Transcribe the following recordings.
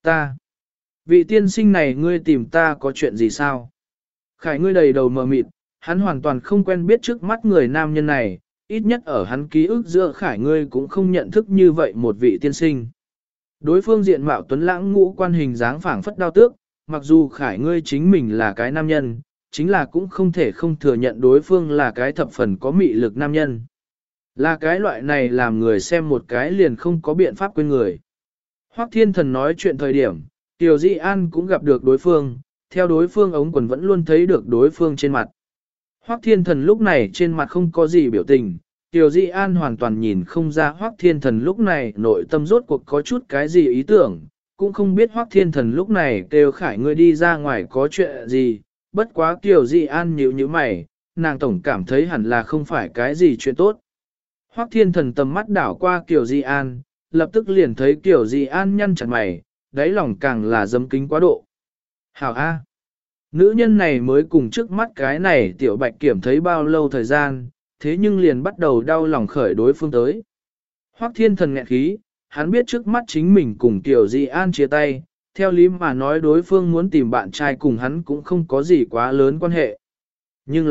Ta, vị tiên sinh này ngươi tìm ta có chuyện gì sao? Khải ngươi đầy đầu mờ mịt, hắn hoàn toàn không quen biết trước mắt người nam nhân này, ít nhất ở hắn ký ức giữa Khải ngươi cũng không nhận thức như vậy một vị tiên sinh. Đối phương diện mạo tuấn lãng ngũ quan hình dáng phảng phất đao tước, mặc dù Khải ngươi chính mình là cái nam nhân, chính là cũng không thể không thừa nhận đối phương là cái thập phần có mị lực nam nhân. Là cái loại này làm người xem một cái liền không có biện pháp quên người. Hoắc Thiên Thần nói chuyện thời điểm, Tiểu Di An cũng gặp được đối phương, theo đối phương ống quần vẫn luôn thấy được đối phương trên mặt. Hoắc Thiên Thần lúc này trên mặt không có gì biểu tình, Tiểu Di An hoàn toàn nhìn không ra Hoắc Thiên Thần lúc này nội tâm rốt cuộc có chút cái gì ý tưởng, cũng không biết Hoắc Thiên Thần lúc này kêu Khải ngươi đi ra ngoài có chuyện gì, bất quá Tiểu Di An nhíu nhíu mày, nàng tổng cảm thấy hẳn là không phải cái gì chuyện tốt. Hoắc Thiên Thần tầm mắt đảo qua Tiểu Di An, lập tức liền thấy Tiểu Di An nhăn chặt mày, đáy lòng càng là dâm kính quá độ. Hảo A. Nữ nhân này mới cùng trước mắt cái này Tiểu Bạch Kiểm thấy bao lâu thời gian, thế nhưng liền bắt đầu đau lòng khởi đối phương tới. Hoắc Thiên Thần nghẹn khí, hắn biết trước mắt chính mình cùng Tiểu Di An chia tay, theo lý mà nói đối phương muốn tìm bạn trai cùng hắn cũng không có gì quá lớn quan hệ. Nhưng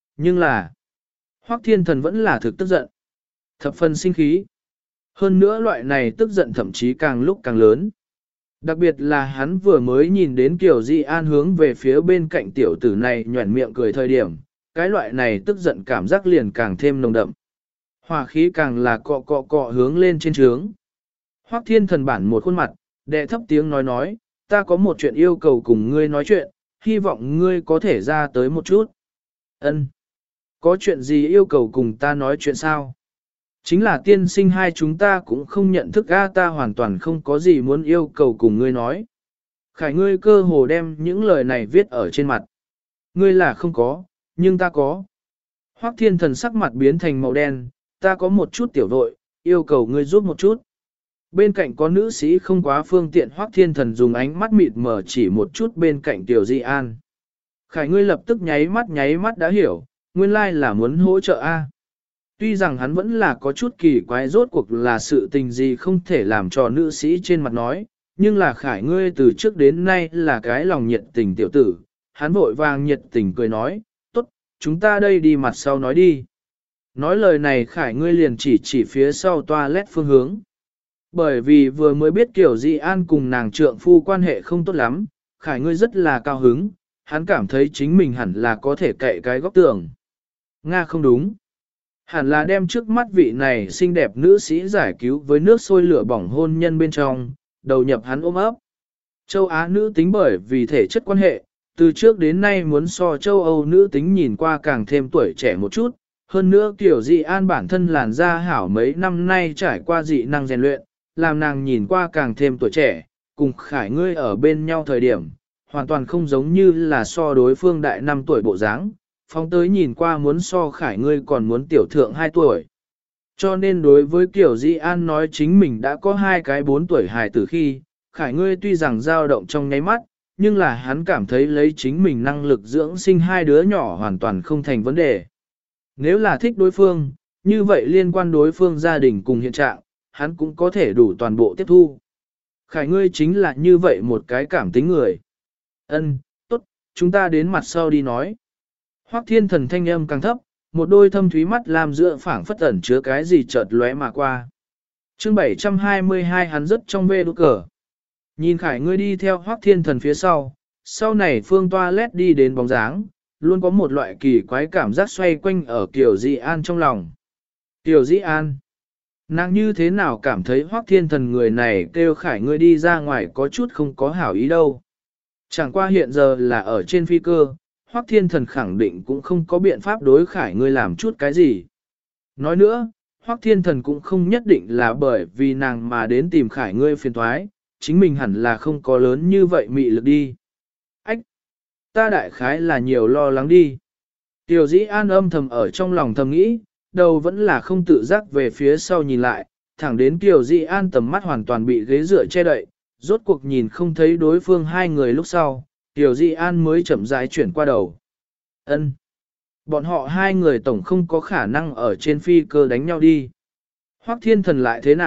là, Hoắc Thiên Thần vẫn là thực tức giận. Thập phần sinh khí. Hơn nữa loại này tức giận thậm chí càng lúc càng lớn. Đặc biệt là hắn vừa mới nhìn đến Kiều Di An hướng về phía bên cạnh tiểu tử này nhoẻn miệng cười thời điểm, cái loại này tức giận cảm giác liền càng thêm nồng đậm. Hỏa khí càng là cọ cọ cọ hướng lên trên trướng. Hoắc Thiên Thần bản một khuôn mặt, đệ thấp tiếng nói, ta có một chuyện yêu cầu cùng ngươi nói chuyện, hy vọng ngươi có thể ra tới một chút. Ân, có chuyện gì yêu cầu cùng ta nói chuyện sao? Chính là tiên sinh hai chúng ta cũng không nhận thức ta hoàn toàn không có gì muốn yêu cầu cùng ngươi nói. Khải ngươi cơ hồ đem những lời này viết ở trên mặt. Ngươi là không có, nhưng ta có. Hoắc Thiên Thần sắc mặt biến thành màu đen, ta có một chút tiểu vội, yêu cầu ngươi giúp một chút. Bên cạnh có nữ sĩ không quá phương tiện Hoắc Thiên Thần dùng ánh mắt mịt mờ chỉ một chút bên cạnh Tiểu Di An. Khải ngươi lập tức nháy mắt đã hiểu, nguyên lai là muốn hỗ trợ A. Tuy rằng hắn vẫn là có chút kỳ quái rốt cuộc là sự tình gì không thể làm cho nữ sĩ trên mặt nói, nhưng là Khải ngươi từ trước đến nay là cái lòng nhiệt tình tiểu tử, hắn vội vàng nhiệt tình cười nói, tốt, chúng ta đây đi mặt sau nói đi. Nói lời này Khải ngươi liền chỉ phía sau toilet phương hướng. Bởi vì vừa mới biết kiểu Di An cùng nàng trượng phu quan hệ không tốt lắm, Khải ngươi rất là cao hứng, hắn cảm thấy chính mình hẳn là có thể cậy cái góc tường. Nga không đúng. Hẳn là đem trước mắt vị này xinh đẹp nữ sĩ giải cứu với nước sôi lửa bỏng hôn nhân bên trong, đầu nhập hắn ôm ấp. Châu Á nữ tính bởi vì thể chất quan hệ, từ trước đến nay muốn so châu Âu nữ tính nhìn qua càng thêm tuổi trẻ một chút, hơn nữa kiểu Di An bản thân làn da hảo mấy năm nay trải qua dị năng rèn luyện, làm nàng nhìn qua càng thêm tuổi trẻ, cùng Khải ngươi ở bên nhau thời điểm, hoàn toàn không giống như là so đối phương đại 5 tuổi bộ dáng. Phóng tới nhìn qua muốn so Khải ngươi còn muốn tiểu thượng 2 tuổi. Cho nên đối với Kiều Di An nói chính mình đã có 2 cái 4 tuổi hài tử khi, Khải ngươi tuy rằng dao động trong nháy mắt, nhưng là hắn cảm thấy lấy chính mình năng lực dưỡng sinh 2 đứa nhỏ hoàn toàn không thành vấn đề. Nếu là thích đối phương, như vậy liên quan đối phương gia đình cùng hiện trạng, hắn cũng có thể đủ toàn bộ tiếp thu. Khải ngươi chính là như vậy một cái cảm tính người. Ân, tốt, chúng ta đến mặt sau đi nói. Hoắc Thiên Thần thanh âm càng thấp, một đôi thâm thúy mắt làm giữa phảng phất ẩn chứa cái gì chợt lóe mà qua. Chương 722 hắn rất trong bê đốt cờ. Nhìn Khải ngươi đi theo Hoắc Thiên Thần phía sau này phương toilet đi đến bóng dáng, luôn có một loại kỳ quái cảm giác xoay quanh ở Kiều Di An trong lòng. Kiều Di An, nàng như thế nào cảm thấy Hoắc Thiên Thần người này kêu Khải ngươi đi ra ngoài có chút không có hảo ý đâu. Chẳng qua hiện giờ là ở trên phi cơ. Hoắc Thiên Thần khẳng định cũng không có biện pháp đối Khải ngươi làm chút cái gì. Nói nữa, Hoắc Thiên Thần cũng không nhất định là bởi vì nàng mà đến tìm Khải ngươi phiền toái, chính mình hẳn là không có lớn như vậy mị lực đi. Ách! Ta đại khái là nhiều lo lắng đi. Tiểu Dĩ An âm thầm ở trong lòng thầm nghĩ, đầu vẫn là không tự giác về phía sau nhìn lại, thẳng đến Tiểu Dĩ An tầm mắt hoàn toàn bị ghế dựa che đậy, rốt cuộc nhìn không thấy đối phương hai người lúc sau. Tiểu Di An mới chậm rãi chuyển qua đầu. Ân, bọn họ hai người tổng không có khả năng ở trên phi cơ đánh nhau đi. Hoắc Thiên Thần lại thế nào,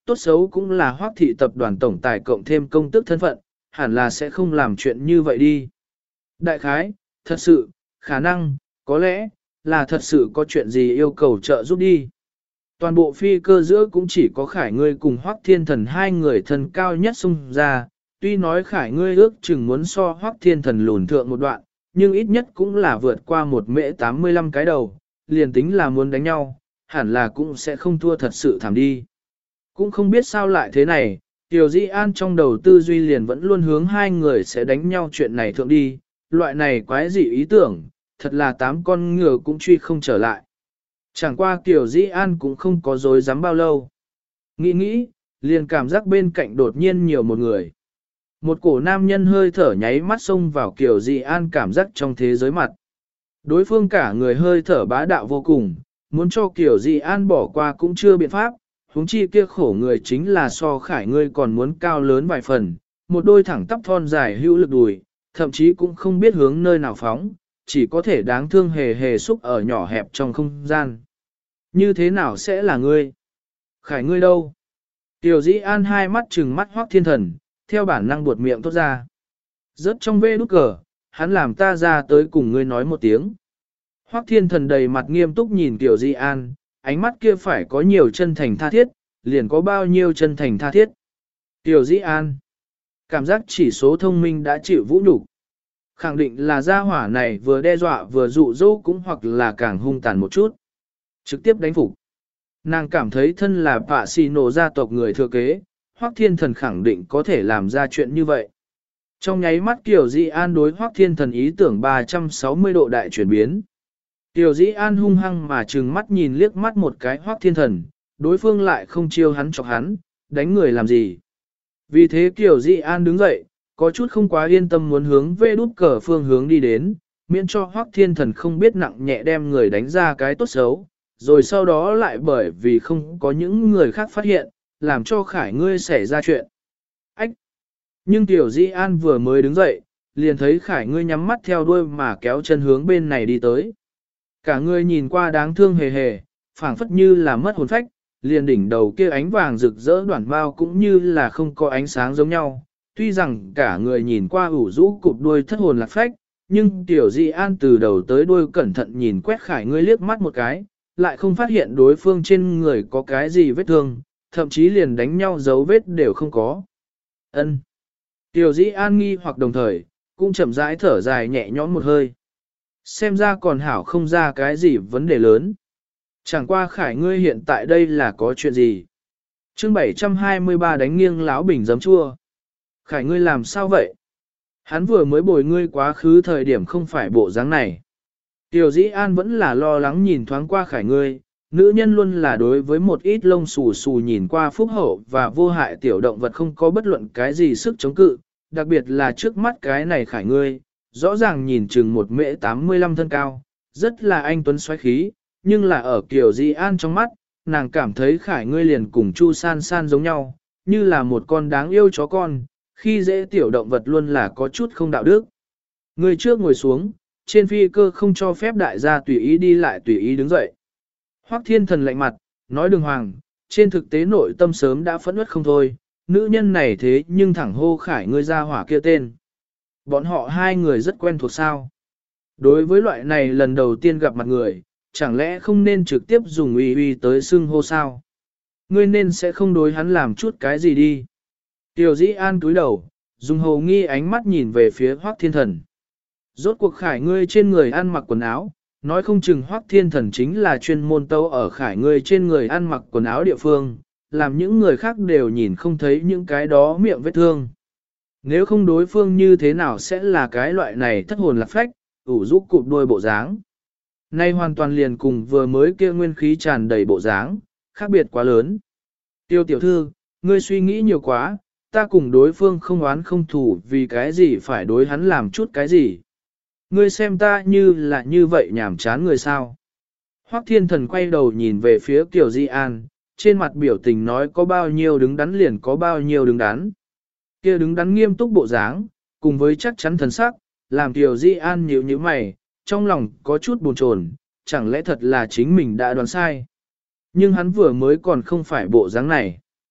tốt xấu cũng là Hoắc thị tập đoàn tổng tài cộng thêm công tước thân phận, hẳn là sẽ không làm chuyện như vậy đi. Đại khái, thật sự, khả năng, có lẽ, là thật sự có chuyện gì yêu cầu trợ giúp đi. Toàn bộ phi cơ giữa cũng chỉ có Khải ngươi cùng Hoắc Thiên Thần hai người thân cao nhất xung ra, tuy nói Khải ngươi ước chừng muốn so Hoắc Thiên Thần lùn thượng một đoạn, nhưng ít nhất cũng là vượt qua một mễ 85 cái đầu, liền tính là muốn đánh nhau, hẳn là cũng sẽ không thua thật sự thảm đi. Cũng không biết sao lại thế này, Tiểu Di An trong đầu tư duy liền vẫn luôn hướng hai người sẽ đánh nhau chuyện này thượng đi, loại này quái dị ý tưởng, thật là 8 con ngựa cũng truy không trở lại. Chẳng qua Tiểu Di An cũng không có dối dám bao lâu. Nghĩ, liền cảm giác bên cạnh đột nhiên nhiều một người. Một cổ nam nhân hơi thở nháy mắt xông vào Kiều Di An cảm giác trong thế giới mặt. Đối phương cả người hơi thở bá đạo vô cùng, muốn cho Kiều Di An bỏ qua cũng chưa biện pháp, huống chi kia khổ người chính là so Khải ngươi còn muốn cao lớn vài phần, một đôi thẳng tắp thon dài hữu lực đùi, thậm chí cũng không biết hướng nơi nào phóng, chỉ có thể đáng thương hề hề xúc ở nhỏ hẹp trong không gian. Như thế nào sẽ là ngươi? Khải ngươi đâu? Tiểu Dĩ An hai mắt trừng mắt Hoắc Thiên Thần, theo bản năng buột miệng thốt ra. Rớt trong vê đút cờ, hắn làm ta ra tới cùng ngươi nói một tiếng. Hoắc Thiên Thần đầy mặt nghiêm túc nhìn Tiểu Dĩ An, ánh mắt kia phải có nhiều chân thành tha thiết, liền có bao nhiêu chân thành tha thiết. Tiểu Dĩ An, cảm giác chỉ số thông minh đã chịu vũ nhục. Khẳng định là gia hỏa này vừa đe dọa vừa dụ dỗ cũng hoặc là càng hung tàn một chút. Trực tiếp đánh phục. Nàng cảm thấy thân là Pạ Xì Nổ gia tộc người thừa kế, Hoắc Thiên Thần khẳng định có thể làm ra chuyện như vậy. Trong nháy mắt Kiều Dĩ An đối Hoắc Thiên Thần ý tưởng 360 độ đại chuyển biến. Kiều Dĩ An hung hăng mà trừng mắt nhìn liếc mắt một cái Hoắc Thiên Thần, đối phương lại không chiêu hắn chọc hắn, đánh người làm gì. Vì thế Kiều Dĩ An đứng dậy, có chút không quá yên tâm muốn hướng về đút cờ phương hướng đi đến, miễn cho Hoắc Thiên Thần không biết nặng nhẹ đem người đánh ra cái tốt xấu, rồi sau đó lại bởi vì không có những người khác phát hiện, làm cho Khải ngươi xảy ra chuyện. Ách! Nhưng Tiểu Dĩ An vừa mới đứng dậy, liền thấy Khải ngươi nhắm mắt theo đuôi mà kéo chân hướng bên này đi tới. Cả người nhìn qua đáng thương hề hề, phảng phất như là mất hồn phách, liền đỉnh đầu kia ánh vàng rực rỡ đoạn bao cũng như là không có ánh sáng giống nhau. Tuy rằng cả người nhìn qua ủ rũ cụp đuôi thất hồn lạc phách, nhưng Tiểu Dĩ An từ đầu tới đuôi cẩn thận nhìn quét Khải ngươi liếc mắt một cái, lại không phát hiện đối phương trên người có cái gì vết thương, thậm chí liền đánh nhau dấu vết đều không có. Ân. Tiểu Dĩ An nghi hoặc đồng thời, cũng chậm rãi thở dài nhẹ nhõm một hơi. Xem ra còn hảo không ra cái gì vấn đề lớn. Chẳng qua Khải ngươi hiện tại đây là có chuyện gì? Chương 723 đánh nghiêng láo bình giấm chua. Khải ngươi làm sao vậy? Hắn vừa mới bồi ngươi quá khứ thời điểm không phải bộ dáng này. Tiểu Dĩ An vẫn là lo lắng nhìn thoáng qua Khải ngươi, nữ nhân luôn là đối với một ít lông xù xù nhìn qua phúc hậu và vô hại tiểu động vật không có bất luận cái gì sức chống cự, đặc biệt là trước mắt cái này Khải ngươi, rõ ràng nhìn chừng 1m85 thân cao, rất là anh tuấn xoáy khí, nhưng là ở Tiểu Dĩ An trong mắt, nàng cảm thấy Khải ngươi liền cùng Chu San San giống nhau, như là một con đáng yêu chó con, khi dễ tiểu động vật luôn là có chút không đạo đức. Ngươi trước ngồi xuống, trên phi cơ không cho phép đại gia tùy ý đi lại tùy ý đứng dậy. Hoắc Thiên Thần lạnh mặt, nói đường hoàng, trên thực tế nội tâm sớm đã phẫn uất không thôi, nữ nhân này thế nhưng thẳng hô Khải ngươi ra hỏa kia tên. Bọn họ hai người rất quen thuộc sao. Đối với loại này lần đầu tiên gặp mặt người, chẳng lẽ không nên trực tiếp dùng uy uy tới xưng hô sao? Ngươi nên sẽ không đối hắn làm chút cái gì đi. Tiểu Dĩ An cúi đầu, dùng hồ nghi ánh mắt nhìn về phía Hoắc Thiên Thần. Rốt cuộc Khải ngươi trên người ăn mặc quần áo, nói không chừng Hoắc Thiên Thần chính là chuyên môn tâu ở Khải ngươi trên người ăn mặc quần áo địa phương, làm những người khác đều nhìn không thấy những cái đó miệng vết thương. Nếu không đối phương như thế nào sẽ là cái loại này thất hồn lạc phách, ủ rũ cụp đuôi bộ dáng. Nay hoàn toàn liền cùng vừa mới kia nguyên khí tràn đầy bộ dáng, khác biệt quá lớn. Tiêu tiểu thư, ngươi suy nghĩ nhiều quá, ta cùng đối phương không oán không thù vì cái gì phải đối hắn làm chút cái gì. Ngươi xem ta như là như vậy nhảm chán người sao. Hoắc Thiên Thần quay đầu nhìn về phía Kiều Di An, trên mặt biểu tình nói có bao nhiêu đứng đắn liền có bao nhiêu đứng đắn. Kia đứng đắn nghiêm túc bộ dáng, cùng với chắc chắn thần sắc, làm Kiều Di An nhíu nhíu mày, trong lòng có chút buồn chồn, chẳng lẽ thật là chính mình đã đoán sai. Nhưng hắn vừa mới còn không phải bộ dáng này.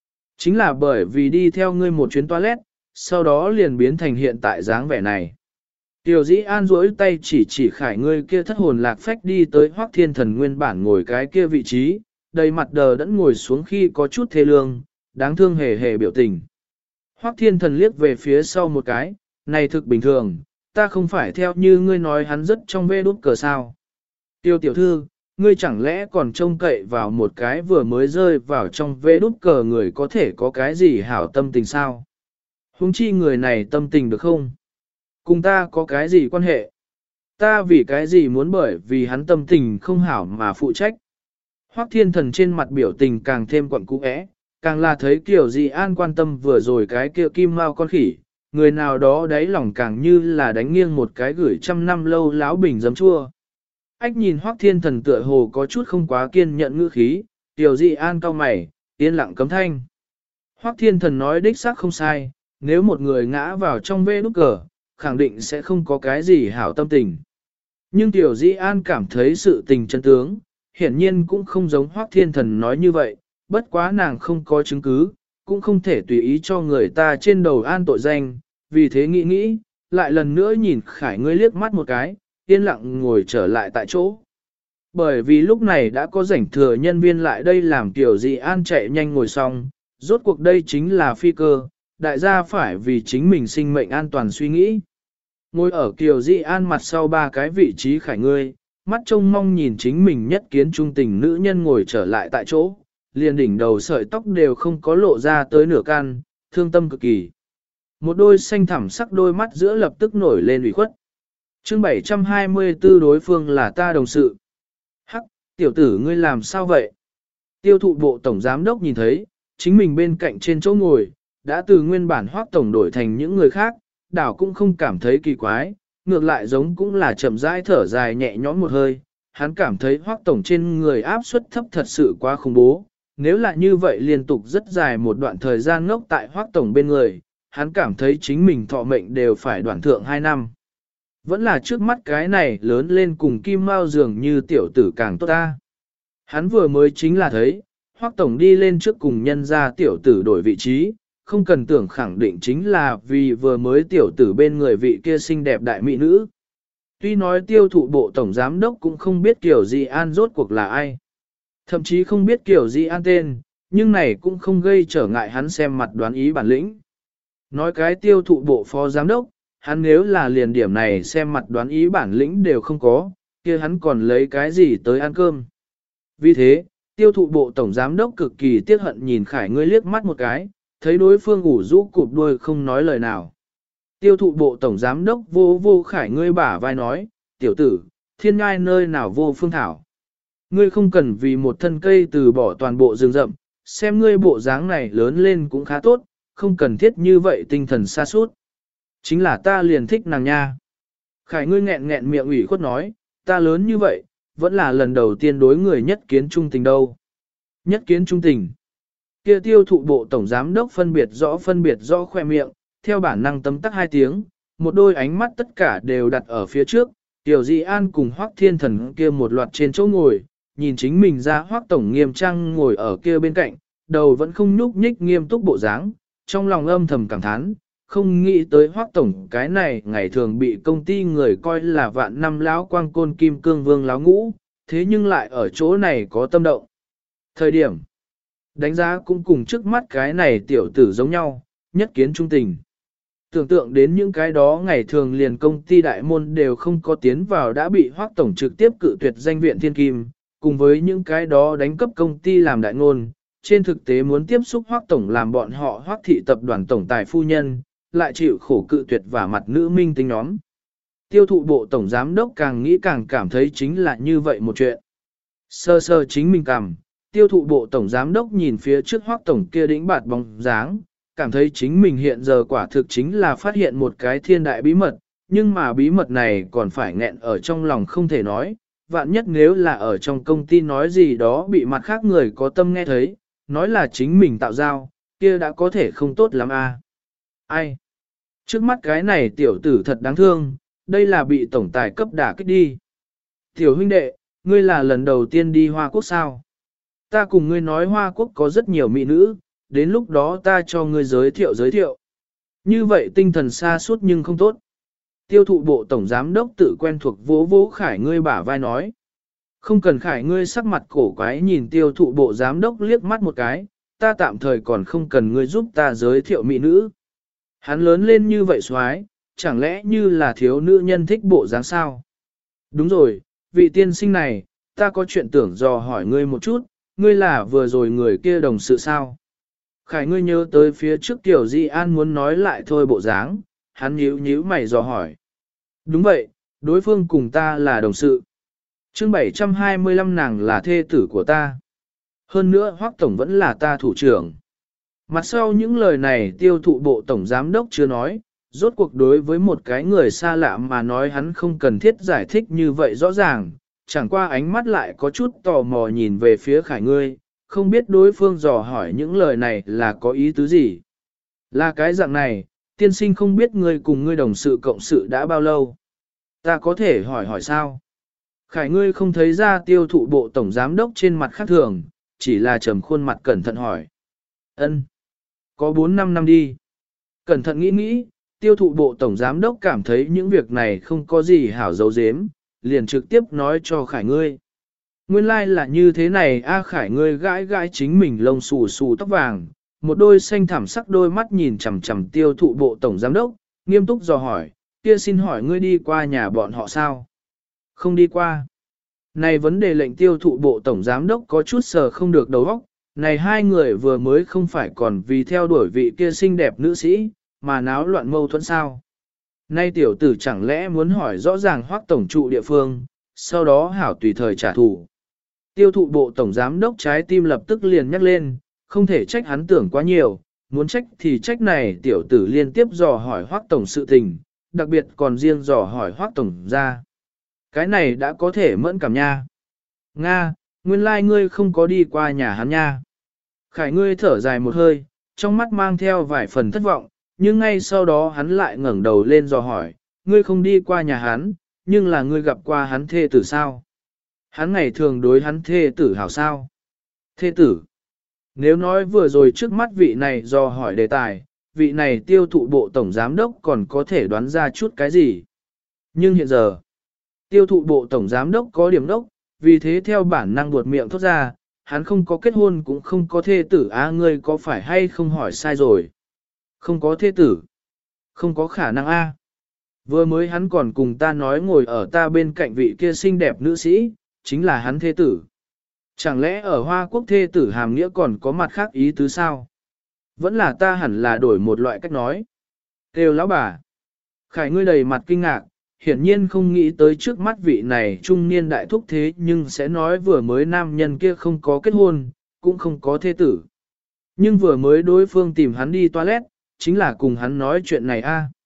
Chính là bởi vì đi theo ngươi một chuyến toilet, sau đó liền biến thành hiện tại dáng vẻ này. Tiểu dĩ an duỗi tay chỉ khải ngươi kia thất hồn lạc phách đi tới Hoắc Thiên Thần nguyên bản ngồi cái kia vị trí, đầy mặt đờ đẫn ngồi xuống khi có chút thê lương, đáng thương hề hề biểu tình. Hoắc Thiên Thần liếc về phía sau một cái, này thực bình thường, ta không phải theo như ngươi nói hắn rất trong vê đút cờ sao. Tiêu tiểu thư, ngươi chẳng lẽ còn trông cậy vào một cái vừa mới rơi vào trong vê đút cờ người có thể có cái gì hảo tâm tình sao? Huống chi người này tâm tình được không? Cùng ta có cái gì quan hệ? Ta vì cái gì muốn bởi vì hắn tâm tình không hảo mà phụ trách? Hoắc Thiên Thần trên mặt biểu tình càng thêm quặn cũ é, càng là thấy kiểu gì an quan tâm vừa rồi cái kia kim mao con khỉ, người nào đó đáy lòng càng như là đánh nghiêng một cái gửi trăm năm lâu láo bình giấm chua. Ách nhìn Hoắc Thiên Thần tựa hồ có chút không quá kiên nhẫn ngữ khí, tiểu dị an cau mày, yên lặng cấm thanh. Hoắc Thiên Thần nói đích xác không sai, nếu một người ngã vào trong vê nút cờ, khẳng định sẽ không có cái gì hảo tâm tình. Nhưng tiểu dị an cảm thấy sự tình chân tướng, hiển nhiên cũng không giống Hoắc Thiên Thần nói như vậy, bất quá nàng không có chứng cứ, cũng không thể tùy ý cho người ta trên đầu an tội danh, vì thế nghĩ, lại lần nữa nhìn Khải ngươi liếc mắt một cái, yên lặng ngồi trở lại tại chỗ. Bởi vì lúc này đã có rảnh thừa nhân viên lại đây làm tiểu dị an chạy nhanh ngồi xong, rốt cuộc đây chính là phi cơ, đại gia phải vì chính mình sinh mệnh an toàn suy nghĩ. Ngồi ở Kiều Dị An mặt sau ba cái vị trí Khải ngươi, mắt trông mong nhìn chính mình nhất kiến trung tình nữ nhân ngồi trở lại tại chỗ, liền đỉnh đầu sợi tóc đều không có lộ ra tới nửa căn, thương tâm cực kỳ. Một đôi xanh thẳm sắc đôi mắt giữa lập tức nổi lên ủy khuất. Chương 724 đối phương là ta đồng sự. Hắc, tiểu tử ngươi làm sao vậy? Tiêu thụ bộ tổng giám đốc nhìn thấy, chính mình bên cạnh trên chỗ ngồi, đã từ nguyên bản Hoắc tổng đổi thành những người khác, đảo cũng không cảm thấy kỳ quái, ngược lại giống cũng là chậm rãi thở dài nhẹ nhõm một hơi. Hắn cảm thấy Hoắc tổng trên người áp suất thấp thật sự quá khủng bố, nếu là như vậy liên tục rất dài một đoạn thời gian ngốc tại Hoắc tổng bên người, hắn cảm thấy chính mình thọ mệnh đều phải đoạn thượng 2 năm. Vẫn là trước mắt cái này lớn lên cùng Kim Mao dường như tiểu tử càng tốt ta. Hắn vừa mới chính là thấy, Hoắc tổng đi lên trước cùng nhân ra tiểu tử đổi vị trí, không cần tưởng khẳng định chính là vì vừa mới tiểu tử bên người vị kia xinh đẹp đại mỹ nữ. Tuy nói tiêu thụ bộ tổng giám đốc cũng không biết Kiều Dị An rốt cuộc là ai. Thậm chí không biết Kiều Dị An tên, nhưng này cũng không gây trở ngại hắn xem mặt đoán ý bản lĩnh. Nói cái tiêu thụ bộ phó giám đốc, hắn nếu là liền điểm này xem mặt đoán ý bản lĩnh đều không có, kia hắn còn lấy cái gì tới ăn cơm. Vì thế, tiêu thụ bộ tổng giám đốc cực kỳ tiếc hận nhìn Khải ngươi liếc mắt một cái, thấy đối phương ủ rũ cụp đuôi không nói lời nào. Tiêu thụ bộ tổng giám đốc vô Khải ngươi bả vai nói, tiểu tử, thiên ngai nơi nào vô phương thảo. Ngươi không cần vì một thân cây từ bỏ toàn bộ rừng rậm, xem ngươi bộ dáng này lớn lên cũng khá tốt, không cần thiết như vậy tinh thần xa suốt. Chính là ta liền thích nàng nha. Khải ngươi nghẹn miệng ủy khuất nói, ta lớn như vậy, vẫn là lần đầu tiên đối người nhất kiến trung tình đâu. Nhất kiến trung tình. Kia tiêu thụ bộ tổng giám đốc phân biệt rõ khoe miệng, theo bản năng tấm tắc 2 tiếng, một đôi ánh mắt tất cả đều đặt ở phía trước, Tiểu Dị An cùng Hoắc Thiên Thần kia một loạt trên chỗ ngồi, nhìn chính mình ra Hoắc tổng nghiêm trang ngồi ở kia bên cạnh, đầu vẫn không nhúc nhích nghiêm túc bộ dáng, trong lòng âm thầm cảm thán, không nghĩ tới Hoắc tổng cái này ngày thường bị công ty người coi là vạn năm lão quang côn kim cương vương láo ngũ, thế nhưng lại ở chỗ này có tâm động. Thời điểm đánh giá cũng cùng trước mắt cái này tiểu tử giống nhau, nhất kiến trung tình. Tưởng tượng đến những cái đó ngày thường liền công ty đại môn đều không có tiến vào đã bị Hoắc tổng trực tiếp cự tuyệt danh viện thiên kim, cùng với những cái đó đánh cấp công ty làm đại ngôn, trên thực tế muốn tiếp xúc Hoắc tổng làm bọn họ Hoắc thị tập đoàn tổng tài phu nhân, lại chịu khổ cự tuyệt và mặt nữ minh tinh nhóm. Tiêu thụ bộ tổng giám đốc càng nghĩ càng cảm thấy chính là như vậy một chuyện. Sơ chính mình cảm, tiêu thụ bộ tổng giám đốc nhìn phía trước Hoắc tổng kia đĩnh bạt bóng dáng, cảm thấy chính mình hiện giờ quả thực chính là phát hiện một cái thiên đại bí mật, nhưng mà bí mật này còn phải nghẹn ở trong lòng không thể nói, vạn nhất nếu là ở trong công ty nói gì đó bị mặt khác người có tâm nghe thấy, nói là chính mình tạo giao, kia đã có thể không tốt lắm à. Ai? Trước mắt cái này tiểu tử thật đáng thương, đây là bị tổng tài cấp đả kích đi. Tiểu huynh đệ, ngươi là lần đầu tiên đi Hoa Quốc sao? Ta cùng ngươi nói Hoa Quốc có rất nhiều mỹ nữ, đến lúc đó ta cho ngươi giới thiệu. Như vậy tinh thần xa suốt nhưng không tốt. Tiêu thụ bộ tổng giám đốc tự quen thuộc vỗ vỗ Khải ngươi bả vai nói. Không cần Khải ngươi sắc mặt cổ quái nhìn tiêu thụ bộ giám đốc liếc mắt một cái, ta tạm thời còn không cần ngươi giúp ta giới thiệu mỹ nữ. Hắn lớn lên như vậy xoái, chẳng lẽ như là thiếu nữ nhân thích bộ dáng sao? Đúng rồi, vị tiên sinh này, ta có chuyện tưởng dò hỏi ngươi một chút, ngươi là vừa rồi người kia đồng sự sao? Khải ngươi nhớ tới phía trước tiểu Di An muốn nói lại thôi bộ dáng, hắn nhíu mày dò hỏi. Đúng vậy, đối phương cùng ta là đồng sự. Chương 725 nàng là thê tử của ta. Hơn nữa Hoắc Tổng vẫn là ta thủ trưởng. Mặt sau những lời này tiêu thụ bộ tổng giám đốc chưa nói, rốt cuộc đối với một cái người xa lạ mà nói hắn không cần thiết giải thích như vậy rõ ràng, chẳng qua ánh mắt lại có chút tò mò nhìn về phía Khải ngươi, không biết đối phương dò hỏi những lời này là có ý tứ gì. Là cái dạng này, tiên sinh không biết ngươi cùng ngươi đồng sự cộng sự đã bao lâu. Ta có thể hỏi sao? Khải ngươi không thấy ra tiêu thụ bộ tổng giám đốc trên mặt khác thường, chỉ là trầm khuôn mặt cẩn thận hỏi. Ân, có 4-5 năm đi. Cẩn thận nghĩ, tiêu thụ bộ tổng giám đốc cảm thấy những việc này không có gì hảo dấu dếm, liền trực tiếp nói cho Khải ngươi. Nguyên lai là như thế này a Khải ngươi gãi chính mình lông xù xù tóc vàng, một đôi xanh thẳm sắc đôi mắt nhìn chằm chằm tiêu thụ bộ tổng giám đốc, nghiêm túc dò hỏi, kia xin hỏi ngươi đi qua nhà bọn họ sao? Không đi qua. Này vấn đề lệnh tiêu thụ bộ tổng giám đốc có chút sờ không được đầu óc, này hai người vừa mới không phải còn vì theo đuổi vị kia xinh đẹp nữ sĩ, mà náo loạn mâu thuẫn sao. Nay tiểu tử chẳng lẽ muốn hỏi rõ ràng Hoắc tổng trụ địa phương, sau đó hảo tùy thời trả thù. Tiêu thụ bộ tổng giám đốc trái tim lập tức liền nhắc lên, không thể trách hắn tưởng quá nhiều, muốn trách thì trách này tiểu tử liên tiếp dò hỏi Hoắc tổng sự tình, đặc biệt còn riêng dò hỏi Hoắc tổng ra. Cái này đã có thể mẫn cảm nha. Nga, nguyên lai ngươi không có đi qua nhà hắn nha. Khải ngươi thở dài một hơi, trong mắt mang theo vài phần thất vọng, nhưng ngay sau đó hắn lại ngẩng đầu lên dò hỏi, ngươi không đi qua nhà hắn, nhưng là ngươi gặp qua hắn thê tử sao? Hắn ngày thường đối hắn thê tử hảo sao? Thê tử. Nếu nói vừa rồi trước mắt vị này dò hỏi đề tài, vị này tiêu thụ bộ tổng giám đốc còn có thể đoán ra chút cái gì. Nhưng hiện giờ, tiêu thụ bộ tổng giám đốc có điểm đốc, vì thế theo bản năng buột miệng thốt ra, hắn không có kết hôn cũng không có thê tử ngươi có phải hay không hỏi sai rồi. Không có thê tử. Không có khả năng Vừa mới hắn còn cùng ta nói ngồi ở ta bên cạnh vị kia xinh đẹp nữ sĩ, chính là hắn thê tử. Chẳng lẽ ở Hoa Quốc thê tử hàm nghĩa còn có mặt khác ý tứ sao? Vẫn là ta hẳn là đổi một loại cách nói. Kêu lão bà. Khải ngươi đầy mặt kinh ngạc, hiển nhiên không nghĩ tới trước mắt vị này trung niên đại thúc thế nhưng sẽ nói vừa mới nam nhân kia không có kết hôn, cũng không có thê tử. Nhưng vừa mới đối phương tìm hắn đi toilet, chính là cùng hắn nói chuyện này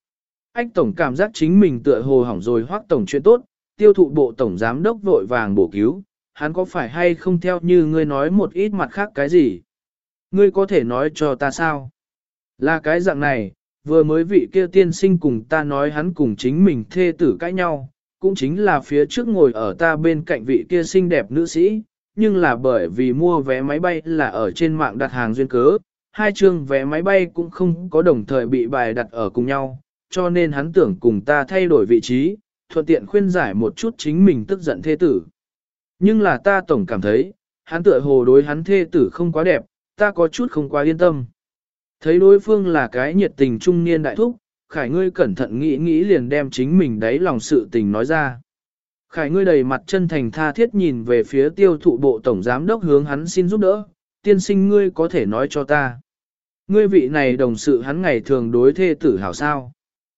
Ách tổng cảm giác chính mình tựa hồ hỏng rồi Hoắc tổng chuyện tốt, tiêu thụ bộ tổng giám đốc vội vàng bổ cứu, hắn có phải hay không theo như ngươi nói một ít mặt khác cái gì? Ngươi có thể nói cho ta sao? Là cái dạng này, vừa mới vị kia tiên sinh cùng ta nói hắn cùng chính mình thê tử cãi nhau, cũng chính là phía trước ngồi ở ta bên cạnh vị kia xinh đẹp nữ sĩ, nhưng là bởi vì mua vé máy bay là ở trên mạng đặt hàng duyên cớ, hai chương vé máy bay cũng không có đồng thời bị bài đặt ở cùng nhau, cho nên hắn tưởng cùng ta thay đổi vị trí, thuận tiện khuyên giải một chút chính mình tức giận thê tử. Nhưng là ta tổng cảm thấy, hắn tựa hồ đối hắn thê tử không quá đẹp, ta có chút không quá yên tâm. Thấy đối phương là cái nhiệt tình trung niên đại thúc, Khải ngươi cẩn thận nghĩ liền đem chính mình đáy lòng sự tình nói ra. Khải ngươi đầy mặt chân thành tha thiết nhìn về phía tiêu thụ bộ tổng giám đốc hướng hắn xin giúp đỡ, tiên sinh ngươi có thể nói cho ta. Ngươi vị này đồng sự hắn ngày thường đối thê tử hảo sao?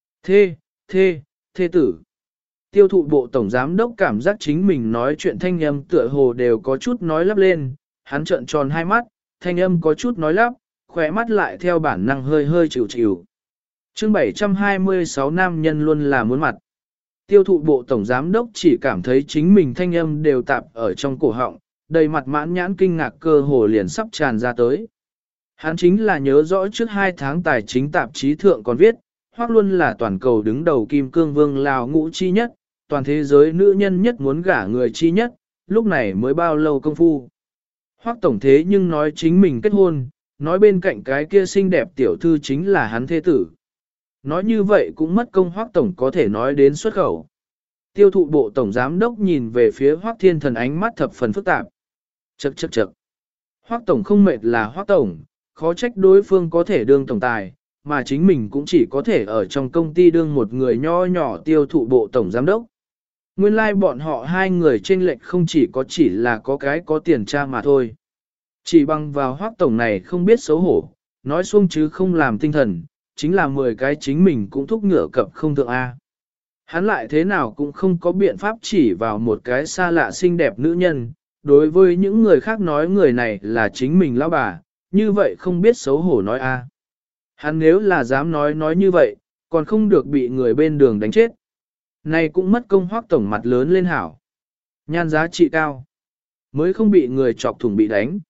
Thê tử. Tiêu thụ bộ tổng giám đốc cảm giác chính mình nói chuyện thanh âm tựa hồ đều có chút nói lắp lên, hắn trợn tròn hai mắt, thanh âm có chút nói lắp, khỏe mắt lại theo bản năng hơi chịu. Chương 726 nam nhân luôn là muốn mặt. Tiêu thụ bộ tổng giám đốc chỉ cảm thấy chính mình thanh âm đều tạp ở trong cổ họng, đầy mặt mãn nhãn kinh ngạc cơ hồ liền sắp tràn ra tới. Hắn chính là nhớ rõ trước 2 tháng tài chính tạp chí thượng còn viết, Hoắc luôn là toàn cầu đứng đầu kim cương vương Lào ngũ chi nhất, toàn thế giới nữ nhân nhất muốn gả người chi nhất, lúc này mới bao lâu công phu. Hoắc tổng thế nhưng nói chính mình kết hôn, nói bên cạnh cái kia xinh đẹp tiểu thư chính là hắn thế tử. Nói như vậy cũng mất công Hoắc tổng có thể nói đến xuất khẩu. Tiêu thụ bộ tổng giám đốc nhìn về phía Hoắc Thiên Thần ánh mắt thập phần phức tạp. Chậc chậc chậc. Hoắc tổng không mệt là Hoắc tổng, khó trách đối phương có thể đương tổng tài, mà chính mình cũng chỉ có thể ở trong công ty đương một người nho nhỏ tiêu thụ bộ tổng giám đốc. Nguyên lai like bọn họ hai người chênh lệch không chỉ là có cái có tiền tra mà thôi. Chỉ bằng vào Hoắc tổng này không biết xấu hổ, nói xuông chứ không làm tinh thần, chính là 10 cái chính mình cũng thúc ngựa cập không thượng A. Hắn lại thế nào cũng không có biện pháp chỉ vào một cái xa lạ xinh đẹp nữ nhân, đối với những người khác nói người này là chính mình lão bà, như vậy không biết xấu hổ nói A. Hắn nếu là dám nói như vậy, còn không được bị người bên đường đánh chết. Này cũng mất công Hoắc tổng mặt lớn lên hảo. Nhan giá trị cao. Mới không bị người chọc thủng bị đánh.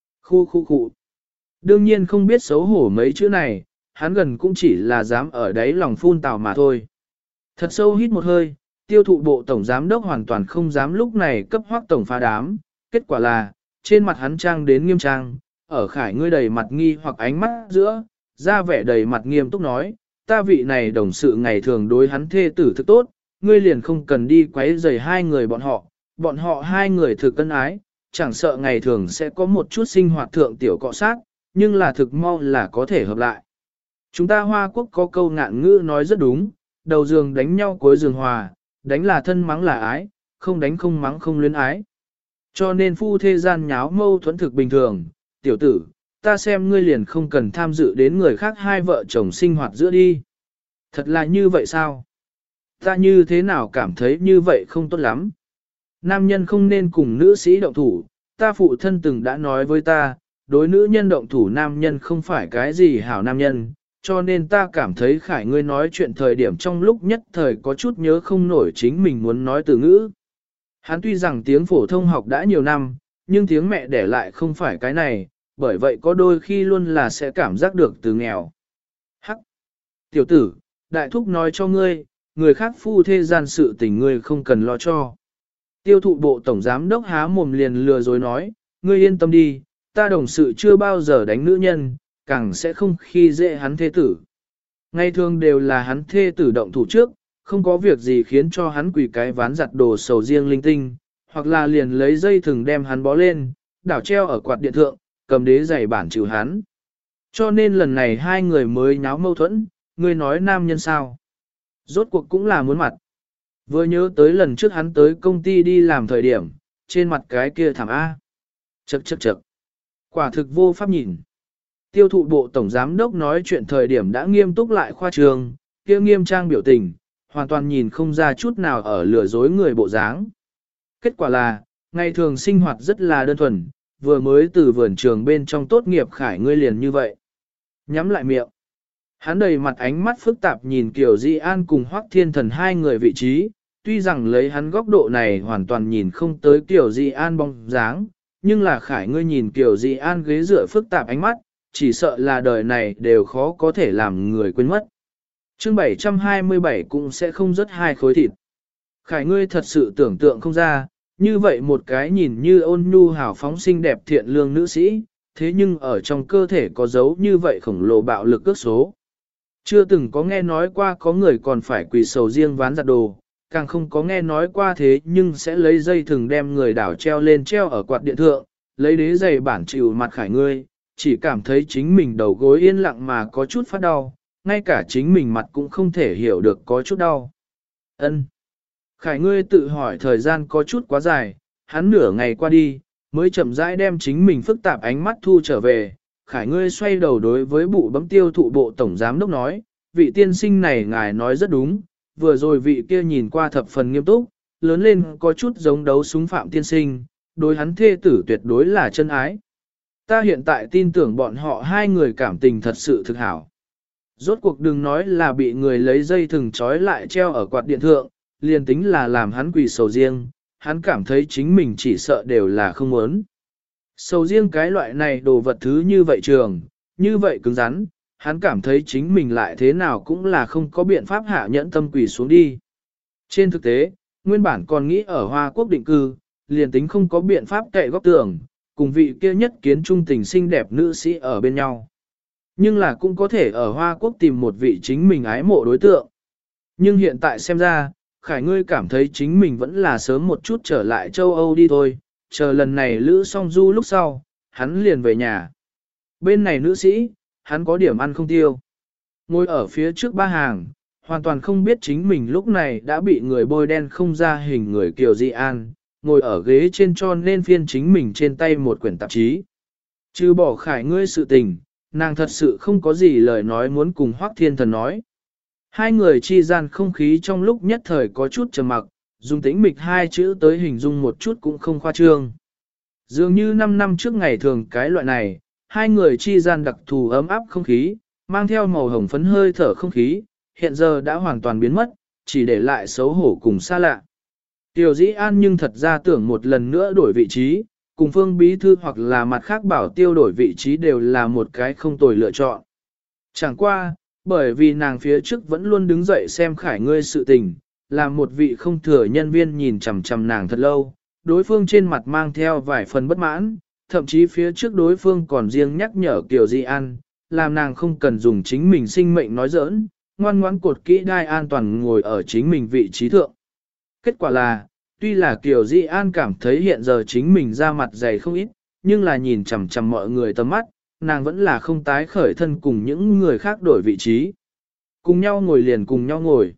Khu. Đương nhiên không biết xấu hổ mấy chữ này, hắn gần cũng chỉ là dám ở đấy lòng phun tào mà thôi. Thật sâu hít một hơi, tiêu thụ bộ tổng giám đốc hoàn toàn không dám lúc này cấp Hoắc tổng phá đám. Kết quả là, trên mặt hắn trang đến nghiêm trang, ở Khải ngươi đầy mặt nghi hoặc ánh mắt giữa, ra vẻ đầy mặt nghiêm túc nói, ta vị này đồng sự ngày thường đối hắn thê tử thực tốt, ngươi liền không cần đi quấy rầy hai người bọn họ hai người thực cân ái, chẳng sợ ngày thường sẽ có một chút sinh hoạt thượng tiểu cọ sát, nhưng là thực mau là có thể hợp lại. Chúng ta Hoa Quốc có câu ngạn ngữ nói rất đúng, đầu giường đánh nhau cuối giường hòa, đánh là thân mắng là ái, không đánh không mắng không luyến ái. Cho nên phu thê gian nháo mâu thuẫn thực bình thường, tiểu tử, ta xem ngươi liền không cần tham dự đến người khác hai vợ chồng sinh hoạt giữa đi. Thật là như vậy sao? Ta như thế nào cảm thấy như vậy không tốt lắm? Nam nhân không nên cùng nữ sĩ động thủ, ta phụ thân từng đã nói với ta, đối nữ nhân động thủ nam nhân không phải cái gì hảo nam nhân, cho nên ta cảm thấy Khải ngươi nói chuyện thời điểm trong lúc nhất thời có chút nhớ không nổi chính mình muốn nói từ ngữ. Hắn tuy rằng tiếng phổ thông học đã nhiều năm, nhưng tiếng mẹ đẻ lại không phải cái này, bởi vậy có đôi khi luôn là sẽ cảm giác được từ nghèo. Hắc! Tiểu tử, đại thúc nói cho ngươi, người khác phu thê gian sự tình ngươi không cần lo cho. Tiêu thụ bộ tổng giám đốc há mồm liền lừa dối nói, ngươi yên tâm đi, ta đồng sự chưa bao giờ đánh nữ nhân, càng sẽ không khi dễ hắn thê tử. Ngày thường đều là hắn thê tử động thủ trước, không có việc gì khiến cho hắn quỳ cái ván giặt đồ sầu riêng linh tinh, hoặc là liền lấy dây thừng đem hắn bó lên, đảo treo ở quạt điện thượng, cầm đế giày bản chịu hắn. Cho nên lần này hai người mới nháo mâu thuẫn, ngươi nói nam nhân sao? Rốt cuộc cũng là muốn mặt. Vừa nhớ tới lần trước hắn tới công ty đi làm thời điểm, trên mặt cái kia thảm A. Chậc. Quả thực vô pháp nhìn. Tiêu thụ bộ tổng giám đốc nói chuyện thời điểm đã nghiêm túc lại khoa trương, kia nghiêm trang biểu tình, hoàn toàn nhìn không ra chút nào ở lừa dối người bộ dáng. Kết quả là, ngày thường sinh hoạt rất là đơn thuần, vừa mới từ vườn trường bên trong tốt nghiệp Khải ngươi liền như vậy. Nhắm lại miệng. Hắn đầy mặt ánh mắt phức tạp nhìn Kiều Di An cùng Hoắc Thiên Thần hai người vị trí, tuy rằng lấy hắn góc độ này hoàn toàn nhìn không tới Kiều Di An bóng dáng, nhưng là Khải ngươi nhìn Kiều Di An ghế dựa phức tạp ánh mắt, chỉ sợ là đời này đều khó có thể làm người quên mất. Chương 727 cũng sẽ không rớt hai khối thịt. Khải ngươi thật sự tưởng tượng không ra, như vậy một cái nhìn như ôn nhu hào phóng xinh đẹp thiện lương nữ sĩ, thế nhưng ở trong cơ thể có dấu như vậy khổng lồ bạo lực cước số. Chưa từng có nghe nói qua có người còn phải quỳ sầu riêng ván giặt đồ, càng không có nghe nói qua thế nhưng sẽ lấy dây thừng đem người đảo treo lên treo ở quạt điện thượng, lấy đế giày bản chịu mặt Khải ngươi, chỉ cảm thấy chính mình đầu gối yên lặng mà có chút phát đau, ngay cả chính mình mặt cũng không thể hiểu được có chút đau. Ân. Khải ngươi tự hỏi thời gian có chút quá dài, hắn nửa ngày qua đi, mới chậm rãi đem chính mình phức tạp ánh mắt thu trở về. Khải ngươi xoay đầu đối với bụ bấm tiêu thụ bộ tổng giám đốc nói, vị tiên sinh này ngài nói rất đúng, vừa rồi vị kia nhìn qua thập phần nghiêm túc, lớn lên có chút giống đấu súng phạm tiên sinh, đối hắn thê tử tuyệt đối là chân ái. Ta hiện tại tin tưởng bọn họ hai người cảm tình thật sự thực hảo. Rốt cuộc đừng nói là bị người lấy dây thừng trói lại treo ở quạt điện thượng, liền tính là làm hắn quỳ sầu riêng, hắn cảm thấy chính mình chỉ sợ đều là không muốn. Sầu riêng cái loại này đồ vật thứ như vậy trường, như vậy cứng rắn, hắn cảm thấy chính mình lại thế nào cũng là không có biện pháp hạ nhẫn tâm quỳ xuống đi. Trên thực tế, nguyên bản còn nghĩ ở Hoa Quốc định cư, liền tính không có biện pháp cậy góc tường, cùng vị kia nhất kiến trung tình xinh đẹp nữ sĩ ở bên nhau. Nhưng là cũng có thể ở Hoa Quốc tìm một vị chính mình ái mộ đối tượng. Nhưng hiện tại xem ra, Khải ngươi cảm thấy chính mình vẫn là sớm một chút trở lại châu Âu đi thôi, chờ lần này Lữ Song Du lúc sau, hắn liền về nhà. Bên này nữ sĩ, hắn có điểm ăn không tiêu. Ngồi ở phía trước ba hàng, hoàn toàn không biết chính mình lúc này đã bị người bôi đen không ra hình người Kiều Di An, ngồi ở ghế trên cho nên phiên chính mình trên tay một quyển tạp chí. Chứ bỏ Khải ngươi sự tình, nàng thật sự không có gì lời nói muốn cùng Hoắc Thiên Thần nói. Hai người chi gian không khí trong lúc nhất thời có chút trầm mặc, dùng tĩnh mịch hai chữ tới hình dung một chút cũng không khoa trương. Dường như 5 năm trước ngày thường cái loại này, hai người chi gian đặc thù ấm áp không khí, mang theo màu hồng phấn hơi thở không khí, hiện giờ đã hoàn toàn biến mất, chỉ để lại xấu hổ cùng xa lạ. Tiểu Dĩ An nhưng thật ra tưởng một lần nữa đổi vị trí, cùng Phương Bí Thư hoặc là mặt khác bảo tiêu đổi vị trí đều là một cái không tồi lựa chọn. Chẳng qua, bởi vì nàng phía trước vẫn luôn đứng dậy xem Khải ngươi sự tình, làm một vị không thừa nhân viên nhìn chằm chằm nàng thật lâu, đối phương trên mặt mang theo vài phần bất mãn, thậm chí phía trước đối phương còn riêng nhắc nhở Kiều Di An, làm nàng không cần dùng chính mình sinh mệnh nói giỡn, ngoan ngoãn cột kỹ đai an toàn ngồi ở chính mình vị trí thượng. Kết quả là, tuy là Kiều Di An cảm thấy hiện giờ chính mình ra mặt dày không ít, nhưng là nhìn chằm chằm mọi người tầm mắt, nàng vẫn là không tái khởi thân cùng những người khác đổi vị trí. Cùng nhau ngồi liền cùng nhau ngồi.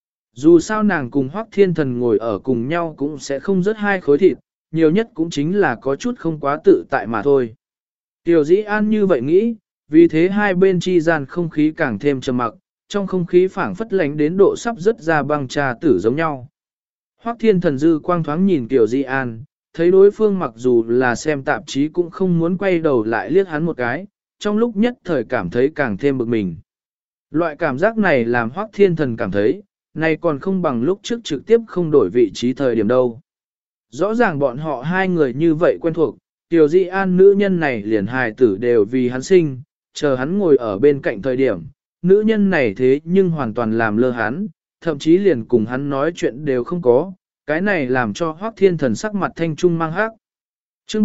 Dù sao nàng cùng Hoắc Thiên Thần ngồi ở cùng nhau cũng sẽ không rớt hai khối thịt, nhiều nhất cũng chính là có chút không quá tự tại mà thôi. Tiểu Dĩ An như vậy nghĩ, vì thế hai bên chi gian không khí càng thêm trầm mặc, trong không khí phảng phất lánh đến độ sắp rớt ra băng trà tử giống nhau. Hoắc Thiên Thần dư quang thoáng nhìn Tiểu Dĩ An, thấy đối phương mặc dù là xem tạp chí cũng không muốn quay đầu lại liếc hắn một cái, trong lúc nhất thời cảm thấy càng thêm bực mình. Loại cảm giác này làm Hoắc Thiên Thần cảm thấy, này còn không bằng lúc trước trực tiếp không đổi vị trí thời điểm đâu. Rõ ràng bọn họ hai người như vậy quen thuộc, Tiểu Di An nữ nhân này liền hài tử đều vì hắn sinh, chờ hắn ngồi ở bên cạnh thời điểm, nữ nhân này thế nhưng hoàn toàn làm lơ hắn, thậm chí liền cùng hắn nói chuyện đều không có, cái này làm cho Hoắc Thiên Thần sắc mặt thanh trung mang hắc. Chương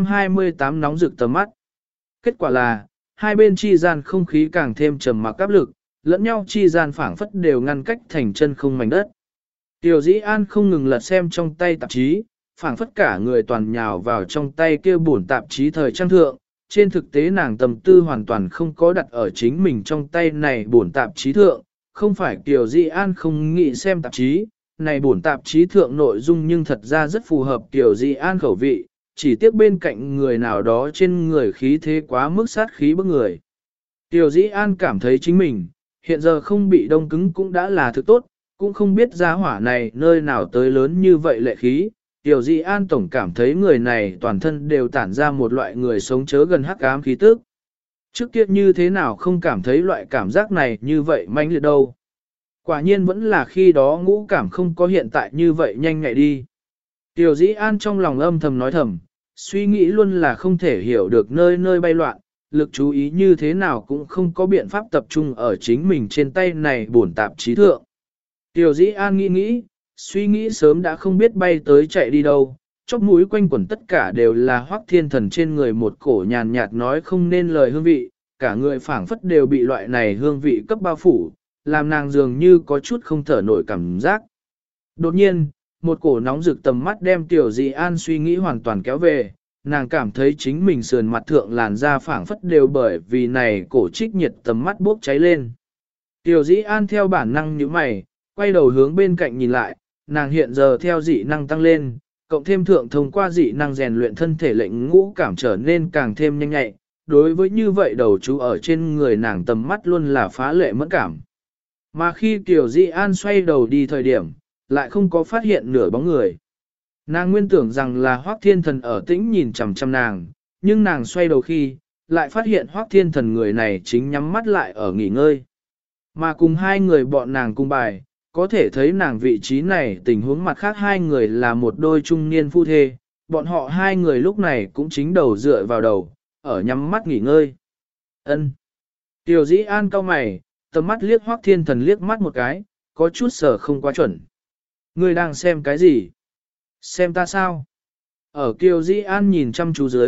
728 nóng rực tầm mắt. Kết quả là, hai bên chi gian không khí càng thêm trầm mặc áp lực, lẫn nhau chi gian phảng phất đều ngăn cách thành chân không mảnh đất. Tiểu Dĩ An không ngừng lật xem trong tay tạp chí, phảng phất cả người toàn nhào vào trong tay kia bổn tạp chí thời trang thượng. Trên thực tế nàng tâm tư hoàn toàn không có đặt ở chính mình trong tay này bổn tạp chí thượng, không phải Tiểu Dĩ An không nghĩ xem tạp chí, này bổn tạp chí thượng nội dung nhưng thật ra rất phù hợp Tiểu Dĩ An khẩu vị, chỉ tiếc bên cạnh người nào đó trên người khí thế quá mức sát khí bức người. Tiểu Dĩ An cảm thấy chính mình, hiện giờ không bị đông cứng cũng đã là thứ tốt, cũng không biết giá hỏa này nơi nào tới lớn như vậy lệ khí. Tiểu Dĩ An tổng cảm thấy người này toàn thân đều tản ra một loại người sống chớ gần hắc ám khí tức. Trước kia như thế nào không cảm thấy loại cảm giác này như vậy mãnh liệt đâu. Quả nhiên vẫn là khi đó ngũ cảm không có hiện tại như vậy nhanh nhạy đi. Tiểu Dĩ An trong lòng âm thầm nói thầm, suy nghĩ luôn là không thể hiểu được nơi nơi bay loạn, lực chú ý như thế nào cũng không có biện pháp tập trung ở chính mình trên tay này bổn tạp chí thượng. Tiểu Dĩ An nghĩ, suy nghĩ sớm đã không biết bay tới chạy đi đâu, chóp mũi quanh quẩn tất cả đều là Hoắc Thiên Thần trên người một cổ nhàn nhạt nói không nên lời hương vị, cả người phảng phất đều bị loại này hương vị cấp bao phủ, làm nàng dường như có chút không thở nổi cảm giác. Đột nhiên, một cổ nóng rực tầm mắt đem Tiểu Dĩ An suy nghĩ hoàn toàn kéo về, nàng cảm thấy chính mình sườn mặt thượng làn da phảng phất đều bởi vì này cổ trích nhiệt tầm mắt bốc cháy lên. Tiểu Dĩ An theo bản năng nhíu mày, quay đầu hướng bên cạnh nhìn lại, nàng hiện giờ theo dị năng tăng lên, cộng thêm thượng thông qua dị năng rèn luyện thân thể lệnh ngũ cảm trở nên càng thêm nhanh nhạy, đối với như vậy đầu chú ở trên người nàng tầm mắt luôn là phá lệ mẫn cảm. Mà khi Tiểu Dĩ An xoay đầu đi thời điểm, lại không có phát hiện nửa bóng người. Nàng nguyên tưởng rằng là Hoắc Thiên Thần ở tĩnh nhìn chằm chằm nàng, nhưng nàng xoay đầu khi, lại phát hiện Hoắc Thiên Thần người này chính nhắm mắt lại ở nghỉ ngơi. Mà cùng hai người bọn nàng cùng bài, có thể thấy nàng vị trí này tình huống mặt khác hai người là một đôi trung niên phu thê, bọn họ hai người lúc này cũng chính đầu dựa vào đầu, ở nhắm mắt nghỉ ngơi. Ân. Tiểu Dĩ An cau mày, tầm mắt liếc Hoắc Thiên Thần liếc mắt một cái, có chút sở không quá chuẩn. Ngươi đang xem cái gì? Xem ta sao? Ở Kiều Dĩ An nhìn chăm chú dưới,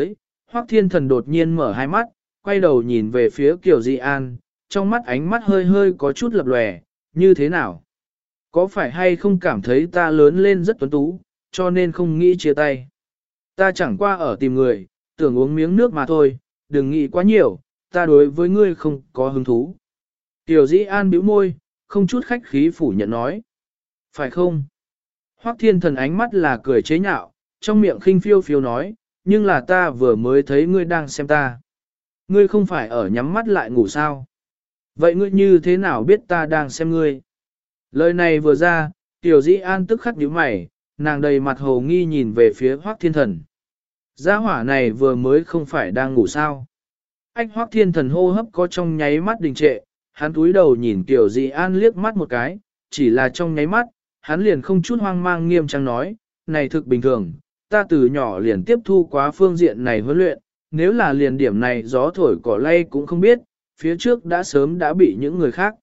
Hoắc Thiên Thần đột nhiên mở hai mắt, quay đầu nhìn về phía Kiều Di An, trong mắt ánh mắt hơi hơi có chút lập lòe, như thế nào? Có phải hay không cảm thấy ta lớn lên rất tuấn tú, cho nên không nghĩ chia tay? Ta chẳng qua ở tìm người, tưởng uống miếng nước mà thôi, đừng nghĩ quá nhiều, ta đối với ngươi không có hứng thú. Kiều Di An bĩu môi, không chút khách khí phủ nhận nói. Phải không? Hoắc Thiên Thần ánh mắt là cười chế nhạo, trong miệng khinh phiêu phiêu nói, nhưng là ta vừa mới thấy ngươi đang xem ta. Ngươi không phải ở nhắm mắt lại ngủ sao? Vậy ngươi như thế nào biết ta đang xem ngươi? Lời này vừa ra, Tiểu Dĩ An tức khắc nhíu mày, nàng đầy mặt hồ nghi nhìn về phía Hoắc Thiên Thần. Gia hỏa này vừa mới không phải đang ngủ sao? Anh Hoắc Thiên Thần hô hấp có trong nháy mắt đình trệ, hắn cúi đầu nhìn Tiểu Dĩ An liếc mắt một cái, chỉ là trong nháy mắt, hắn liền không chút hoang mang nghiêm trang nói, này thực bình thường, ta từ nhỏ liền tiếp thu quá phương diện này huấn luyện, nếu là liền điểm này gió thổi cỏ lay cũng không biết, phía trước đã sớm đã bị những người khác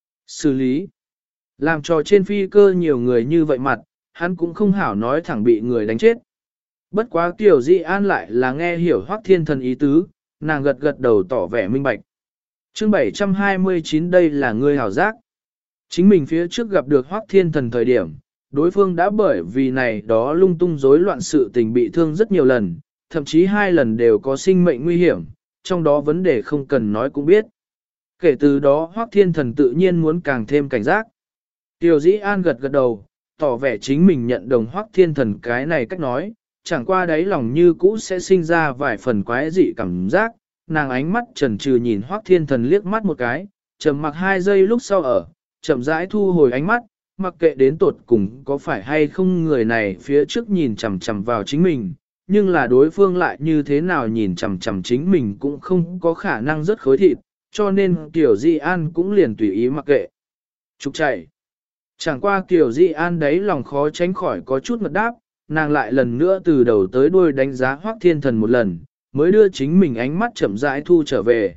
xử lý. Làm cho trên phi cơ nhiều người như vậy mặt, hắn cũng không hảo nói thẳng bị người đánh chết. Bất quá Kiều Di An lại là nghe hiểu Hoắc Thiên Thần ý tứ, nàng gật gật đầu tỏ vẻ minh bạch. Chương 729 đây là người hảo giác. Chính mình phía trước gặp được Hoắc Thiên Thần thời điểm, đối phương đã bởi vì này đó lung tung rối loạn sự tình bị thương rất nhiều lần, thậm chí 2 lần đều có sinh mệnh nguy hiểm, trong đó vấn đề không cần nói cũng biết. Kể từ đó Hoắc Thiên Thần tự nhiên muốn càng thêm cảnh giác. Tiểu Dĩ An gật gật đầu, tỏ vẻ chính mình nhận đồng Hoắc Thiên Thần cái này cách nói, chẳng qua đáy lòng như cũ sẽ sinh ra vài phần quái dị cảm giác, nàng ánh mắt chần chừ nhìn Hoắc Thiên Thần liếc mắt một cái, trầm mặc 2 giây lúc sau ở, chậm rãi thu hồi ánh mắt, mặc kệ đến tột cùng có phải hay không người này phía trước nhìn chằm chằm vào chính mình, nhưng là đối phương lại như thế nào nhìn chằm chằm chính mình cũng không có khả năng rất khối thịt, cho nên Kiều Di An cũng liền tùy ý mặc kệ. Trục chạy. Chẳng qua Kiều Di An đấy lòng khó tránh khỏi có chút ngật đáp, nàng lại lần nữa từ đầu tới đuôi đánh giá Hoắc Thiên Thần một lần, mới đưa chính mình ánh mắt chậm rãi thu trở về.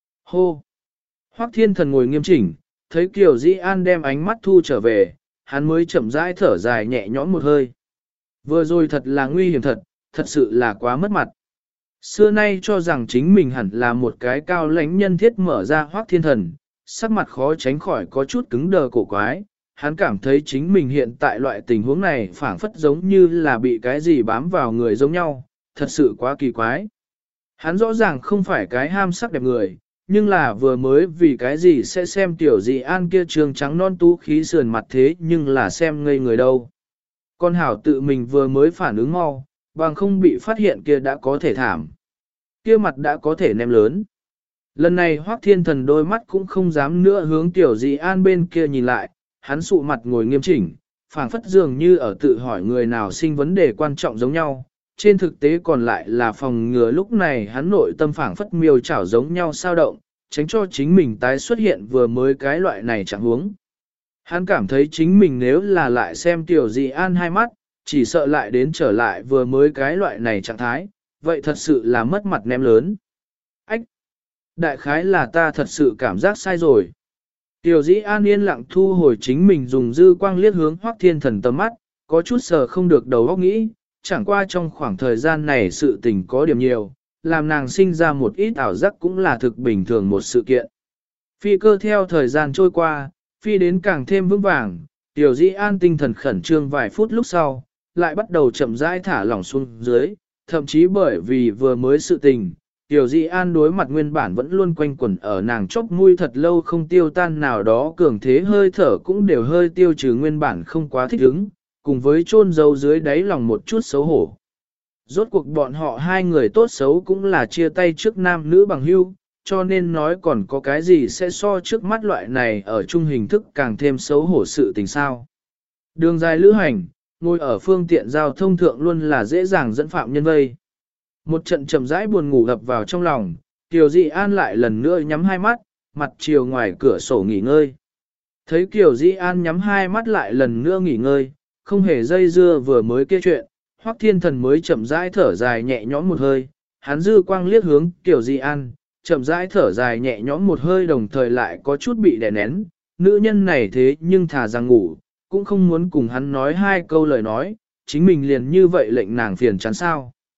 Hô! Hoắc Thiên Thần ngồi nghiêm chỉnh, thấy Kiều Di An đem ánh mắt thu trở về, hắn mới chậm rãi thở dài nhẹ nhõm một hơi. Vừa rồi thật là nguy hiểm thật, thật sự là quá mất mặt. Xưa nay cho rằng chính mình hẳn là một cái cao lãnh nhân thiết mở ra Hoắc Thiên Thần, sắc mặt khó tránh khỏi có chút cứng đờ cổ quái, hắn cảm thấy chính mình hiện tại loại tình huống này phảng phất giống như là bị cái gì bám vào người giống nhau, thật sự quá kỳ quái. Hắn rõ ràng không phải cái ham sắc đẹp người, nhưng là vừa mới vì cái gì sẽ xem Tiểu Dị An kia trường trắng non tú khí sườn mặt thế nhưng là xem ngây người đâu. Con hảo tự mình vừa mới phản ứng mau, bằng không bị phát hiện kia đã có thể thảm. Kia mặt đã có thể ném lớn. Lần này Hoắc Thiên Thần đôi mắt cũng không dám nữa hướng Tiểu Dị An bên kia nhìn lại, hắn sụ mặt ngồi nghiêm chỉnh, phảng phất dường như ở tự hỏi người nào sinh vấn đề quan trọng giống nhau. Trên thực tế còn lại là phòng ngừa lúc này hắn nội tâm phảng phất miêu chảo giống nhau sao động, tránh cho chính mình tái xuất hiện vừa mới cái loại này chẳng huống. Hắn cảm thấy chính mình nếu là lại xem Tiểu Dị An hai mắt, chỉ sợ lại đến trở lại vừa mới cái loại này trạng thái, vậy thật sự là mất mặt ném lớn. Ách! Đại khái là ta thật sự cảm giác sai rồi. Tiểu Dĩ An yên lặng thu hồi chính mình dùng dư quang liếc hướng Hoắc Thiên Thần tầm mắt, có chút sờ không được đầu óc nghĩ, chẳng qua trong khoảng thời gian này sự tình có điểm nhiều, làm nàng sinh ra một ít ảo giác cũng là thực bình thường một sự kiện. Phi cơ theo thời gian trôi qua, phi đến càng thêm vững vàng, Tiểu Dĩ An tinh thần khẩn trương vài phút lúc sau, lại bắt đầu chậm rãi thả lỏng xuống dưới, thậm chí bởi vì vừa mới sự tình, Tiểu Dĩ An đối mặt nguyên bản vẫn luôn quanh quẩn ở nàng chốc mũi thật lâu không tiêu tan nào đó cường thế hơi thở cũng đều hơi tiêu trừ nguyên bản không quá thích ứng, cùng với chôn giấu dưới đáy lòng một chút xấu hổ. Rốt cuộc bọn họ hai người tốt xấu cũng là chia tay trước nam nữ bằng hữu, cho nên nói còn có cái gì sẽ so trước mắt loại này ở chung hình thức càng thêm xấu hổ sự tình sao. Đường dài lữ hành, ngồi ở phương tiện giao thông thượng luôn là dễ dàng dẫn phạm nhân vây. Một trận chậm rãi buồn ngủ ập vào trong lòng, Kiều Dị An lại lần nữa nhắm hai mắt, mặt chiều ngoài cửa sổ nghỉ ngơi. Thấy Kiều Dị An nhắm hai mắt lại lần nữa nghỉ ngơi, không hề dây dưa vừa mới kia chuyện, Hoắc Thiên Thần mới chậm rãi thở dài nhẹ nhõm một hơi, hắn dư quang liếc hướng Kiều Dị An, chậm rãi thở dài nhẹ nhõm một hơi đồng thời lại có chút bị đè nén, nữ nhân này thế nhưng thà rằng ngủ, cũng không muốn cùng hắn nói hai câu lời nói, chính mình liền như vậy lệnh nàng phiền chán sao.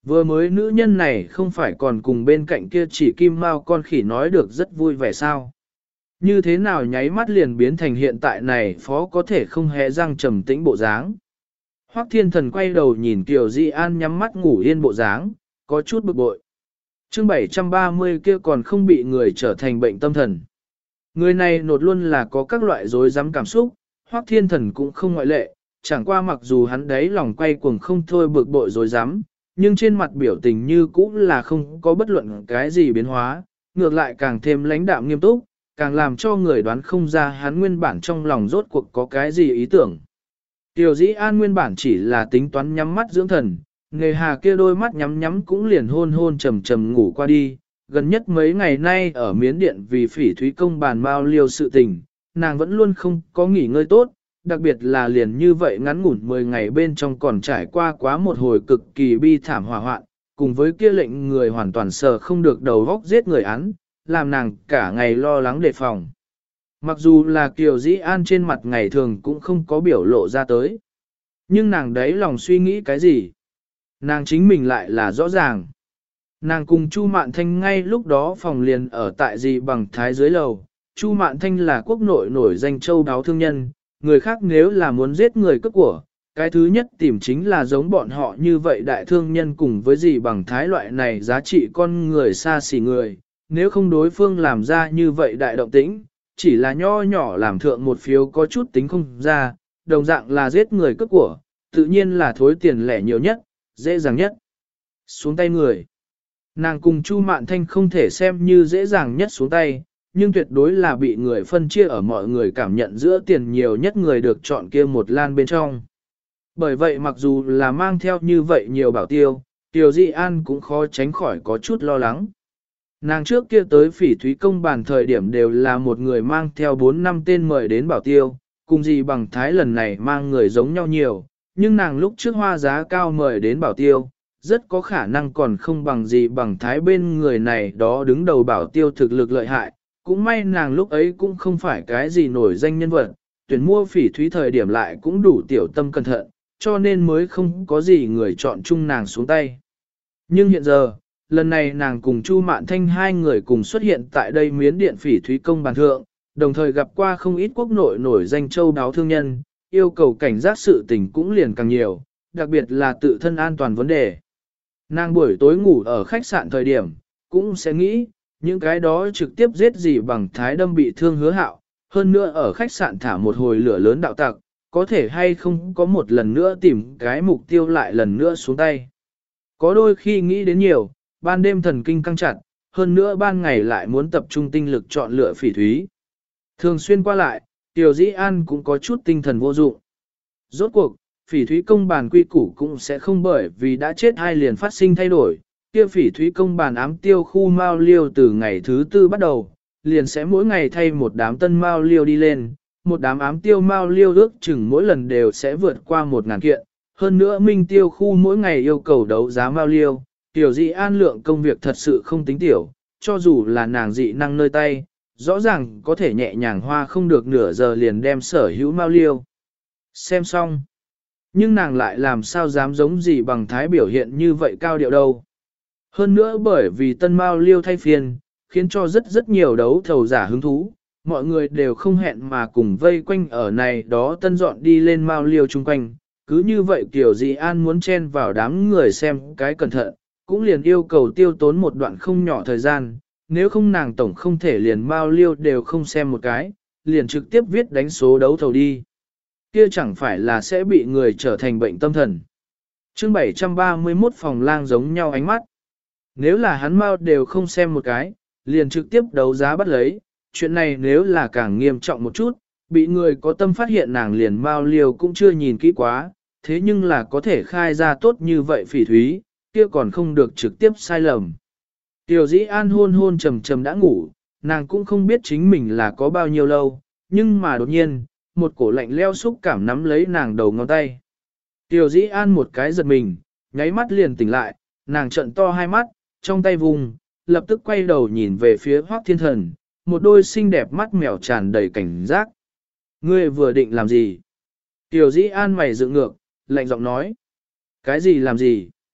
Vừa mới nữ nhân này không phải còn cùng bên cạnh kia chỉ kim mao con khỉ nói được rất vui vẻ sao. Như thế nào nháy mắt liền biến thành hiện tại này phó có thể không hề răng trầm tĩnh bộ dáng. Hoắc Thiên Thần quay đầu nhìn Kiều Di An nhắm mắt ngủ yên bộ dáng, có chút bực bội. Chương 730 kia còn không bị người trở thành bệnh tâm thần. Người này nột luôn là có các loại rối rắm cảm xúc, Hoắc Thiên Thần cũng không ngoại lệ, chẳng qua mặc dù hắn đấy lòng quay cuồng không thôi bực bội rối rắm, nhưng trên mặt biểu tình như cũ là không có bất luận cái gì biến hóa, ngược lại càng thêm lãnh đạm nghiêm túc, càng làm cho người đoán không ra hắn nguyên bản trong lòng rốt cuộc có cái gì ý tưởng. Tiểu Dĩ An nguyên bản chỉ là tính toán nhắm mắt dưỡng thần, nghề hà kia đôi mắt nhắm nhắm cũng liền hôn hôn trầm trầm ngủ qua đi, gần nhất mấy ngày nay ở Miến Điện vì Phỉ Thúy Công bàn bao liêu sự tình, nàng vẫn luôn không có nghỉ ngơi tốt, đặc biệt là liền như vậy ngắn ngủn 10 ngày bên trong còn trải qua quá một hồi cực kỳ bi thảm hỏa hoạn, cùng với kia lệnh người hoàn toàn sợ không được đầu góc giết người án, làm nàng cả ngày lo lắng đề phòng. Mặc dù là Kiều Dĩ An trên mặt ngày thường cũng không có biểu lộ ra tới. Nhưng nàng đấy lòng suy nghĩ cái gì? Nàng chính mình lại là rõ ràng. Nàng cùng Chu Mạn Thanh ngay lúc đó phòng liền ở tại gì bằng thái dưới lầu. Chu Mạn Thanh là quốc nội nổi danh châu đáo thương nhân, người khác nếu là muốn giết người cướp của, cái thứ nhất tìm chính là giống bọn họ như vậy đại thương nhân cùng với gì bằng thái loại này giá trị con người xa xỉ người, nếu không đối phương làm ra như vậy đại động tĩnh, chỉ là nho nhỏ làm thượng một phiếu có chút tính không ra, đồng dạng là giết người cướp của, tự nhiên là thối tiền lẻ nhiều nhất, dễ dàng nhất. Xuống tay người. Nàng cùng Chu Mạn Thanh không thể xem như dễ dàng nhất xuống tay, nhưng tuyệt đối là bị người phân chia ở mọi người cảm nhận giữa tiền nhiều nhất người được chọn kia một lan bên trong. Bởi vậy mặc dù là mang theo như vậy nhiều bảo tiêu, Tiểu Di An cũng khó tránh khỏi có chút lo lắng. Nàng trước kia tới Phỉ Thúy Công bàn thời điểm đều là một người mang theo 4 năm tên mời đến bảo tiêu, cùng gì bằng thái lần này mang người giống nhau nhiều, nhưng nàng lúc trước hoa giá cao mời đến bảo tiêu, rất có khả năng còn không bằng gì bằng thái bên người này đó đứng đầu bảo tiêu thực lực lợi hại, cũng may nàng lúc ấy cũng không phải cái gì nổi danh nhân vật, tuyển mua Phỉ Thúy thời điểm lại cũng đủ tiểu tâm cẩn thận, cho nên mới không có gì người chọn chung nàng xuống tay. Nhưng hiện giờ, lần này nàng cùng Chu Mạn Thanh hai người cùng xuất hiện tại đây Miến Điện Phỉ Thúy Công bàn thượng, đồng thời gặp qua không ít quốc nội nổi danh châu đáo thương nhân, yêu cầu cảnh giác sự tình cũng liền càng nhiều, đặc biệt là tự thân an toàn vấn đề. Nàng buổi tối ngủ ở khách sạn thời điểm, cũng sẽ nghĩ, những cái đó trực tiếp giết gì bằng thái đâm bị thương Hứa Hạo, hơn nữa ở khách sạn thả một hồi lửa lớn đạo tặc, có thể hay không có một lần nữa tìm cái mục tiêu lại lần nữa xuống tay. Có đôi khi nghĩ đến nhiều, ban đêm thần kinh căng chặt, hơn nữa ban ngày lại muốn tập trung tinh lực chọn lựa Phỉ Thúy. Thường xuyên qua lại, Tiểu Dĩ An cũng có chút tinh thần vô dụng. Rốt cuộc, Phỉ Thúy Công bàn quy củ cũng sẽ không bởi vì đã chết hai liền phát sinh thay đổi. Kia Phỉ Thúy Công bàn ám tiêu khu mao liêu từ ngày thứ 4 bắt đầu, liền sẽ mỗi ngày thay một đám tân mao liêu đi lên, một đám ám tiêu mao liêu ước chừng mỗi lần đều sẽ vượt qua 1.000 kiện. Hơn nữa minh tiêu khu mỗi ngày yêu cầu đấu giá mao liêu, Tiểu Dị An lượng công việc thật sự không tính tiểu, cho dù là nàng dị năng nơi tay, rõ ràng có thể nhẹ nhàng hoa không được nửa giờ liền đem sở hữu mao liêu. Xem xong. Nhưng nàng lại làm sao dám giống gì bằng thái biểu hiện như vậy cao điệu đâu. Hơn nữa bởi vì tân mao liêu thay phiên, khiến cho rất nhiều đấu thầu giả hứng thú, mọi người đều không hẹn mà cùng vây quanh ở này đó tân dọn đi lên mao liêu chung quanh. Cứ như vậy Tiểu Dị An muốn chen vào đám người xem cái cẩn thận, cũng liền yêu cầu tiêu tốn một đoạn không nhỏ thời gian, nếu không nàng tổng không thể liền mao liêu đều không xem một cái, liền trực tiếp viết đánh số đấu thầu đi. Kia chẳng phải là sẽ bị người trở thành bệnh tâm thần. Chương 731 phòng lang giống nhau ánh mắt. Nếu là hắn mao đều không xem một cái, liền trực tiếp đấu giá bắt lấy, chuyện này nếu là càng nghiêm trọng một chút, bị người có tâm phát hiện nàng liền mao liêu cũng chưa nhìn kỹ quá, thế nhưng là có thể khai ra tốt như vậy Phỉ Thúy, kia còn không được trực tiếp sai lầm. Tiểu Dĩ An hôn hôn trầm trầm đã ngủ, nàng cũng không biết chính mình là có bao nhiêu lâu, nhưng mà đột nhiên, một cổ lạnh leo xúc cảm nắm lấy nàng đầu ngón tay. Tiểu Dĩ An một cái giật mình, nháy mắt liền tỉnh lại, nàng trợn to hai mắt, trong tay vùng, lập tức quay đầu nhìn về phía Hoắc Thiên Thần, một đôi xinh đẹp mắt mèo tràn đầy cảnh giác. Ngươi vừa định làm gì? Tiểu Dĩ An mày dựng ngược, lạnh giọng nói. Cái gì làm gì?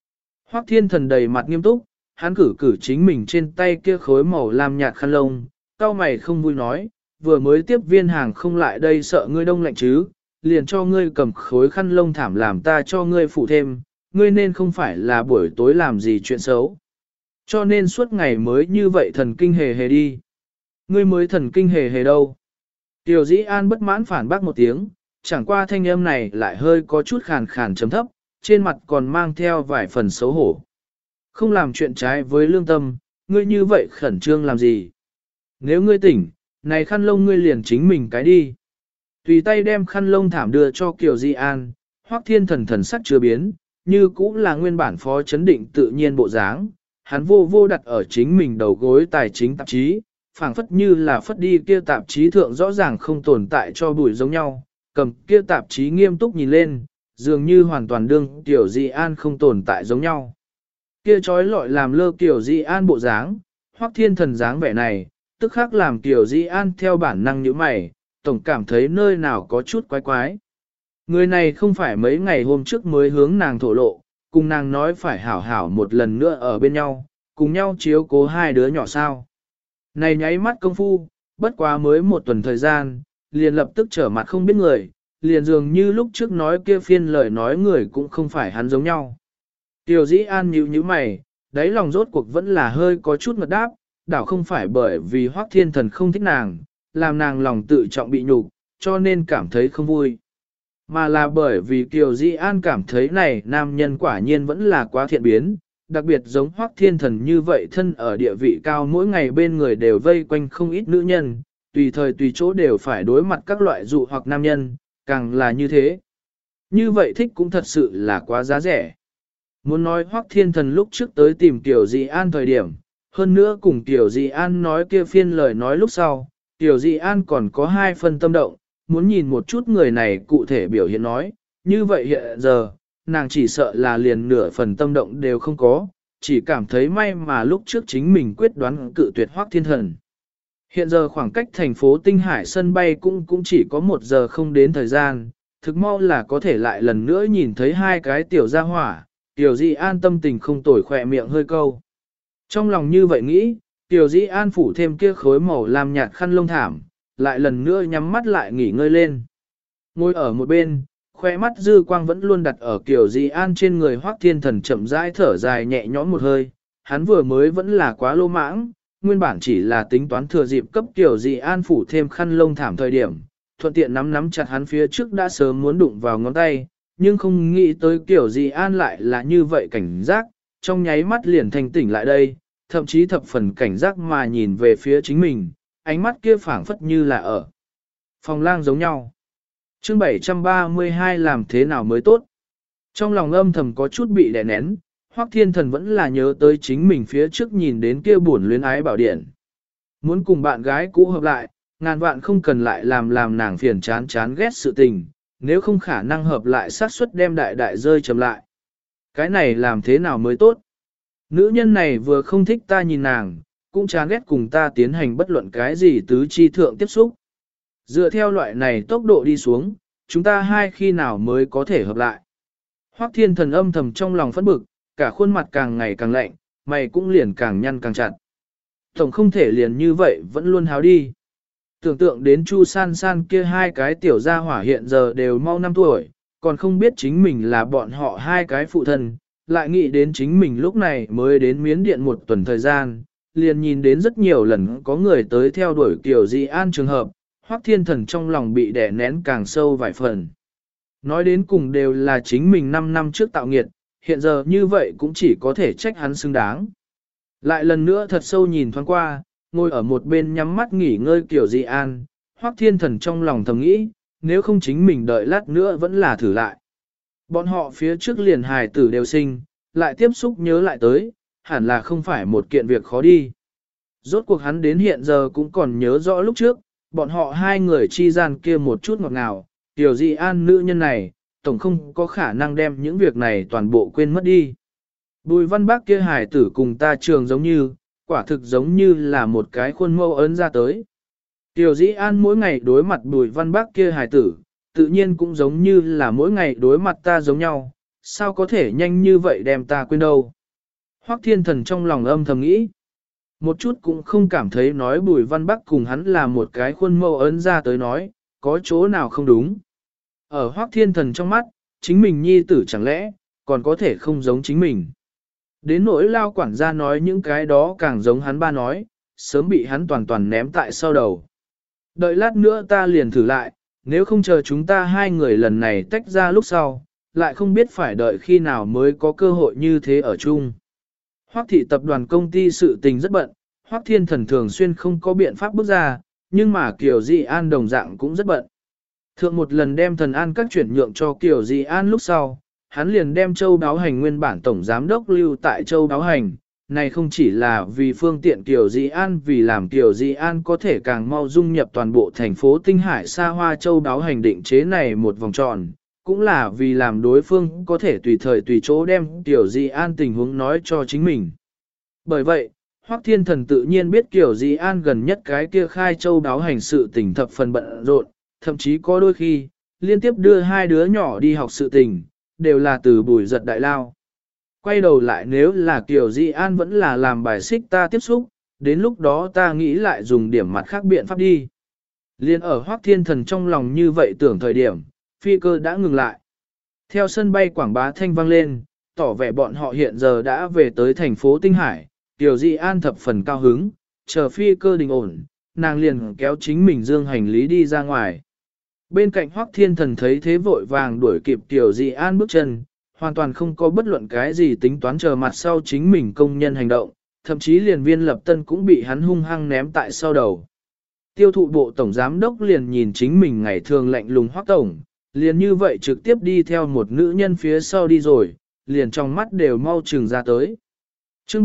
Hoắc Thiên Thần đầy mặt nghiêm túc, hắn cử cử chính mình trên tay kia khối màu lam nhạt khăn lông, cau mày không vui nói, vừa mới tiếp viên hàng không lại đây sợ ngươi đông lạnh chứ, liền cho ngươi cầm khối khăn lông thảm làm ta cho ngươi phụ thêm, ngươi nên không phải là buổi tối làm gì chuyện xấu. Cho nên suốt ngày mới như vậy thần kinh hề hề đi. Ngươi mới thần kinh hề hề đâu. Tiểu Dĩ An bất mãn phản bác một tiếng, chẳng qua thanh âm này lại hơi có chút khàn khàn chấm thấp, trên mặt còn mang theo vài phần xấu hổ. Không làm chuyện trái với lương tâm, ngươi như vậy khẩn trương làm gì? Nếu ngươi tỉnh, này khăn lông ngươi liền chính mình cái đi. Tùy tay đem khăn lông thảm đưa cho Kiều Di An, Hoắc Thiên Thần thần sắc chưa biến, như cũng là nguyên bản phó chấn định tự nhiên bộ dáng. Hắn vô vô đặt ở chính mình đầu gối tài chính tạp chí, phảng phất như là phất đi kia tạp chí thượng rõ ràng không tồn tại cho bụi giống nhau, cầm kia tạp chí nghiêm túc nhìn lên, dường như hoàn toàn đương Kiều Di An không tồn tại giống nhau. Kia trói lọi làm lơ Kiều Di An bộ dáng, Hoắc Thiên Thần dáng vẻ này, tức khắc làm Kiều Di An theo bản năng nhíu mày, tổng cảm thấy nơi nào có chút quái quái. Người này không phải mấy ngày hôm trước mới hướng nàng thổ lộ, cùng nàng nói phải hảo hảo một lần nữa ở bên nhau, cùng nhau chiếu cố hai đứa nhỏ sao. Này nháy mắt công phu, bất quá mới một tuần thời gian, liền lập tức trở mặt không biết người, liền dường như lúc trước nói kia phiên lời nói người cũng không phải hắn giống nhau. Tiểu Dĩ An nhíu nhíu mày, đáy lòng rốt cuộc vẫn là hơi có chút ngật đáp, đảo không phải bởi vì Hoắc Thiên Thần không thích nàng, làm nàng lòng tự trọng bị nhục, cho nên cảm thấy không vui. Mà là bởi vì Kiều Di An cảm thấy này nam nhân quả nhiên vẫn là quá thiện biến, đặc biệt giống Hoắc Thiên Thần như vậy thân ở địa vị cao mỗi ngày bên người đều vây quanh không ít nữ nhân, tùy thời tùy chỗ đều phải đối mặt các loại dụ hoặc nam nhân, càng là như thế. Như vậy thích cũng thật sự là quá giá rẻ. Muốn nói Hoắc Thiên Thần lúc trước tới tìm Kiều Di An thời điểm, hơn nữa cùng Kiều Di An nói kia phiên lời nói lúc sau, Kiều Di An còn có hai phần tâm động, muốn nhìn một chút người này cụ thể biểu hiện nói, như vậy hiện giờ, nàng chỉ sợ là liền nửa phần tâm động đều không có, chỉ cảm thấy may mà lúc trước chính mình quyết đoán cự tuyệt Hoắc Thiên Thần. Hiện giờ khoảng cách thành phố Tinh Hải sân bay cũng chỉ có 1 giờ không đến thời gian, thực mau là có thể lại lần nữa nhìn thấy hai cái tiểu gia hỏa, Tiểu Di An tâm tình không tồi khỏe miệng hơi câu. Trong lòng như vậy nghĩ, Tiểu Di An phủ thêm kia khối màu lam nhạt khăn lông thảm, lại lần nữa nhắm mắt lại nghỉ ngơi lên. Ngồi ở một bên, khoe mắt dư quang vẫn luôn đặt ở Tiểu Di An trên người Hoắc Thiên Thần chậm rãi thở dài nhẹ nhõm một hơi, hắn vừa mới vẫn là quá lô mãng, nguyên bản chỉ là tính toán thừa dịp cấp Tiểu Di An phủ thêm khăn lông thảm thời điểm, thuận tiện nắm chặt hắn phía trước đã sớm muốn đụng vào ngón tay, nhưng không nghĩ tới Tiểu Di An lại là như vậy cảnh giác, trong nháy mắt liền thanh tỉnh lại đây, thậm chí thập phần cảnh giác mà nhìn về phía chính mình, ánh mắt kia phảng phất như là ở phòng lang giống nhau. Chương 732 làm thế nào mới tốt? Trong lòng âm thầm có chút bị đè nén, Hoắc Thiên Thần vẫn là nhớ tới chính mình phía trước nhìn đến kia buồn luyến ái bảo điện. Muốn cùng bạn gái cũ hợp lại, ngàn vạn không cần lại làm nàng phiền chán ghét sự tình, nếu không khả năng hợp lại xác suất đem đại rơi chậm lại. Cái này làm thế nào mới tốt? Nữ nhân này vừa không thích ta nhìn nàng, cũng chán ghét cùng ta tiến hành bất luận cái gì tứ chi thượng tiếp xúc. Dựa theo loại này tốc độ đi xuống, chúng ta hai khi nào mới có thể hợp lại. Hoắc Thiên Thần âm thầm trong lòng phẫn bực, cả khuôn mặt càng ngày càng lạnh, mày cũng liền càng nhăn càng chặt. Tổng không thể liền như vậy vẫn luôn háo đi. Tưởng tượng đến Chu San San kia hai cái tiểu gia hỏa hiện giờ đều mau 5 tuổi, còn không biết chính mình là bọn họ hai cái phụ thân, lại nghĩ đến chính mình lúc này mới đến Miến Điện 1 tuần thời gian, liền nhìn đến rất nhiều lần có người tới theo đuổi Kiều Di An trường hợp, Hoắc Thiên Thần trong lòng bị đè nén càng sâu vài phần. Nói đến cùng đều là chính mình 5 năm trước tạo nghiệt, hiện giờ như vậy cũng chỉ có thể trách hắn xứng đáng. Lại lần nữa thật sâu nhìn thoáng qua, ngồi ở một bên nhắm mắt nghỉ ngơi Kiều Di An, Hoắc Thiên Thần trong lòng thầm nghĩ, nếu không chính mình đợi lát nữa vẫn là thử lại. Bọn họ phía trước liền hài tử đều sinh, lại tiếp xúc nhớ lại tới, hẳn là không phải một kiện việc khó đi. Rốt cuộc hắn đến hiện giờ cũng còn nhớ rõ lúc trước, bọn họ hai người chi gian kia một chút ngọt ngào, Tiểu Di An nữ nhân này, tổng không có khả năng đem những việc này toàn bộ quên mất đi. Bùi Văn Bác kia hài tử cùng ta trường giống như, quả thực giống như là một cái khuôn mẫu ấn ra tới. Tiểu Di An mỗi ngày đối mặt Bùi Văn Bác kia hài tử, tự nhiên cũng giống như là mỗi ngày đối mặt ta giống nhau, sao có thể nhanh như vậy đem ta quên đâu. Hoắc Thiên Thần trong lòng âm thầm nghĩ. Một chút cũng không cảm thấy nói Bùi Văn Bắc cùng hắn là một cái khuôn mẫu ấn ra tới nói, có chỗ nào không đúng. Ở Hoắc Thiên Thần trong mắt, chính mình nhi tử chẳng lẽ, còn có thể không giống chính mình. Đến nỗi lao quản gia nói những cái đó càng giống hắn ba nói, sớm bị hắn toàn toàn ném tại sau đầu. Đợi lát nữa ta liền thử lại, nếu không chờ chúng ta hai người lần này tách ra lúc sau, lại không biết phải đợi khi nào mới có cơ hội như thế ở chung. Hoắc thị tập đoàn công ty sự tình rất bận, Hoắc Thiên Thần thường xuyên không có biện pháp bước ra, nhưng mà Kiều Dị An đồng dạng cũng rất bận. Thượng một lần đem Thần An các chuyển nhượng cho Kiều Dị An lúc sau, hắn liền đem Châu Đáo Hành nguyên bản tổng giám đốc lưu tại Châu Đáo Hành. Này không chỉ là vì phương tiện Kiều Dị An, vì làm Kiều Dị An có thể càng mau dung nhập toàn bộ thành phố Tinh Hải xa hoa Châu Đáo Hành định chế này một vòng tròn, cũng là vì làm đối phương có thể tùy thời tùy chỗ đem Kiều Dị An tình huống nói cho chính mình. Bởi vậy, Hoắc Thiên Thần tự nhiên biết Kiều Dị An gần nhất cái kia khai Châu Đáo Hành sự tình thập phần bận rộn, thậm chí có đôi khi, liên tiếp đưa hai đứa nhỏ đi học sự tình, đều là từ Bùi Giật đại lao. Quay đầu lại nếu là Kiều Dị An vẫn là làm bài xích ta tiếp xúc, đến lúc đó ta nghĩ lại dùng điểm mặt khác biện pháp đi. Liên ở Hoắc Thiên Thần trong lòng như vậy tưởng thời điểm, phi cơ đã ngừng lại. Theo sân bay quảng bá thanh vang lên, tỏ vẻ bọn họ hiện giờ đã về tới thành phố Tinh Hải, Kiều Dị An thập phần cao hứng, chờ phi cơ đình ổn, nàng liền kéo chính mình dương hành lý đi ra ngoài. Bên cạnh Hoắc Thiên Thần thấy thế vội vàng đuổi kịp Kiều Dị An bước chân, hoàn toàn không có bất luận cái gì tính toán chờ mặt sau chính mình công nhân hành động, thậm chí liền Viên Lập Tân cũng bị hắn hung hăng ném tại sau đầu. Tiêu thụ bộ tổng giám đốc liền nhìn chính mình ngày thường lạnh lùng Hoắc tổng, liền như vậy trực tiếp đi theo một nữ nhân phía sau đi rồi, liền trong mắt đều mau chừng ra tới. Chương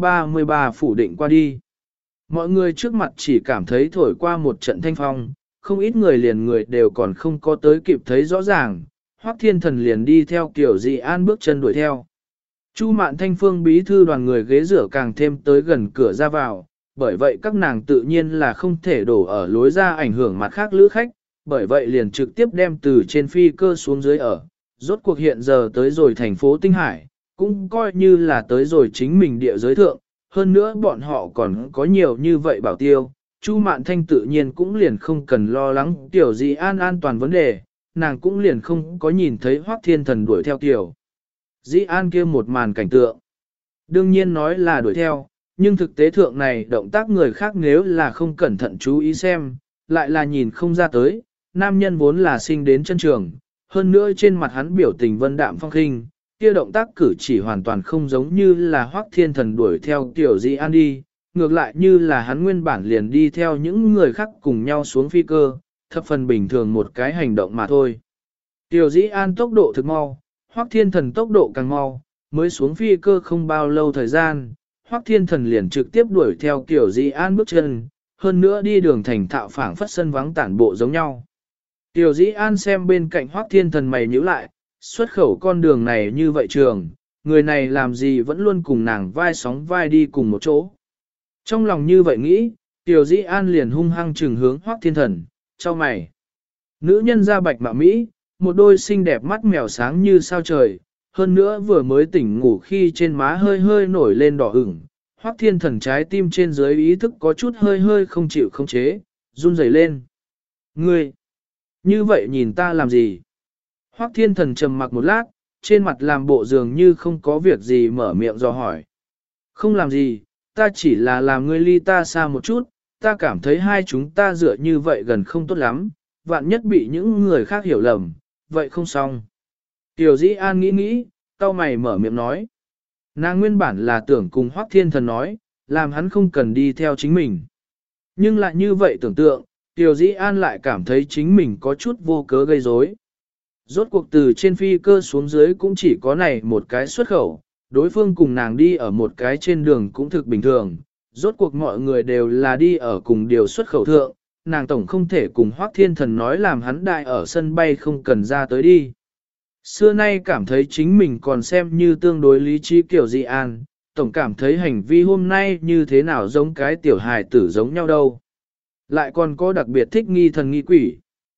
733 phủ định qua đi. Mọi người trước mặt chỉ cảm thấy thổi qua một trận thanh phong, không ít người liền người đều còn không có tới kịp thấy rõ ràng, Hoắc Thiên Thần liền đi theo Kiều Dị An bước chân đuổi theo. Chu Mạn Thanh Phương bí thư đoàn người ghế rửa càng thêm tới gần cửa ra vào, bởi vậy các nàng tự nhiên là không thể đổ ở lối ra ảnh hưởng mặt khác lữ khách, bởi vậy liền trực tiếp đem từ trên phi cơ xuống dưới ở. Rốt cuộc hiện giờ tới rồi thành phố Tinh Hải, cũng coi như là tới rồi chính mình địa giới thượng, hơn nữa bọn họ còn có nhiều như vậy bảo tiêu. Chu Mạn Thanh tự nhiên cũng liền không cần lo lắng Kiều Dị An an toàn vấn đề, nàng cũng liền không có nhìn thấy Hoắc Thiên Thần đuổi theo Kiều Dị An kia một màn cảnh tượng. Đương nhiên nói là đuổi theo, nhưng thực tế thượng này động tác người khác nếu là không cẩn thận chú ý xem, lại là nhìn không ra tới, nam nhân vốn là sinh đến chân trường, hơn nữa trên mặt hắn biểu tình vân đạm phong khinh, kia động tác cử chỉ hoàn toàn không giống như là Hoắc Thiên Thần đuổi theo Kiều Dị An đi, ngược lại như là hắn nguyên bản liền đi theo những người khác cùng nhau xuống phi cơ, thập phần bình thường một cái hành động mà thôi. Kiều Dị An tốc độ thực mau, Hoắc Thiên Thần tốc độ càng mau, mới xuống phi cơ không bao lâu thời gian, Hoắc Thiên Thần liền trực tiếp đuổi theo Kiều Dị An bước chân, hơn nữa đi đường thành thạo phảng phất sân vắng tản bộ giống nhau. Kiều Dị An xem bên cạnh Hoắc Thiên Thần mày nhíu lại, xuất khẩu con đường này như vậy trường, người này làm gì vẫn luôn cùng nàng vai sóng vai đi cùng một chỗ. Trong lòng như vậy nghĩ, Kiều Dị An liền hung hăng trừng hướng Hoắc Thiên Thần, cho mày. Nữ nhân da bạch mạ Mỹ, một đôi xinh đẹp mắt mèo sáng như sao trời, hơn nữa vừa mới tỉnh ngủ khi trên má hơi hơi nổi lên đỏ ửng. Hoắc Thiên Thần trái tim trên dưới ý thức có chút hơi hơi không chịu khống chế, run rẩy lên. Ngươi, như vậy nhìn ta làm gì? Hoắc Thiên Thần trầm mặc một lát, trên mặt làm bộ dường như không có việc gì mở miệng do hỏi. Không làm gì, ta chỉ là làm ngươi ly ta xa một chút, ta cảm thấy hai chúng ta dựa như vậy gần không tốt lắm, vạn nhất bị những người khác hiểu lầm, vậy không xong. Tiểu Dĩ An nghĩ nghĩ, cau mày mở miệng nói. Nàng nguyên bản là tưởng cùng Hoắc Thiên Thần nói, làm hắn không cần đi theo chính mình. Nhưng lại như vậy tưởng tượng, Tiểu Dĩ An lại cảm thấy chính mình có chút vô cớ gây rối. Rốt cuộc từ trên phi cơ xuống dưới cũng chỉ có này một cái xuất khẩu, đối phương cùng nàng đi ở một cái trên đường cũng thực bình thường. Rốt cuộc mọi người đều là đi ở cùng điều xuất khẩu thượng, nàng tổng không thể cùng Hoắc Thiên Thần nói làm hắn đại ở sân bay không cần ra tới đi. Xưa nay cảm thấy chính mình còn xem như tương đối lý trí Kiều Dị An, tổng cảm thấy hành vi hôm nay như thế nào giống cái tiểu hài tử giống nhau đâu. Lại còn có đặc biệt thích nghi thần nghi quỷ.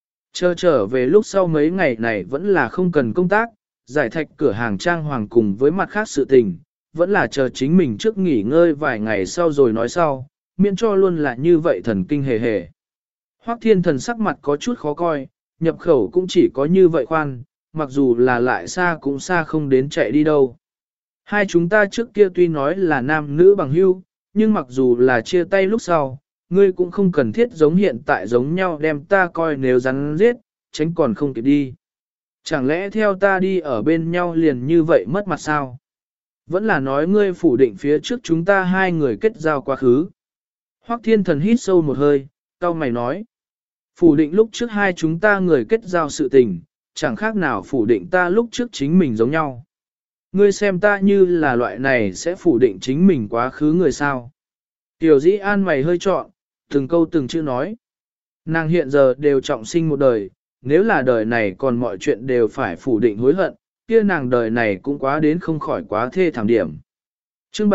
Trở về lúc sau mấy ngày này vẫn là không cần công tác, giải thạch cửa hàng trang hoàng cùng với mặt khác sự tình, vẫn là chờ chính mình trước nghỉ ngơi vài ngày sau rồi nói sau, miễn cho luôn là như vậy thần kinh hề hề. Hoắc Thiên Thần sắc mặt có chút khó coi, nhập khẩu cũng chỉ có như vậy khoan, mặc dù là lại xa cũng xa không đến chạy đi đâu. Hai chúng ta trước kia tuy nói là nam nữ bằng hữu, nhưng mặc dù là chia tay lúc sau, ngươi cũng không cần thiết giống hiện tại giống nhau đem ta coi nếu rắn giết, tránh còn không kịp đi. Chẳng lẽ theo ta đi ở bên nhau liền như vậy mất mặt sao? Vẫn là nói ngươi phủ định phía trước chúng ta hai người kết giao quá khứ. Hoắc Thiên Thần hít sâu một hơi, cau mày nói. Phủ định lúc trước hai chúng ta người kết giao sự tình, chẳng khác nào phủ định ta lúc trước chính mình giống nhau. Ngươi xem ta như là loại này sẽ phủ định chính mình quá khứ người sao. Tiểu Dĩ An mày hơi trọn, từng câu từng chữ nói. Nàng hiện giờ đều trọng sinh một đời, nếu là đời này còn mọi chuyện đều phải phủ định hối hận, kia nàng đời này cũng quá đến không khỏi quá thê thảm điểm. Chương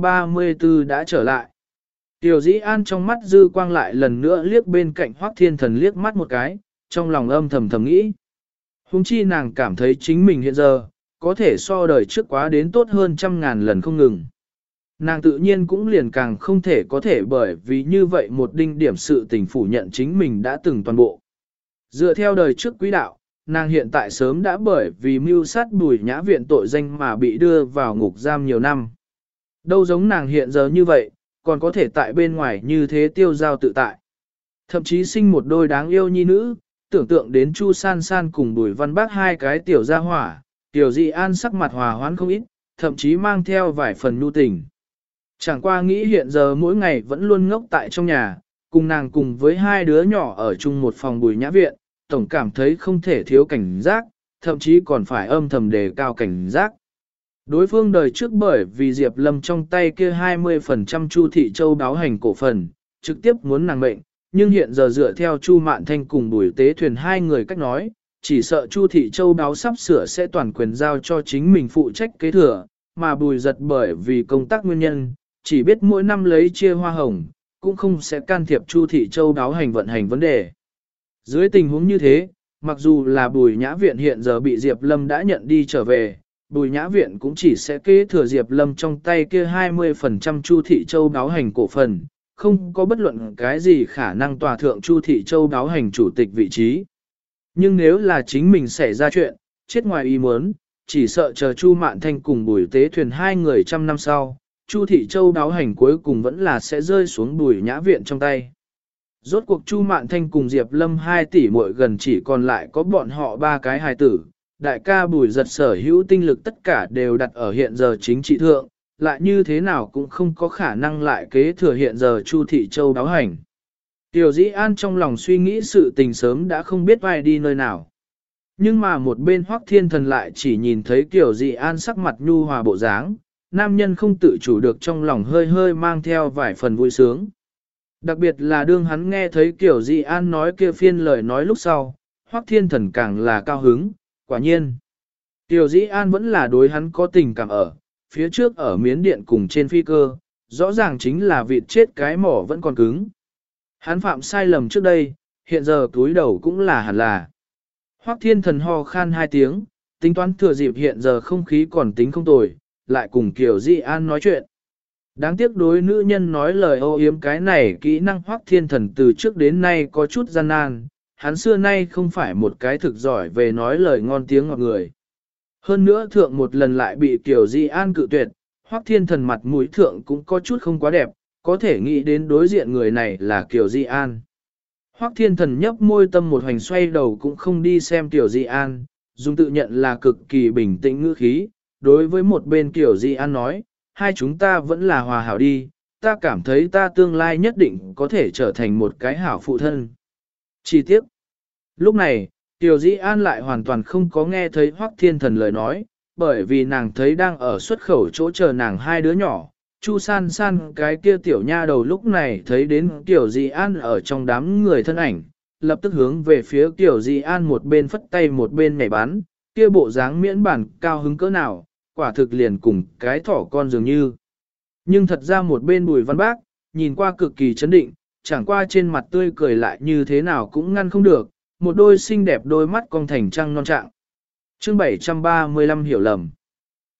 734 đã trở lại. Tiểu Dĩ An trong mắt dư quang lại lần nữa liếc bên cạnh Hoắc Thiên Thần liếc mắt một cái, trong lòng âm thầm thầm nghĩ. Hùng chi nàng cảm thấy chính mình hiện giờ, có thể so đời trước quá đến tốt hơn 100.000 lần không ngừng. Nàng tự nhiên cũng liền càng không thể có thể bởi vì như vậy một đinh điểm sự tình phủ nhận chính mình đã từng toàn bộ. Dựa theo đời trước quý đạo, nàng hiện tại sớm đã bởi vì mưu sát Bùi Nhã Viện tội danh mà bị đưa vào ngục giam nhiều năm. Đâu giống nàng hiện giờ như vậy, còn có thể tại bên ngoài như thế tiêu giao tự tại. Thậm chí sinh một đôi đáng yêu nhi nữ, tưởng tượng đến Chu San San cùng Bùi Văn Bác hai cái tiểu gia hỏa, Tiểu Dị An sắc mặt hòa hoãn không ít, thậm chí mang theo vài phần nhu tình. Chẳng qua nghĩ hiện giờ mỗi ngày vẫn luôn ngốc tại trong nhà, cùng nàng cùng với hai đứa nhỏ ở chung một phòng Bùi Nhã Viện, tổng cảm thấy không thể thiếu cảnh giác, thậm chí còn phải âm thầm đề cao cảnh giác. Đối phương đời trước bởi vì Diệp Lâm trong tay kia 20% Chu Thị Châu đáo hành cổ phần, trực tiếp muốn nàng mệnh, nhưng hiện giờ dựa theo Chu Mạn Thanh cùng Bùi Tế Thuyền hai người cách nói, chỉ sợ Chu Thị Châu đáo sắp sửa sẽ toàn quyền giao cho chính mình phụ trách kế thừa, mà Bùi Giật bởi vì công tác nguyên nhân, chỉ biết mỗi năm lấy chia hoa hồng, cũng không sẽ can thiệp Chu Thị Châu đáo hành vận hành vấn đề. Dưới tình huống như thế, mặc dù là Bùi Nhã Viện hiện giờ bị Diệp Lâm đã nhận đi trở về, Bùi Nhã Viện cũng chỉ sẽ kế thừa Diệp Lâm trong tay kia 20% Chu Thị Châu đáo hành cổ phần, không có bất luận cái gì khả năng tòa thượng Chu Thị Châu đáo hành chủ tịch vị trí. Nhưng nếu là chính mình xảy ra chuyện, chết ngoài ý muốn, chỉ sợ chờ Chu Mạn Thanh cùng Bùi Tế Thuyền hai người 100 năm sau, Chu Thị Châu đáo hành cuối cùng vẫn là sẽ rơi xuống Bùi Nhã Viện trong tay. Rốt cuộc Chu Mạn Thanh cùng Diệp Lâm 2 tỷ muội gần chỉ còn lại có bọn họ 3 cái hài tử, đại ca Bùi Giật sở hữu tinh lực tất cả đều đặt ở hiện giờ chính trị thượng, lại như thế nào cũng không có khả năng lại kế thừa hiện giờ Chu Thị Châu đáo hành. Tiểu Dĩ An trong lòng suy nghĩ sự tình sớm đã không biết vai đi nơi nào. Nhưng mà một bên Hoắc Thiên Thần lại chỉ nhìn thấy Tiểu Dĩ An sắc mặt nhu hòa bộ dáng, nam nhân không tự chủ được trong lòng hơi hơi mang theo vài phần vui sướng. Đặc biệt là đương hắn nghe thấy Tiểu Dĩ An nói kia phiên lời nói lúc sau, Hoắc Thiên Thần càng là cao hứng, quả nhiên. Tiểu Dĩ An vẫn là đối hắn có tình cảm ở, phía trước ở miến điện cùng trên phi cơ, rõ ràng chính là vịt chết cái mỏ vẫn còn cứng. Hắn phạm sai lầm trước đây, hiện giờ túi đầu cũng là hẳn là. Hoắc Thiên Thần ho khan 2 tiếng, tính toán thừa dịp hiện giờ không khí còn tính không tồi, lại cùng Kiều Di An nói chuyện. Đáng tiếc đối nữ nhân nói lời ô yếm cái này kỹ năng Hoắc Thiên Thần từ trước đến nay có chút gian nan, hắn xưa nay không phải một cái thực giỏi về nói lời ngon tiếng ngọt người. Hơn nữa thượng một lần lại bị Kiều Di An cự tuyệt, Hoắc Thiên Thần mặt mũi thượng cũng có chút không quá đẹp, có thể nghĩ đến đối diện người này là Kiều Di An. Hoắc Thiên Thần nhấp môi tâm một hoành xoay đầu cũng không đi xem Kiều Di An, dùng tự nhận là cực kỳ bình tĩnh ngữ khí, đối với một bên Kiều Di An nói, hai chúng ta vẫn là hòa hảo đi, ta cảm thấy ta tương lai nhất định có thể trở thành một cái hảo phụ thân. Chi tiết. Lúc này, Kiều Di An lại hoàn toàn không có nghe thấy Hoắc Thiên Thần lời nói, bởi vì nàng thấy đang ở xuất khẩu chỗ chờ nàng hai đứa nhỏ. Chu San San cái kia tiểu nha đầu lúc này thấy đến Kiều Di An ở trong đám người thân ảnh, lập tức hướng về phía Kiều Di An một bên phất tay một bên nhảy bắn, kia bộ dáng miễn bản cao hứng cỡ nào, quả thực liền cùng cái thỏ con dường như. Nhưng thật ra một bên Bùi Văn Bác, nhìn qua cực kỳ chấn định, chẳng qua trên mặt tươi cười lại như thế nào cũng ngăn không được, một đôi xinh đẹp đôi mắt cong thành trăng non trạng. Chương 735 hiểu lầm.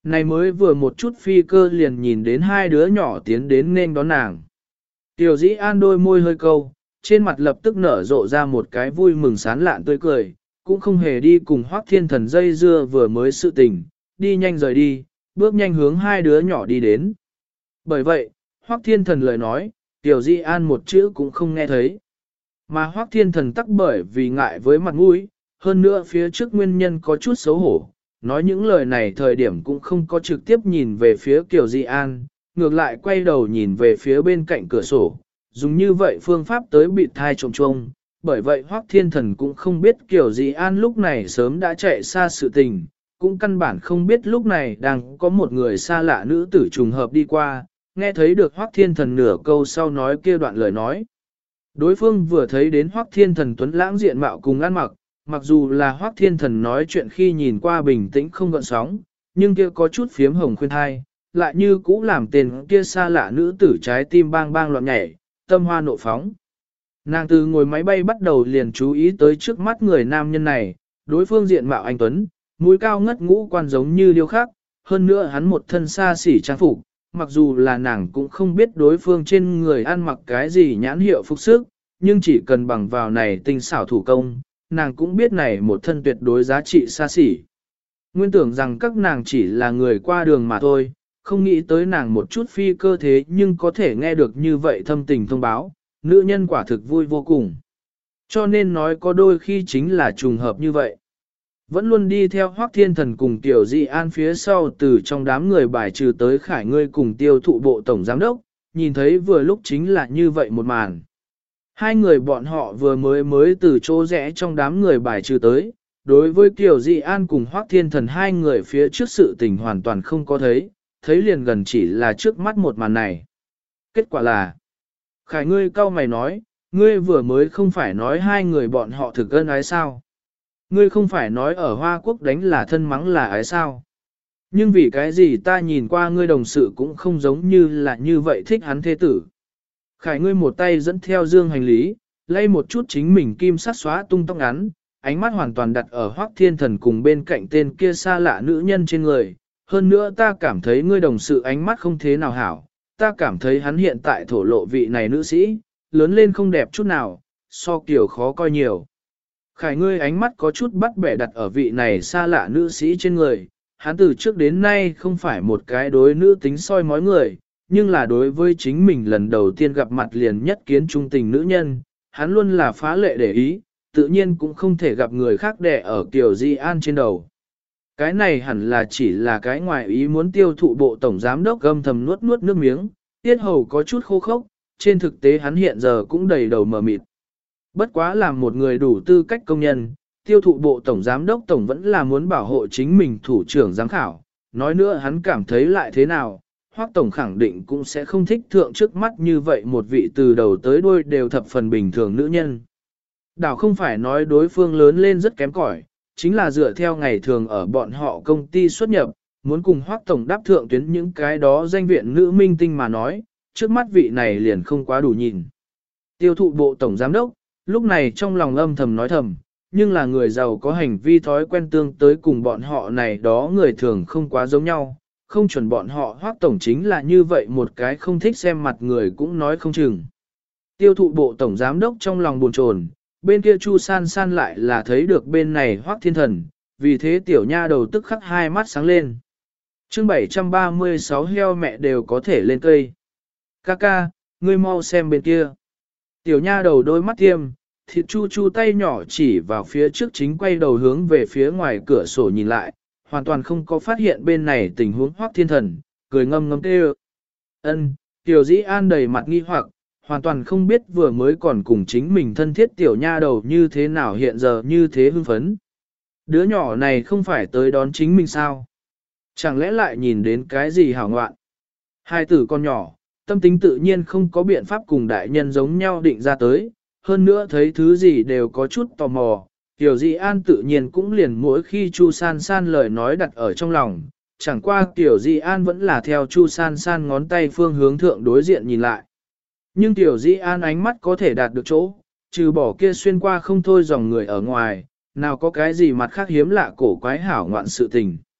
Này mới vừa một chút phi cơ liền nhìn đến hai đứa nhỏ tiến đến nên đón nàng. Tiểu Dĩ An đôi môi hơi câu, trên mặt lập tức nở rộ ra một cái vui mừng sán lạn tươi cười, cũng không hề đi cùng Hoắc Thiên Thần dây dưa vừa mới sự tình, đi nhanh rời đi, bước nhanh hướng hai đứa nhỏ đi đến. Bởi vậy, Hoắc Thiên Thần lời nói, Tiểu Dĩ An một chữ cũng không nghe thấy. Mà Hoắc Thiên Thần tắc bởi vì ngại với mặt mũi, hơn nữa phía trước nguyên nhân có chút xấu hổ, nói những lời này thời điểm cũng không có trực tiếp nhìn về phía Tiểu Dĩ An, ngược lại quay đầu nhìn về phía bên cạnh cửa sổ, dùng như vậy phương pháp tới bị thai trộm trông. Bởi vậy Hoắc Thiên Thần cũng không biết Tiểu Dĩ An lúc này sớm đã chạy xa sự tình, cũng căn bản không biết lúc này đang có một người xa lạ nữ tử trùng hợp đi qua, nghe thấy được Hoắc Thiên Thần nửa câu sau nói kia đoạn lời nói. Đối phương vừa thấy đến Hoắc Thiên Thần tuấn lãng diện mạo cùng ăn mặc, mặc dù là Hoắc Thiên Thần nói chuyện khi nhìn qua bình tĩnh không gợn sóng, nhưng kia có chút phiếm hồng khuyên thai, lại như cũ làm tên kia xa lạ nữ tử trái tim bang bang loạn nhảy, tâm hoa nộ phóng. Nàng từ ngồi máy bay bắt đầu liền chú ý tới trước mắt người nam nhân này, đối phương diện mạo anh tuấn, mũi cao ngất ngũ quan giống như điêu khắc, hơn nữa hắn một thân xa xỉ trang phục, mặc dù là nàng cũng không biết đối phương trên người ăn mặc cái gì nhãn hiệu phục sức, nhưng chỉ cần bằng vào này tinh xảo thủ công, nàng cũng biết này một thân tuyệt đối giá trị xa xỉ. Nguyên tưởng rằng các nàng chỉ là người qua đường mà thôi, không nghĩ tới nàng một chút phi cơ thế nhưng có thể nghe được như vậy thâm tình thông báo, nữ nhân quả thực vui vô cùng. Cho nên nói có đôi khi chính là trùng hợp như vậy. Vẫn luôn đi theo Hoắc Thiên Thần cùng Tiểu Dĩ An phía sau từ trong đám người bài trừ tới Khải ngươi cùng tiêu thụ bộ tổng giám đốc, nhìn thấy vừa lúc chính là như vậy một màn. Hai người bọn họ vừa mới từ chỗ rẽ trong đám người bài trừ tới, đối với Tiểu Dĩ An cùng Hoắc Thiên Thần hai người phía trước sự tình hoàn toàn không có thấy liền gần chỉ là trước mắt một màn này. Kết quả là, Khải ngươi cau mày nói, ngươi vừa mới không phải nói hai người bọn họ thực ân ái sao? Ngươi không phải nói ở Hoa Quốc đánh là thân mắng là ái sao? Nhưng vì cái gì ta nhìn qua ngươi đồng sự cũng không giống như là như vậy thích hắn thế tử. Khải ngươi một tay dẫn theo dương hành lý, lay một chút chính mình kim sắt xóa tung tóc ngắn, ánh mắt hoàn toàn đặt ở Hoắc Thiên Thần cùng bên cạnh tên kia xa lạ nữ nhân trên người. Hơn nữa ta cảm thấy ngươi đồng sự ánh mắt không thế nào hảo, ta cảm thấy hắn hiện tại thổ lộ vị này nữ sĩ, lớn lên không đẹp chút nào, so kiểu khó coi nhiều. Khải ngươi ánh mắt có chút bắt bẻ đặt ở vị này xa lạ nữ sĩ trên người, hắn từ trước đến nay không phải một cái đối nữ tính soi mói người, nhưng là đối với chính mình lần đầu tiên gặp mặt liền nhất kiến trung tình nữ nhân, hắn luôn là phá lệ để ý, tự nhiên cũng không thể gặp người khác đè ở Kiều Di An trên đầu. Cái này hẳn là chỉ là cái ngoài ý muốn tiêu thụ bộ tổng giám đốc gầm thầm nuốt nước miếng, tiết hầu có chút khô khốc, trên thực tế hắn hiện giờ cũng đầy đầu mờ mịt. Bất quá làm một người đủ tư cách công nhân, tiêu thụ bộ tổng giám đốc tổng vẫn là muốn bảo hộ chính mình thủ trưởng giám khảo. Nói nữa hắn cảm thấy lại thế nào, Hoắc tổng khẳng định cũng sẽ không thích thượng trước mắt như vậy một vị từ đầu tới đuôi đều thập phần bình thường nữ nhân. Đảo không phải nói đối phương lớn lên rất kém cỏi, chính là dựa theo ngày thường ở bọn họ công ty xuất nhập, muốn cùng Hoắc tổng đáp thượng tuyến những cái đó danh viện nữ minh tinh mà nói, trước mắt vị này liền không quá đủ nhìn. Tiêu thụ bộ tổng giám đốc, lúc này trong lòng âm thầm nói thầm, nhưng là người giàu có hành vi thói quen tương tới cùng bọn họ này đó người thường không quá giống nhau, không chuẩn bọn họ Hoắc tổng chính là như vậy một cái không thích xem mặt người cũng nói không chừng. Tiêu thụ bộ tổng giám đốc trong lòng buồn chồn, bên kia Chu San San lại là thấy được bên này Hoắc Thiên Thần, vì thế tiểu nha đầu tức khắc hai mắt sáng lên. Chương 736 heo mẹ đều có thể lên cây. Kaka, ngươi mau xem bên kia. Tiểu nha đầu đôi mắt tiêm, thịt chu chu tay nhỏ chỉ vào phía trước chính quay đầu hướng về phía ngoài cửa sổ nhìn lại, hoàn toàn không có phát hiện bên này tình huống Hoắc Thiên Thần, cười ngâm ngâm kêu. Ân, Tiểu Dĩ An đầy mặt nghi hoặc, hoàn toàn không biết vừa mới còn cùng chính mình thân thiết tiểu nha đầu như thế nào hiện giờ như thế hưng phấn. Đứa nhỏ này không phải tới đón chính mình sao? Chẳng lẽ lại nhìn đến cái gì hảo ngoạn? Hai tử con nhỏ, tâm tính tự nhiên không có biện pháp cùng đại nhân giống nhau định ra tới, hơn nữa thấy thứ gì đều có chút tò mò. Tiểu Dĩ An tự nhiên cũng liền mỗi khi Chu San San lời nói đặt ở trong lòng, chẳng qua Tiểu Dĩ An vẫn là theo Chu San San ngón tay phương hướng thượng đối diện nhìn lại. Nhưng Tiểu Dĩ An ánh mắt có thể đạt được chỗ, trừ bỏ kia xuyên qua không thôi dòng người ở ngoài, nào có cái gì mặt khác hiếm lạ cổ quái hảo ngoạn sự tình.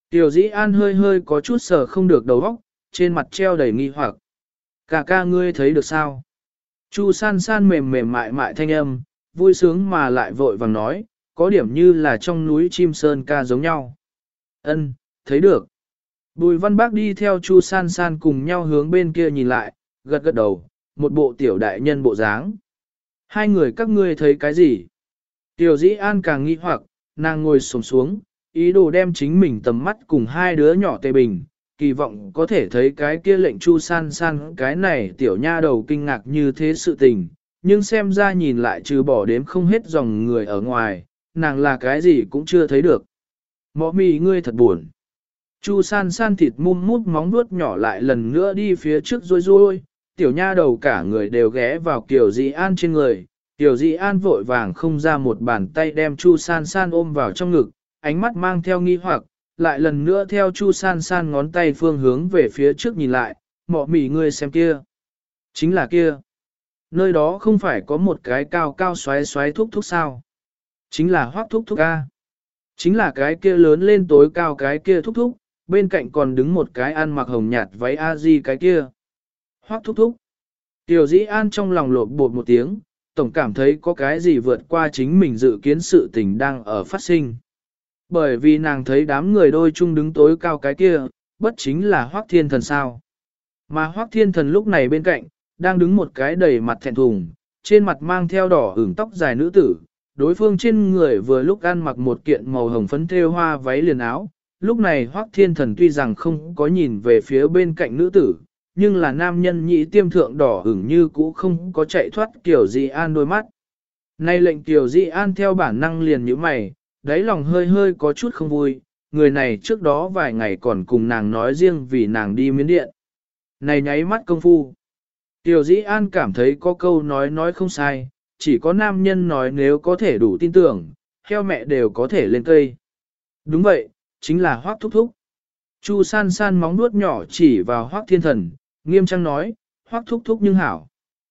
Tiểu Dĩ An hơi hơi có chút sờ không được đầu óc, trên mặt treo đầy nghi hoặc. Ca ca ngươi thấy được sao? Chu san san mềm mềm mại mại thanh âm, vui sướng mà lại vội vàng nói, có điểm như là trong núi chim sơn ca giống nhau. Ân, thấy được. Bùi văn bác đi theo Chu san san cùng nhau hướng bên kia nhìn lại, gật gật đầu, một bộ tiểu đại nhân bộ dáng. Hai người các ngươi thấy cái gì? Tiểu Dĩ An càng nghi hoặc, nàng ngồi xổm xuống, ý đồ đem chính mình tầm mắt cùng hai đứa nhỏ tề bình, kỳ vọng có thể thấy cái kia lệnh Chu san san cái này tiểu nha đầu kinh ngạc như thế sự tình, nhưng xem ra nhìn lại trừ bỏ đếm không hết dòng người ở ngoài, nàng là cái gì cũng chưa thấy được. Mọ mì ngươi thật buồn. Chu san san thịt mum mút móng vuốt nhỏ lại lần nữa đi phía trước rôi rôi, tiểu nha đầu cả người đều ghé vào Kiều Dĩ An trên người. Kiều Dĩ An vội vàng không ra một bàn tay đem Chu san san ôm vào trong ngực, ánh mắt mang theo nghi hoặc, lại lần nữa theo Chu san san ngón tay phương hướng về phía trước nhìn lại, mọ mì ngươi xem kia. Chính là kia. Nơi đó không phải có một cái cao cao xoáy xoáy thúc thúc sao. Chính là Hoắc thúc thúc ca. Chính là cái kia lớn lên tối cao cái kia thúc thúc, bên cạnh còn đứng một cái ăn mặc hồng nhạt váy A-di cái kia. Hoắc thúc thúc. Tiểu Dĩ An trong lòng lột bột một tiếng, tổng cảm thấy có cái gì vượt qua chính mình dự kiến sự tình đang ở phát sinh. Bởi vì nàng thấy đám người đôi chung đứng tối cao cái kia, bất chính là Hoắc Thiên Thần sao. Mà Hoắc Thiên Thần lúc này bên cạnh, đang đứng một cái đầy mặt thẹn thùng, trên mặt mang theo đỏ ửng tóc dài nữ tử. Đối phương trên người vừa lúc ăn mặc một kiện màu hồng phấn thêu hoa váy liền áo. Lúc này Hoắc Thiên Thần tuy rằng không có nhìn về phía bên cạnh nữ tử, nhưng là nam nhân nhị tiêm thượng đỏ ửng như cũ không có chạy thoát Kiều Dĩ An đôi mắt. Nay lệnh Kiều Dĩ An theo bản năng liền nhíu mày, đáy lòng hơi hơi có chút không vui, người này trước đó vài ngày còn cùng nàng nói riêng vì nàng đi miến điện. Này nháy mắt công phu. Kiều Dĩ An cảm thấy có câu nói không sai, chỉ có nam nhân nói nếu có thể đủ tin tưởng, heo mẹ đều có thể lên cây. Đúng vậy, chính là Hoắc thúc thúc. Chu san san móng nuốt nhỏ chỉ vào Hoắc Thiên Thần, nghiêm trang nói, Hoắc thúc thúc nhưng hảo.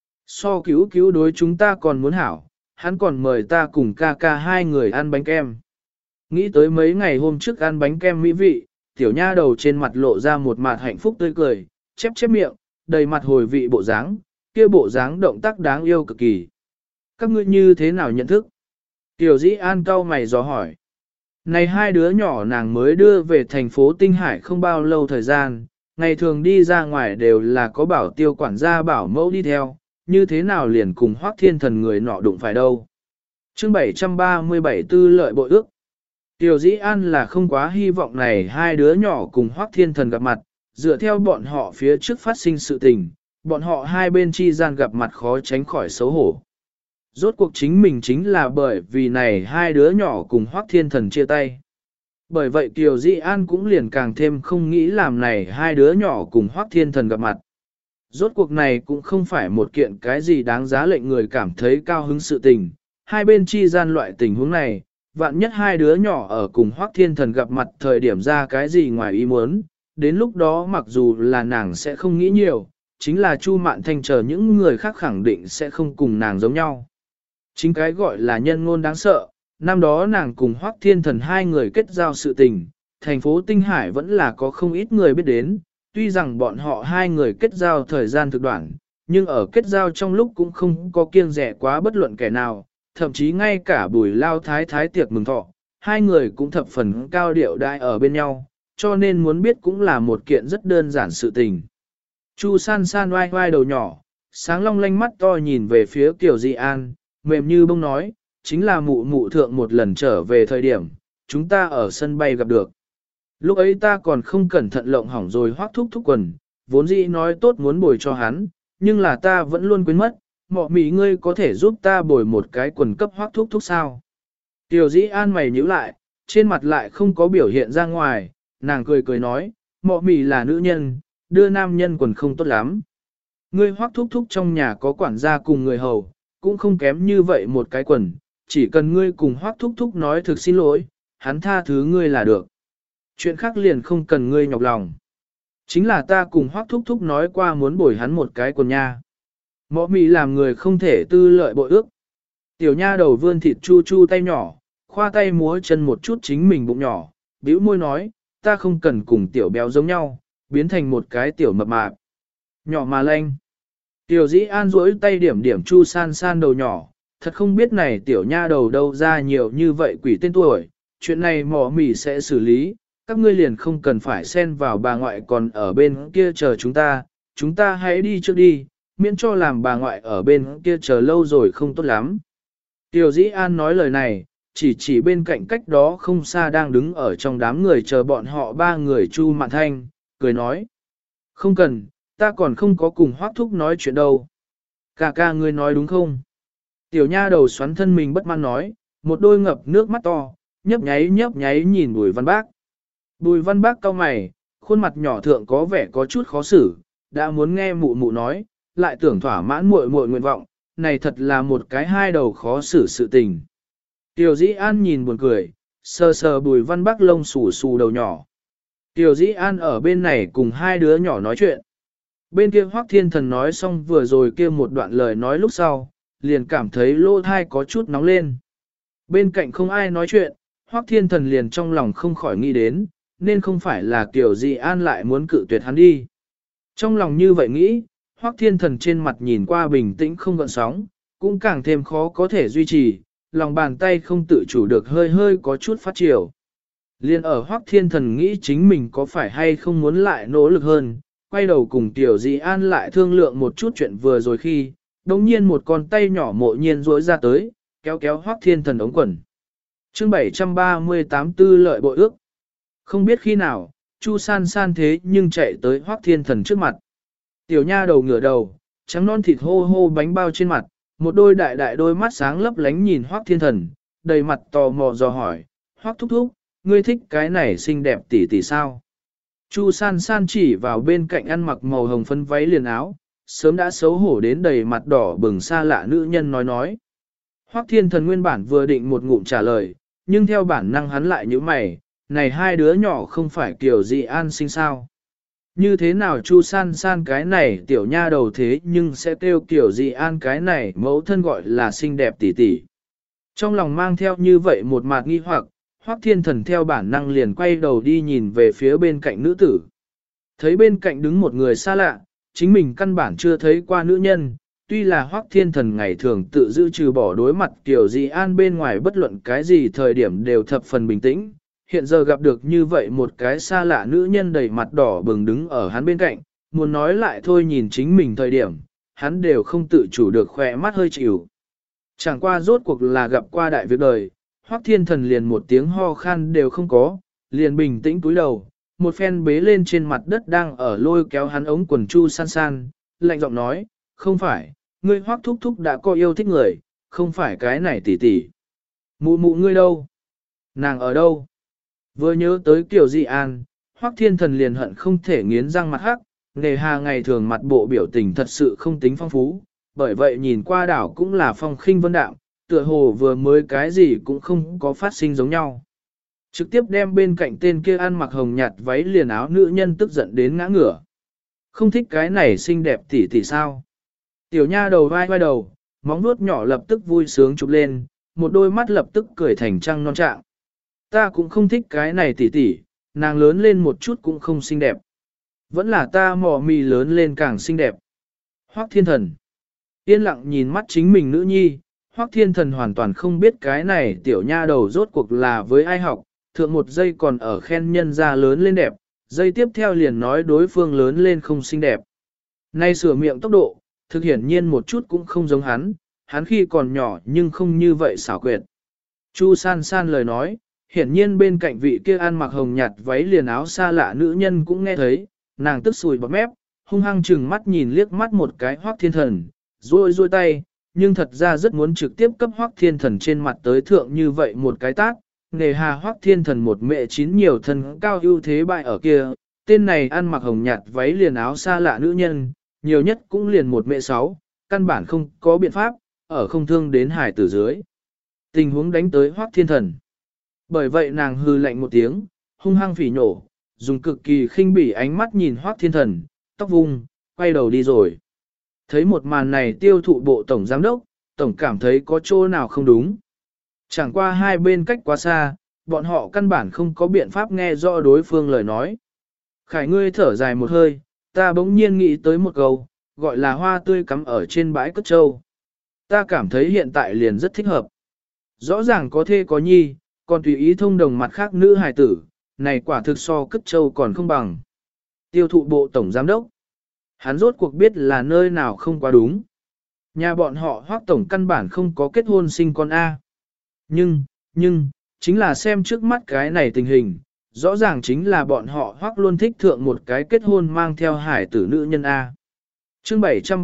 So cứu cứu đối chúng ta còn muốn hảo, hắn còn mời ta cùng ca ca hai người ăn bánh kem. Nghĩ tới mấy ngày hôm trước ăn bánh kem mỹ vị, tiểu nha đầu trên mặt lộ ra một mặt hạnh phúc tươi cười, chép chép miệng, đầy mặt hồi vị bộ dáng, kia bộ dáng động tác đáng yêu cực kỳ. Các ngươi như thế nào nhận thức? Tiểu Dĩ An cau mày dò hỏi. Này hai đứa nhỏ nàng mới đưa về thành phố Tinh Hải không bao lâu thời gian, ngày thường đi ra ngoài đều là có bảo tiêu quản gia bảo mẫu đi theo, như thế nào liền cùng Hoắc Thiên Thần người nọ đụng phải đâu. Chương 737 tư lợi bội ước. Tiểu Dĩ An là không quá hy vọng này hai đứa nhỏ cùng Hoắc Thiên Thần gặp mặt, dựa theo bọn họ phía trước phát sinh sự tình, bọn họ hai bên chi gian gặp mặt khó tránh khỏi xấu hổ. Rốt cuộc chính mình chính là bởi vì này hai đứa nhỏ cùng Hoắc Thiên Thần chia tay. Bởi vậy Kiều Dĩ An cũng liền càng thêm không nghĩ làm này hai đứa nhỏ cùng Hoắc Thiên Thần gặp mặt. Rốt cuộc này cũng không phải một kiện cái gì đáng giá lệnh người cảm thấy cao hứng sự tình. Hai bên chi gian loại tình huống này, vạn nhất hai đứa nhỏ ở cùng Hoắc Thiên Thần gặp mặt thời điểm ra cái gì ngoài ý muốn, đến lúc đó mặc dù là nàng sẽ không nghĩ nhiều, chính là Chu Mạn Thanh chờ những người khác khẳng định sẽ không cùng nàng giống nhau. Chính cái gọi là nhân ngôn đáng sợ, năm đó nàng cùng Hoắc Thiên Thần hai người kết giao sự tình, thành phố Tinh Hải vẫn là có không ít người biết đến, tuy rằng bọn họ hai người kết giao thời gian thực đoạn, nhưng ở kết giao trong lúc cũng không có kiêng rẻ quá bất luận kẻ nào, thậm chí ngay cả Bùi Lao Thái Thái tiệc mừng thọ, hai người cũng thập phần cao điệu đại ở bên nhau, cho nên muốn biết cũng là một kiện rất đơn giản sự tình. Chu san san oai oai đầu nhỏ, sáng long lanh mắt to nhìn về phía Kiều Dĩ An, mềm như bông nói, chính là mụ mụ thượng một lần trở về thời điểm, chúng ta ở sân bay gặp được. Lúc ấy ta còn không cẩn thận lộng hỏng rồi Hoắc thúc thúc quần, vốn dĩ nói tốt muốn bồi cho hắn, nhưng là ta vẫn luôn quên mất, mọ mì ngươi có thể giúp ta bồi một cái quần cấp Hoắc thúc thúc sao. Tiểu Dĩ An mày nhíu lại, trên mặt lại không có biểu hiện ra ngoài, nàng cười cười nói, mọ mì là nữ nhân, đưa nam nhân quần không tốt lắm. Ngươi Hoắc thúc thúc trong nhà có quản gia cùng người hầu, cũng không kém như vậy một cái quần, chỉ cần ngươi cùng Hoắc thúc thúc nói thực xin lỗi, hắn tha thứ ngươi là được. Chuyện khác liền không cần ngươi nhọc lòng. Chính là ta cùng Hoắc thúc thúc nói qua muốn bồi hắn một cái quần nha. Mọ mì làm người không thể tư lợi bội ước. Tiểu nha đầu vươn thịt chu chu tay nhỏ, khoa tay múa chân một chút chính mình bụng nhỏ, bĩu môi nói, ta không cần cùng tiểu béo giống nhau, biến thành một cái tiểu mập mạp. Nhỏ mà lanh. Tiểu dĩ an duỗi tay điểm điểm Chu San San đầu nhỏ, thật không biết này tiểu nha đầu đâu ra nhiều như vậy quỷ tên tuổi, chuyện này mỏ mỉ sẽ xử lý, các ngươi liền không cần phải xen vào bà ngoại còn ở bên kia chờ chúng ta hãy đi trước đi, miễn cho làm bà ngoại ở bên kia chờ lâu rồi không tốt lắm. Tiểu dĩ an nói lời này, chỉ bên cạnh cách đó không xa đang đứng ở trong đám người chờ bọn họ ba người Chu Mạn Thanh, cười nói. Không cần, ta còn không có cùng Hoắc Thúc nói chuyện đâu. Ca ca ngươi nói đúng không? Tiểu nha đầu xoắn thân mình bất mãn nói, một đôi ngập nước mắt to, nhấp nháy nhìn Bùi Văn Bác. Bùi Văn Bác cau mày, khuôn mặt nhỏ thượng có vẻ có chút khó xử, đã muốn nghe mụ mụ nói, lại tưởng thỏa mãn muội muội nguyện vọng, này thật là một cái hai đầu khó xử sự tình. Tiểu Dĩ An nhìn buồn cười, sờ sờ Bùi Văn Bác lông xù xù đầu nhỏ. Tiểu Dĩ An ở bên này cùng hai đứa nhỏ nói chuyện. Bên kia Hoắc Thiên Thần nói xong vừa rồi kia một đoạn lời nói lúc sau, liền cảm thấy lỗ thai có chút nóng lên. Bên cạnh không ai nói chuyện, Hoắc Thiên Thần liền trong lòng không khỏi nghĩ đến, nên không phải là Tiểu Dĩ An lại muốn cự tuyệt hắn đi. Trong lòng như vậy nghĩ, Hoắc Thiên Thần trên mặt nhìn qua bình tĩnh không gợn sóng, cũng càng thêm khó có thể duy trì, lòng bàn tay không tự chủ được hơi có chút phát triển. Liên ở Hoắc Thiên Thần nghĩ chính mình có phải hay không muốn lại nỗ lực hơn, quay đầu cùng Tiểu Dĩ An lại thương lượng một chút chuyện vừa rồi khi, đồng nhiên một con tay nhỏ mộ nhiên rỗi ra tới, kéo Hoắc Thiên Thần ống quần. Chương 738 tư lợi bội ước. Không biết khi nào, Chu San San thế nhưng chạy tới Hoắc Thiên Thần trước mặt. Tiểu nha đầu ngửa đầu, trắng non thịt hô hô bánh bao trên mặt, một đôi đại đôi mắt sáng lấp lánh nhìn Hoắc Thiên Thần, đầy mặt tò mò dò hỏi, Hoắc thúc thúc, ngươi thích cái này xinh đẹp tỉ tỉ sao? Chu San San chỉ vào bên cạnh ăn mặc màu hồng phấn váy liền áo, sớm đã xấu hổ đến đầy mặt đỏ bừng xa lạ nữ nhân nói. Hoắc Thiên Thần nguyên bản vừa định một ngụm trả lời, nhưng theo bản năng hắn lại như mày, này hai đứa nhỏ không phải Kiều Dĩ An sinh sao? Như thế nào Chu San San cái này tiểu nha đầu thế nhưng sẽ kêu Kiều Dĩ An cái này mẫu thân gọi là xinh đẹp tỉ tỉ. Trong lòng mang theo như vậy một mạt nghi hoặc, Hoắc Thiên Thần theo bản năng liền quay đầu đi nhìn về phía bên cạnh nữ tử. Thấy bên cạnh đứng một người xa lạ, chính mình căn bản chưa thấy qua nữ nhân, tuy là Hoắc Thiên Thần ngày thường tự giữ trừ bỏ đối mặt Kiều Dĩ An bên ngoài bất luận cái gì thời điểm đều thập phần bình tĩnh, hiện giờ gặp được như vậy một cái xa lạ nữ nhân đầy mặt đỏ bừng đứng ở hắn bên cạnh, muốn nói lại thôi nhìn chính mình thời điểm, hắn đều không tự chủ được khỏe mắt hơi chịu. Chẳng qua rốt cuộc là gặp qua đại việc đời, Hoắc Thiên Thần liền một tiếng ho khan đều không có, liền bình tĩnh cúi đầu, một phen bế lên trên mặt đất đang ở lôi kéo hắn ống quần Chu San San, lạnh giọng nói, không phải, ngươi Hoắc thúc thúc đã có yêu thích người, không phải cái này tỷ tỷ. Mụ mụ ngươi đâu? Nàng ở đâu? Vừa nhớ tới Kiều Dĩ An, Hoắc Thiên Thần liền hận không thể nghiến răng mặt hắc, nghề hà ngày thường mặt bộ biểu tình thật sự không tính phong phú, bởi vậy nhìn qua đảo cũng là phong khinh vân đạm, tựa hồ vừa mới cái gì cũng không có phát sinh giống nhau. Trực tiếp đem bên cạnh tên kia ăn mặc hồng nhạt váy liền áo nữ nhân tức giận đến ngã ngửa. Không thích cái này xinh đẹp tỉ tỉ sao? Tiểu nha đầu vai đầu, móng vuốt nhỏ lập tức vui sướng chụp lên, một đôi mắt lập tức cười thành trăng non trạng. Ta cũng không thích cái này tỉ tỉ, nàng lớn lên một chút cũng không xinh đẹp. Vẫn là ta mỏ mì lớn lên càng xinh đẹp. Hoắc Thiên Thần yên lặng nhìn mắt chính mình nữ nhi, Hoắc Thiên Thần hoàn toàn không biết cái này tiểu nha đầu rốt cuộc là với ai học, thượng một giây còn ở khen nhân ra lớn lên đẹp, giây tiếp theo liền nói đối phương lớn lên không xinh đẹp. Nay sửa miệng tốc độ, thực hiển nhiên một chút cũng không giống hắn khi còn nhỏ nhưng không như vậy xảo quyệt. Chu San San lời nói, hiển nhiên bên cạnh vị kia ăn mặc hồng nhạt váy liền áo xa lạ nữ nhân cũng nghe thấy, nàng tức sùi bọt mép, hung hăng chừng mắt nhìn liếc mắt một cái Hoắc Thiên Thần, rôi tay, nhưng thật ra rất muốn trực tiếp cấp Hoắc Thiên Thần trên mặt tới thượng như vậy một cái tát. Nề hà Hoắc Thiên Thần một mẹ chín nhiều thân cao ưu thế bại ở kia, tên này ăn mặc hồng nhạt váy liền áo xa lạ nữ nhân, nhiều nhất cũng liền một mẹ sáu, căn bản không có biện pháp, ở không thương đến hải tử dưới. Tình huống đánh tới Hoắc Thiên Thần. Bởi vậy nàng hư lạnh một tiếng, hung hăng phỉ nhổ, dùng cực kỳ khinh bỉ ánh mắt nhìn Hoắc Thiên Thần, tóc vung, quay đầu đi rồi. Thấy một màn này tiêu thụ bộ tổng giám đốc, tổng cảm thấy có chỗ nào không đúng. Chẳng qua hai bên cách quá xa, bọn họ căn bản không có biện pháp nghe rõ đối phương lời nói. Khải ngươi thở dài một hơi, ta bỗng nhiên nghĩ tới một câu, gọi là hoa tươi cắm ở trên bãi cất trâu. Ta cảm thấy hiện tại liền rất thích hợp. Rõ ràng có thê có nhi, còn tùy ý thông đồng mặt khác nữ hài tử, này quả thực so cất trâu còn không bằng. Tiêu thụ bộ tổng giám đốc. Hắn rốt cuộc biết là nơi nào không quá đúng. Nhà bọn họ Hoắc tổng căn bản không có kết hôn sinh con A. Nhưng, chính là xem trước mắt cái này tình hình, rõ ràng chính là bọn họ Hoắc luôn thích thượng một cái kết hôn mang theo hải tử nữ nhân A. Chương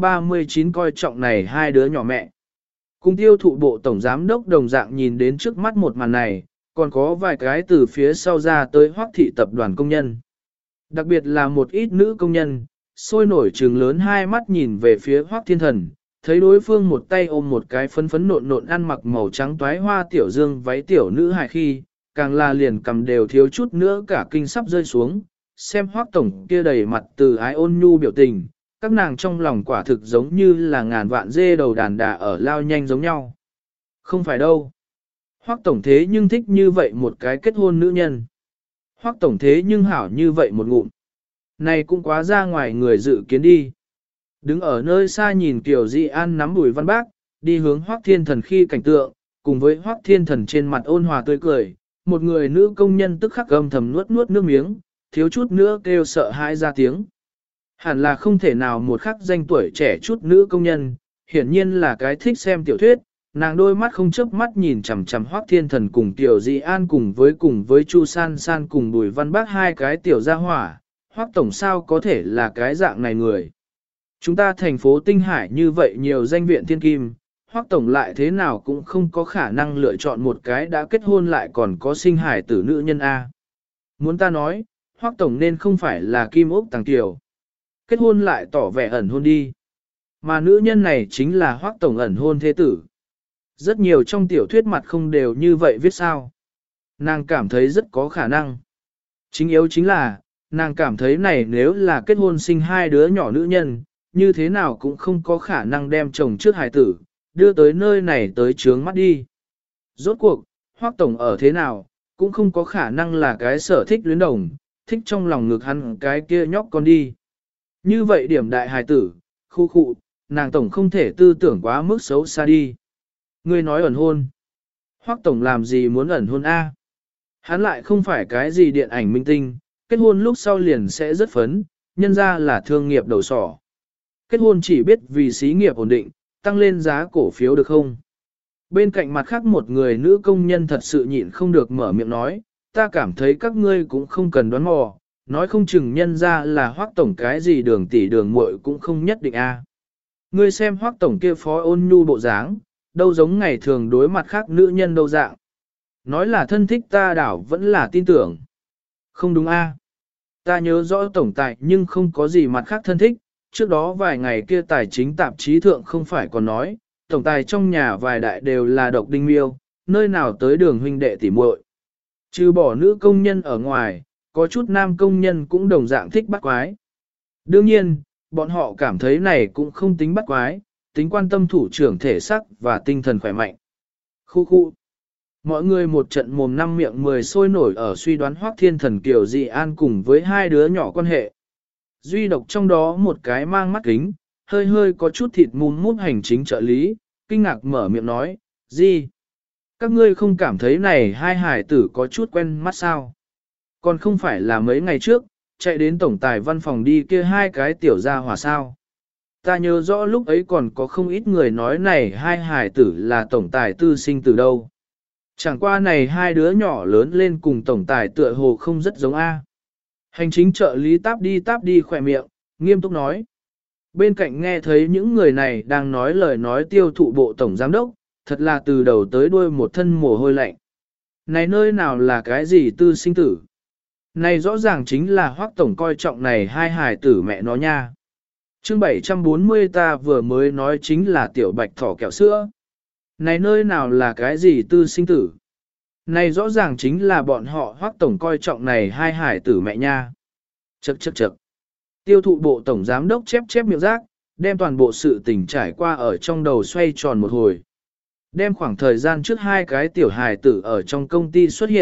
739 coi trọng này hai đứa nhỏ mẹ. Cùng tiêu thụ bộ tổng giám đốc đồng dạng nhìn đến trước mắt một màn này, còn có vài cái từ phía sau ra tới Hoắc thị tập đoàn công nhân. Đặc biệt là một ít nữ công nhân, sôi nổi trừng lớn hai mắt nhìn về phía Hoắc Thiên Thần, thấy đối phương một tay ôm một cái phấn phấn nộn nộn ăn mặc màu trắng toái hoa tiểu dương váy tiểu nữ hài khi, càng là liền cầm đều thiếu chút nữa cả kinh sắp rơi xuống, xem Hoắc tổng kia đầy mặt từ ái ôn nhu biểu tình, các nàng trong lòng quả thực giống như là ngàn vạn dê đầu đàn đà ở lao nhanh giống nhau. Không phải đâu. Hoắc tổng thế nhưng thích như vậy một cái kết hôn nữ nhân. Hoắc tổng thế nhưng hảo như vậy một ngụm. Này cũng quá ra ngoài người dự kiến đi. Đứng ở nơi xa nhìn Kiều Di An nắm Bùi Văn Bác, đi hướng Hoắc Thiên Thần khi cảnh tượng, cùng với Hoắc Thiên Thần trên mặt ôn hòa tươi cười, một người nữ công nhân tức khắc âm thầm nuốt nuốt nước miếng, thiếu chút nữa kêu sợ hãi ra tiếng. Hẳn là không thể nào một khắc danh tuổi trẻ chút nữ công nhân, hiển nhiên là cái thích xem tiểu thuyết, nàng đôi mắt không chớp mắt nhìn chằm chằm Hoắc Thiên Thần cùng Tiểu Di An cùng với Chu San San cùng Bùi Văn Bác hai cái tiểu gia hỏa, Hoắc tổng sao có thể là cái dạng này người. Chúng ta thành phố Tinh Hải như vậy nhiều danh viện thiên kim, Hoắc tổng lại thế nào cũng không có khả năng lựa chọn một cái đã kết hôn lại còn có sinh hải tử nữ nhân A. Muốn ta nói, Hoắc tổng nên không phải là Kim Ốc Tàng Kiều. Kết hôn lại tỏ vẻ ẩn hôn đi. Mà nữ nhân này chính là Hoắc tổng ẩn hôn thế tử. Rất nhiều trong tiểu thuyết mặt không đều như vậy viết sao. Nàng cảm thấy rất có khả năng. Chính yếu chính là, nàng cảm thấy này nếu là kết hôn sinh hai đứa nhỏ nữ nhân, như thế nào cũng không có khả năng đem chồng trước hài tử, đưa tới nơi này tới trướng mắt đi. Rốt cuộc, Hoắc tổng ở thế nào, cũng không có khả năng là cái sở thích luyến đồng, thích trong lòng ngực hắn cái kia nhóc con đi. Như vậy điểm đại hài tử, khu khụ, nàng tổng không thể tư tưởng quá mức xấu xa đi. Ngươi nói ẩn hôn. Hoắc tổng làm gì muốn ẩn hôn A? Hắn lại không phải cái gì điện ảnh minh tinh, kết hôn lúc sau liền sẽ rất phấn, nhân ra là thương nghiệp đầu sỏ. Kết hôn chỉ biết vì xí nghiệp ổn định, tăng lên giá cổ phiếu được không? Bên cạnh mặt khác một người nữ công nhân thật sự nhịn không được mở miệng nói, ta cảm thấy các ngươi cũng không cần đoán mò, nói không chừng nhân ra là Hoắc tổng cái gì đường tỷ đường muội cũng không nhất định a. Ngươi xem Hoắc tổng kia phó ôn nhu bộ dáng, đâu giống ngày thường đối mặt khác nữ nhân đâu dạng. Nói là thân thích ta đảo vẫn là tin tưởng. Không đúng a? Ta nhớ rõ tổng tài nhưng không có gì mặt khác thân thích, trước đó vài ngày kia tài chính tạp chí thượng không phải còn nói, tổng tài trong nhà vài đại đều là độc đinh miêu, nơi nào tới đường huynh đệ tỉ muội. Trừ bỏ nữ công nhân ở ngoài, có chút nam công nhân cũng đồng dạng thích bắt quái. Đương nhiên, bọn họ cảm thấy này cũng không tính bắt quái, tính quan tâm thủ trưởng thể sắc và tinh thần khỏe mạnh. Khu khu. Mọi người một trận mồm năm miệng 10 sôi nổi ở suy đoán Hoắc Thiên Thần Kiều Dị An cùng với hai đứa nhỏ quan hệ. Duy độc trong đó một cái mang mắt kính, hơi hơi có chút thịt mùn mút hành chính trợ lý, kinh ngạc mở miệng nói, gì? Các ngươi không cảm thấy này hai hải tử có chút quen mắt sao? Còn không phải là mấy ngày trước, chạy đến tổng tài văn phòng đi kia hai cái tiểu gia hỏa sao? Ta nhớ rõ lúc ấy còn có không ít người nói này hai hải tử là tổng tài tư sinh từ đâu. Chẳng qua này hai đứa nhỏ lớn lên cùng tổng tài tựa hồ không rất giống A. Hành chính trợ lý táp đi khỏe miệng, nghiêm túc nói. Bên cạnh nghe thấy những người này đang nói lời nói tiêu thụ bộ tổng giám đốc, thật là từ đầu tới đuôi một thân mồ hôi lạnh. Này nơi nào là cái gì tư sinh tử? Này rõ ràng chính là Hoắc tổng coi trọng này hai hài tử mẹ nó nha. Chương 740 ta vừa mới nói chính là tiểu bạch thỏ kẹo sữa. Này nơi nào là cái gì tư sinh tử? Này rõ ràng chính là bọn họ Hoắc tổng coi trọng này hai hải tử mẹ nha. Chậc. Tiêu thụ bộ tổng giám đốc chép miệng rác, đem toàn bộ sự tình trải qua ở trong đầu xoay tròn một hồi. Đem khoảng thời gian trước hai cái tiểu hài tử ở trong công ty xuất hiện,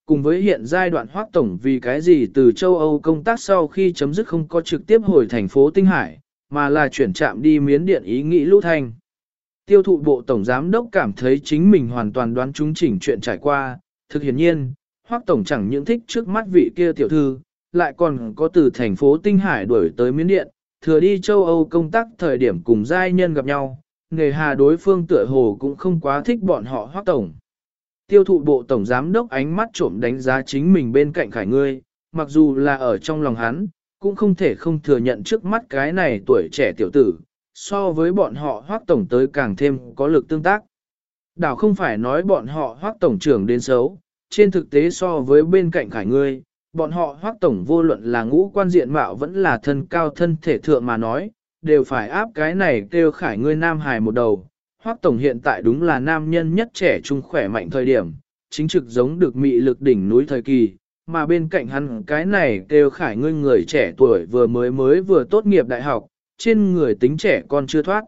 cùng với hiện giai đoạn Hoắc Tổng vì cái gì từ châu Âu công tác sau khi chấm dứt không có trực tiếp hồi thành phố Tinh Hải, mà là chuyển trạm đi Miến Điện ý nghĩ Lũ Thanh. Tiêu thụ bộ Tổng Giám đốc cảm thấy chính mình hoàn toàn đoán trúng chỉnh chuyện trải qua, thực hiển nhiên, Hoắc Tổng chẳng những thích trước mắt vị kia tiểu thư, lại còn có từ thành phố Tinh Hải đuổi tới Miến Điện, thừa đi châu Âu công tác thời điểm cùng giai nhân gặp nhau, nghề hà đối phương tựa hồ cũng không quá thích bọn họ Hoắc Tổng. Tiêu thụ bộ Tổng Giám đốc ánh mắt trộm đánh giá chính mình bên cạnh Khải ngươi, mặc dù là ở trong lòng hắn, cũng không thể không thừa nhận trước mắt cái này tuổi trẻ tiểu tử, so với bọn họ Hoắc Tổng tới càng thêm có lực tương tác. Đảo không phải nói bọn họ Hoắc Tổng trưởng đến xấu, trên thực tế so với bên cạnh Khải ngươi, bọn họ Hoắc Tổng vô luận là ngũ quan diện mạo vẫn là thân cao thân thể thượng mà nói, đều phải áp cái này kêu Khải ngươi nam hài một đầu. Hoắc Tổng hiện tại đúng là nam nhân nhất trẻ trung khỏe mạnh thời điểm, chính trực giống được mị lực đỉnh núi thời kỳ, mà bên cạnh hắn cái này kêu Khải ngươi người trẻ tuổi vừa tốt nghiệp đại học, trên người tính trẻ con chưa thoát.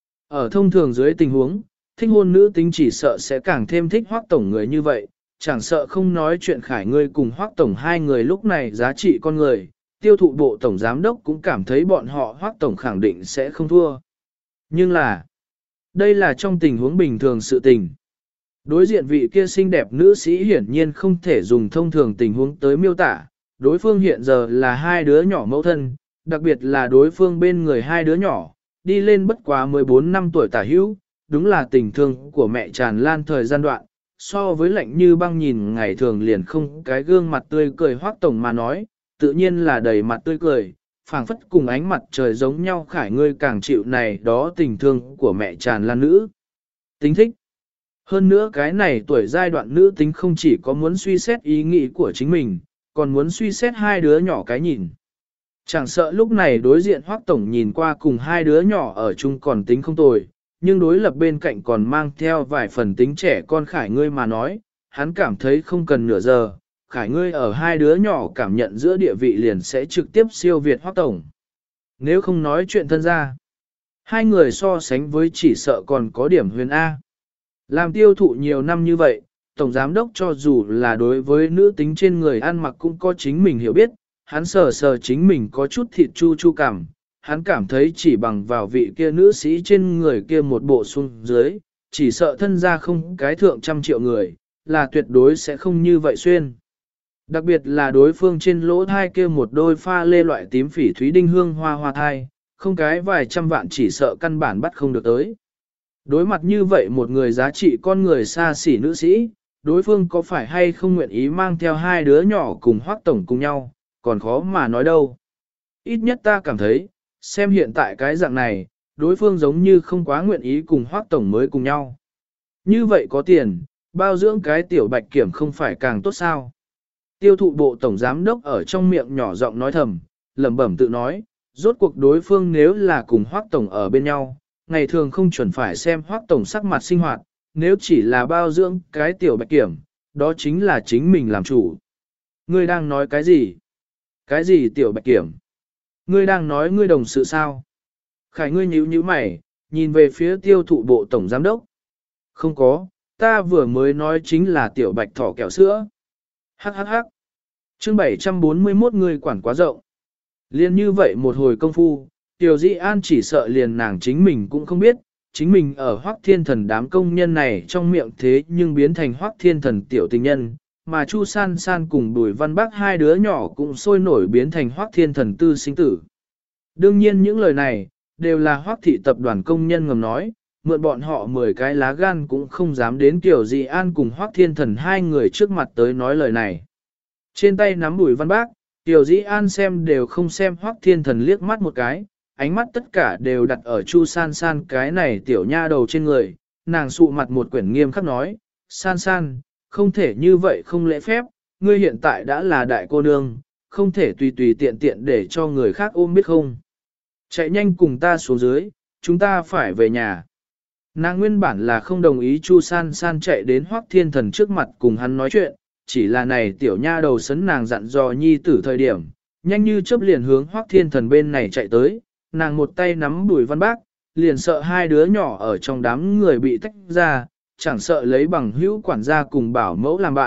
Ở thông thường dưới tình huống, thích hôn nữ tính chỉ sợ sẽ càng thêm thích Hoắc Tổng người như vậy, chẳng sợ không nói chuyện Khải ngươi cùng Hoắc Tổng hai người lúc này giá trị con người, tiêu thụ bộ Tổng Giám đốc cũng cảm thấy bọn họ Hoắc Tổng khẳng định sẽ không thua. Nhưng là, đây là trong tình huống bình thường sự tình. Đối diện vị kia xinh đẹp nữ sĩ hiển nhiên không thể dùng thông thường tình huống tới miêu tả, đối phương hiện giờ là hai đứa nhỏ mẫu thân, đặc biệt là đối phương bên người hai đứa nhỏ, đi lên bất quá 14 năm tuổi tả hữu, đúng là tình thương của mẹ tràn lan thời gian đoạn, so với lạnh như băng nhìn ngày thường liền không cái gương mặt tươi cười Hoắc Tổng mà nói, tự nhiên là đầy mặt tươi cười, phảng phất cùng ánh mặt trời giống nhau. Khải ngươi càng chịu này đó tình thương của mẹ tràn lan nữ. Tính thích. Hơn nữa cái này tuổi giai đoạn nữ tính không chỉ có muốn suy xét ý nghĩ của chính mình, còn muốn suy xét hai đứa nhỏ cái nhìn. Chẳng sợ lúc này đối diện Hoắc Tổng nhìn qua cùng hai đứa nhỏ ở chung còn tính không tồi, nhưng đối lập bên cạnh còn mang theo vài phần tính trẻ con Khải ngươi mà nói, hắn cảm thấy không cần nửa giờ, Khải ngươi ở hai đứa nhỏ cảm nhận giữa địa vị liền sẽ trực tiếp siêu việt Hoắc Tổng. Nếu không nói chuyện thân ra, hai người so sánh với chỉ sợ còn có điểm huyền A. Làm tiêu thụ nhiều năm như vậy, Tổng Giám đốc cho dù là đối với nữ tính trên người ăn mặc cũng có chính mình hiểu biết, hắn sờ sờ chính mình có chút thịt chu chu cảm, hắn cảm thấy chỉ bằng vào vị kia nữ sĩ trên người kia một bộ xuống dưới, chỉ sợ thân ra không cái thượng trăm triệu người, là tuyệt đối sẽ không như vậy xuyên. Đặc biệt là đối phương trên lỗ thai kia một đôi pha lê loại tím phỉ thúy đinh hương hoa hoa thai, không cái vài trăm vạn chỉ sợ căn bản bắt không được tới. Đối mặt như vậy một người giá trị con người xa xỉ nữ sĩ, đối phương có phải hay không nguyện ý mang theo hai đứa nhỏ cùng Hoắc Tổng cùng nhau, còn khó mà nói đâu. Ít nhất ta cảm thấy, xem hiện tại cái dạng này, đối phương giống như không quá nguyện ý cùng Hoắc Tổng mới cùng nhau. Như vậy có tiền, bao dưỡng cái tiểu bạch kiểm không phải càng tốt sao. Tiêu thụ bộ Tổng Giám đốc ở trong miệng nhỏ giọng nói thầm, lẩm bẩm tự nói, rốt cuộc đối phương nếu là cùng Hoắc Tổng ở bên nhau, ngày thường không chuẩn phải xem Hoắc Tổng sắc mặt sinh hoạt, nếu chỉ là bao dưỡng cái tiểu bạch kiểm, đó chính là chính mình làm chủ. Ngươi đang nói cái gì? Cái gì tiểu bạch kiểm? Ngươi đang nói ngươi đồng sự sao? Khải ngươi nhíu mày, nhìn về phía tiêu thụ bộ Tổng Giám đốc. Không có, ta vừa mới nói chính là tiểu bạch thỏ kẹo sữa. Hắc hắc hắc. Chương 741 người quản quá rộng. Liên như vậy một hồi công phu, Tiểu Dĩ An chỉ sợ liền nàng chính mình cũng không biết, chính mình ở Hoắc Thiên Thần đám công nhân này trong miệng thế nhưng biến thành Hoắc Thiên Thần tiểu tình nhân, mà Chu San San cùng Bùi Văn Bắc hai đứa nhỏ cũng sôi nổi biến thành Hoắc Thiên Thần tư sinh tử. Đương nhiên những lời này, đều là Hoắc thị tập đoàn công nhân ngầm nói, mượn bọn họ 10 cái lá gan cũng không dám đến Tiểu Dĩ An cùng Hoắc Thiên Thần hai người trước mặt tới nói lời này. Trên tay nắm Bùi Văn Bác, Tiểu Dĩ An xem đều không xem Hoắc Thiên Thần liếc mắt một cái, ánh mắt tất cả đều đặt ở Chu San San cái này tiểu nha đầu trên người, nàng sụ mặt một quyển nghiêm khắc nói, San San, không thể như vậy không lễ phép, ngươi hiện tại đã là đại cô nương, không thể tùy tùy tiện tiện để cho người khác ôm biết không. Chạy nhanh cùng ta xuống dưới, chúng ta phải về nhà. Nàng nguyên bản là không đồng ý Chu San San chạy đến Hoắc Thiên Thần trước mặt cùng hắn nói chuyện, chỉ là này tiểu nha đầu sấn nàng dặn dò nhi tử thời điểm, nhanh như chớp liền hướng Hoắc Thiên Thần bên này chạy tới, nàng một tay nắm Bùi Văn Bác, liền sợ hai đứa nhỏ ở trong đám người bị tách ra, chẳng sợ lấy bằng hữu quản gia cùng bảo mẫu làm bạn,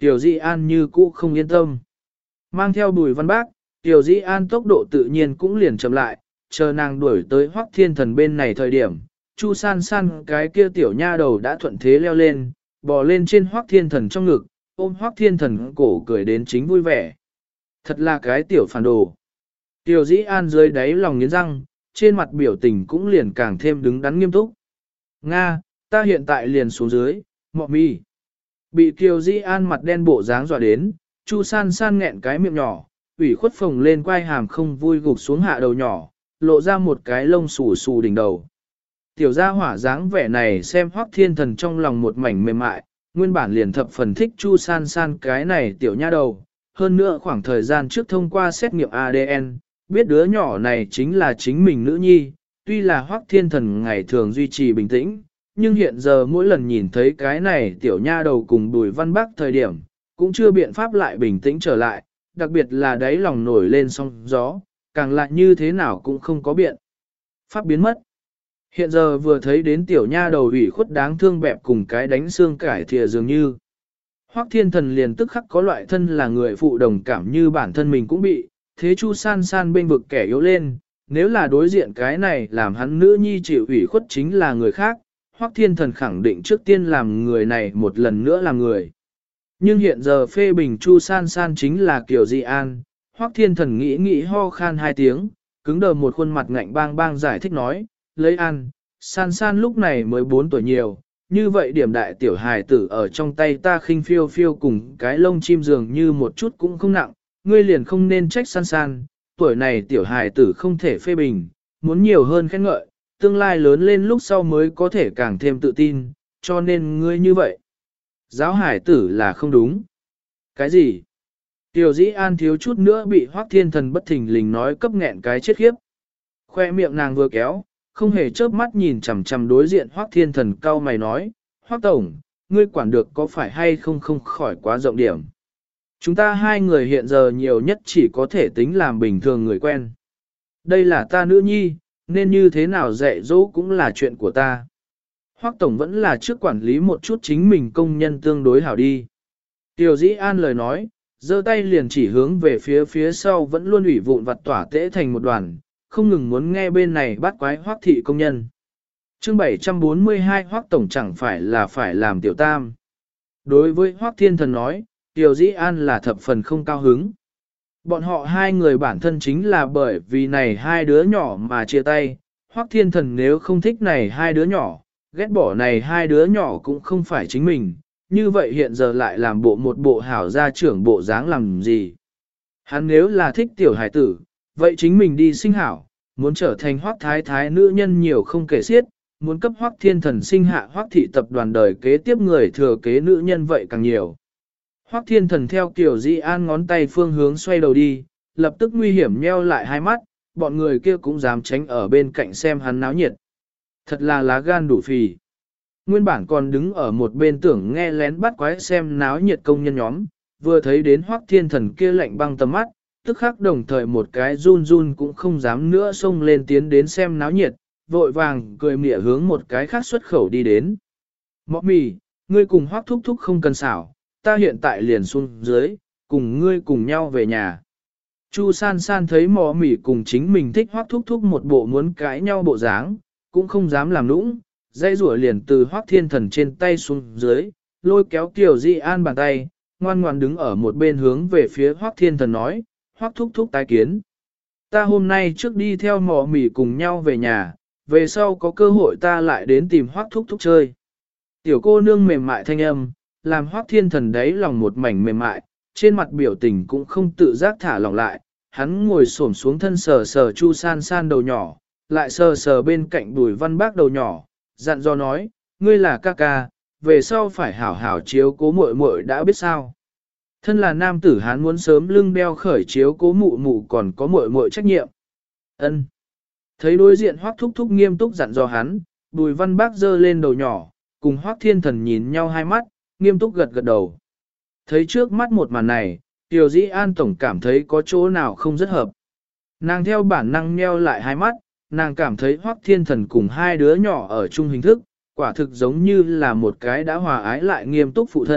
Tiểu Di An như cũ không yên tâm. Mang theo Bùi Văn Bác, Tiểu Di An tốc độ tự nhiên cũng liền chậm lại, chờ nàng đuổi tới Hoắc Thiên Thần bên này thời điểm, Chu San San cái kia tiểu nha đầu đã thuận thế leo lên, bò lên trên Hoắc Thiên Thần trong ngực, ôm Hoắc Thiên Thần cổ cười đến chính vui vẻ. Thật là cái tiểu phản đồ. Tiểu Dĩ An dưới đáy lòng nghiến răng, trên mặt biểu tình cũng liền càng thêm đứng đắn nghiêm túc. Nga, ta hiện tại liền xuống dưới, mọ mi. Bị Kiều Dĩ An mặt đen bộ dáng dọa đến, Chu San San nghẹn cái miệng nhỏ, ủy khuất phồng lên quai hàm không vui gục xuống hạ đầu nhỏ, lộ ra một cái lông xù xù đỉnh đầu. Tiểu gia hỏa dáng vẻ này xem Hoắc Thiên Thần trong lòng một mảnh mềm mại, nguyên bản liền thập phần thích Chu San San cái này tiểu nha đầu. Hơn nữa khoảng thời gian trước thông qua xét nghiệm ADN, biết đứa nhỏ này chính là chính mình nữ nhi, tuy là Hoắc Thiên Thần ngày thường duy trì bình tĩnh, nhưng hiện giờ mỗi lần nhìn thấy cái này tiểu nha đầu cùng Bùi Văn Bắc thời điểm, cũng chưa biện pháp lại bình tĩnh trở lại, đặc biệt là đáy lòng nổi lên sóng gió, càng lại như thế nào cũng không có biện pháp biến mất. Hiện giờ vừa thấy đến tiểu nha đầu ủy khuất đáng thương bẹp cùng cái đánh xương cải thìa dường như. Hoắc Thiên Thần liền tức khắc có loại thân là người phụ đồng cảm như bản thân mình cũng bị, thế Chu San San bên vực kẻ yếu lên, nếu là đối diện cái này làm hắn nữ nhi chịu ủy khuất chính là người khác, Hoắc Thiên Thần khẳng định trước tiên làm người này một lần nữa làm người. Nhưng hiện giờ phê bình Chu San San chính là Kiều Di An, Hoắc Thiên Thần nghĩ ho khan hai tiếng, cứng đờ một khuôn mặt ngạnh bang bang giải thích nói, lấy An, San San lúc này mới 4 tuổi nhiều, như vậy điểm đại tiểu hài tử ở trong tay ta khinh phiêu phiêu cùng cái lông chim dường như một chút cũng không nặng, ngươi liền không nên trách San San, tuổi này tiểu hài tử không thể phê bình, muốn nhiều hơn khen ngợi, tương lai lớn lên lúc sau mới có thể càng thêm tự tin, cho nên ngươi như vậy. Giáo hải tử là không đúng. Cái gì? Tiểu Dĩ An thiếu chút nữa bị Hoắc Thiên Thần bất thình lình nói cấp nghẹn cái chết khiếp. Khoe miệng nàng vừa kéo, không hề chớp mắt nhìn chằm chằm đối diện Hoắc Thiên Thần cau mày nói, Hoắc Tổng, ngươi quản được có phải hay không không khỏi quá rộng điểm. Chúng ta hai người hiện giờ nhiều nhất chỉ có thể tính làm bình thường người quen. Đây là ta nữ nhi, nên như thế nào dạy dỗ cũng là chuyện của ta. Hoắc Tổng vẫn là trước quản lý một chút chính mình công nhân tương đối hảo đi. Tiểu Dĩ An lời nói, giơ tay liền chỉ hướng về phía sau vẫn luôn ủy vụn vặt tỏa tễ thành một đoàn, không ngừng muốn nghe bên này bắt quái Hoắc thị công nhân. Chương 742 Hoắc Tổng chẳng phải là phải làm tiểu tam. Đối với Hoắc Thiên Thần nói, Tiểu Dĩ An là thập phần không cao hứng. Bọn họ hai người bản thân chính là bởi vì này hai đứa nhỏ mà chia tay. Hoắc Thiên Thần nếu không thích này hai đứa nhỏ, ghét bỏ này hai đứa nhỏ cũng không phải chính mình. Như vậy hiện giờ lại làm một bộ hảo gia trưởng bộ dáng làm gì? Hắn nếu là thích tiểu hải tử, vậy chính mình đi sinh hảo, muốn trở thành Hoắc thái thái nữ nhân nhiều không kể xiết, muốn cấp Hoắc Thiên Thần sinh hạ Hoắc thị tập đoàn đời kế tiếp người thừa kế nữ nhân vậy càng nhiều. Hoắc Thiên Thần theo Kiều Dĩ An ngón tay phương hướng xoay đầu đi, lập tức nguy hiểm nheo lại hai mắt, bọn người kia cũng dám tránh ở bên cạnh xem hắn náo nhiệt. Thật là lá gan đủ phì. Nguyên bản còn đứng ở một bên tưởng nghe lén bắt quái xem náo nhiệt công nhân nhóm, vừa thấy đến Hoắc Thiên Thần kia lạnh băng tầm mắt, tức khắc đồng thời một cái run run cũng không dám nữa xông lên tiến đến xem náo nhiệt, vội vàng cười mỉa hướng một cái khác xuất khẩu đi đến. Mọ mì, ngươi cùng Hoắc thúc thúc không cần xảo, ta hiện tại liền xuống dưới, cùng ngươi cùng nhau về nhà. Chu San San thấy mọ mì cùng chính mình thích Hoắc thúc thúc một bộ muốn cãi nhau bộ dáng, cũng không dám làm nũng, dây rủa liền từ Hoắc Thiên Thần trên tay xuống dưới, lôi kéo Kiều Di An bàn tay, ngoan ngoan đứng ở một bên hướng về phía Hoắc Thiên Thần nói, Hoắc thúc thúc tái kiến. Ta hôm nay trước đi theo mọ mì cùng nhau về nhà, về sau có cơ hội ta lại đến tìm Hoắc thúc thúc chơi. Tiểu cô nương mềm mại thanh âm, làm Hoắc Thiên Thần đáy lòng một mảnh mềm mại, trên mặt biểu tình cũng không tự giác thả lỏng lại, hắn ngồi xổm xuống thân sờ sờ Chu San San đầu nhỏ, lại sờ sờ bên cạnh Bùi Văn Bác đầu nhỏ, dặn dò nói, ngươi là ca ca, về sau phải hảo hảo chiếu cố muội muội đã biết sao. Thân là nam tử hắn muốn sớm lưng đeo khởi chiếu cố mụ mụ còn có muội muội trách nhiệm. Ân. Thấy đối diện Hoắc thúc thúc nghiêm túc dặn dò hắn, Bùi Văn Bác giơ lên đầu nhỏ, cùng Hoắc Thiên Thần nhìn nhau hai mắt, nghiêm túc gật gật đầu. Thấy trước mắt một màn này, Tiểu Dĩ An tổng cảm thấy có chỗ nào không rất hợp. Nàng theo bản năng nheo lại hai mắt, nàng cảm thấy Hoắc Thiên Thần cùng hai đứa nhỏ ở chung hình thức, quả thực giống như là một cái đã hòa ái lại nghiêm túc phụ thân,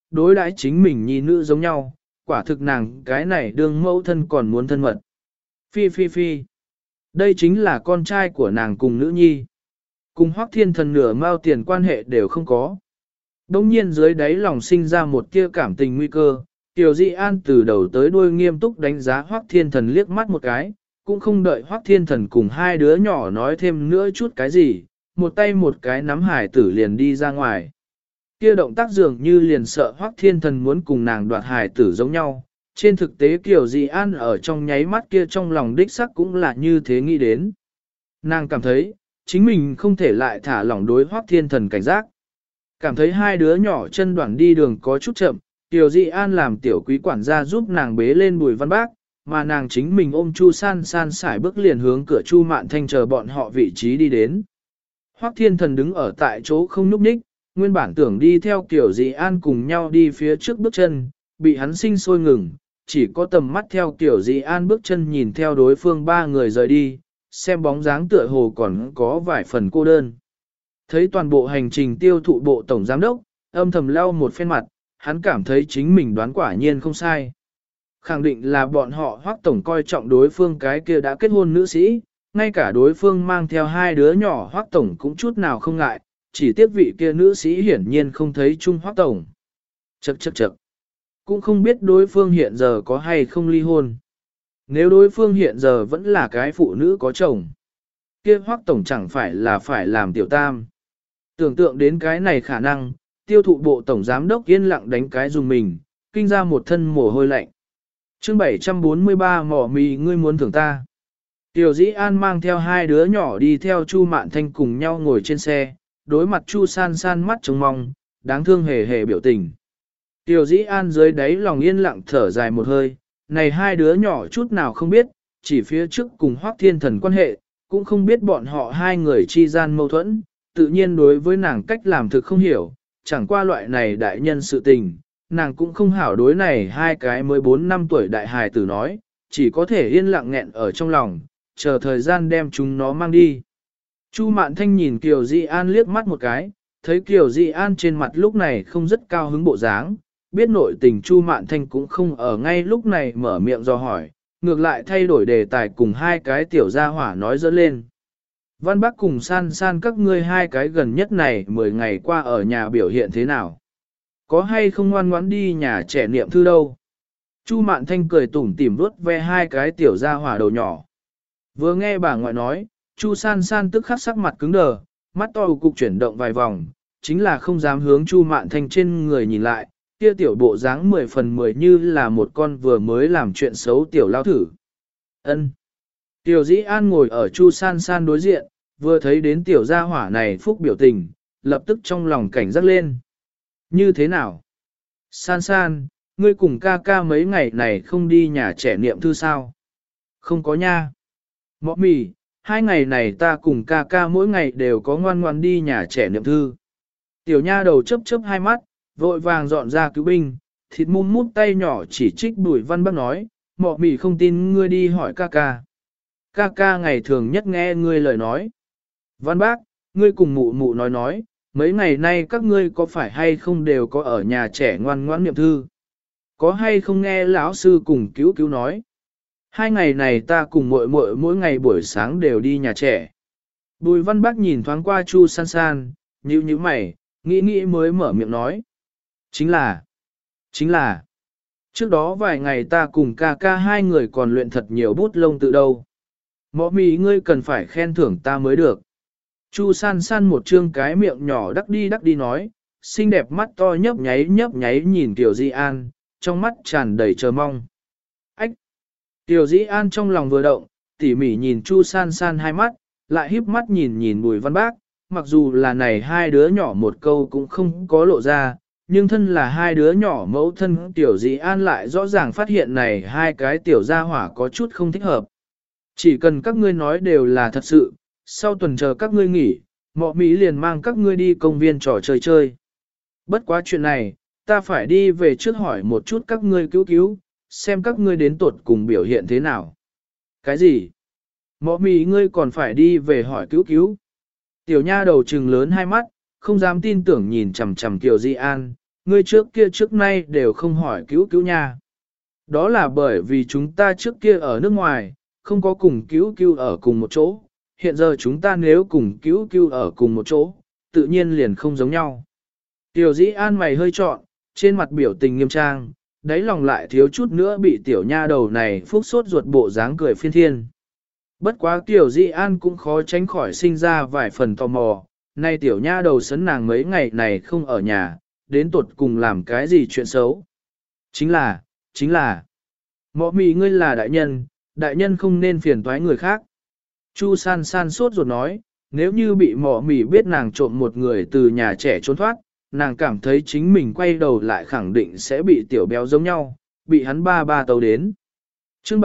đối đãi chính mình nhi nữ giống nhau, quả thực nàng cái này đương mẫu thân còn muốn thân mật. Phi phi phi, đây chính là con trai của nàng cùng nữ nhi. Cùng Hoắc Thiên Thần nửa mao tiền quan hệ đều không có. Đông nhiên dưới đáy lòng sinh ra một tia cảm tình nguy cơ, Tiểu Di An từ đầu tới đuôi nghiêm túc đánh giá Hoắc Thiên Thần liếc mắt một cái, cũng không đợi Hoắc Thiên Thần cùng hai đứa nhỏ nói thêm nữa chút cái gì, một tay một cái nắm hải tử liền đi ra ngoài. Kia động tác dường như liền sợ Hoắc Thiên Thần muốn cùng nàng đoạt hải tử giống nhau. Trên thực tế Kiều Di An ở trong nháy mắt kia trong lòng đích sắc cũng là như thế nghĩ đến. Nàng cảm thấy, chính mình không thể lại thả lỏng đối Hoắc Thiên Thần cảnh giác. Cảm thấy hai đứa nhỏ chân đoạn đi đường có chút chậm, Kiều Di An làm tiểu quý quản gia giúp nàng bế lên Bùi Văn Bác, mà nàng chính mình ôm Chu San San sải bước liền hướng cửa Chu Mạn Thanh chờ bọn họ vị trí đi đến. Hoắc Thiên Thần đứng ở tại chỗ không nhúc nhích, nguyên bản tưởng đi theo Kiều Di An cùng nhau đi phía trước bước chân, bị hắn sinh sôi ngừng, chỉ có tầm mắt theo Kiều Di An bước chân nhìn theo đối phương ba người rời đi, xem bóng dáng tựa hồ còn có vài phần cô đơn. Thấy toàn bộ hành trình tiêu thụ bộ tổng giám đốc, âm thầm lau một phen mặt, hắn cảm thấy chính mình đoán quả nhiên không sai. Khẳng định là bọn họ Hoắc tổng coi trọng đối phương cái kia đã kết hôn nữ sĩ, ngay cả đối phương mang theo hai đứa nhỏ Hoắc tổng cũng chút nào không ngại, chỉ tiếc vị kia nữ sĩ hiển nhiên không thấy chung Hoắc tổng. Chậc chậc chậc. Cũng không biết đối phương hiện giờ có hay không ly hôn. Nếu đối phương hiện giờ vẫn là cái phụ nữ có chồng, kia Hoắc tổng chẳng phải là phải làm tiểu tam. Tưởng tượng đến cái này khả năng, tiêu thụ bộ tổng giám đốc yên lặng đánh cái dùng mình, kinh ra một thân mồ hôi lạnh. Chương 743 mỏ mì ngươi muốn thưởng ta. Tiểu Dĩ An mang theo hai đứa nhỏ đi theo Chu Mạn Thanh cùng nhau ngồi trên xe, đối mặt Chu San San mắt trông mong, đáng thương hề hề biểu tình. Tiểu Dĩ An dưới đáy lòng yên lặng thở dài một hơi, này hai đứa nhỏ chút nào không biết, chỉ phía trước cùng Hoắc Thiên Thần quan hệ, cũng không biết bọn họ hai người chi gian mâu thuẫn, tự nhiên đối với nàng cách làm thực không hiểu, chẳng qua loại này đại nhân sự tình, nàng cũng không hảo đối này hai cái mới 4 năm tuổi đại hài tử nói, chỉ có thể yên lặng nghẹn ở trong lòng, chờ thời gian đem chúng nó mang đi. Chu Mạn Thanh nhìn Kiều Di An liếc mắt một cái, thấy Kiều Di An trên mặt lúc này không rất cao hứng bộ dáng, biết nội tình Chu Mạn Thanh cũng không ở ngay lúc này mở miệng do hỏi, ngược lại thay đổi đề tài cùng hai cái tiểu gia hỏa nói dỡ lên. Văn Bắc cùng San San các ngươi hai cái gần nhất này 10 ngày qua ở nhà biểu hiện thế nào? Có hay không ngoan ngoãn đi nhà trẻ niệm thư đâu? Chu Mạn Thanh cười tủm tỉm vuốt ve hai cái tiểu gia hỏa đầu nhỏ. Vừa nghe bà ngoại nói, Chu San San tức khắc sắc mặt cứng đờ, mắt to cục chuyển động vài vòng, chính là không dám hướng Chu Mạn Thanh trên người nhìn lại, kia tiểu bộ dáng 10 phần 10 như là một con vừa mới làm chuyện xấu tiểu lao thử. Ân. Tiểu Dĩ An ngồi ở Chu San San đối diện, vừa thấy đến tiểu gia hỏa này phúc biểu tình, lập tức trong lòng cảnh giác lên. Như thế nào? San San, ngươi cùng ca ca mấy ngày này không đi nhà trẻ niệm thư sao? Không có nha. Mọ mì, 2 ngày này ta cùng ca ca mỗi ngày đều có ngoan ngoan đi nhà trẻ niệm thư. Tiểu nha đầu chớp chớp hai mắt, vội vàng dọn ra cứu binh, thịt mum mút tay nhỏ chỉ trích Bùi Văn Bác nói, mọ mì không tin ngươi đi hỏi ca ca. Ca ca ngày thường nhất nghe ngươi lời nói. Văn Bác, ngươi cùng mụ mụ nói, mấy ngày nay các ngươi có phải hay không đều có ở nhà trẻ ngoan ngoãn niệm thư? Có hay không nghe lão sư cùng cứu cứu nói? 2 ngày này ta cùng muội muội mỗi ngày buổi sáng đều đi nhà trẻ. Bùi Văn Bác nhìn thoáng qua Chu San San, nhíu mày, nghĩ mới mở miệng nói. Chính là, trước đó vài ngày ta cùng ca ca hai người còn luyện thật nhiều bút lông tự đâu. Mọ mì ngươi cần phải khen thưởng ta mới được. Chu San San một trương cái miệng nhỏ đắc đi nói, xinh đẹp mắt to nhấp nháy nhìn Tiểu Di An, trong mắt tràn đầy chờ mong. Ách! Tiểu Di An trong lòng vừa động, tỉ mỉ nhìn Chu San San hai mắt, lại híp mắt nhìn Bùi Văn Bác, mặc dù là này hai đứa nhỏ một câu cũng không có lộ ra, nhưng thân là hai đứa nhỏ mẫu thân Tiểu Di An lại rõ ràng phát hiện này hai cái tiểu gia hỏa có chút không thích hợp. Chỉ cần các ngươi nói đều là thật sự, sau tuần chờ các ngươi nghỉ, mọ Mỹ liền mang các ngươi đi công viên trò chơi. Bất quá chuyện này, ta phải đi về trước hỏi một chút các ngươi cứu, xem các ngươi đến tuột cùng biểu hiện thế nào. Cái gì? Mọ Mỹ ngươi còn phải đi về hỏi cứu. Tiểu nha đầu trừng lớn hai mắt, không dám tin tưởng nhìn chằm chằm Kiều Di An, ngươi trước kia trước nay đều không hỏi cứu cứu nha. Đó là bởi vì chúng ta trước kia ở nước ngoài, không có cùng cứu cứu ở cùng một chỗ, hiện giờ chúng ta nếu cùng cứu cứu ở cùng một chỗ, tự nhiên liền không giống nhau. Tiểu dĩ an mày hơi trọn, trên mặt biểu tình nghiêm trang, đáy lòng lại thiếu chút nữa bị tiểu nha đầu này phúc sốt ruột bộ dáng cười phiên thiên. Bất quá tiểu dĩ an cũng khó tránh khỏi sinh ra vài phần tò mò, nay tiểu nha đầu sấn nàng mấy ngày này không ở nhà, đến tuột cùng làm cái gì chuyện xấu. Chính là, mọ mì ngươi là đại nhân không nên phiền toái người khác. Chu san san sốt ruột nói, nếu như bị mọ mì biết nàng trộm một người từ nhà trẻ trốn thoát, nàng cảm thấy chính mình quay đầu lại khẳng định sẽ bị tiểu béo giống nhau, bị hắn ba tấu đến. Chương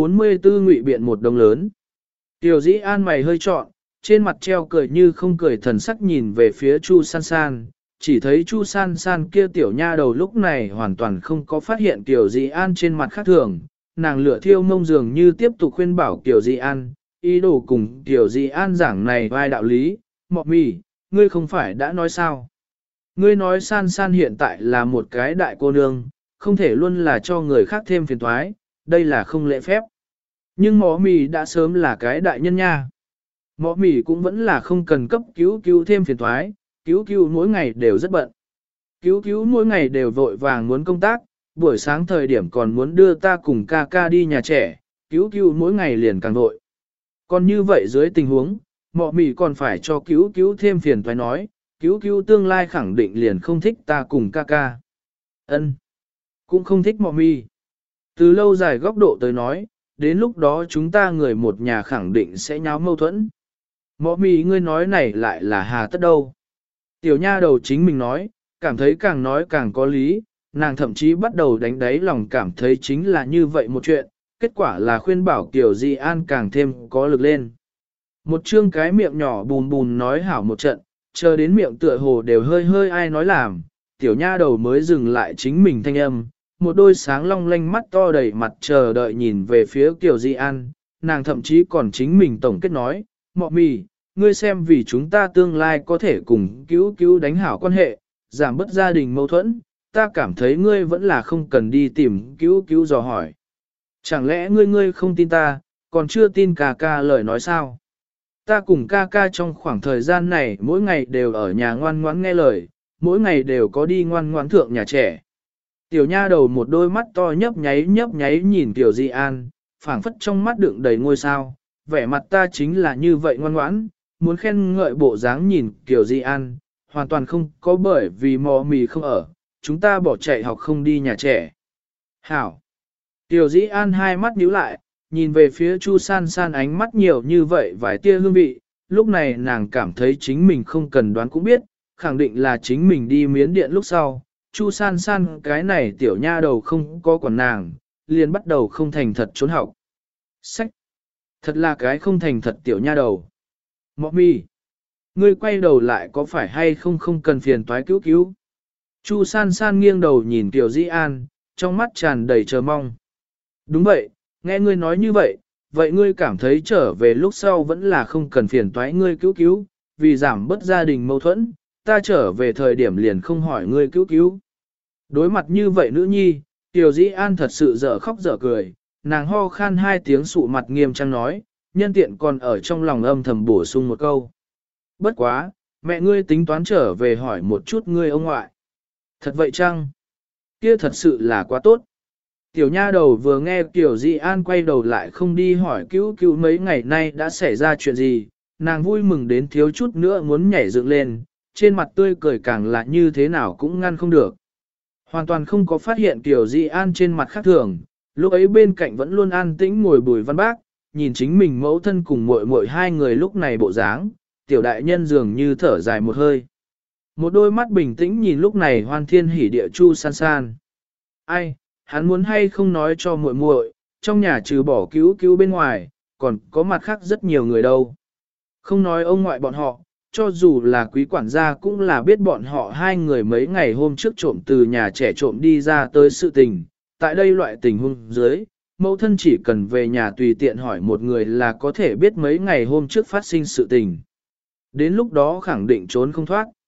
744 ngụy biện một đồng lớn. Tiểu dĩ an mày hơi trọn, trên mặt treo cười như không cười thần sắc nhìn về phía Chu san san, chỉ thấy Chu san san kia tiểu nha đầu lúc này hoàn toàn không có phát hiện tiểu dĩ an trên mặt khác thường, nàng lửa thiêu mông dường như tiếp tục khuyên bảo tiểu dĩ an, ý đồ cùng tiểu dĩ an giảng này vai đạo lý, mọ mì, ngươi không phải đã nói sao? Ngươi nói san san hiện tại là một cái đại cô nương, không thể luôn là cho người khác thêm phiền toái, đây là không lễ phép. Nhưng mọ mì đã sớm là cái đại nhân nha. Mọ mì cũng vẫn là không cần cấp cứu thêm phiền toái, cứu mỗi ngày đều rất bận. Cứu mỗi ngày đều vội vàng muốn công tác, buổi sáng thời điểm còn muốn đưa ta cùng ca ca đi nhà trẻ, cứu mỗi ngày liền càng vội. Còn như vậy dưới tình huống, mọ mì còn phải cho cứu thêm phiền toái nói, cứu tương lai khẳng định liền không thích ta cùng ca ca. Ân, cũng không thích mọ mì. Từ lâu dài góc độ tới nói, đến lúc đó chúng ta người một nhà khẳng định sẽ nháo mâu thuẫn. Mọ mì ngươi nói này lại là hà tất đâu. Tiểu nha đầu chính mình nói càng có lý, nàng thậm chí bắt đầu đánh đáy lòng cảm thấy chính là như vậy một chuyện, kết quả là khuyên bảo Tiểu Di An càng thêm có lực lên. Một chương cái miệng nhỏ bùn bùn nói hảo một trận, chờ đến miệng tựa hồ đều hơi ai nói làm, tiểu nha đầu mới dừng lại chính mình thanh âm, một đôi sáng long lanh mắt to đầy mặt chờ đợi nhìn về phía Tiểu Di An, nàng thậm chí còn chính mình tổng kết nói, mọ mì, ngươi xem vì chúng ta tương lai có thể cùng cứu đánh hảo quan hệ, giảm bớt gia đình mâu thuẫn, ta cảm thấy ngươi vẫn là không cần đi tìm cứu dò hỏi. Chẳng lẽ ngươi không tin ta, còn chưa tin ca ca lời nói sao? Ta cùng ca ca trong khoảng thời gian này mỗi ngày đều ở nhà ngoan ngoãn nghe lời, mỗi ngày đều có đi ngoan ngoãn thượng nhà trẻ. Tiểu nha đầu một đôi mắt to nhấp nháy nhìn Tiểu Di An, phảng phất trong mắt đựng đầy ngôi sao, vẻ mặt ta chính là như vậy ngoan ngoãn, muốn khen ngợi bộ dáng nhìn Tiểu Di An, hoàn toàn không có bởi vì mò mì không ở, chúng ta bỏ chạy học không đi nhà trẻ. Hảo! Tiểu Di An hai mắt nhíu lại, nhìn về phía Chu san san ánh mắt nhiều như vậy vài tia hương vị, lúc này nàng cảm thấy chính mình không cần đoán cũng biết, khẳng định là chính mình đi miến điện lúc sau. Chu san san cái này tiểu nha đầu không có quản nàng, liền bắt đầu không thành thật trốn học. Sách! Thật là cái không thành thật tiểu nha đầu. Mọ mì! Ngươi quay đầu lại có phải hay không cần phiền toái cứu. Chu san san nghiêng đầu nhìn Tiểu Di An, trong mắt tràn đầy chờ mong. Đúng vậy, nghe ngươi nói như vậy, vậy ngươi cảm thấy trở về lúc sau vẫn là không cần phiền toái ngươi cứu, vì giảm bớt gia đình mâu thuẫn, ta trở về thời điểm liền không hỏi ngươi cứu. Đối mặt như vậy nữ nhi, Tiểu Di An thật sự dở khóc dở cười, nàng ho khan hai tiếng sụ mặt nghiêm trang nói, nhân tiện còn ở trong lòng âm thầm bổ sung một câu. Bất quá, mẹ ngươi tính toán trở về hỏi một chút ngươi ông ngoại. Thật vậy chăng? Kia thật sự là quá tốt. Tiểu nha đầu vừa nghe Tiểu Di An quay đầu lại không đi hỏi cứu mấy ngày nay đã xảy ra chuyện gì, nàng vui mừng đến thiếu chút nữa muốn nhảy dựng lên, trên mặt tươi cười càng là như thế nào cũng ngăn không được. Hoàn toàn không có phát hiện Tiểu Di An trên mặt khác thường, lúc ấy bên cạnh vẫn luôn an tĩnh ngồi Bùi Văn Bác, nhìn chính mình mẫu thân cùng muội hai người lúc này bộ dáng, tiểu đại nhân dường như thở dài một hơi. Một đôi mắt bình tĩnh nhìn lúc này hoan thiên hỉ địa Chu san san. Ai, hắn muốn hay không nói cho muội, trong nhà trừ bỏ cứu bên ngoài, còn có mặt khác rất nhiều người đâu. Không nói ông ngoại bọn họ, cho dù là quý quản gia cũng là biết bọn họ hai người mấy ngày hôm trước trộm từ nhà trẻ trộm đi ra tới sự tình. Tại đây loại tình huống dưới, mẫu thân chỉ cần về nhà tùy tiện hỏi một người là có thể biết mấy ngày hôm trước phát sinh sự tình. Đến lúc đó khẳng định trốn không thoát.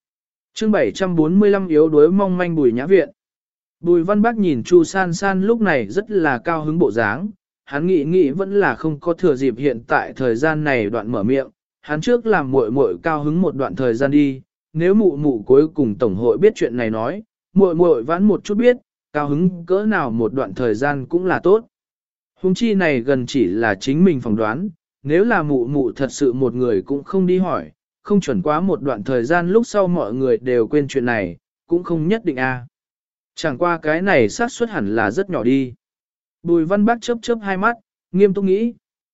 Chương 745 yếu đuối mong manh Bùi Nhã Viện. Bùi Văn Bác nhìn Chu San San lúc này rất là cao hứng bộ dáng, hắn nghĩ vẫn là không có thừa dịp hiện tại thời gian này đoạn mở miệng, hắn trước làm muội muội cao hứng một đoạn thời gian đi, nếu mụ mụ cuối cùng tổng hội biết chuyện này nói, muội muội vãn một chút biết, cao hứng cỡ nào một đoạn thời gian cũng là tốt. Hùng chi này gần chỉ là chính mình phỏng đoán, nếu là mụ mụ thật sự một người cũng không đi hỏi, không chuẩn quá một đoạn thời gian lúc sau mọi người đều quên chuyện này, cũng không nhất định a. Chẳng qua cái này xác suất hẳn là rất nhỏ đi. Bùi Văn Bác chớp hai mắt, nghiêm túc nghĩ.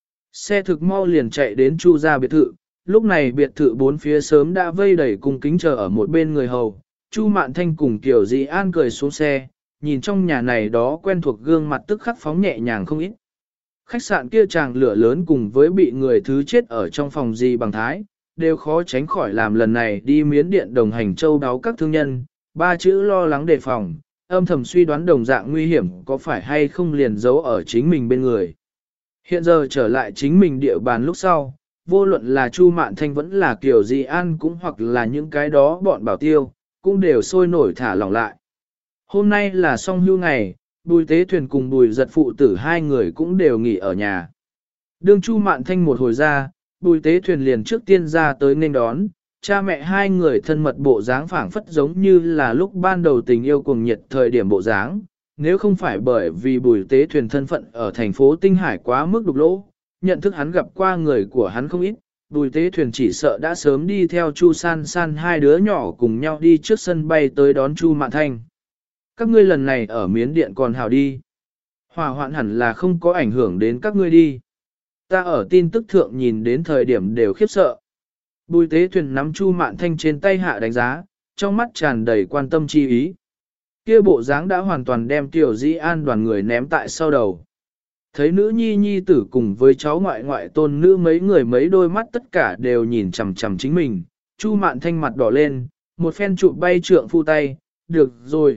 Xe thực mau liền chạy đến Chu gia biệt thự, lúc này biệt thự bốn phía sớm đã vây đầy cung kính chờ ở một bên người hầu. Chu Mạn Thanh cùng Tiểu Dĩ An cười xuống xe, nhìn trong nhà này đó quen thuộc gương mặt tức khắc phóng nhẹ nhàng không ít. Khách sạn kia tràng lửa lớn cùng với bị người thứ chết ở trong phòng gì bằng thái, đều khó tránh khỏi làm lần này đi miến điện đồng hành châu đáo các thương nhân, ba chữ lo lắng đề phòng, âm thầm suy đoán đồng dạng nguy hiểm có phải hay không liền giấu ở chính mình bên người. Hiện giờ trở lại chính mình địa bàn lúc sau, vô luận là Chu Mạn Thanh vẫn là Kiều Dị An cũng hoặc là những cái đó bọn bảo tiêu, cũng đều sôi nổi thả lỏng lại. Hôm nay là song hưu ngày, Bùi Tế Thuyền cùng Bùi Giật phụ tử hai người cũng đều nghỉ ở nhà. Đương Chu Mạn Thanh một hồi ra, Bùi Tế Thuyền liền trước tiên ra tới nên đón, cha mẹ hai người thân mật bộ dáng phảng phất giống như là lúc ban đầu tình yêu cuồng nhiệt thời điểm bộ dáng, nếu không phải bởi vì Bùi Tế Thuyền thân phận ở thành phố Tinh Hải quá mức đục lỗ, nhận thức hắn gặp qua người của hắn không ít, Bùi Tế Thuyền chỉ sợ đã sớm đi theo Chu San San hai đứa nhỏ cùng nhau đi trước sân bay tới đón Chu Mạn Thanh. Các ngươi lần này ở Miến Điện còn hào đi. Hỏa hoạn hẳn là không có ảnh hưởng đến các ngươi đi. Ta ở tin tức thượng nhìn đến thời điểm đều khiếp sợ. Bùi Tế Thuyền nắm Chu Mạn Thanh trên tay hạ đánh giá, trong mắt tràn đầy quan tâm chi ý. Kia bộ dáng đã hoàn toàn đem Tiểu Dĩ An đoàn người ném tại sau đầu. Thấy nữ nhi tử cùng với cháu ngoại tôn nữ mấy người mấy đôi mắt tất cả đều nhìn chằm chằm chính mình. Chu Mạn Thanh mặt đỏ lên, một phen chụp bay trượng phu tay, được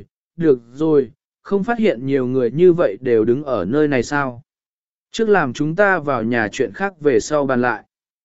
rồi, không phát hiện nhiều người như vậy đều đứng ở nơi này sao. Trước làm chúng ta vào nhà chuyện khác về sau bàn lại.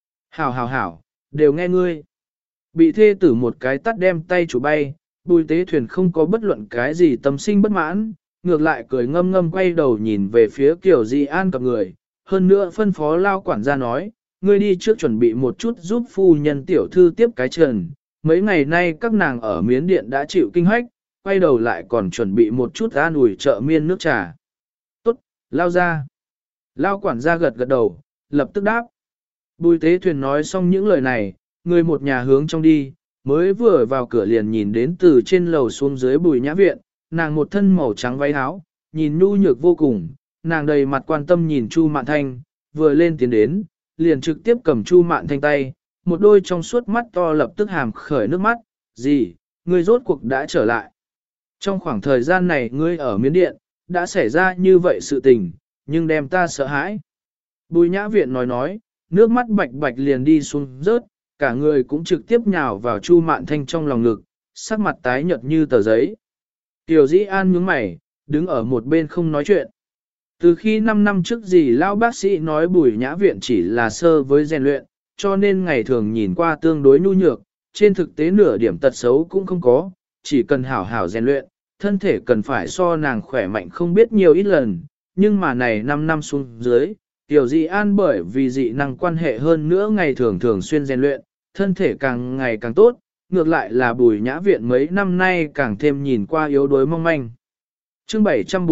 Hảo, đều nghe ngươi. Bị thê tử một cái tắt đem tay chủ bay, Bùi Tế Thuyền không có bất luận cái gì tâm sinh bất mãn, ngược lại cười ngâm quay đầu nhìn về phía Kiều Dị An cặp người, hơn nữa phân phó lao quản gia nói, ngươi đi trước chuẩn bị một chút giúp phu nhân tiểu thư tiếp cái trần, mấy ngày nay các nàng ở Miến Điện đã chịu kinh hách, quay đầu lại còn chuẩn bị một chút an ủi trợ miên nước trà. Tốt, lao ra. Lao quản gia gật đầu, lập tức đáp. Bùi Tế Thuyền nói xong những lời này, người một nhà hướng trong đi, mới vừa vào cửa liền nhìn đến từ trên lầu xuống dưới Bùi Nhã Viện, nàng một thân màu trắng váy áo, nhìn nhu nhược vô cùng, nàng đầy mặt quan tâm nhìn Chu Mạn Thanh, vừa lên tiến đến, liền trực tiếp cầm Chu Mạn Thanh tay, một đôi trong suốt mắt to lập tức hàm khởi nước mắt, gì, ngươi rốt cuộc đã trở lại. Trong khoảng thời gian này ngươi ở Miến Điện, đã xảy ra như vậy sự tình, nhưng đem ta sợ hãi. Bùi Nhã Viện nói, nước mắt bạch liền đi xuống rớt, cả người cũng trực tiếp nhào vào Chu Mạn Thanh trong lòng ngực, sắc mặt tái nhợt như tờ giấy. Tiểu Dĩ An nhướng mày, đứng ở một bên không nói chuyện. Từ khi 5 năm trước gì lão bác sĩ nói Bùi Nhã Viện chỉ là sơ với rèn luyện, cho nên ngày thường nhìn qua tương đối nhu nhược, trên thực tế nửa điểm tật xấu cũng không có, chỉ cần hảo rèn luyện, thân thể cần phải so nàng khỏe mạnh không biết nhiều ít lần, nhưng mà này 5 năm xuống dưới, Tiểu Dĩ An bởi vì dị năng quan hệ hơn nữa ngày thường xuyên rèn luyện, thân thể càng ngày càng tốt, ngược lại là Bùi Nhã Viện mấy năm nay càng thêm nhìn qua yếu đuối mong manh. Chương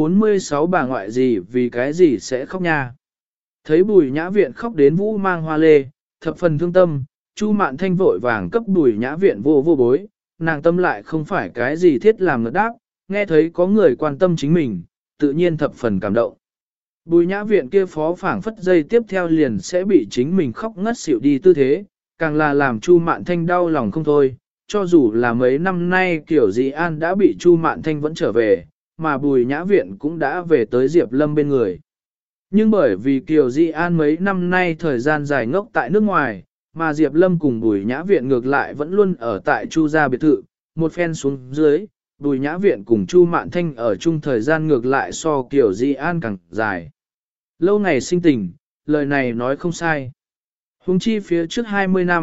746 bà ngoại gì vì cái gì sẽ khóc nha. Thấy Bùi Nhã Viện khóc đến vũ mang hoa lê, thập phần thương tâm, Chu Mạn Thanh vội vàng cấp Bùi Nhã Viện vô bối, nàng tâm lại không phải cái gì thiết làm ngợt đáp, nghe thấy có người quan tâm chính mình, tự nhiên thập phần cảm động. Bùi Nhã Viện kia phó phảng phất dây tiếp theo liền sẽ bị chính mình khóc ngất xỉu đi tư thế, càng là làm Chu Mạn Thanh đau lòng không thôi, cho dù là mấy năm nay Kiều Dị An đã bị Chu Mạn Thanh vẫn trở về, mà Bùi Nhã Viện cũng đã về tới Diệp Lâm bên người. Nhưng bởi vì Kiều Dị An mấy năm nay thời gian dài ngốc tại nước ngoài, mà Diệp Lâm cùng Bùi Nhã Viện ngược lại vẫn luôn ở tại Chu gia biệt thự, một phen xuống dưới, Bùi Nhã Viện cùng Chu Mạn Thanh ở chung thời gian ngược lại so Kiều Dị An càng dài. Lâu ngày sinh tình, lời này nói không sai. Hùng chi phía trước 20 năm,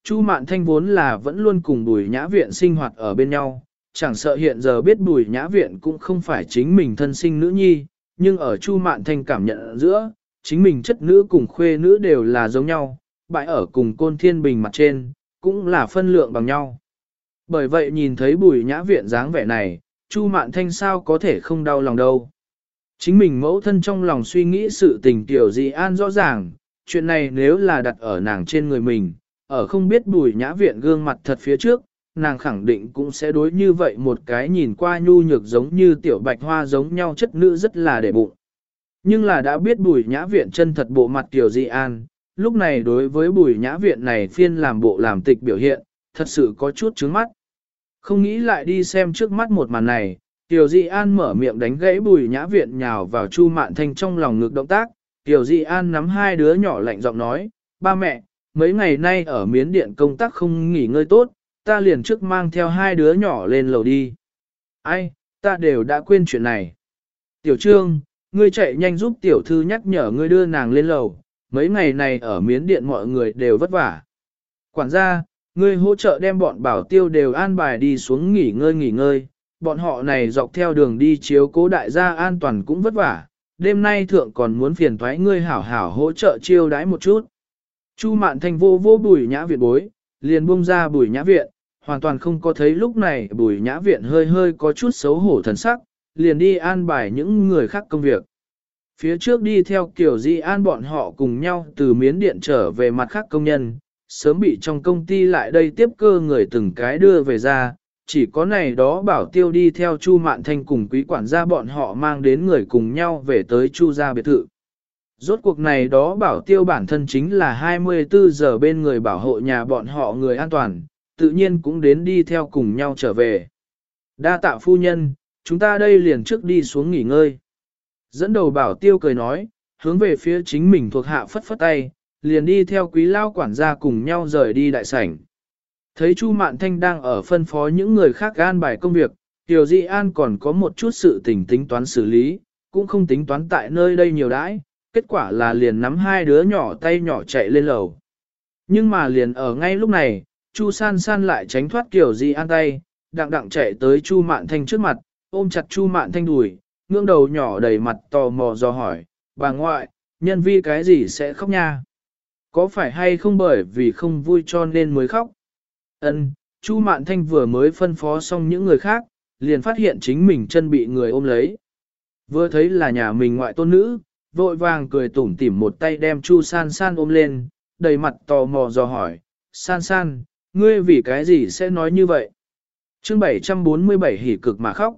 Chu Mạn Thanh vốn là vẫn luôn cùng Bùi Nhã Viện sinh hoạt ở bên nhau, chẳng sợ hiện giờ biết Bùi Nhã Viện cũng không phải chính mình thân sinh nữ nhi, nhưng ở Chu Mạn Thanh cảm nhận giữa, chính mình chất nữ cùng khuê nữ đều là giống nhau, bãi ở cùng Côn Thiên Bình mặt trên, cũng là phân lượng bằng nhau. Bởi vậy nhìn thấy Bùi Nhã Viện dáng vẻ này, Chu Mạn Thanh sao có thể không đau lòng đâu. Chính mình mẫu thân trong lòng suy nghĩ sự tình tiểu dị an rõ ràng, chuyện này nếu là đặt ở nàng trên người mình, ở không biết Bùi Nhã Viện gương mặt thật phía trước, nàng khẳng định cũng sẽ đối như vậy một cái nhìn qua nhu nhược giống như tiểu bạch hoa giống nhau chất nữ rất là để bụng. Nhưng là đã biết Bùi Nhã Viện chân thật bộ mặt tiểu dị an, lúc này đối với Bùi Nhã Viện này phiên làm bộ làm tịch biểu hiện, thật sự có chút trướng mắt. Không nghĩ lại đi xem trước mắt một màn này, Tiểu Dị An mở miệng đánh gãy Bùi Nhã Viện nhào vào Chu Mạn Thanh trong lòng ngực động tác. Tiểu Dị An nắm hai đứa nhỏ lạnh giọng nói, ba mẹ, mấy ngày nay ở miến điện công tác không nghỉ ngơi tốt, ta liền trước mang theo hai đứa nhỏ lên lầu đi. Ai, ta đều đã quên chuyện này. Tiểu Trương, ngươi chạy nhanh giúp tiểu thư nhắc nhở ngươi đưa nàng lên lầu, mấy ngày này ở miến điện mọi người đều vất vả. Quản gia, ngươi hỗ trợ đem bọn bảo tiêu đều an bài đi xuống nghỉ ngơi, bọn họ này dọc theo đường đi chiếu cố đại gia an toàn cũng vất vả, đêm nay thượng còn muốn phiền thoái ngươi hảo hảo hỗ trợ chiêu đãi một chút. Chu Mạn Thanh vô Bùi Nhã Viện bối, liền buông ra Bùi Nhã Viện, hoàn toàn không có thấy lúc này Bùi Nhã Viện hơi có chút xấu hổ thần sắc, liền đi an bài những người khác công việc. Phía trước đi theo kiểu Di An bọn họ cùng nhau từ miến điện trở về mặt khác công nhân, sớm bị trong công ty lại đây tiếp cơ người từng cái đưa về ra, chỉ có này đó bảo tiêu đi theo Chu Mạn Thanh cùng quý quản gia bọn họ mang đến người cùng nhau về tới Chu gia biệt thự. Rốt cuộc này đó bảo tiêu bản thân chính là 24 giờ bên người bảo hộ nhà bọn họ người an toàn, tự nhiên cũng đến đi theo cùng nhau trở về. Đa tạ phu nhân, chúng ta đây liền trước đi xuống nghỉ ngơi. Dẫn đầu bảo tiêu cười nói, hướng về phía chính mình thuộc hạ phất phất tay, liền đi theo quý lao quản gia cùng nhau rời đi đại sảnh. Thấy Chu Mạn Thanh đang ở phân phó những người khác an bài công việc, Tiểu Dị An còn có một chút sự tính toán xử lý, cũng không tính toán tại nơi đây nhiều đãi, kết quả là liền nắm hai đứa nhỏ tay nhỏ chạy lên lầu. Nhưng mà liền ở ngay lúc này, Chu San San lại tránh thoát Tiểu Dị An tay, đặng chạy tới Chu Mạn Thanh trước mặt, ôm chặt Chu Mạn Thanh đùi, ngưỡng đầu nhỏ đầy mặt tò mò dò hỏi, bà ngoại, nhân vi cái gì sẽ khóc nha? Có phải hay không bởi vì không vui cho nên mới khóc? Ân, Chu Mạn Thanh vừa mới phân phó xong những người khác, liền phát hiện chính mình chân bị người ôm lấy. Vừa thấy là nhà mình ngoại tôn nữ, vội vàng cười tủm tỉm một tay đem Chu San San ôm lên, đầy mặt tò mò dò hỏi, San San, ngươi vì cái gì sẽ nói như vậy? Chương 747 hỉ cực mà khóc.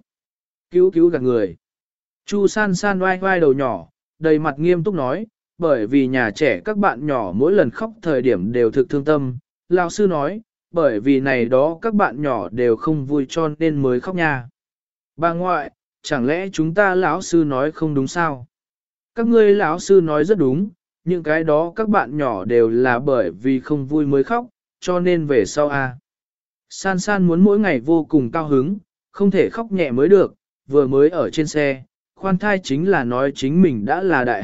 Cứu gạt người. Chu San San oai đầu nhỏ, đầy mặt nghiêm túc nói, bởi vì nhà trẻ các bạn nhỏ mỗi lần khóc thời điểm đều thực thương tâm, lão sư nói, bởi vì này đó các bạn nhỏ đều không vui cho nên mới khóc nha. Bà ngoại, chẳng lẽ chúng ta lão sư nói không đúng sao? Các ngươi lão sư nói rất đúng, những cái đó các bạn nhỏ đều là bởi vì không vui mới khóc, cho nên về sau San San muốn mỗi ngày vô cùng cao hứng, không thể khóc nhẹ mới được, vừa mới ở trên xe, khoan thai chính là nói chính mình đã là đại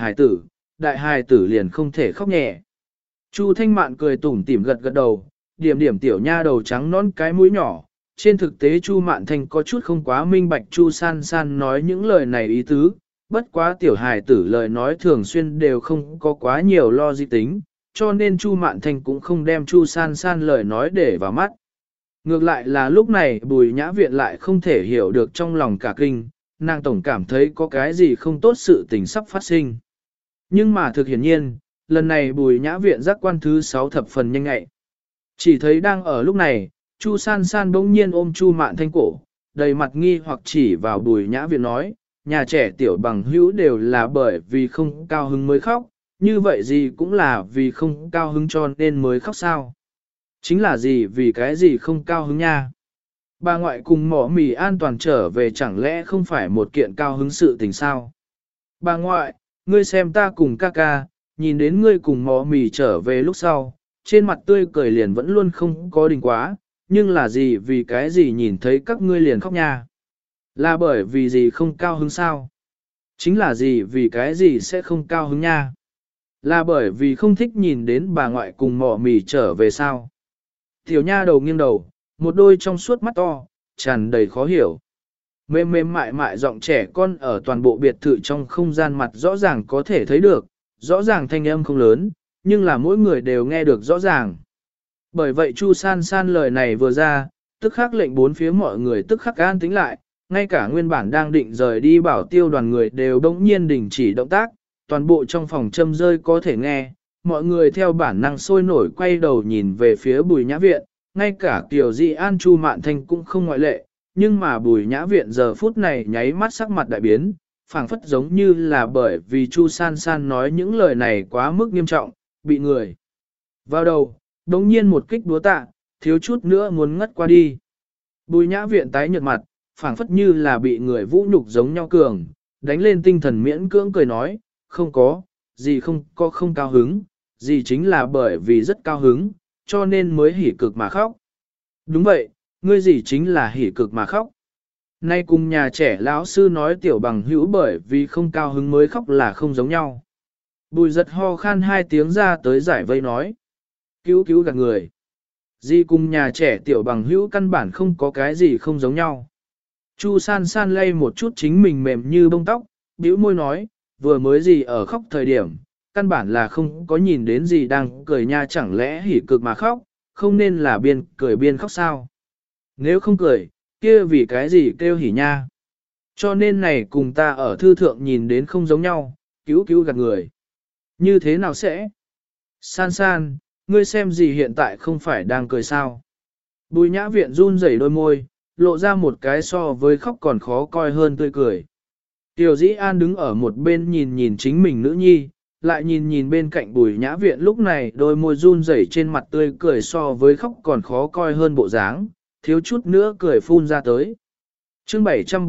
hài tử liền không thể khóc nhẹ. Chu Thanh Mạn cười tủm tỉm gật đầu, điểm tiểu nha đầu trắng nón cái mũi nhỏ. Trên thực tế Chu Mạn Thanh có chút không quá minh bạch Chu San San nói những lời này ý tứ, bất quá tiểu hài tử lời nói thường xuyên đều không có quá nhiều logic tính, cho nên Chu Mạn Thanh cũng không đem Chu San San lời nói để vào mắt. Ngược lại là lúc này Bùi Nhã Viện lại không thể hiểu được trong lòng cả kinh, nàng tổng cảm thấy có cái gì không tốt sự tình sắp phát sinh. Nhưng mà thực hiển nhiên, lần này Bùi Nhã Viện giác quan thứ 6 thập phần nhanh nhạy. Chỉ thấy đang ở lúc này, Chu San San bỗng nhiên ôm Chu Mạn Thanh cổ, đầy mặt nghi hoặc chỉ vào Bùi Nhã Viện nói, nhà trẻ tiểu bằng hữu đều là bởi vì không cao hứng mới khóc, như vậy gì cũng là vì không cao hứng cho nên mới khóc sao. Chính là gì vì cái gì không cao hứng nha. Bà ngoại cùng mỏ mì an toàn trở về chẳng lẽ không phải một kiện cao hứng sự tình sao. Bà ngoại, ngươi xem ta cùng ca ca, nhìn đến ngươi cùng mỏ mì trở về lúc sau, trên mặt tươi cười liền vẫn luôn không có đình quá, nhưng là gì vì cái gì nhìn thấy các ngươi liền khóc nha. Là bởi vì gì không cao hứng sao? Chính là gì vì cái gì sẽ không cao hứng nha. Là bởi vì không thích nhìn đến bà ngoại cùng mỏ mì trở về sao? Tiểu nha đầu nghiêng đầu, một đôi trong suốt mắt to, tràn đầy khó hiểu. Mềm mềm mại mại giọng trẻ con ở toàn bộ biệt thự trong không gian mặt rõ ràng có thể thấy được, rõ ràng thanh âm không lớn, nhưng là mỗi người đều nghe được rõ ràng. Bởi vậy Chu San San lời này vừa ra, tức khắc lệnh bốn phía mọi người tức khắc an tĩnh lại, ngay cả nguyên bản đang định rời đi bảo tiêu đoàn người đều đống nhiên đình chỉ động tác, toàn bộ trong phòng châm rơi có thể nghe, mọi người theo bản năng sôi nổi quay đầu nhìn về phía Bùi Nhã Viện, ngay cả Kiều Di An Chu Mạn Thanh cũng không ngoại lệ, nhưng mà Bùi Nhã Viện giờ phút này nháy mắt sắc mặt đại biến, phảng phất giống như là bởi vì Chu San San nói những lời này quá mức nghiêm trọng, bị người vào đầu, đống nhiên một kích đúa tạ, thiếu chút nữa muốn ngất qua đi. Bùi Nhã Viện tái nhợt mặt, phảng phất như là bị người vũ nhục giống nhau cường, đánh lên tinh thần miễn cưỡng cười nói, không có, gì không có không cao hứng, gì chính là bởi vì rất cao hứng, cho nên mới hỉ cực mà khóc. Đúng vậy, ngươi gì chính là hỉ cực mà khóc. Nay cùng nhà trẻ lão sư nói tiểu bằng hữu bởi vì không cao hứng mới khóc là không giống nhau. Bùi giật ho khan hai tiếng ra tới giải vây nói. Cứu cứu gạt người. Di cùng nhà trẻ tiểu bằng hữu căn bản không có cái gì không giống nhau. Chu San San lay một chút chính mình mềm như bông tóc, bĩu môi nói, vừa mới gì ở khóc thời điểm, căn bản là không có nhìn đến gì đang cười nha, chẳng lẽ hỉ cực mà khóc, không nên là biên cười biên khóc sao? Nếu không cười, kia vì cái gì kêu hỉ nha? Cho nên này cùng ta ở thư thượng nhìn đến không giống nhau, cứu cứu gạt người. Như thế nào sẽ? San San, ngươi xem gì hiện tại không phải đang cười sao? Bùi Nhã Viện run rẩy đôi môi, lộ ra một cái so với khóc còn khó coi hơn tươi cười. Tiểu Dĩ An đứng ở một bên nhìn nhìn chính mình nữ nhi, lại nhìn nhìn bên cạnh Bùi Nhã Viện lúc này đôi môi run rẩy trên mặt tươi cười so với khóc còn khó coi hơn bộ dáng, thiếu chút nữa cười phun ra tới. Chương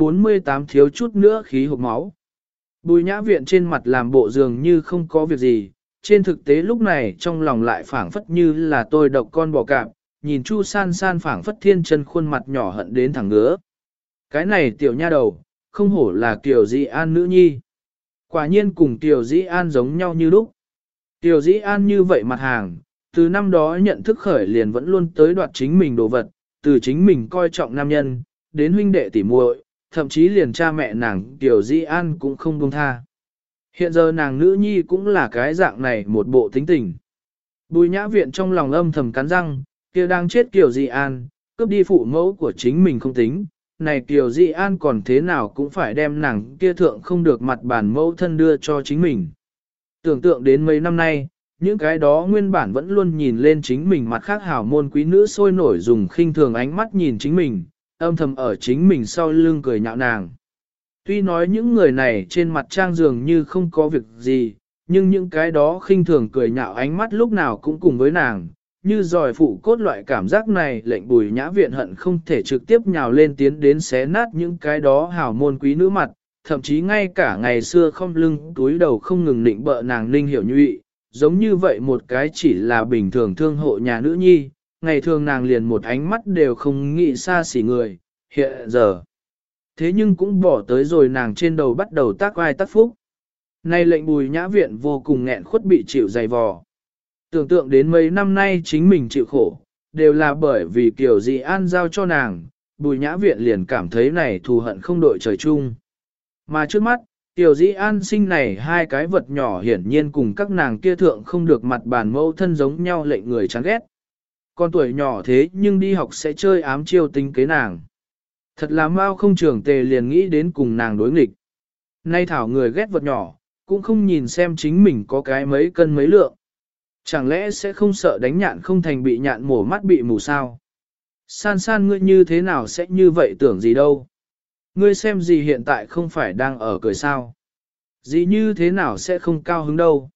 748 thiếu chút nữa khí hộc máu. Bùi Nhã Viện trên mặt làm bộ dường như không có việc gì, trên thực tế lúc này trong lòng lại phảng phất như là tôi độc con bò cạp, nhìn Chu San San phảng phất thiên chân khuôn mặt nhỏ hận đến thẳng ngứa. Cái này tiểu nha đầu, không hổ là Kiều Dĩ An nữ nhi. Quả nhiên cùng Kiều Dĩ An giống nhau như lúc. Kiều Dĩ An như vậy mặt hàng, từ năm đó nhận thức khởi liền vẫn luôn tới đoạt chính mình đồ vật, từ chính mình coi trọng nam nhân, đến huynh đệ tỉ muội, thậm chí liền cha mẹ nàng Kiều Dĩ An cũng không buông tha. Hiện giờ nàng nữ nhi cũng là cái dạng này một bộ tính tình. Bùi Nhã Viện trong lòng âm thầm cắn răng, kia đang chết Kiều Dĩ An, cướp đi phụ mẫu của chính mình không tính, này Kiều Dĩ An còn thế nào cũng phải đem nàng kia thượng không được mặt bản mẫu thân đưa cho chính mình. Tưởng tượng đến mấy năm nay, những cái đó nguyên bản vẫn luôn nhìn lên chính mình mặt khác hảo môn quý nữ sôi nổi dùng khinh thường ánh mắt nhìn chính mình, âm thầm ở chính mình sau lưng cười nhạo nàng. Tuy nói những người này trên mặt trang dường như không có việc gì, nhưng những cái đó khinh thường cười nhạo ánh mắt lúc nào cũng cùng với nàng, như giỏi phụ cốt loại cảm giác này lệnh Bùi Nhã Viện hận không thể trực tiếp nhào lên tiến đến xé nát những cái đó hảo môn quý nữ mặt, thậm chí ngay cả ngày xưa không lưng túi đầu không ngừng định bợ nàng Ninh Hiểu Nhụy, giống như vậy một cái chỉ là bình thường thương hộ nhà nữ nhi, ngày thường nàng liền một ánh mắt đều không nghĩ xa xỉ người, hiện giờ. Thế nhưng cũng bỏ tới rồi nàng trên đầu bắt đầu tác vai tác phúc. Nay lệnh Bùi Nhã Viện vô cùng nghẹn khuất bị chịu dày vò. Tưởng tượng đến mấy năm nay chính mình chịu khổ, đều là bởi vì Kiều Dĩ An giao cho nàng, Bùi Nhã Viện liền cảm thấy này thù hận không đội trời chung. Mà trước mắt, Kiều Dĩ An sinh này hai cái vật nhỏ hiển nhiên cùng các nàng kia thượng không được mặt bàn mẫu thân giống nhau lệnh người chán ghét. Con tuổi nhỏ thế nhưng đi học sẽ chơi ám chiêu tính kế nàng. Thật là mau không trưởng tề liền nghĩ đến cùng nàng đối nghịch. Nay thảo người ghét vật nhỏ, cũng không nhìn xem chính mình có cái mấy cân mấy lượng. Chẳng lẽ sẽ không sợ đánh nhạn không thành bị nhạn mổ mắt bị mù sao? San San ngươi như thế nào sẽ như vậy tưởng gì đâu? Ngươi xem gì hiện tại không phải đang ở cười sao? Gì như thế nào sẽ không cao hứng đâu?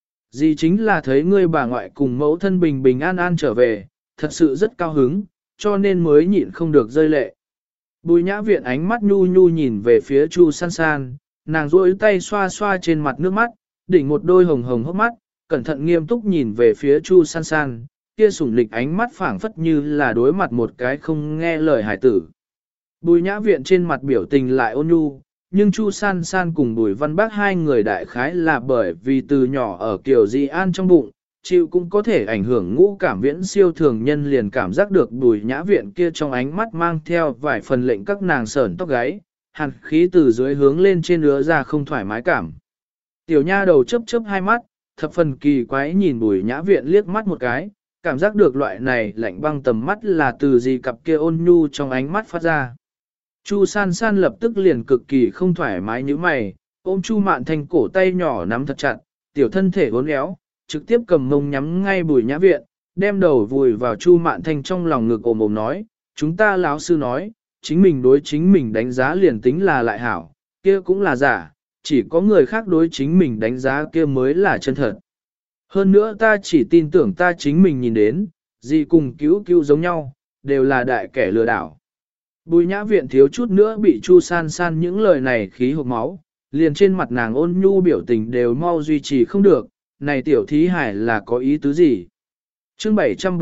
Gì chính là thấy ngươi bà ngoại cùng mẫu thân bình bình an an trở về, thật sự rất cao hứng, cho nên mới nhịn không được rơi lệ. Bùi Nhã Viện ánh mắt nhu nhu nhìn về phía Chu San San, nàng duỗi tay xoa xoa trên mặt nước mắt, đỉnh một đôi hồng hồng hốc mắt, cẩn thận nghiêm túc nhìn về phía Chu San San, kia sủng lịch ánh mắt phảng phất như là đối mặt một cái không nghe lời hải tử. Bùi Nhã Viện trên mặt biểu tình lại ôn nhu, nhưng Chu San San cùng Bùi Văn Bác hai người đại khái là bởi vì từ nhỏ ở Kiều Dĩ An trong bụng, chịu cũng có thể ảnh hưởng ngũ cảm viễn siêu thường nhân liền cảm giác được Bùi Nhã Viện kia trong ánh mắt mang theo vài phần lệnh các nàng sởn tóc gáy, hàn khí từ dưới hướng lên trên ứa ra không thoải mái cảm. Tiểu nha đầu chớp chớp hai mắt, thập phần kỳ quái nhìn Bùi Nhã Viện liếc mắt một cái, cảm giác được loại này lạnh băng tầm mắt là từ gì cặp kia ôn nhu trong ánh mắt phát ra. Chu San San lập tức liền cực kỳ không thoải mái như mày, ôm Chu Mạn Thanh cổ tay nhỏ nắm thật chặt, tiểu thân thể uốn éo, trực tiếp cầm mông nhắm ngay Bùi Nhã Viện, đem đầu vùi vào Chu Mạn Thanh trong lòng ngực ồm ồm nói, chúng ta lão sư nói, chính mình đối chính mình đánh giá liền tính là lại hảo, kia cũng là giả, chỉ có người khác đối chính mình đánh giá kia mới là chân thật. Hơn nữa ta chỉ tin tưởng ta chính mình nhìn đến, gì cùng cứu cứu giống nhau, đều là đại kẻ lừa đảo. Bùi Nhã Viện thiếu chút nữa bị Chu San San những lời này khí hộc máu, liền trên mặt nàng ôn nhu biểu tình đều mau duy trì không được, này tiểu thí hải là có ý tứ gì? Chương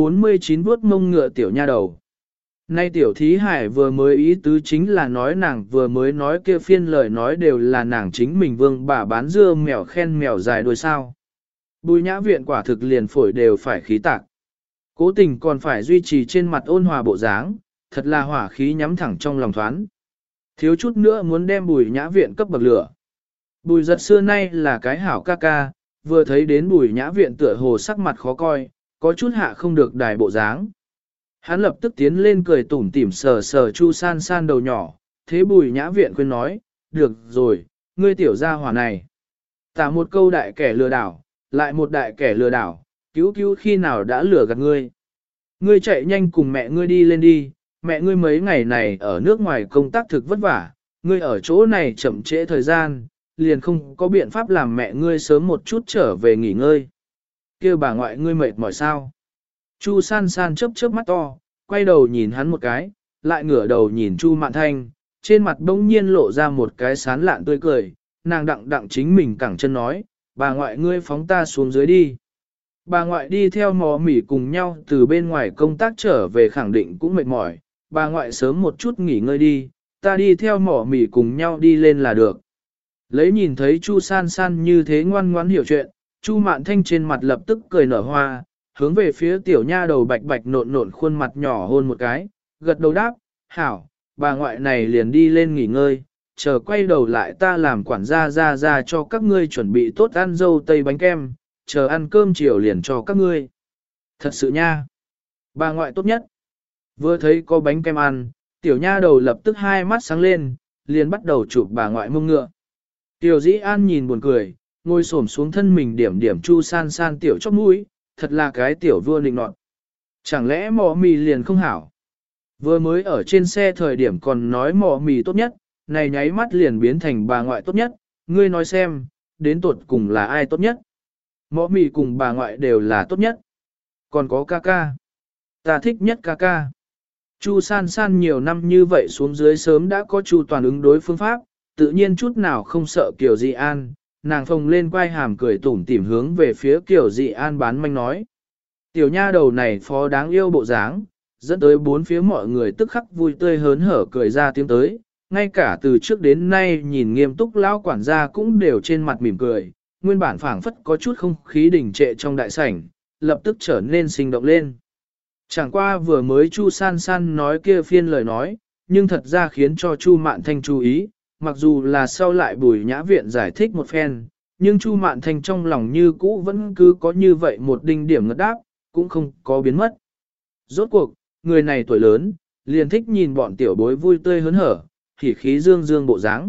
749 vuốt mông ngựa tiểu nha đầu. Nay tiểu thí hải vừa mới ý tứ chính là nói nàng vừa mới nói kia phiên lời nói đều là nàng chính mình vương bà bán dưa mèo khen mèo dài đuôi sao. Bùi Nhã Viện quả thực liền phổi đều phải khí tạc. Cố tình còn phải duy trì trên mặt ôn hòa bộ dáng, thật là hỏa khí nhắm thẳng trong lòng thoáng. Thiếu chút nữa muốn đem Bùi Nhã Viện cấp bậc lửa. Bùi Giật xưa nay là cái hảo ca ca, vừa thấy đến Bùi Nhã Viện tựa hồ sắc mặt khó coi, có chút hạ không được đài bộ dáng. Hắn lập tức tiến lên cười tủm tỉm sờ sờ Chu San San đầu nhỏ, thế Bùi Nhã Viện khuyên nói, được rồi, ngươi tiểu gia hỏa này. Tả một câu đại kẻ lừa đảo, lại một đại kẻ lừa đảo, cứu cứu khi nào đã lừa gạt ngươi. Ngươi chạy nhanh cùng mẹ ngươi đi lên đi, mẹ ngươi mấy ngày này ở nước ngoài công tác thực vất vả, ngươi ở chỗ này chậm trễ thời gian, liền không có biện pháp làm mẹ ngươi sớm một chút trở về nghỉ ngơi. Kêu bà ngoại ngươi mệt mỏi sao? Chu San San chớp chớp mắt to, quay đầu nhìn hắn một cái, lại ngửa đầu nhìn Chu Mạn Thanh, trên mặt bỗng nhiên lộ ra một cái sán lạn tươi cười, nàng đặng đặng chính mình cẳng chân nói, bà ngoại ngươi phóng ta xuống dưới đi. Bà ngoại đi theo mò mỉ cùng nhau từ bên ngoài công tác trở về khẳng định cũng mệt mỏi, bà ngoại sớm một chút nghỉ ngơi đi, ta đi theo mỏ mỉ cùng nhau đi lên là được. Lấy nhìn thấy Chu San San như thế ngoan ngoãn hiểu chuyện, Chu Mạn Thanh trên mặt lập tức cười nở hoa, hướng về phía tiểu nha đầu bạch bạch nộn nộn khuôn mặt nhỏ hôn một cái, gật đầu đáp, hảo, bà ngoại này liền đi lên nghỉ ngơi, chờ quay đầu lại ta làm quản gia ra cho các ngươi chuẩn bị tốt ăn dâu tây bánh kem, chờ ăn cơm chiều liền cho các ngươi. Thật sự nha, bà ngoại tốt nhất. Vừa thấy có bánh kem ăn, tiểu nha đầu lập tức hai mắt sáng lên, liền bắt đầu chụp bà ngoại mông ngựa. Tiểu Dĩ An nhìn buồn cười, ngồi xổm xuống thân mình điểm điểm Chu San San tiểu chóp mũi, thật là cái tiểu vua nịnh nọt. Chẳng lẽ mò mì liền không hảo? Vừa mới ở trên xe thời điểm còn nói mò mì tốt nhất, này nháy mắt liền biến thành bà ngoại tốt nhất, ngươi nói xem, đến tuột cùng là ai tốt nhất? Mò mì cùng bà ngoại đều là tốt nhất. Còn có ca ca. Ta thích nhất ca ca. Chu San San nhiều năm như vậy xuống dưới sớm đã có chu toàn ứng đối phương pháp, tự nhiên chút nào không sợ Kiều Dị An, nàng phồng lên quai hàm cười tủm tỉm hướng về phía Kiều Dị An bán manh nói. Tiểu nha đầu này phó đáng yêu bộ dáng, dẫn tới bốn phía mọi người tức khắc vui tươi hớn hở cười ra tiếng tới, ngay cả từ trước đến nay nhìn nghiêm túc lão quản gia cũng đều trên mặt mỉm cười, nguyên bản phảng phất có chút không khí đình trệ trong đại sảnh, lập tức trở nên sinh động lên. Chẳng qua vừa mới Chu San San nói kia phiên lời nói, nhưng thật ra khiến cho Chu Mạn Thanh chú ý, mặc dù là sau lại Bùi Nhã Viện giải thích một phen, nhưng Chu Mạn Thanh trong lòng như cũ vẫn cứ có như vậy một đinh điểm ngất đáp, cũng không có biến mất. Rốt cuộc, người này tuổi lớn, liền thích nhìn bọn tiểu bối vui tươi hớn hở, thì khí dương dương bộ dáng.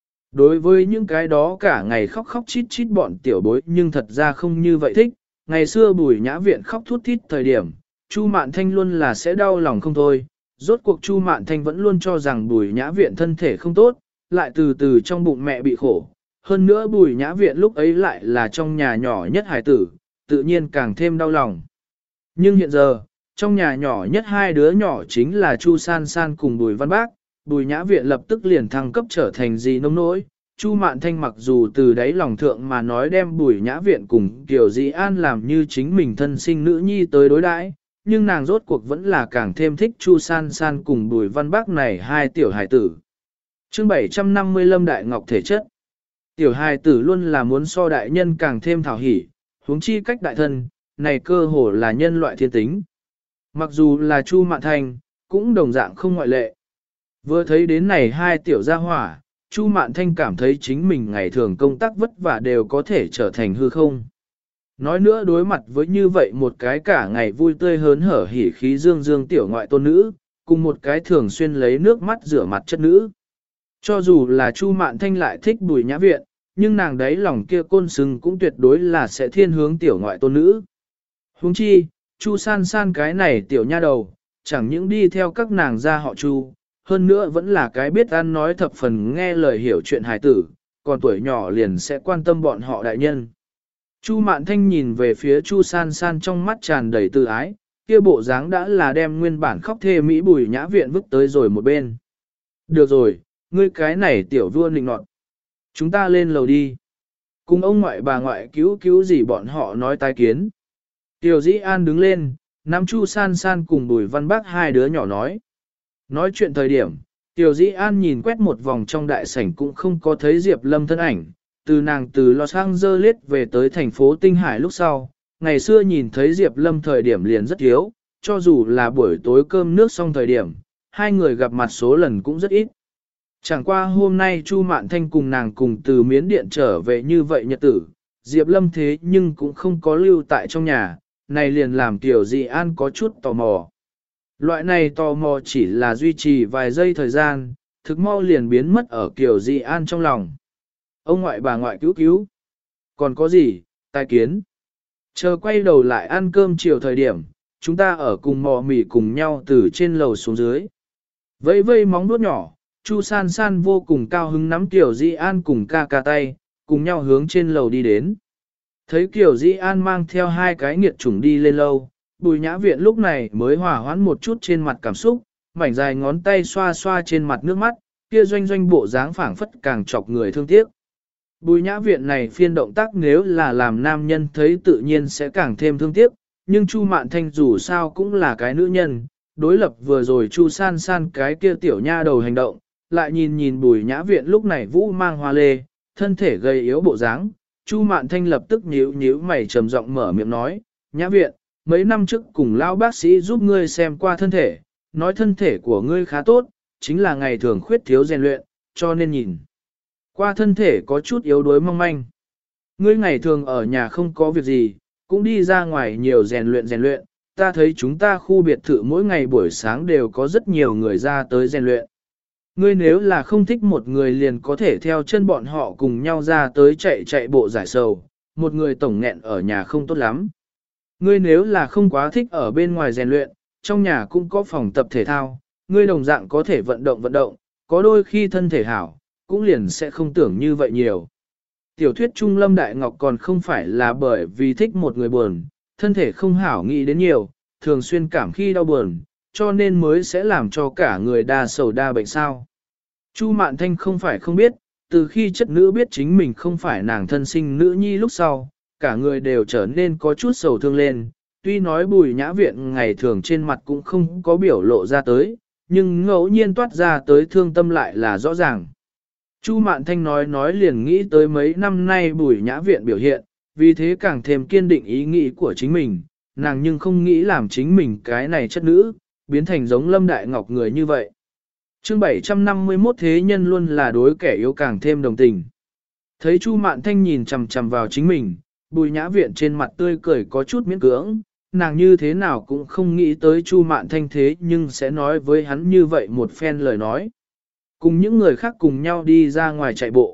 Đối với những cái đó cả ngày khóc khóc chít chít bọn tiểu bối nhưng thật ra không như vậy thích, ngày xưa Bùi Nhã Viện khóc thút thít thời điểm, Chu Mạn Thanh luôn là sẽ đau lòng không thôi, rốt cuộc Chu Mạn Thanh vẫn luôn cho rằng Bùi Nhã Viện thân thể không tốt, lại từ từ trong bụng mẹ bị khổ. Hơn nữa Bùi Nhã Viện lúc ấy lại là trong nhà nhỏ nhất hài tử, tự nhiên càng thêm đau lòng. Nhưng hiện giờ, trong nhà nhỏ nhất hai đứa nhỏ chính là Chu San San cùng Bùi Văn Bác, Bùi Nhã Viện lập tức liền thăng cấp trở thành gì nông nỗi. Chu Mạn Thanh mặc dù từ đáy lòng thượng mà nói đem Bùi Nhã Viện cùng Kiều Dĩ An làm như chính mình thân sinh nữ nhi tới đối đãi, nhưng nàng rốt cuộc vẫn là càng thêm thích Chu San San cùng Bùi Văn Bác này hai tiểu hài tử. Chương 750 Lâm Đại Ngọc thể chất. Tiểu hài tử luôn là muốn so đại nhân càng thêm thảo hỉ, huống chi cách đại thân, này cơ hồ là nhân loại thiên tính. Mặc dù là Chu Mạn Thanh, cũng đồng dạng không ngoại lệ. Vừa thấy đến này hai tiểu gia hỏa, Chu Mạn Thanh cảm thấy chính mình ngày thường công tác vất vả đều có thể trở thành hư không. Nói nữa đối mặt với như vậy một cái cả ngày vui tươi hớn hở hỉ khí dương dương tiểu ngoại tôn nữ, cùng một cái thường xuyên lấy nước mắt rửa mặt chất nữ. Cho dù là Chu Mạn Thanh lại thích Bùi Nhã Viện, nhưng nàng đấy lòng kia côn sừng cũng tuyệt đối là sẽ thiên hướng tiểu ngoại tôn nữ. Huống chi, Chu San San cái này tiểu nha đầu, chẳng những đi theo các nàng gia họ Chu, hơn nữa vẫn là cái biết ăn nói thập phần nghe lời hiểu chuyện hài tử, còn tuổi nhỏ liền sẽ quan tâm bọn họ đại nhân. Chu Mạn Thanh nhìn về phía Chu San San trong mắt tràn đầy tự ái, kia bộ dáng đã là đem nguyên bản khóc thê Mỹ Bùi Nhã Viện vứt tới rồi một bên. Được rồi, ngươi cái này tiểu vua nịnh nọt. Chúng ta lên lầu đi. Cùng ông ngoại bà ngoại cứu gì bọn họ nói tai kiến. Tiểu Dĩ An đứng lên, nắm Chu San San cùng Bùi Văn Bác hai đứa nhỏ nói. Nói chuyện thời điểm, Tiểu Dĩ An nhìn quét một vòng trong đại sảnh cũng không có thấy Diệp Lâm thân ảnh. Từ nàng từ Los Angeles về tới thành phố Tinh Hải lúc sau, ngày xưa nhìn thấy Diệp Lâm thời điểm liền rất thiếu, cho dù là buổi tối cơm nước xong thời điểm, hai người gặp mặt số lần cũng rất ít. Chẳng qua hôm nay Chu Mạn Thanh cùng nàng cùng từ Miến Điện trở về như vậy nhật tử, Diệp Lâm thế nhưng cũng không có lưu tại trong nhà, này liền làm Tiểu Dị An có chút tò mò. Loại này tò mò chỉ là duy trì vài giây thời gian, thực mau liền biến mất ở Tiểu Dị An trong lòng. Ông ngoại bà ngoại cứu. Còn có gì, tai kiến. Chờ quay đầu lại ăn cơm chiều thời điểm, chúng ta ở cùng mò mì cùng nhau từ trên lầu xuống dưới. Vây vây móng vuốt nhỏ, Chu San San vô cùng cao hứng nắm Tiểu Dĩ An cùng ca ca tay, cùng nhau hướng trên lầu đi đến. Thấy Tiểu Dĩ An mang theo hai cái nghiệt chủng đi lên lâu, Bùi Nhã Viện lúc này mới hòa hoãn một chút trên mặt cảm xúc, mảnh dài ngón tay xoa xoa trên mặt nước mắt, kia doanh doanh bộ dáng phảng phất càng chọc người thương tiếc. Bùi Nhã Viện này phiên động tác nếu là làm nam nhân thấy tự nhiên sẽ càng thêm thương tiếc, nhưng Chu Mạn Thanh dù sao cũng là cái nữ nhân, đối lập vừa rồi Chu San San cái kia tiểu nha đầu hành động, lại nhìn Bùi Nhã Viện lúc này vũ mang hoa lê, thân thể gầy yếu bộ dáng, Chu Mạn Thanh lập tức nhíu mày trầm giọng mở miệng nói, Nhã Viện, mấy năm trước cùng lão bác sĩ giúp ngươi xem qua thân thể, nói thân thể của ngươi khá tốt, chính là ngày thường khuyết thiếu rèn luyện, cho nên nhìn qua thân thể có chút yếu đuối mong manh. Ngươi ngày thường ở nhà không có việc gì, cũng đi ra ngoài nhiều rèn luyện, ta thấy chúng ta khu biệt thự mỗi ngày buổi sáng đều có rất nhiều người ra tới rèn luyện. Ngươi nếu là không thích một người liền có thể theo chân bọn họ cùng nhau ra tới chạy bộ giải sầu, một người tổng nghẹn ở nhà không tốt lắm. Ngươi nếu là không quá thích ở bên ngoài rèn luyện, trong nhà cũng có phòng tập thể thao, ngươi đồng dạng có thể vận động, có đôi khi thân thể hảo, cũng liền sẽ không tưởng như vậy nhiều. Tiểu thuyết Trung Lâm Đại Ngọc còn không phải là bởi vì thích một người buồn, thân thể không hảo nghĩ đến nhiều, thường xuyên cảm khi đau buồn, cho nên mới sẽ làm cho cả người đa sầu đa bệnh sao. Chu Mạn Thanh không phải không biết, từ khi chất nữ biết chính mình không phải nàng thân sinh nữ nhi lúc sau, cả người đều trở nên có chút sầu thương lên, tuy nói Bùi Nhã Viện ngày thường trên mặt cũng không có biểu lộ ra tới, nhưng ngẫu nhiên toát ra tới thương tâm lại là rõ ràng. Chu Mạn Thanh nói liền nghĩ tới mấy năm nay Bùi Nhã Viện biểu hiện, vì thế càng thêm kiên định ý nghĩ của chính mình, nàng nhưng không nghĩ làm chính mình cái này chất nữ, biến thành giống Lâm Đại Ngọc người như vậy. Chương 751 thế nhân luôn là đối kẻ yếu càng thêm đồng tình. Thấy Chu Mạn Thanh nhìn chằm chằm vào chính mình, Bùi Nhã Viện trên mặt tươi cười có chút miễn cưỡng, nàng như thế nào cũng không nghĩ tới Chu Mạn Thanh thế nhưng sẽ nói với hắn như vậy một phen lời nói. Cùng những người khác cùng nhau đi ra ngoài chạy bộ.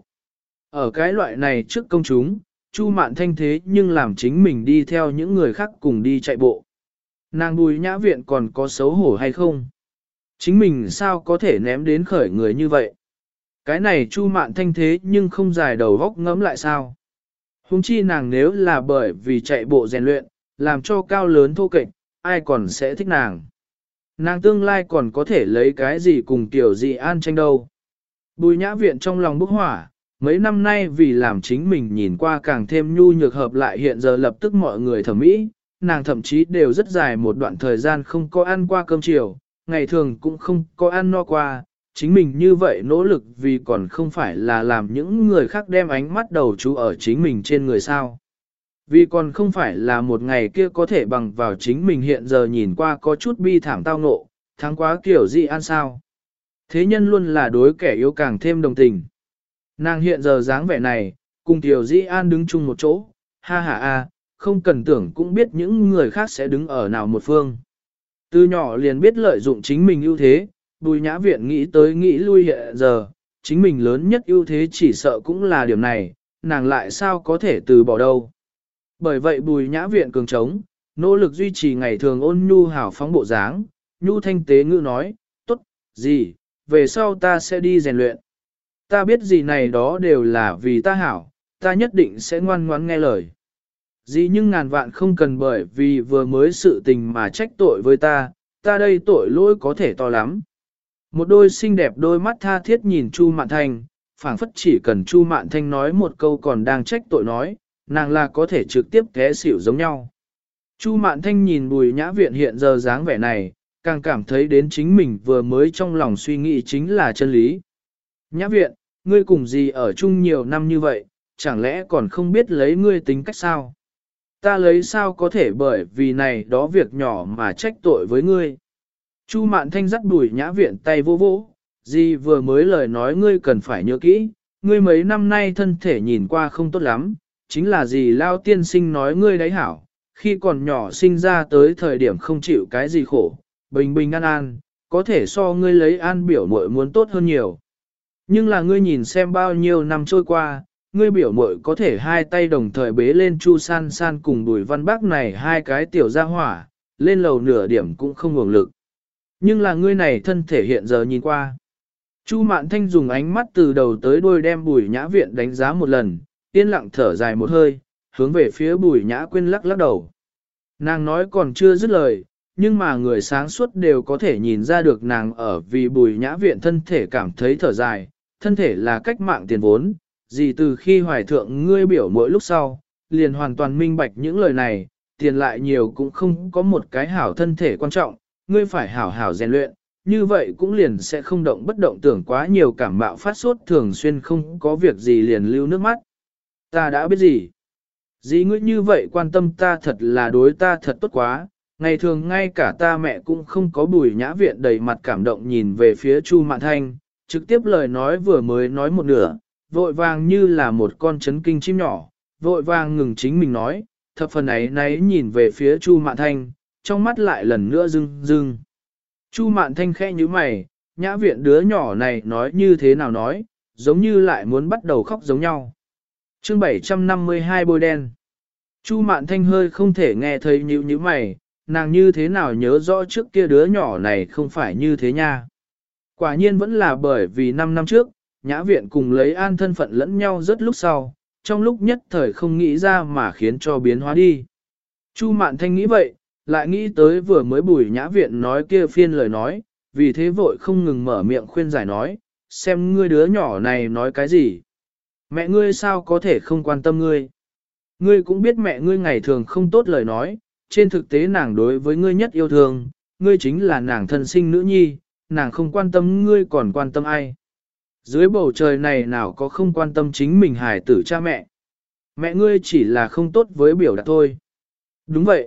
Ở cái loại này trước công chúng, Chu Mạn Thanh thế nhưng làm chính mình đi theo những người khác cùng đi chạy bộ. Nàng Bùi Nhã Viện còn có xấu hổ hay không? Chính mình sao có thể ném đến khởi người như vậy? Cái này Chu Mạn Thanh thế nhưng không dài đầu góc ngẫm lại sao? Hùng chi nàng nếu là bởi vì chạy bộ rèn luyện, làm cho cao lớn thô kệch, ai còn sẽ thích nàng? Nàng tương lai còn có thể lấy cái gì cùng Tiểu Dị An tranh đâu? Bùi Nhã Viện trong lòng bốc hỏa, mấy năm nay vì làm chính mình nhìn qua càng thêm nhu nhược hợp lại hiện giờ lập tức mọi người thẩm mỹ, nàng thậm chí đều rất dài một đoạn thời gian không có ăn qua cơm chiều, ngày thường cũng không có ăn no qua, chính mình như vậy nỗ lực vì còn không phải là làm những người khác đem ánh mắt đầu chú ở chính mình trên người sao. Vì còn không phải là một ngày kia có thể bằng vào chính mình hiện giờ nhìn qua có chút bi thảm tao ngộ, thắng quá kiểu gì ăn sao. Thế nhân luôn là đối kẻ yếu càng thêm đồng tình. Nàng hiện giờ dáng vẻ này, cùng Tiểu Dĩ An đứng chung một chỗ, ha ha a, không cần tưởng cũng biết những người khác sẽ đứng ở nào một phương. Từ nhỏ liền biết lợi dụng chính mình ưu thế, Bùi Nhã Viện nghĩ tới nghĩ lui hiện giờ, chính mình lớn nhất ưu thế chỉ sợ cũng là điểm này, nàng lại sao có thể từ bỏ đâu. Bởi vậy Bùi Nhã Viện cường trống, nỗ lực duy trì ngày thường ôn nhu hào phóng bộ dáng, nhu thanh tế ngữ nói, tốt, gì, về sau ta sẽ đi rèn luyện. Ta biết gì này đó đều là vì ta hảo, ta nhất định sẽ ngoan ngoãn nghe lời. Gì nhưng ngàn vạn không cần bởi vì vừa mới sự tình mà trách tội với ta đây tội lỗi có thể to lắm. Một đôi xinh đẹp đôi mắt tha thiết nhìn Chu Mạn Thanh, phảng phất chỉ cần Chu Mạn Thanh nói một câu còn đang trách tội nói, nàng là có thể trực tiếp té xỉu giống nhau. Chu Mạn Thanh nhìn Bùi Nhã Viện hiện giờ dáng vẻ này, càng cảm thấy đến chính mình vừa mới trong lòng suy nghĩ chính là chân lý. Nhã Viện, ngươi cùng gì ở chung nhiều năm như vậy, chẳng lẽ còn không biết lấy ngươi tính cách sao? Ta lấy sao có thể bởi vì này đó việc nhỏ mà trách tội với ngươi. Chu Mạn Thanh dắt Bùi Nhã Viện tay vô vỗ, gì vừa mới lời nói ngươi cần phải nhớ kỹ, ngươi mấy năm nay thân thể nhìn qua không tốt lắm, chính là gì lao tiên sinh nói ngươi đấy hảo, khi còn nhỏ sinh ra tới thời điểm không chịu cái gì khổ, bình bình an an, có thể so ngươi lấy an biểu muội muốn tốt hơn nhiều. Nhưng là ngươi nhìn xem bao nhiêu năm trôi qua, ngươi biểu muội có thể hai tay đồng thời bế lên Chu San San cùng Bùi Văn Bác này hai cái tiểu gia hỏa, lên lầu nửa điểm cũng không hưởng lực. Nhưng là ngươi này thân thể hiện giờ nhìn qua. Chu Mạn Thanh dùng ánh mắt từ đầu tới đuôi đem Bùi Nhã Viện đánh giá một lần, yên lặng thở dài một hơi, hướng về phía Bùi Nhã Quyên lắc lắc đầu. Nàng nói còn chưa dứt lời, nhưng mà người sáng suốt đều có thể nhìn ra được nàng ở vì Bùi Nhã Viện thân thể cảm thấy thở dài, thân thể là cách mạng tiền vốn, gì từ khi hoài thượng ngươi biểu mỗi lúc sau, liền hoàn toàn minh bạch những lời này, tiền lại nhiều cũng không có một cái hảo thân thể quan trọng, ngươi phải hảo hảo rèn luyện, như vậy cũng liền sẽ không động bất động tưởng quá nhiều cảm mạo phát sốt thường xuyên không có việc gì liền lưu nước mắt. Ta đã biết gì? Dĩ ngươi như vậy quan tâm ta thật là đối ta thật tốt quá, ngày thường ngay cả ta mẹ cũng không có. Bùi Nhã Viện đầy mặt cảm động nhìn về phía Chu Mạn Thanh, trực tiếp lời nói vừa mới nói một nửa, vội vàng như là một con chấn kinh chim nhỏ, vội vàng ngừng chính mình nói, thập phần ấy nấy nhìn về phía Chu Mạn Thanh, trong mắt lại lần nữa rưng rưng. Chu Mạn Thanh khẽ như mày, Nhã Viện đứa nhỏ này nói như thế nào nói, giống như lại muốn bắt đầu khóc giống nhau. Chương 752 bôi đen. Chu Mạn Thanh hơi không thể nghe thấy như mày, nàng như thế nào nhớ rõ trước kia đứa nhỏ này không phải như thế nha. Quả nhiên vẫn là bởi vì 5 năm trước, Nhã Viện cùng lấy an thân phận lẫn nhau rất lúc sau, trong lúc nhất thời không nghĩ ra mà khiến cho biến hóa đi. Chu Mạn Thanh nghĩ vậy, lại nghĩ tới vừa mới Bùi Nhã Viện nói kia phiên lời nói, vì thế vội không ngừng mở miệng khuyên giải nói, xem ngươi đứa nhỏ này nói cái gì. Mẹ ngươi sao có thể không quan tâm ngươi. Ngươi cũng biết mẹ ngươi ngày thường không tốt lời nói, trên thực tế nàng đối với ngươi nhất yêu thương, ngươi chính là nàng thân sinh nữ nhi, nàng không quan tâm ngươi còn quan tâm ai. Dưới bầu trời này nào có không quan tâm chính mình hài tử cha mẹ. Mẹ ngươi chỉ là không tốt với biểu đạt thôi. Đúng vậy.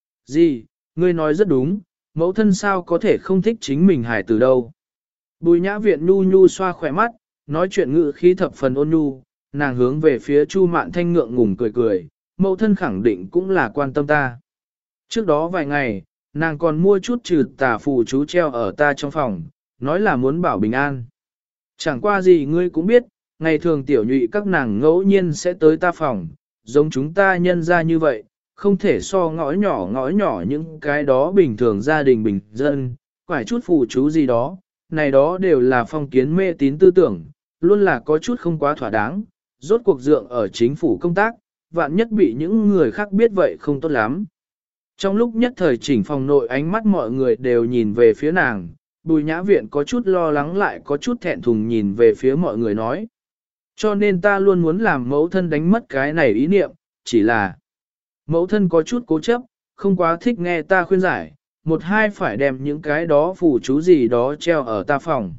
Gì, ngươi nói rất đúng, mẫu thân sao có thể không thích chính mình hài tử đâu. Bùi Nhã Viện nhu nhu xoa khỏe mắt, nói chuyện ngữ khí thập phần ôn nhu, nàng hướng về phía Chu Mạn Thanh ngượng ngùng cười cười, mẫu thân khẳng định cũng là quan tâm ta. Trước đó vài ngày, nàng còn mua chút trừ tà phù chú treo ở ta trong phòng, nói là muốn bảo bình an. Chẳng qua gì ngươi cũng biết, ngày thường tiểu nhụy các nàng ngẫu nhiên sẽ tới ta phòng, giống chúng ta nhân ra như vậy, không thể so ngõ nhỏ những cái đó bình thường gia đình bình dân, phải chút phù chú gì đó, này đó đều là phong kiến mê tín tư tưởng, luôn là có chút không quá thỏa đáng, rốt cuộc dượng ở chính phủ công tác, vạn nhất bị những người khác biết vậy không tốt lắm. Trong lúc nhất thời chỉnh phòng nội ánh mắt mọi người đều nhìn về phía nàng, Bùi Nhã Viện có chút lo lắng lại có chút thẹn thùng nhìn về phía mọi người nói. Cho nên ta luôn muốn làm mẫu thân đánh mất cái này ý niệm, chỉ là mẫu thân có chút cố chấp, không quá thích nghe ta khuyên giải, một hai phải đem những cái đó phù chú gì đó treo ở ta phòng.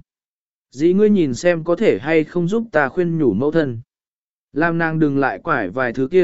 Dĩ ngươi nhìn xem có thể hay không giúp ta khuyên nhủ mẫu thân. Làm nàng đừng lại quải vài thứ kia,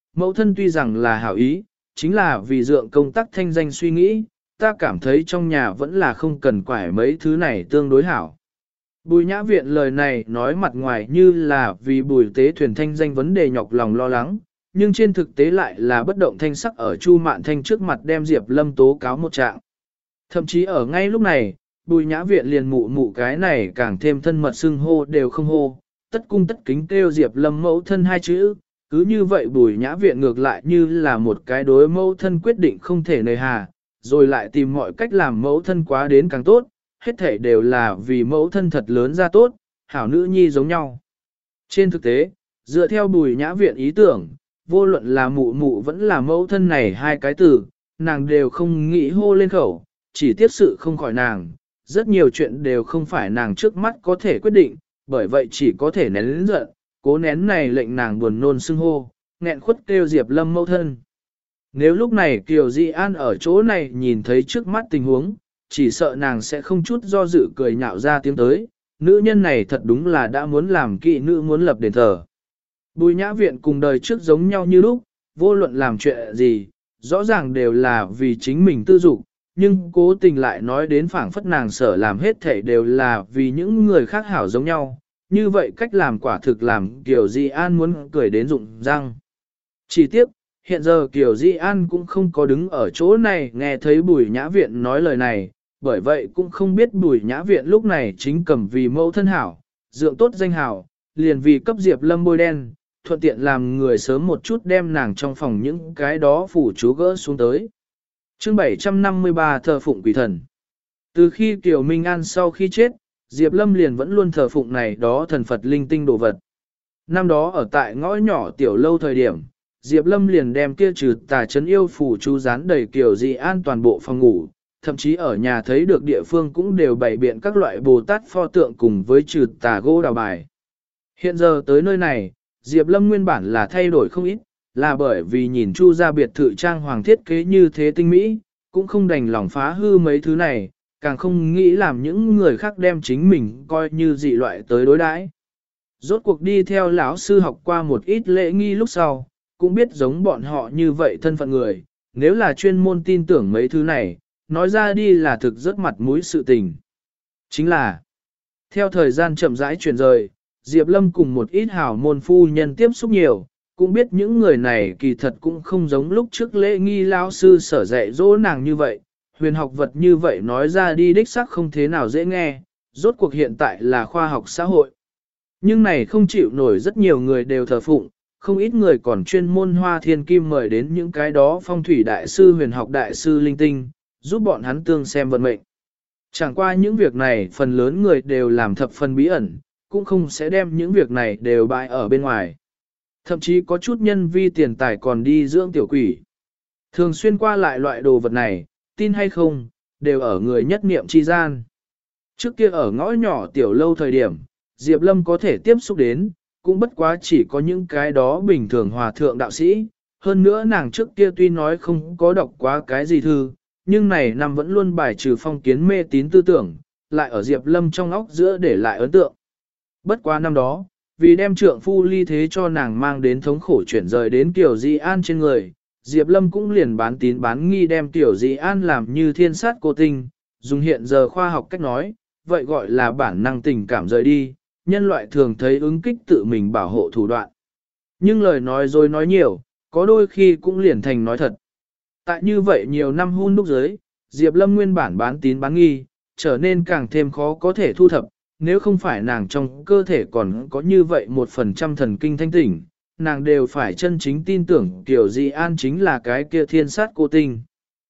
mẫu thân tuy rằng là hảo ý, chính là vì dượng công tác thanh danh suy nghĩ, ta cảm thấy trong nhà vẫn là không cần quải mấy thứ này tương đối hảo. Bùi nhã viện lời này nói mặt ngoài như là vì bùi tế thuyền thanh danh vấn đề nhọc lòng lo lắng, nhưng trên thực tế lại là bất động thanh sắc ở Chu Mạn Thanh trước mặt đem Diệp Lâm tố cáo một trạng. Thậm chí ở ngay lúc này, bùi nhã viện liền mụ mụ cái này càng thêm thân mật xưng hô đều không hô, tất cung tất kính kêu Diệp Lâm mẫu thân hai chữ, cứ như vậy bùi nhã viện ngược lại như là một cái đối mẫu thân quyết định không thể nề hà, rồi lại tìm mọi cách làm mẫu thân quá đến càng tốt, hết thể đều là vì mẫu thân thật lớn ra tốt, hảo nữ nhi giống nhau. Trên thực tế, dựa theo bùi nhã viện ý tưởng, vô luận là mụ mụ vẫn là mẫu thân này hai cái từ, nàng đều không nghĩ hô lên khẩu, chỉ tiếc sự không khỏi nàng, rất nhiều chuyện đều không phải nàng trước mắt có thể quyết định, bởi vậy chỉ có thể nén lĩnh giận, cố nén này lệnh nàng buồn nôn xưng hô, nghẹn khuất kêu Diệp Lâm mẫu thân. Nếu lúc này Kiều Di An ở chỗ này nhìn thấy trước mắt tình huống, chỉ sợ nàng sẽ không chút do dự cười nhạo ra tiếng tới, nữ nhân này thật đúng là đã muốn làm kỵ nữ muốn lập đền thờ. Bùi nhã viện cùng đời trước giống nhau như lúc, vô luận làm chuyện gì, rõ ràng đều là vì chính mình tư dục, nhưng cố tình lại nói đến phảng phất nàng sở làm hết thể đều là vì những người khác hảo giống nhau, như vậy cách làm quả thực làm Kiều Di An muốn cười đến rụng răng. Chỉ tiếc, hiện giờ Kiều Di An cũng không có đứng ở chỗ này nghe thấy Bùi Nhã Viện nói lời này, bởi vậy cũng không biết Bùi Nhã Viện lúc này chính cầm vì mẫu thân hảo, dượng tốt danh hảo, liền vì cấp Diệp Lâm bôi đen, thuận tiện làm người sớm một chút đem nàng trong phòng những cái đó phủ chú gỡ xuống tới. Chương 753 thờ phụng quỷ thần. Từ khi Kiều Minh An sau khi chết, Diệp Lâm liền vẫn luôn thờ phụng này đó thần Phật linh tinh đồ vật. Năm đó ở tại ngõ nhỏ tiểu lâu thời điểm, Diệp Lâm liền đem kia trừ tà chấn yêu phủ chú dán đầy Kiều Di An toàn bộ phòng ngủ, thậm chí ở nhà thấy được địa phương cũng đều bày biện các loại Bồ Tát pho tượng cùng với trừ tà gỗ đào bài. Hiện giờ tới nơi này, Diệp Lâm nguyên bản là thay đổi không ít, là bởi vì nhìn Chu gia biệt thự trang hoàng thiết kế như thế tinh mỹ, cũng không đành lòng phá hư mấy thứ này, càng không nghĩ làm những người khác đem chính mình coi như dị loại tới đối đãi. Rốt cuộc đi theo lão sư học qua một ít lễ nghi lúc sau, cũng biết giống bọn họ như vậy thân phận người, nếu là chuyên môn tin tưởng mấy thứ này, nói ra đi là thực rất mặt mũi sự tình. Chính là, theo thời gian chậm rãi chuyển rời, Diệp Lâm cùng một ít hảo môn phu nhân tiếp xúc nhiều, cũng biết những người này kỳ thật cũng không giống lúc trước lễ nghi lão sư sở dạy dỗ nàng như vậy, huyền học vật như vậy nói ra đi đích xác không thế nào dễ nghe, rốt cuộc hiện tại là khoa học xã hội. Nhưng này không chịu nổi rất nhiều người đều thờ phụng, không ít người còn chuyên môn hoa thiên kim mời đến những cái đó phong thủy đại sư huyền học đại sư linh tinh, giúp bọn hắn tương xem vận mệnh. Chẳng qua những việc này phần lớn người đều làm thập phần bí ẩn, cũng không sẽ đem những việc này đều bại ở bên ngoài. Thậm chí có chút nhân vi tiền tài còn đi dưỡng tiểu quỷ. Thường xuyên qua lại loại đồ vật này, tin hay không, đều ở người nhất niệm chi gian. Trước kia ở ngõ nhỏ tiểu lâu thời điểm, Diệp Lâm có thể tiếp xúc đến, cũng bất quá chỉ có những cái đó bình thường hòa thượng đạo sĩ. Hơn nữa nàng trước kia tuy nói không có đọc quá cái gì thư, nhưng này năm vẫn luôn bài trừ phong kiến mê tín tư tưởng, lại ở Diệp Lâm trong óc giữa để lại ấn tượng. Bất quá năm đó, vì đem trượng phu ly thế cho nàng mang đến thống khổ chuyển rời đến Kiều Di An trên người, Diệp Lâm cũng liền bán tín bán nghi đem Kiều Di An làm như thiên sát cô tinh, dùng hiện giờ khoa học cách nói, vậy gọi là bản năng tình cảm rời đi, nhân loại thường thấy ứng kích tự mình bảo hộ thủ đoạn. Nhưng lời nói rồi nói nhiều, có đôi khi cũng liền thành nói thật. Tại như vậy nhiều năm hun đúc giới, Diệp Lâm nguyên bản bán tín bán nghi, trở nên càng thêm khó có thể thu thập, nếu không phải nàng trong cơ thể còn có như vậy 1% thần kinh thanh tỉnh, nàng đều phải chân chính tin tưởng Kiều Di An chính là cái kia thiên sát cô tinh.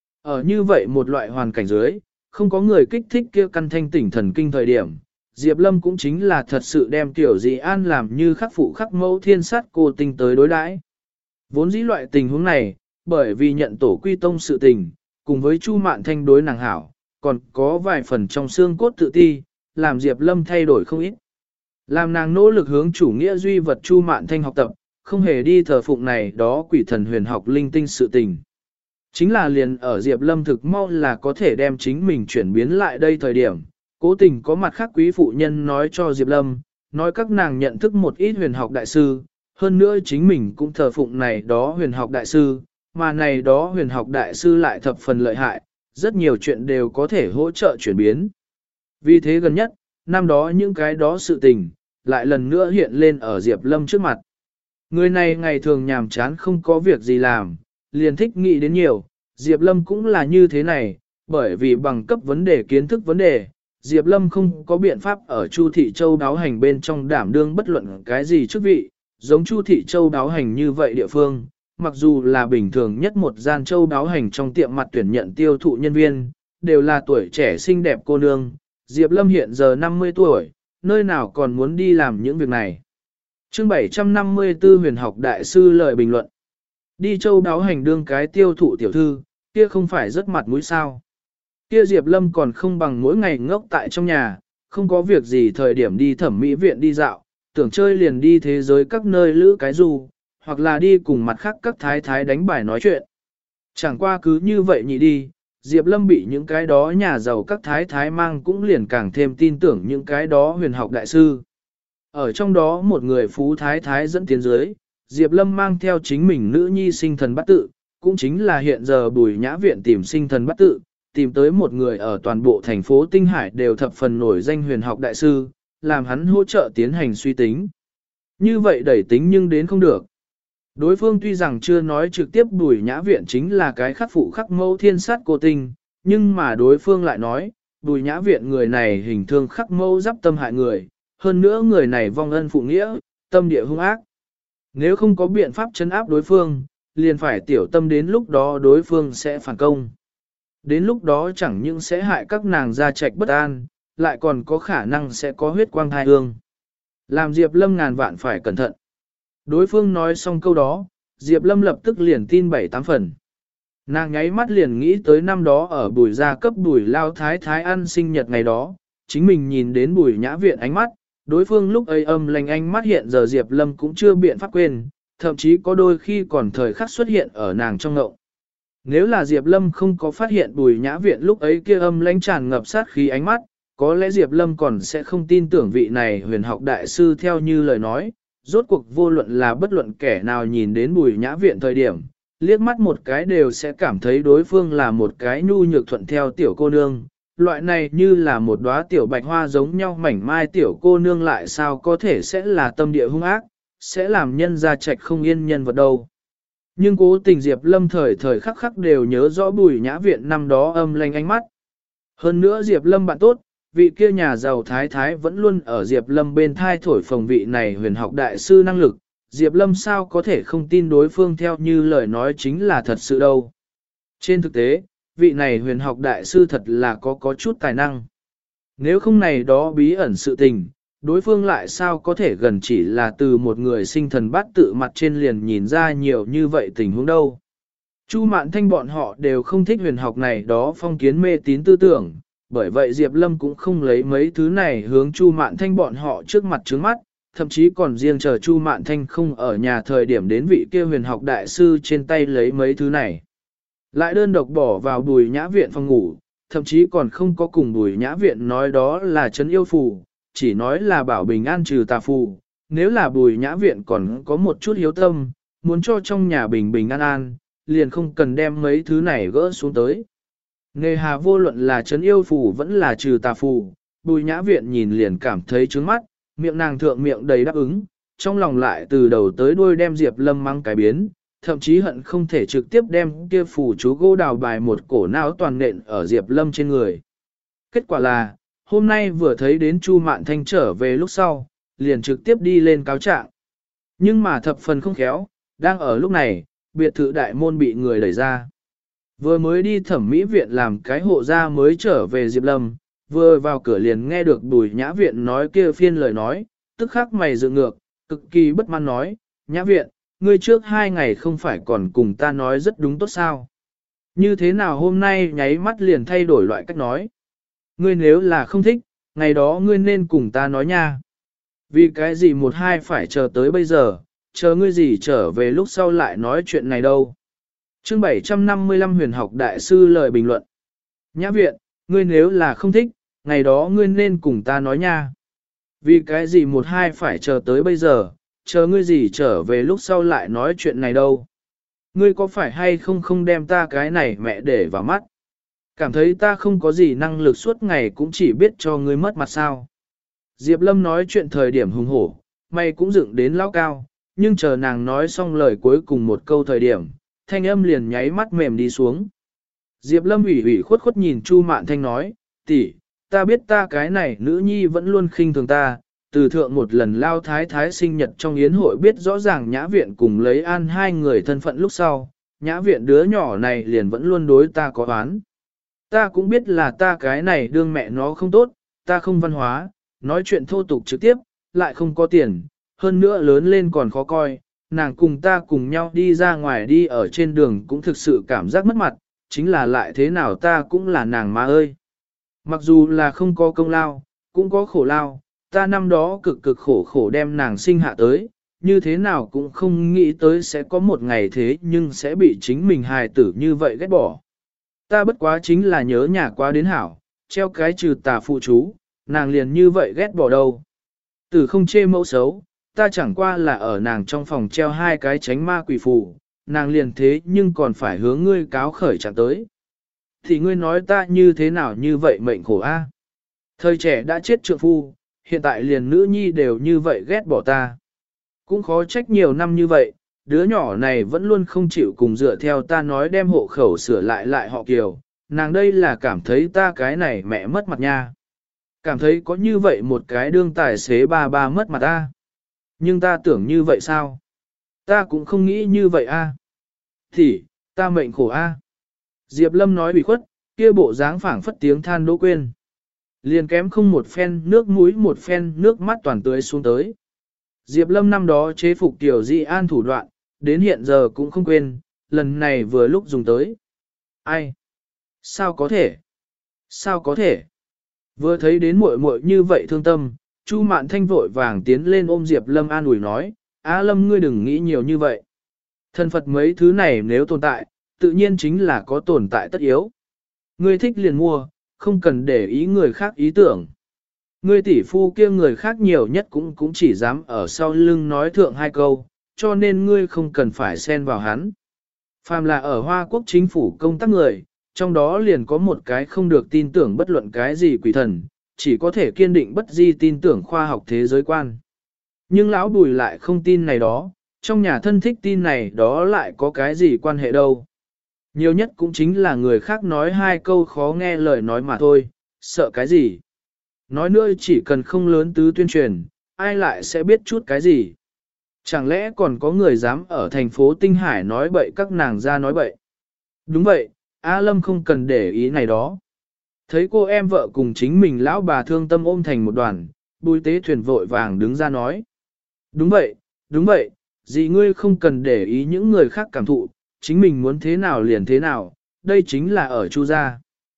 Ở như vậy một loại hoàn cảnh dưới, không có người kích thích kia căn thanh tỉnh thần kinh thời điểm, Diệp Lâm cũng chính là thật sự đem Kiều Di An làm như khắc phụ khắc mẫu thiên sát cô tinh tới đối đãi. Vốn dĩ loại tình huống này, bởi vì nhận tổ quy tông sự tình, cùng với Chu Mạn Thanh đối nàng hảo, còn có vài phần trong xương cốt tự ti, làm Diệp Lâm thay đổi không ít. Làm nàng nỗ lực hướng chủ nghĩa duy vật Chu Mạn Thanh học tập, không hề đi thờ phụng này đó quỷ thần huyền học linh tinh sự tình. Chính là liền ở Diệp Lâm thực mau là có thể đem chính mình chuyển biến lại đây thời điểm, cố tình có mặt khác quý phụ nhân nói cho Diệp Lâm, nói các nàng nhận thức một ít huyền học đại sư, hơn nữa chính mình cũng thờ phụng này đó huyền học đại sư, mà này đó huyền học đại sư lại thập phần lợi hại, rất nhiều chuyện đều có thể hỗ trợ chuyển biến. Vì thế gần nhất, năm đó những cái đó sự tình, lại lần nữa hiện lên ở Diệp Lâm trước mặt. Người này ngày thường nhàm chán không có việc gì làm, liền thích nghĩ đến nhiều, Diệp Lâm cũng là như thế này, bởi vì bằng cấp vấn đề kiến thức vấn đề, Diệp Lâm không có biện pháp ở Chu Thị Châu đáo hành bên trong đảm đương bất luận cái gì chức vị, giống Chu Thị Châu đáo hành như vậy địa phương, mặc dù là bình thường nhất một gian châu đáo hành trong tiệm mặt tuyển nhận tiêu thụ nhân viên, đều là tuổi trẻ xinh đẹp cô nương, Diệp Lâm hiện giờ 50 tuổi, nơi nào còn muốn đi làm những việc này. Chương 754 huyền học đại sư lời bình luận. Đi châu đáo hành đương cái tiêu thụ tiểu thư, kia không phải rất mặt mũi sao. Kia Diệp Lâm còn không bằng mỗi ngày ngốc tại trong nhà, không có việc gì thời điểm đi thẩm mỹ viện đi dạo, tưởng chơi liền đi thế giới các nơi lữ cái du, hoặc là đi cùng mặt khác các thái thái đánh bài nói chuyện. Chẳng qua cứ như vậy nhị đi, Diệp Lâm bị những cái đó nhà giàu các thái thái mang cũng liền càng thêm tin tưởng những cái đó huyền học đại sư. Ở trong đó một người phú thái thái dẫn tiến dưới, Diệp Lâm mang theo chính mình nữ nhi sinh thần bát tự, cũng chính là hiện giờ Bùi Nhã Viện tìm sinh thần bát tự, tìm tới một người ở toàn bộ thành phố Tinh Hải đều thập phần nổi danh huyền học đại sư, làm hắn hỗ trợ tiến hành suy tính. Như vậy đẩy tính nhưng đến không được. Đối phương tuy rằng chưa nói trực tiếp Bùi Nhã Viện chính là cái khắc phụ khắc mẫu thiên sát cô tình, nhưng mà đối phương lại nói, Bùi Nhã Viện người này hình thương khắc mẫu giáp tâm hại người, hơn nữa người này vong ân phụ nghĩa, tâm địa hung ác. Nếu không có biện pháp chấn áp đối phương, liền phải tiểu tâm đến lúc đó đối phương sẽ phản công. Đến lúc đó chẳng những sẽ hại các nàng gia trạch bất an, lại còn có khả năng sẽ có huyết quang thai hương. Làm Diệp Lâm ngàn vạn phải cẩn thận. Đối phương nói xong câu đó, Diệp Lâm lập tức liền tin 7-8 phần. Nàng nháy mắt liền nghĩ tới năm đó ở Bùi gia cấp Bùi Lao Thái Thái ăn sinh nhật ngày đó, chính mình nhìn đến Bùi Nhã Viện ánh mắt, đối phương lúc ấy âm lành ánh mắt hiện giờ Diệp Lâm cũng chưa biện pháp quên, thậm chí có đôi khi còn thời khắc xuất hiện ở nàng trong ngộng. Nếu là Diệp Lâm không có phát hiện Bùi Nhã Viện lúc ấy kia âm lãnh tràn ngập sát khí ánh mắt, có lẽ Diệp Lâm còn sẽ không tin tưởng vị này huyền học đại sư theo như lời nói, rốt cuộc vô luận là bất luận kẻ nào nhìn đến Bùi Nhã Viện thời điểm, liếc mắt một cái đều sẽ cảm thấy đối phương là một cái nhu nhược thuận theo tiểu cô nương. Loại này như là một đóa tiểu bạch hoa giống nhau mảnh mai tiểu cô nương lại sao có thể sẽ là tâm địa hung ác, sẽ làm nhân gia trạch không yên nhân vật đâu. Nhưng cố tình Diệp Lâm thời thời khắc khắc đều nhớ rõ Bùi Nhã Viện năm đó âm lanh ánh mắt. Hơn nữa Diệp Lâm bạn tốt, vị kia nhà giàu thái thái vẫn luôn ở Diệp Lâm bên thai thổi phồng vị này huyền học đại sư năng lực. Diệp Lâm sao có thể không tin đối phương theo như lời nói chính là thật sự đâu. Trên thực tế, vị này huyền học đại sư thật là có chút tài năng. Nếu không này đó bí ẩn sự tình, đối phương lại sao có thể gần chỉ là từ một người sinh thần bát tự mặt trên liền nhìn ra nhiều như vậy tình huống đâu. Chu Mạn Thanh bọn họ đều không thích huyền học này đó phong kiến mê tín tư tưởng, bởi vậy Diệp Lâm cũng không lấy mấy thứ này hướng Chu Mạn Thanh bọn họ trước mặt trướng mắt, thậm chí còn riêng chờ Chu Mạn Thanh không ở nhà thời điểm đến vị kia huyền học đại sư trên tay lấy mấy thứ này. Lại đơn độc bỏ vào Bùi Nhã Viện phòng ngủ, thậm chí còn không có cùng Bùi Nhã Viện nói đó là trấn yêu phù, chỉ nói là bảo bình an trừ tà phù. Nếu là Bùi Nhã Viện còn có một chút hiếu tâm, muốn cho trong nhà bình bình an an, liền không cần đem mấy thứ này gỡ xuống tới. Nghề hà vô luận là trấn yêu phù vẫn là trừ tà phù, Bùi Nhã Viện nhìn liền cảm thấy trướng mắt, miệng nàng thượng miệng đầy đáp ứng, trong lòng lại từ đầu tới đuôi đem Diệp Lâm mang cái biến, thậm chí hận không thể trực tiếp đem kia phù chú gỗ đào bài một cổ não toàn nện ở Diệp Lâm trên người. Kết quả là, hôm nay vừa thấy đến Chu Mạn Thanh trở về lúc sau, liền trực tiếp đi lên cáo trạng. Nhưng mà thập phần không khéo, đang ở lúc này, biệt thự đại môn bị người đẩy ra. Vừa mới đi thẩm mỹ viện làm cái hộ gia mới trở về Diệp Lâm, vừa vào cửa liền nghe được Bùi Nhã Viện nói kia phiên lời nói, tức khắc mày dựng ngược, cực kỳ bất mãn nói, Nhã Viện, ngươi trước 2 ngày không phải còn cùng ta nói rất đúng tốt sao? Như thế nào hôm nay nháy mắt liền thay đổi loại cách nói? Ngươi nếu là không thích, ngày đó ngươi nên cùng ta nói nha. Vì cái gì 1-2 phải chờ tới bây giờ, chờ ngươi gì trở về lúc sau lại nói chuyện này đâu? Chương 755 huyền học đại sư lời bình luận. Nhã Viện, ngươi nếu là không thích, ngày đó ngươi nên cùng ta nói nha. Vì cái gì 1-2 phải chờ tới bây giờ, chờ ngươi gì trở về lúc sau lại nói chuyện này đâu. Ngươi có phải hay không không đem ta cái này mẹ để vào mắt? Cảm thấy ta không có gì năng lực suốt ngày cũng chỉ biết cho ngươi mất mặt sao. Diệp Lâm nói chuyện thời điểm hùng hổ, mày cũng dựng đến lão cao, nhưng chờ nàng nói xong lời cuối cùng một câu thời điểm, thanh âm liền nháy mắt mềm đi xuống. Diệp Lâm ủy ủy khuất khuất nhìn Chu Mạn Thanh nói, tỷ, ta biết ta cái này nữ nhi vẫn luôn khinh thường ta, từ thượng một lần lao thái thái sinh nhật trong yến hội biết rõ ràng nhã viện cùng lấy an hai người thân phận lúc sau, nhã viện đứa nhỏ này liền vẫn luôn đối ta có oán. Ta cũng biết là ta cái này đương mẹ nó không tốt, ta không văn hóa, nói chuyện thô tục trực tiếp, lại không có tiền, hơn nữa lớn lên còn khó coi, nàng cùng ta cùng nhau đi ra ngoài đi ở trên đường cũng thực sự cảm giác mất mặt, chính là lại thế nào ta cũng là nàng má ơi. Mặc dù là không có công lao, cũng có khổ lao, ta năm đó cực cực khổ khổ đem nàng sinh hạ tới, như thế nào cũng không nghĩ tới sẽ có một ngày thế nhưng sẽ bị chính mình hài tử như vậy ghét bỏ. Ta bất quá chính là nhớ nhà quá đến hảo, treo cái trừ tà phụ chú, nàng liền như vậy ghét bỏ đâu. Tử không chê mẫu xấu, ta chẳng qua là ở nàng trong phòng treo hai cái tránh ma quỷ phù, nàng liền thế nhưng còn phải hướng ngươi cáo khởi trạng tới. Thì ngươi nói ta như thế nào như vậy mệnh khổ a? Thời trẻ đã chết trượng phu, hiện tại liền nữ nhi đều như vậy ghét bỏ ta. Cũng khó trách nhiều năm như vậy, đứa nhỏ này vẫn luôn không chịu cùng dựa theo ta nói đem hộ khẩu sửa lại họ Kiều, nàng đây là cảm thấy ta cái này mẹ mất mặt nha. Cảm thấy có như vậy một cái đương tài xế ba mất mặt ta. Nhưng ta tưởng như vậy sao? Ta cũng không nghĩ như vậy a. Thì, ta mệnh khổ a. Diệp Lâm nói bị khuất, kia bộ dáng phảng phất tiếng than đỗ quên. Liền kém không một phen nước mũi một phen nước mắt toàn tưới xuống tới. Diệp Lâm năm đó chế phục tiểu Di An thủ đoạn, đến hiện giờ cũng không quên, lần này vừa lúc dùng tới. Ai? Sao có thể? Sao có thể? Vừa thấy đến muội muội như vậy thương tâm, Chu Mạn Thanh vội vàng tiến lên ôm Diệp Lâm an ủi nói, Á Lâm ngươi đừng nghĩ nhiều như vậy. Thân Phật mấy thứ này nếu tồn tại, tự nhiên chính là có tồn tại tất yếu. Ngươi thích liền mua, không cần để ý người khác ý tưởng. Ngươi tỷ phu kia người khác nhiều nhất cũng chỉ dám ở sau lưng nói thượng hai câu, cho nên ngươi không cần phải xen vào hắn. Phàm là ở Hoa Quốc chính phủ công tác người, trong đó liền có một cái không được tin tưởng bất luận cái gì quỷ thần, chỉ có thể kiên định bất di tin tưởng khoa học thế giới quan. Nhưng lão Bùi lại không tin này đó, trong nhà thân thích tin này đó lại có cái gì quan hệ đâu. Nhiều nhất cũng chính là người khác nói hai câu khó nghe lời nói mà thôi, sợ cái gì. Nói nữa chỉ cần không lớn tứ tuyên truyền, ai lại sẽ biết chút cái gì. Chẳng lẽ còn có người dám ở thành phố Tinh Hải nói bậy các nàng ra nói bậy. Đúng vậy, A Lâm không cần để ý này đó. Thấy cô em vợ cùng chính mình lão bà thương tâm ôm thành một đoàn, Bùi Tế Thuyền vội vàng đứng ra nói. Đúng vậy, dì ngươi không cần để ý những người khác cảm thụ, chính mình muốn thế nào liền thế nào, đây chính là ở Chu gia.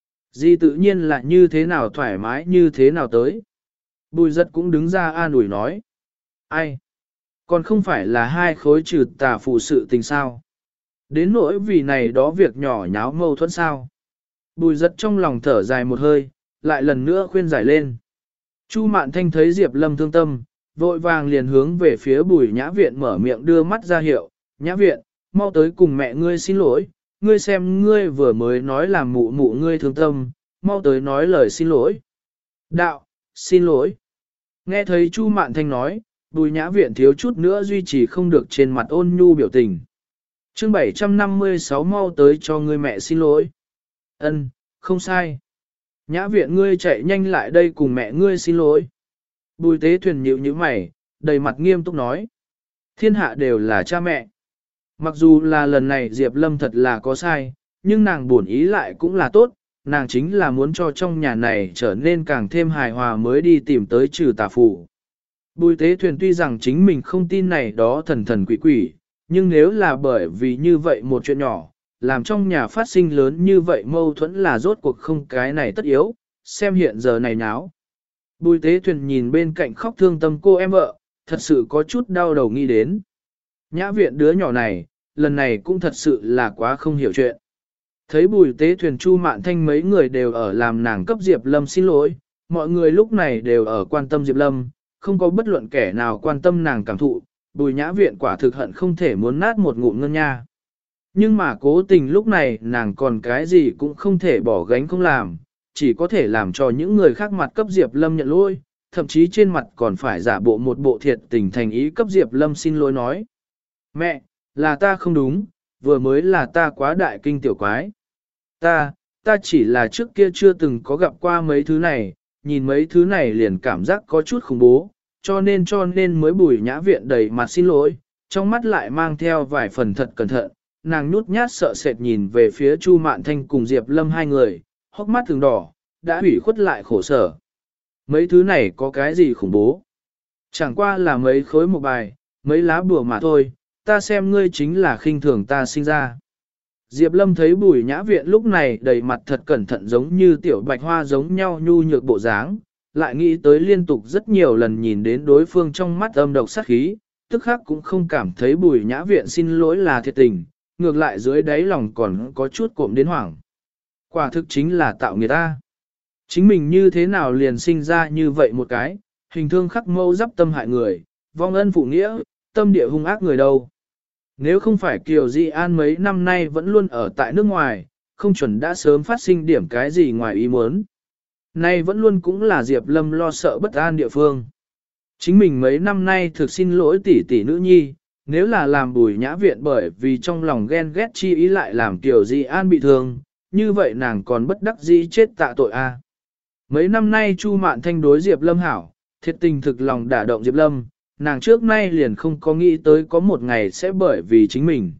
Dì tự nhiên là như thế nào thoải mái như thế nào tới. Bùi giật cũng đứng ra an ủi nói. Ai? Còn không phải là hai khối trừ tà phụ sự tình sao? Đến nỗi vì này đó việc nhỏ nháo mâu thuẫn sao? Bùi giật trong lòng thở dài một hơi, lại lần nữa khuyên giải lên. Chu Mạn Thanh thấy Diệp Lâm thương tâm, vội vàng liền hướng về phía Bùi Nhã Viện mở miệng đưa mắt ra hiệu. Nhã Viện, mau tới cùng mẹ ngươi xin lỗi, ngươi xem ngươi vừa mới nói làm mụ mụ ngươi thương tâm, mau tới nói lời xin lỗi. Đạo, xin lỗi. Nghe thấy Chu Mạn Thanh nói, Bùi Nhã Viện thiếu chút nữa duy trì không được trên mặt ôn nhu biểu tình. Chương 756 mau tới cho ngươi mẹ xin lỗi. Ân, không sai. Nhã Viện ngươi chạy nhanh lại đây cùng mẹ ngươi xin lỗi. Bùi Tế Thuyền nhíu nhíu mày, đầy mặt nghiêm túc nói. Thiên hạ đều là cha mẹ. Mặc dù là lần này Diệp Lâm thật là có sai, nhưng nàng buồn ý lại cũng là tốt, nàng chính là muốn cho trong nhà này trở nên càng thêm hài hòa mới đi tìm tới trừ tà phụ. Bùi Tế Thuyền tuy rằng chính mình không tin này đó thần thần quỷ quỷ, nhưng nếu là bởi vì như vậy một chuyện nhỏ, làm trong nhà phát sinh lớn như vậy mâu thuẫn là rốt cuộc không cái này tất yếu, xem hiện giờ này náo. Bùi Tế Thuyền nhìn bên cạnh khóc thương tâm cô em vợ, thật sự có chút đau đầu nghĩ đến. Nhã Viện đứa nhỏ này, lần này cũng thật sự là quá không hiểu chuyện. Thấy Bùi Tế Thuyền Chu Mạn Thanh mấy người đều ở làm nàng cấp Diệp Lâm xin lỗi, mọi người lúc này đều ở quan tâm Diệp Lâm, không có bất luận kẻ nào quan tâm nàng cảm thụ, Bùi Nhã Viện quả thực hận không thể muốn nát một ngụm ngân nha. Nhưng mà cố tình lúc này nàng còn cái gì cũng không thể bỏ gánh không làm, chỉ có thể làm cho những người khác mặt cấp Diệp Lâm nhận lỗi, thậm chí trên mặt còn phải giả bộ một bộ thiệt tình thành ý cấp Diệp Lâm xin lỗi nói. Mẹ, là ta không đúng, vừa mới là ta quá đại kinh tiểu quái. Ta chỉ là trước kia chưa từng có gặp qua mấy thứ này, nhìn mấy thứ này liền cảm giác có chút khủng bố, cho nên mới Bùi Nhã Viện đầy mặt xin lỗi, trong mắt lại mang theo vài phần thật cẩn thận, nàng nhút nhát sợ sệt nhìn về phía Chu Mạn Thanh cùng Diệp Lâm hai người, hốc mắt thường đỏ, đã ủy khuất lại khổ sở. Mấy thứ này có cái gì khủng bố? Chẳng qua là mấy khối một bài, mấy lá bùa mà thôi, ta xem ngươi chính là khinh thường ta sinh ra. Diệp Lâm thấy Bùi Nhã Viện lúc này đầy mặt thật cẩn thận giống như tiểu bạch hoa giống nhau nhu nhược bộ dáng, lại nghĩ tới liên tục rất nhiều lần nhìn đến đối phương trong mắt âm độc sát khí, tức khắc cũng không cảm thấy Bùi Nhã Viện xin lỗi là thiệt tình, ngược lại dưới đáy lòng còn có chút cộm đến hoảng. Quả thực chính là tạo người ta. Chính mình như thế nào liền sinh ra như vậy một cái, hình thương khắc mâu dắp tâm hại người, vong ân phụ nghĩa, tâm địa hung ác người đâu. Nếu không phải Kiều Di An mấy năm nay vẫn luôn ở tại nước ngoài, không chuẩn đã sớm phát sinh điểm cái gì ngoài ý muốn. Nay vẫn luôn cũng là Diệp Lâm lo sợ bất an địa phương. Chính mình mấy năm nay thực xin lỗi tỷ tỷ nữ nhi, nếu là làm Bùi Nhã Viện bởi vì trong lòng ghen ghét chi ý lại làm Kiều Di An bị thương, như vậy nàng còn bất đắc dĩ chết tạ tội a. Mấy năm nay Chu Mạn Thanh đối Diệp Lâm hảo, thiệt tình thực lòng đả động Diệp Lâm, nàng trước nay liền không có nghĩ tới có một ngày sẽ bởi vì chính mình.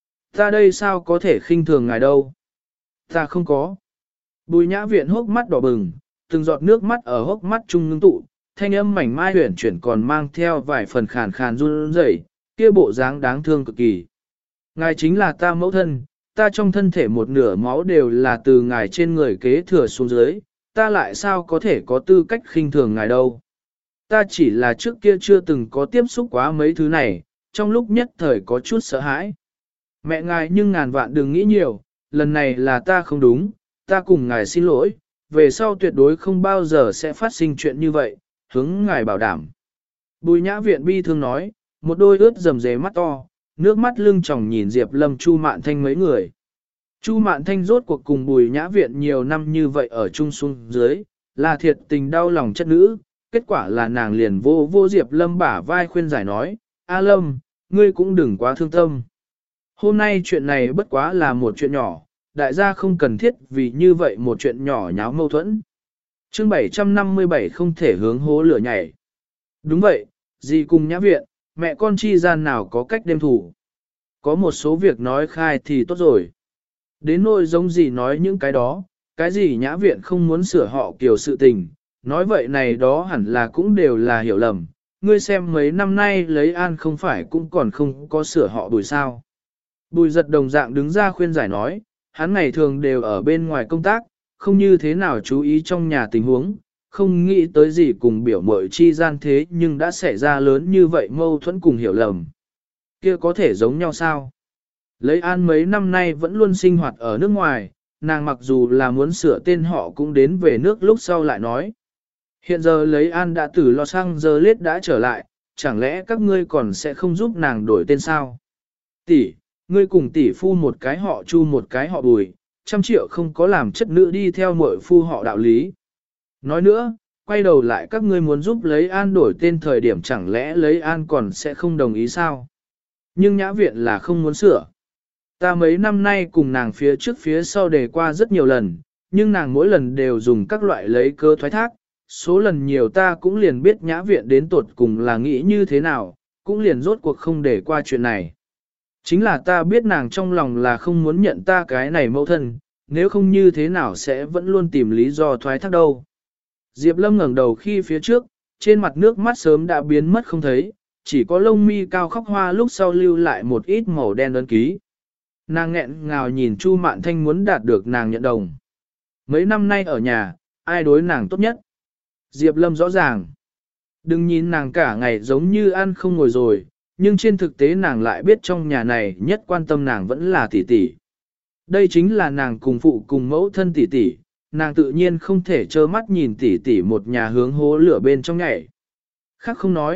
Ta đây sao có thể khinh thường ngài đâu? Ta không có. Bùi Nhã Viện hốc mắt đỏ bừng, từng giọt nước mắt ở hốc mắt trung ngưng tụ, thanh âm mảnh mai huyển chuyển còn mang theo vài phần khàn khàn run rẩy, kia bộ dáng đáng thương cực kỳ. Ngài chính là ta mẫu thân, ta trong thân thể một nửa máu đều là từ ngài trên người kế thừa xuống dưới, ta lại sao có thể có tư cách khinh thường ngài đâu. Ta chỉ là trước kia chưa từng có tiếp xúc quá mấy thứ này, trong lúc nhất thời có chút sợ hãi. Mẹ ngài nhưng ngàn vạn đừng nghĩ nhiều, lần này là ta không đúng, ta cùng ngài xin lỗi, về sau tuyệt đối không bao giờ sẽ phát sinh chuyện như vậy, hướng ngài bảo đảm. Bùi Nhã Viện bi thương nói, một đôi ướt rầm rề mắt to, nước mắt lưng tròng nhìn Diệp Lâm Chu Mạn Thanh mấy người. Chu Mạn Thanh rốt cuộc cùng Bùi Nhã Viện nhiều năm như vậy ở chung xuống dưới, là thiệt tình đau lòng chất nữ, kết quả là nàng liền vô Diệp Lâm bả vai khuyên giải nói, A Lâm, ngươi cũng đừng quá thương tâm. Hôm nay chuyện này bất quá là một chuyện nhỏ, đại gia không cần thiết vì như vậy một chuyện nhỏ nháo mâu thuẫn. Chương 757 không thể hướng hố lửa nhảy. Đúng vậy, dì cùng Nhã Viện, mẹ con chi gian nào có cách đêm thủ. Có một số việc nói khai thì tốt rồi. Đến nỗi giống gì nói những cái đó, cái gì Nhã Viện không muốn sửa họ kiểu sự tình, nói vậy này đó hẳn là cũng đều là hiểu lầm. Ngươi xem mấy năm nay lấy an không phải cũng còn không có sửa họ Bùi sao. Bùi giật đồng dạng đứng ra khuyên giải nói, hắn ngày thường đều ở bên ngoài công tác, không như thế nào chú ý trong nhà tình huống, không nghĩ tới gì cùng biểu mội chi gian thế nhưng đã xảy ra lớn như vậy mâu thuẫn cùng hiểu lầm. Kia có thể giống nhau sao? Lấy an mấy năm nay vẫn luôn sinh hoạt ở nước ngoài, nàng mặc dù là muốn sửa tên họ cũng đến về nước lúc sau lại nói. Hiện giờ lấy an đã từ Los Angeles đã trở lại, chẳng lẽ các ngươi còn sẽ không giúp nàng đổi tên sao? Tỷ, ngươi cùng tỷ phu một cái họ Chu một cái họ Bùi, 100 triệu không có làm chất nữ đi theo muội phu họ đạo lý. Nói nữa, quay đầu lại các ngươi muốn giúp lấy an đổi tên thời điểm chẳng lẽ lấy an còn sẽ không đồng ý sao? Nhưng Nhã Viện là không muốn sửa. Ta mấy năm nay cùng nàng phía trước phía sau đề qua rất nhiều lần, nhưng nàng mỗi lần đều dùng các loại lấy cơ thoái thác, số lần nhiều ta cũng liền biết Nhã Viện đến tột cùng là nghĩ như thế nào, cũng liền rốt cuộc không để qua chuyện này. Chính là ta biết nàng trong lòng là không muốn nhận ta cái này mẫu thân, nếu không như thế nào sẽ vẫn luôn tìm lý do thoái thác đâu. Diệp Lâm ngẩng đầu khi phía trước, trên mặt nước mắt sớm đã biến mất không thấy, chỉ có lông mi cao khóc hoa lúc sau lưu lại một ít màu đen ấn ký. Nàng nghẹn ngào nhìn Chu Mạn Thanh muốn đạt được nàng nhận đồng. Mấy năm nay ở nhà, ai đối nàng tốt nhất? Diệp Lâm rõ ràng. Đừng nhìn nàng cả ngày giống như ăn không ngồi rồi, nhưng trên thực tế nàng lại biết trong nhà này nhất quan tâm nàng vẫn là tỷ tỷ. Đây chính là nàng cùng phụ cùng mẫu thân tỷ tỷ, nàng tự nhiên không thể trơ mắt nhìn tỷ tỷ một nhà hướng hố lửa bên trong nhảy. Khác không nói,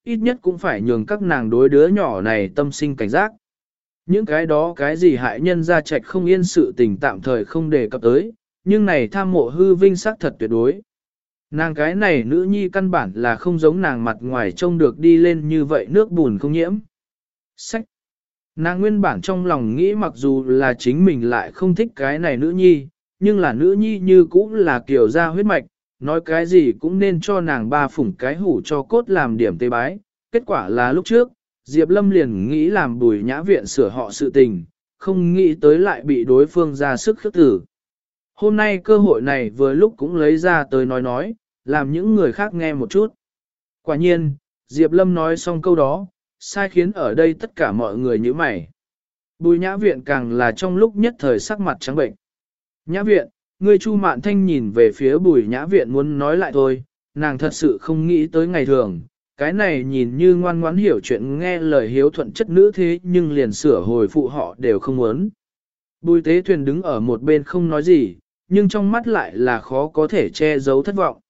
ít nhất cũng phải nhường các nàng đối đứa nhỏ này tâm sinh cảnh giác. Những cái đó cái gì hại nhân gia trạch không yên sự tình tạm thời không đề cập tới, nhưng này tham mộ hư vinh sắc thật tuyệt đối. Nàng cái này nữ nhi căn bản là không giống nàng mặt ngoài trông được đi lên như vậy nước bùn không nhiễm. Sách. Nàng nguyên bản trong lòng nghĩ mặc dù là chính mình lại không thích cái này nữ nhi, nhưng là nữ nhi như cũng là kiểu ra huyết mạch, nói cái gì cũng nên cho nàng ba phủng cái hủ cho cốt làm điểm tế bái. Kết quả là lúc trước, Diệp Lâm liền nghĩ làm Bùi Nhã Viện sửa họ sự tình, không nghĩ tới lại bị đối phương ra sức khước tử. Hôm nay cơ hội này vừa lúc cũng lấy ra tới nói, làm những người khác nghe một chút. Quả nhiên, Diệp Lâm nói xong câu đó, sai khiến ở đây tất cả mọi người như mày. Bùi Nhã Viện càng là trong lúc nhất thời sắc mặt trắng bệnh. Nhã Viện, người Chu Mạn Thanh nhìn về phía Bùi Nhã Viện muốn nói lại thôi, nàng thật sự không nghĩ tới ngày thường. Cái này nhìn như ngoan ngoãn hiểu chuyện nghe lời hiếu thuận chất nữ thế nhưng liền sửa hồi phụ họ đều không muốn. Bùi Tế Thuyền đứng ở một bên không nói gì, nhưng trong mắt lại là khó có thể che giấu thất vọng.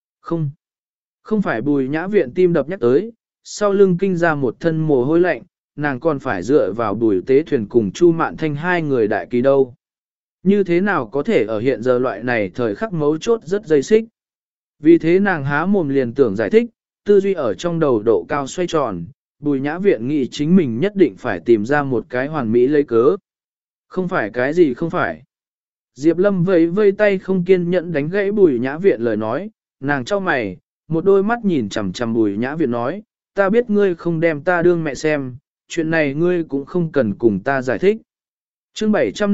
Không phải Bùi Nhã Viện tim đập nhắc tới, sau lưng kinh ra một thân mồ hôi lạnh, nàng còn phải dựa vào Bùi Tế Thuyền cùng Chu Mạn Thanh hai người đại kỳ đâu. Như thế nào có thể ở hiện giờ loại này thời khắc mấu chốt rất dây xích. Vì thế nàng há mồm liền tưởng giải thích, tư duy ở trong đầu độ cao xoay tròn, Bùi Nhã Viện nghĩ chính mình nhất định phải tìm ra một cái hoàn mỹ lấy cớ. Không phải cái gì không phải. Diệp Lâm vẫy vây tay không kiên nhẫn đánh gãy Bùi Nhã Viện lời nói, nàng trao mày, một đôi mắt nhìn chằm chằm Bùi Nhã Viện nói, ta biết ngươi không đem ta đương mẹ xem, chuyện này ngươi cũng không cần cùng ta giải thích. Chương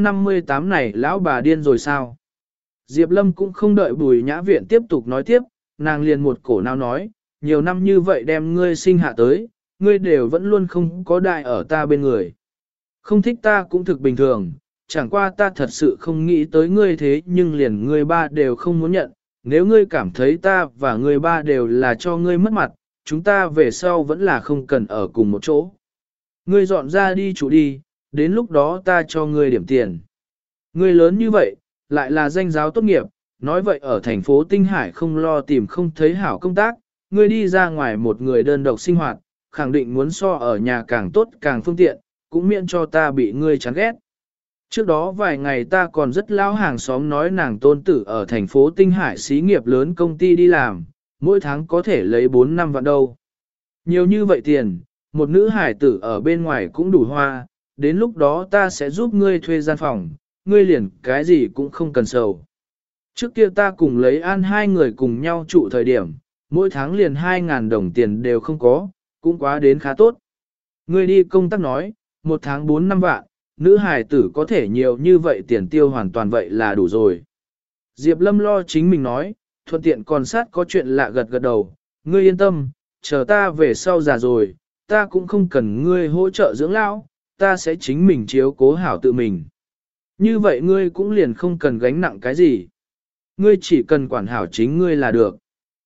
758 này lão bà điên rồi sao? Diệp Lâm cũng không đợi Bùi Nhã Viện tiếp tục nói tiếp, nàng liền một cổ nào nói, nhiều năm như vậy đem ngươi sinh hạ tới, ngươi đều vẫn luôn không có đại ở ta bên người. Không thích ta cũng thực bình thường, chẳng qua ta thật sự không nghĩ tới ngươi thế nhưng liền ngươi ba đều không muốn nhận, nếu ngươi cảm thấy ta và ngươi ba đều là cho ngươi mất mặt, chúng ta về sau vẫn là không cần ở cùng một chỗ. Ngươi dọn ra đi chủ đi, đến lúc đó ta cho ngươi điểm tiền. Ngươi lớn như vậy, lại là danh giáo tốt nghiệp, nói vậy ở thành phố Tinh Hải không lo tìm không thấy hảo công tác, ngươi đi ra ngoài một người đơn độc sinh hoạt, khẳng định muốn so ở nhà càng tốt càng phương tiện, cũng miễn cho ta bị ngươi chán ghét. Trước đó vài ngày ta còn rất lão hàng xóm nói nàng tôn tử ở thành phố Tinh Hải xí nghiệp lớn công ty đi làm, mỗi tháng có thể lấy 4-5 vạn đâu. Nhiều như vậy tiền, một nữ hải tử ở bên ngoài cũng đủ hoa, đến lúc đó ta sẽ giúp ngươi thuê gian phòng, ngươi liền cái gì cũng không cần sầu. Trước kia ta cùng lấy An hai người cùng nhau trụ thời điểm, mỗi tháng liền 2.000 đồng tiền đều không có, cũng quá đến khá tốt. Ngươi đi công tác nói, một tháng 4-5 vạn, nữ hài tử có thể nhiều như vậy tiền tiêu hoàn toàn vậy là đủ rồi. Diệp Lâm lo chính mình nói, thuận tiện còn sát có chuyện lạ gật gật đầu, ngươi yên tâm, chờ ta về sau già rồi, ta cũng không cần ngươi hỗ trợ dưỡng lão, ta sẽ chính mình chiếu cố hảo tự mình. Như vậy ngươi cũng liền không cần gánh nặng cái gì. Ngươi chỉ cần quản hảo chính ngươi là được.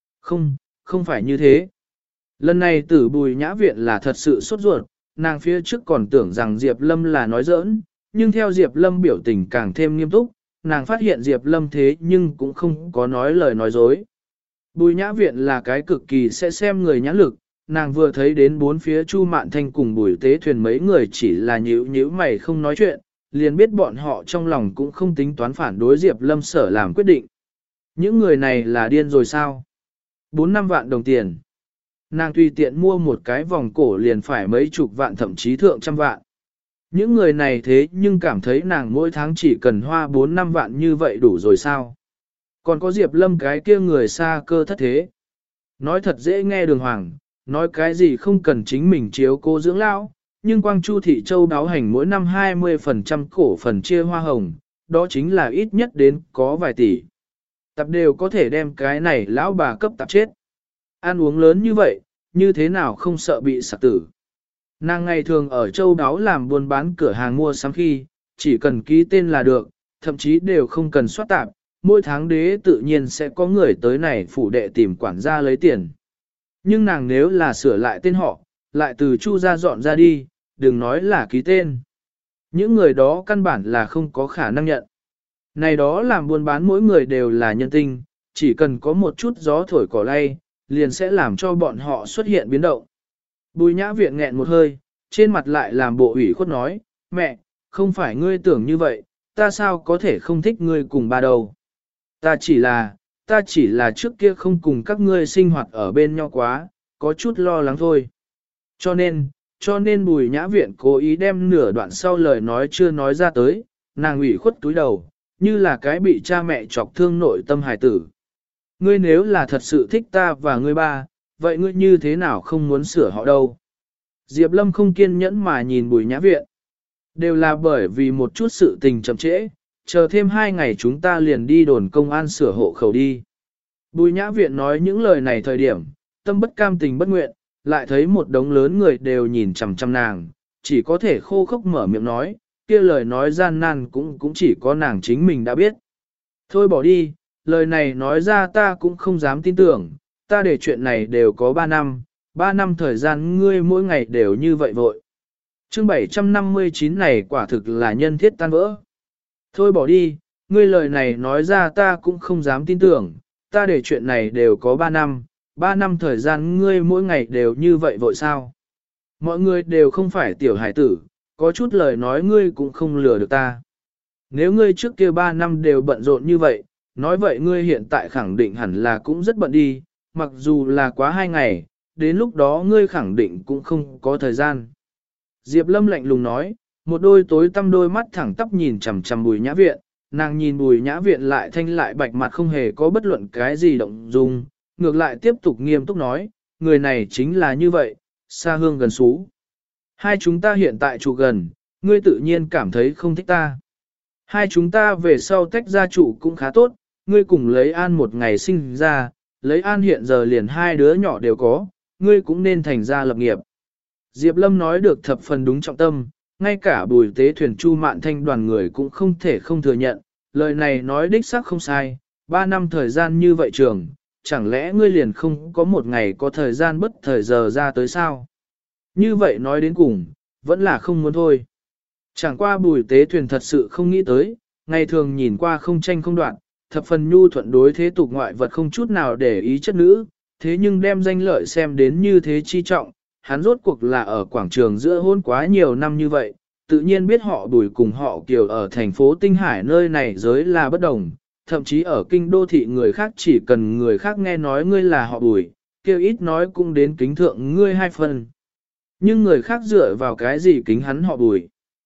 Không phải như thế. Lần này tử Bùi Nhã Viện là thật sự sốt ruột, nàng phía trước còn tưởng rằng Diệp Lâm là nói giỡn, nhưng theo Diệp Lâm biểu tình càng thêm nghiêm túc, nàng phát hiện Diệp Lâm thế nhưng cũng không có nói lời nói dối. Bùi Nhã Viện là cái cực kỳ sẽ xem người nhãn lực, nàng vừa thấy đến bốn phía Chu Mạn Thanh cùng Bùi Tế Thuyền mấy người chỉ là nhíu mày không nói chuyện, liền biết bọn họ trong lòng cũng không tính toán phản đối Diệp Lâm sở làm quyết định. Những người này là điên rồi sao? 4-5 vạn đồng tiền. Nàng tùy tiện mua một cái vòng cổ liền phải mấy chục vạn thậm chí thượng trăm vạn. Những người này thế nhưng cảm thấy nàng mỗi tháng chỉ cần hoa 4-5 vạn như vậy đủ rồi sao? Còn có Diệp Lâm cái kia người xa cơ thất thế. Nói thật dễ nghe đường hoàng, nói cái gì không cần chính mình chiếu cô dưỡng lão, nhưng Quang Chu Thị Châu đáo hành mỗi năm 20% cổ phần chia hoa hồng, đó chính là ít nhất đến có vài tỷ. Tập đều có thể đem cái này lão bà cấp tập chết. Ăn uống lớn như vậy, như thế nào không sợ bị sạc tử. Nàng ngày thường ở Châu đáo làm buôn bán cửa hàng mua sắm khi, chỉ cần ký tên là được, thậm chí đều không cần soát tạp, mỗi tháng đế tự nhiên sẽ có người tới này phủ đệ tìm quản gia lấy tiền. Nhưng nàng nếu là sửa lại tên họ, lại từ Chu gia dọn ra đi, đừng nói là ký tên. Những người đó căn bản là không có khả năng nhận. Này đó làm buôn bán mỗi người đều là nhân tinh, chỉ cần có một chút gió thổi cỏ lay, liền sẽ làm cho bọn họ xuất hiện biến động. Bùi nhã viện nghẹn một hơi, trên mặt lại làm bộ ủy khuất nói, mẹ, không phải ngươi tưởng như vậy, ta sao có thể không thích ngươi cùng ba đâu. Ta chỉ là trước kia không cùng các ngươi sinh hoạt ở bên nhau quá, có chút lo lắng thôi. Cho nên bùi nhã viện cố ý đem nửa đoạn sau lời nói chưa nói ra tới, nàng ủy khuất túi đầu, như là cái bị cha mẹ chọc thương nội tâm hài tử. Ngươi nếu là thật sự thích ta và ngươi ba, vậy ngươi như thế nào không muốn sửa họ đâu? Diệp Lâm không kiên nhẫn mà nhìn bùi nhã viện. Đều là bởi vì một chút sự tình chậm trễ, chờ thêm 2 ngày chúng ta liền đi đồn công an sửa hộ khẩu đi. Bùi nhã viện nói những lời này thời điểm, tâm bất cam tình bất nguyện, lại thấy một đống lớn người đều nhìn chằm chằm nàng, chỉ có thể khô khốc mở miệng nói, kia lời nói gian nan cũng chỉ có nàng chính mình đã biết. Thôi bỏ đi, lời này nói ra ta cũng không dám tin tưởng, ta để chuyện này đều có 3 năm, 3 năm thời gian ngươi mỗi ngày đều như vậy vội. Chương 759 này quả thực là nhân thiết tan vỡ. Thôi bỏ đi, ngươi lời này nói ra ta cũng không dám tin tưởng, ta để chuyện này đều có 3 năm, 3 năm thời gian ngươi mỗi ngày đều như vậy vội sao. Mọi người đều không phải tiểu hải tử, có chút lời nói ngươi cũng không lừa được ta. Nếu ngươi trước kia 3 năm đều bận rộn như vậy, nói vậy ngươi hiện tại khẳng định hẳn là cũng rất bận đi, mặc dù là quá 2 ngày, đến lúc đó ngươi khẳng định cũng không có thời gian. Diệp Lâm lạnh lùng nói, một đôi tối tăm đôi mắt thẳng tắp nhìn chằm chằm bùi nhã viện, nàng nhìn bùi nhã viện lại thanh lại bạch mặt không hề có bất luận cái gì động dung, ngược lại tiếp tục nghiêm túc nói, người này chính là như vậy, xa hương gần xú. Hai chúng ta hiện tại trụ gần, ngươi tự nhiên cảm thấy không thích ta. Hai chúng ta về sau tách ra trụ cũng khá tốt, ngươi cùng lấy An một ngày sinh ra, lấy An hiện giờ liền 2 đứa nhỏ đều có, ngươi cũng nên thành ra lập nghiệp. Diệp Lâm nói được thập phần đúng trọng tâm, ngay cả bùi tế thuyền Chu Mạn Thanh đoàn người cũng không thể không thừa nhận, lời này nói đích xác không sai, 3 năm thời gian như vậy trường, chẳng lẽ ngươi liền không có một ngày có thời gian bất thời giờ ra tới sao? Như vậy nói đến cùng, vẫn là không muốn thôi. Chẳng qua bùi tế thuyền thật sự không nghĩ tới, ngày thường nhìn qua không tranh không đoạn, thập phần nhu thuận đối thế tục ngoại vật không chút nào để ý chất nữ, thế nhưng đem danh lợi xem đến như thế chi trọng, hắn rốt cuộc là ở quảng trường giữa hôn quá nhiều năm như vậy, tự nhiên biết họ Bùi cùng họ Kiều ở thành phố Tinh Hải nơi này giới là bất đồng, thậm chí ở kinh đô thị người khác chỉ cần người khác nghe nói ngươi là họ Bùi, kêu ít nói cũng đến kính thượng ngươi 2 phần. Nhưng người khác dựa vào cái gì kính hắn họ Bùi?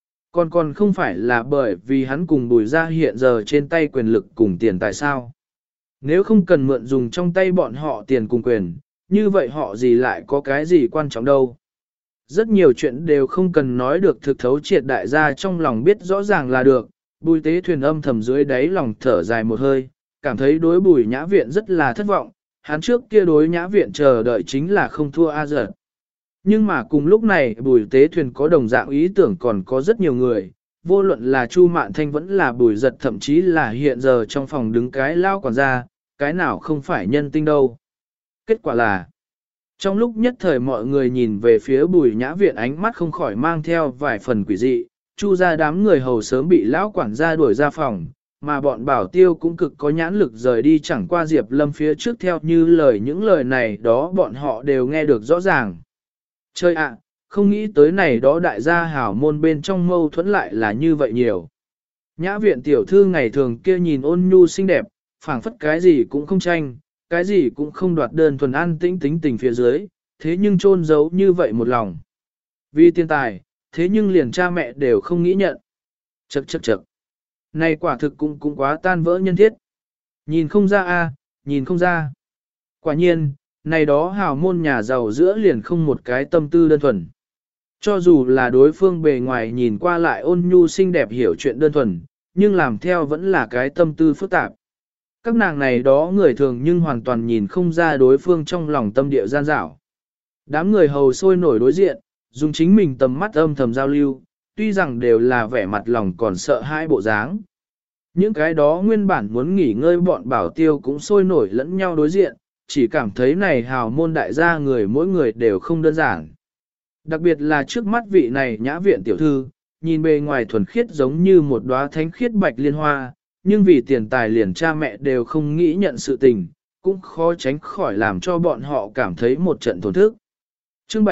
Còn không phải là bởi vì hắn cùng Bùi ra hiện giờ trên tay quyền lực cùng tiền tại sao? Nếu không cần mượn dùng trong tay bọn họ tiền cùng quyền, như vậy họ gì lại có cái gì quan trọng đâu. Rất nhiều chuyện đều không cần nói được thực thấu triệt đại gia trong lòng biết rõ ràng là được, bùi tế thuyền âm thầm dưới đáy lòng thở dài một hơi, cảm thấy đối bùi nhã viện rất là thất vọng, hắn trước kia đối nhã viện chờ đợi chính là không thua A giật. Nhưng mà cùng lúc này bùi tế thuyền có đồng dạng ý tưởng còn có rất nhiều người, vô luận là Chu Mạn Thanh vẫn là bùi giật thậm chí là hiện giờ trong phòng đứng cái lao còn ra, cái nào không phải nhân tinh đâu. Kết quả là, trong lúc nhất thời mọi người nhìn về phía bùi nhã viện ánh mắt không khỏi mang theo vài phần quỷ dị, Chu ra đám người hầu sớm bị lão quản gia đuổi ra phòng, mà bọn bảo tiêu cũng cực có nhãn lực rời đi chẳng qua Diệp Lâm phía trước theo như lời những lời này đó bọn họ đều nghe được rõ ràng. Chơi ạ, không nghĩ tới này đó đại gia hảo môn bên trong mâu thuẫn lại là như vậy nhiều. Nhã viện tiểu thư ngày thường kia nhìn ôn nhu xinh đẹp, phảng phất cái gì cũng không tranh, cái gì cũng không đoạt đơn thuần an tĩnh tính tình phía dưới, thế nhưng chôn giấu như vậy một lòng. Vì tiền tài, thế nhưng liền cha mẹ đều không nghĩ nhận. Chậc chậc chậc. Này quả thực cũng quá tan vỡ nhân thiết. Nhìn không ra a, nhìn không ra. Quả nhiên, này đó hào môn nhà giàu giữa liền không một cái tâm tư đơn thuần. Cho dù là đối phương bề ngoài nhìn qua lại ôn nhu xinh đẹp hiểu chuyện đơn thuần, nhưng làm theo vẫn là cái tâm tư phức tạp. Các nàng này đó người thường nhưng hoàn toàn nhìn không ra đối phương trong lòng tâm địa gian dảo. Đám người hầu sôi nổi đối diện, dùng chính mình tầm mắt âm thầm giao lưu, tuy rằng đều là vẻ mặt lòng còn sợ hãi bộ dáng. Những cái đó nguyên bản muốn nghỉ ngơi bọn bảo tiêu cũng sôi nổi lẫn nhau đối diện, chỉ cảm thấy này hào môn đại gia người mỗi người đều không đơn giản. Đặc biệt là trước mắt vị này nhã viện tiểu thư, nhìn bề ngoài thuần khiết giống như một đóa thánh khiết bạch liên hoa, nhưng vì tiền tài liền cha mẹ đều không nghĩ nhận sự tình, cũng khó tránh khỏi làm cho bọn họ cảm thấy một trận tổn thức. Chương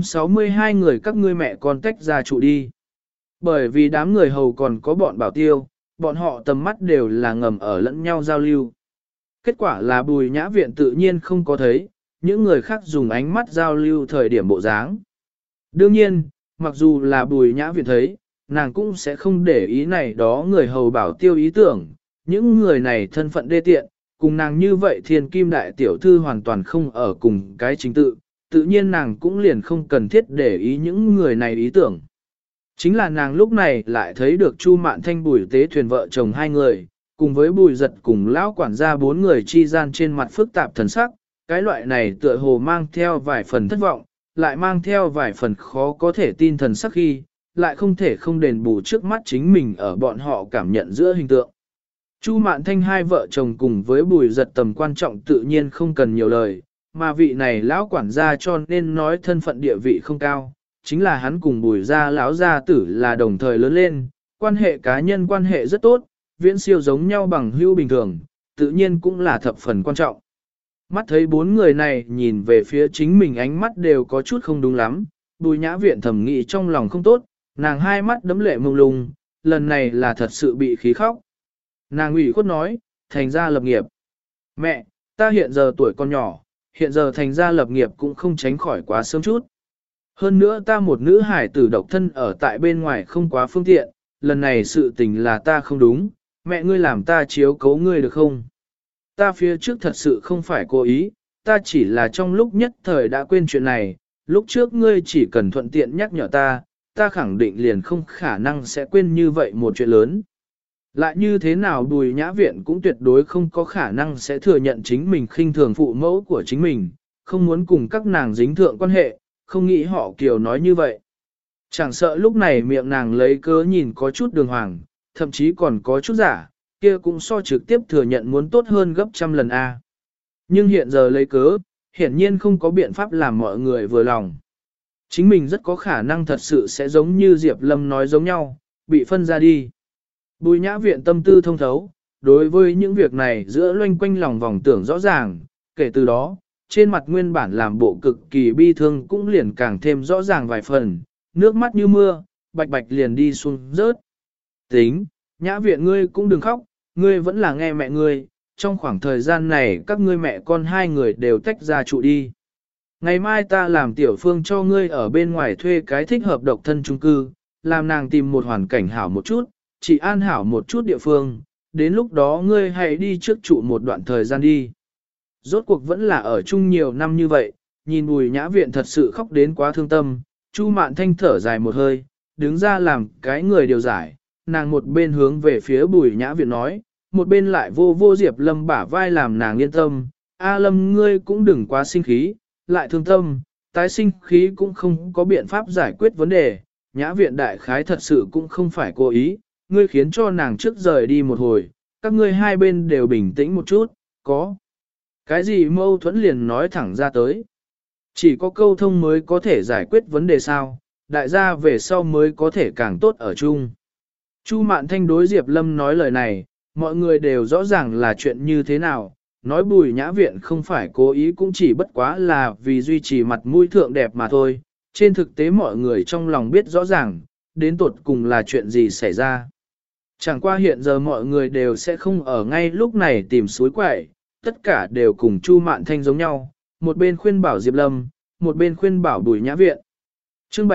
762 người các ngươi mẹ con tách ra trụ đi. Bởi vì đám người hầu còn có bọn bảo tiêu, bọn họ tầm mắt đều là ngầm ở lẫn nhau giao lưu. Kết quả là Bùi Nhã Viện tự nhiên không có thấy, những người khác dùng ánh mắt giao lưu thời điểm bộ dáng. Đương nhiên, mặc dù là Bùi Nhã Viện thấy, nàng cũng sẽ không để ý này đó người hầu bảo tiêu ý tưởng, những người này thân phận đê tiện, cùng nàng như vậy thiên kim đại tiểu thư hoàn toàn không ở cùng cái chính tự nhiên nàng cũng liền không cần thiết để ý những người này ý tưởng. Chính là nàng lúc này lại thấy được Chu Mạn Thanh Bùi Tế Thuyền vợ chồng hai người, cùng với Bùi Giật cùng lão quản gia bốn người chi gian trên mặt phức tạp thần sắc, cái loại này tựa hồ mang theo vài phần thất vọng, lại mang theo vài phần khó có thể tin thần sắc khi, lại không thể không đền bù trước mắt chính mình ở bọn họ cảm nhận giữa hình tượng. Chu Mạn Thanh hai vợ chồng cùng với Bùi Giật tầm quan trọng tự nhiên không cần nhiều lời, mà vị này lão quản gia cho nên nói thân phận địa vị không cao, chính là hắn cùng Bùi gia lão gia tử là đồng thời lớn lên, quan hệ cá nhân quan hệ rất tốt, viễn siêu giống nhau bằng hữu bình thường, tự nhiên cũng là thập phần quan trọng. Mắt thấy bốn người này nhìn về phía chính mình ánh mắt đều có chút không đúng lắm, Bùi Nhã Viện thầm nghĩ trong lòng không tốt, nàng hai mắt đấm lệ mông lung, lần này là thật sự bị khí khóc. Nàng ủy khuất nói, thành ra lập nghiệp. Mẹ, ta hiện giờ tuổi còn nhỏ, hiện giờ thành ra lập nghiệp cũng không tránh khỏi quá sớm chút. Hơn nữa ta một nữ hải tử độc thân ở tại bên ngoài không quá phương tiện, lần này sự tình là ta không đúng, mẹ ngươi làm ta chiếu cố ngươi được không? Ta phía trước thật sự không phải cố ý, ta chỉ là trong lúc nhất thời đã quên chuyện này, lúc trước ngươi chỉ cần thuận tiện nhắc nhở ta, ta khẳng định liền không khả năng sẽ quên như vậy một chuyện lớn. Lại như thế nào Bùi Nhã Viện cũng tuyệt đối không có khả năng sẽ thừa nhận chính mình khinh thường phụ mẫu của chính mình, không muốn cùng các nàng dính thượng quan hệ, không nghĩ họ Kiều nói như vậy. Chẳng sợ lúc này miệng nàng lấy cớ nhìn có chút đường hoàng, thậm chí còn có chút giả, kia cũng so trực tiếp thừa nhận muốn tốt hơn gấp trăm lần A. Nhưng hiện giờ lấy cớ, hiển nhiên không có biện pháp làm mọi người vừa lòng. Chính mình rất có khả năng thật sự sẽ giống như Diệp Lâm nói giống nhau, bị phân ra đi. Bùi Nhã Viện tâm tư thông thấu, đối với những việc này giữa loanh quanh lòng vòng tưởng rõ ràng, kể từ đó, trên mặt nguyên bản làm bộ cực kỳ bi thương cũng liền càng thêm rõ ràng vài phần, nước mắt như mưa, bạch bạch liền đi xuống rớt. Tính, Nhã Viện ngươi cũng đừng khóc, ngươi vẫn là nghe mẹ ngươi, trong khoảng thời gian này các ngươi mẹ con hai người đều tách ra trụ đi. Ngày mai ta làm tiểu phương cho ngươi ở bên ngoài thuê cái thích hợp độc thân chung cư, làm nàng tìm một hoàn cảnh hảo một chút, chỉ an hảo một chút địa phương, đến lúc đó ngươi hãy đi trước trụ một đoạn thời gian đi. Rốt cuộc vẫn là ở chung nhiều năm như vậy, nhìn Bùi Nhã Viện thật sự khóc đến quá thương tâm, Chu Mạn Thanh thở dài một hơi, đứng ra làm cái người điều giải, nàng một bên hướng về phía Bùi Nhã Viện nói, một bên lại vô vô Diệp Lâm bả vai làm nàng yên tâm, A Lâm ngươi cũng đừng quá sinh khí, lại thương tâm, tái sinh khí cũng không có biện pháp giải quyết vấn đề, Nhã Viện đại khái thật sự cũng không phải cố ý, ngươi khiến cho nàng trước rời đi một hồi, các ngươi hai bên đều bình tĩnh một chút, có cái gì mâu thuẫn liền nói thẳng ra tới. Chỉ có câu thông mới có thể giải quyết vấn đề sao, đại gia về sau mới có thể càng tốt ở chung. Chu Mạn Thanh đối Diệp Lâm nói lời này, mọi người đều rõ ràng là chuyện như thế nào, nói Bùi Nhã Viện không phải cố ý cũng chỉ bất quá là vì duy trì mặt mũi thượng đẹp mà thôi, trên thực tế mọi người trong lòng biết rõ ràng, đến tột cùng là chuyện gì xảy ra. Chẳng qua hiện giờ mọi người đều sẽ không ở ngay lúc này tìm suối quậy, tất cả đều cùng Chu Mạn Thanh giống nhau, một bên khuyên bảo Diệp Lâm, một bên khuyên bảo Bùi Nhã Viện. Chương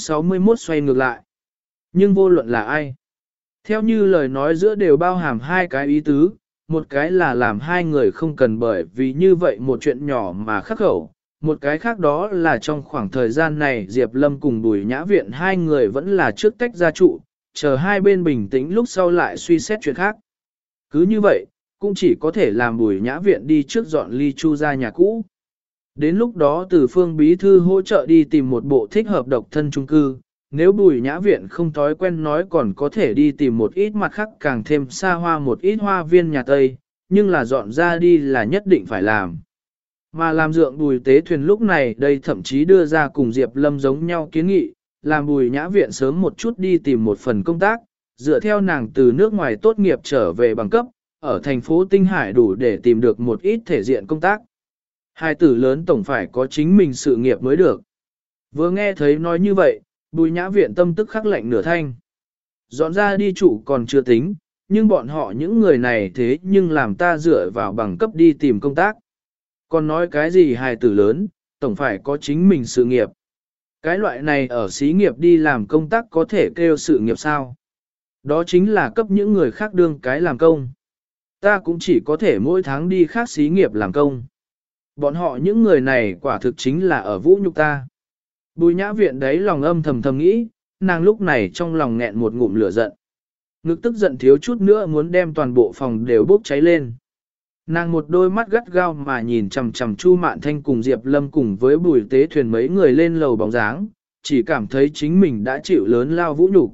761 xoay ngược lại. Nhưng vô luận là ai? Theo như lời nói giữa đều bao hàm hai cái ý tứ, một cái là làm hai người không cần bởi vì như vậy một chuyện nhỏ mà khắc khẩu, một cái khác đó là trong khoảng thời gian này Diệp Lâm cùng Bùi Nhã Viện hai người vẫn là trước tách ra trụ, chờ hai bên bình tĩnh lúc sau lại suy xét chuyện khác. Cứ như vậy, cũng chỉ có thể làm Bùi Nhã Viện đi trước dọn ly Chu ra nhà cũ. Đến lúc đó từ Phương Bí Thư hỗ trợ đi tìm một bộ thích hợp độc thân chung cư, nếu Bùi Nhã Viện không thói quen nói còn có thể đi tìm một ít mặt khác càng thêm xa hoa một ít hoa viên nhà Tây, nhưng là dọn ra đi là nhất định phải làm. Mà làm dượng Bùi Tế Thuyền lúc này đây thậm chí đưa ra cùng Diệp Lâm giống nhau kiến nghị, làm Bùi Nhã Viện sớm một chút đi tìm một phần công tác, dựa theo nàng từ nước ngoài tốt nghiệp trở về bằng cấp, ở thành phố Tinh Hải đủ để tìm được một ít thể diện công tác. Hai tử lớn tổng phải có chính mình sự nghiệp mới được. Vừa nghe thấy nói như vậy, Bùi Nhã Viện tâm tức khắc lạnh nửa thanh. Dọn ra đi trụ còn chưa tính, nhưng bọn họ những người này thế nhưng làm ta dựa vào bằng cấp đi tìm công tác. Còn nói cái gì hài tử lớn, tổng phải có chính mình sự nghiệp. Cái loại này ở xí nghiệp đi làm công tác có thể kêu sự nghiệp sao? Đó chính là cấp những người khác đương cái làm công. Ta cũng chỉ có thể mỗi tháng đi khác xí nghiệp làm công. Bọn họ những người này quả thực chính là ở vũ nhục ta. Bùi Nhã Viện đấy lòng âm thầm thầm nghĩ, nàng lúc này trong lòng nghẹn một ngụm lửa giận. Ngực tức giận thiếu chút nữa muốn đem toàn bộ phòng đều bốc cháy lên. Nàng một đôi mắt gắt gao mà nhìn chằm chằm Chu Mạn Thanh cùng Diệp Lâm cùng với Bùi Tế Thuyền mấy người lên lầu bóng dáng, chỉ cảm thấy chính mình đã chịu lớn lao vũ nhục.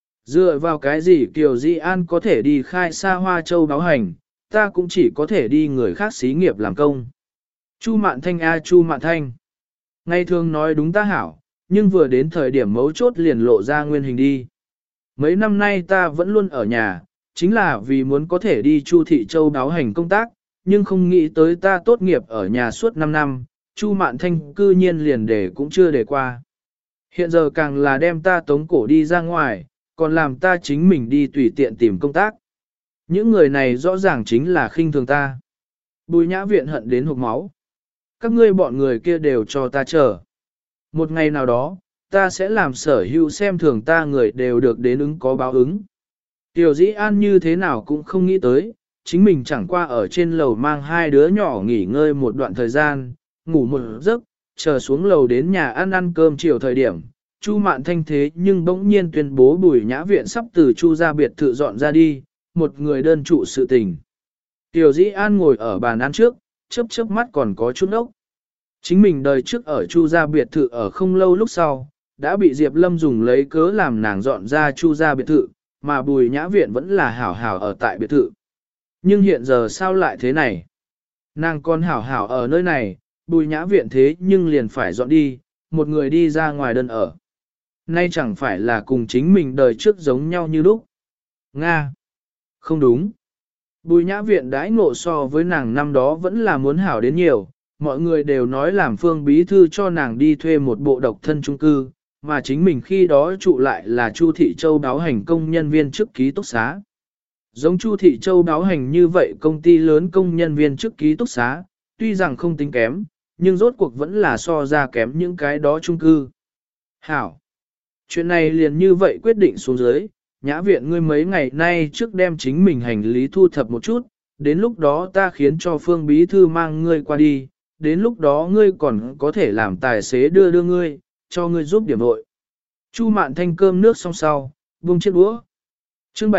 Dựa vào cái gì Kiều Di An có thể đi khai xa Hoa Châu báo hành, ta cũng chỉ có thể đi người khác xí nghiệp làm công. Chu Mạn Thanh a Chu Mạn Thanh. Ngày thường nói đúng ta hảo, nhưng vừa đến thời điểm mấu chốt liền lộ ra nguyên hình đi. Mấy năm nay ta vẫn luôn ở nhà, chính là vì muốn có thể đi Chu Thị Châu báo hành công tác, nhưng không nghĩ tới ta tốt nghiệp ở nhà suốt 5 năm, Chu Mạn Thanh cư nhiên liền để cũng chưa để qua. Hiện giờ càng là đem ta tống cổ đi ra ngoài, còn làm ta chính mình đi tùy tiện tìm công tác. Những người này rõ ràng chính là khinh thường ta. Bùi Nhã Viện hận đến hộc máu. Các ngươi bọn người kia đều cho ta chờ. Một ngày nào đó, ta sẽ làm sở hữu xem thường ta người đều được đến ứng có báo ứng. Tiểu Dĩ An như thế nào cũng không nghĩ tới, chính mình chẳng qua ở trên lầu mang hai đứa nhỏ nghỉ ngơi một đoạn thời gian, ngủ một giấc, chờ xuống lầu đến nhà ăn cơm chiều thời điểm. Chu Mạn Thanh thế nhưng bỗng nhiên tuyên bố Bùi Nhã Viện sắp từ Chu gia biệt thự dọn ra đi, một người đơn trụ sự tình. Tiểu Dĩ An ngồi ở bàn ăn trước, chớp chớp mắt còn có chút ốc. Chính mình đời trước ở Chu gia biệt thự ở không lâu lúc sau, đã bị Diệp Lâm dùng lấy cớ làm nàng dọn ra Chu gia biệt thự, mà Bùi Nhã Viện vẫn là hảo hảo ở tại biệt thự. Nhưng hiện giờ sao lại thế này? Nàng còn hảo hảo ở nơi này, Bùi Nhã Viện thế nhưng liền phải dọn đi, một người đi ra ngoài đơn ở. Nay chẳng phải là cùng chính mình đời trước giống nhau như lúc. Nga! Không đúng. Bùi Nhã Viện đãi ngộ so với nàng năm đó vẫn là muốn hảo đến nhiều, mọi người đều nói làm Phương Bí Thư cho nàng đi thuê một bộ độc thân chung cư, mà chính mình khi đó trụ lại là Chu Thị Châu báo hành công nhân viên chức ký túc xá. Giống Chu Thị Châu báo hành như vậy công ty lớn công nhân viên chức ký túc xá, tuy rằng không tính kém, nhưng rốt cuộc vẫn là so ra kém những cái đó chung cư. Hảo! Chuyện này liền như vậy quyết định xuống dưới, Nhã Viện ngươi mấy ngày nay trước đem chính mình hành lý thu thập một chút, đến lúc đó ta khiến cho Phương Bí Thư mang ngươi qua đi, đến lúc đó ngươi còn có thể làm tài xế đưa ngươi, cho ngươi giúp điểm vội. Chu Mạn Thanh cơm nước xong sau, buông chiếc đũa. Chương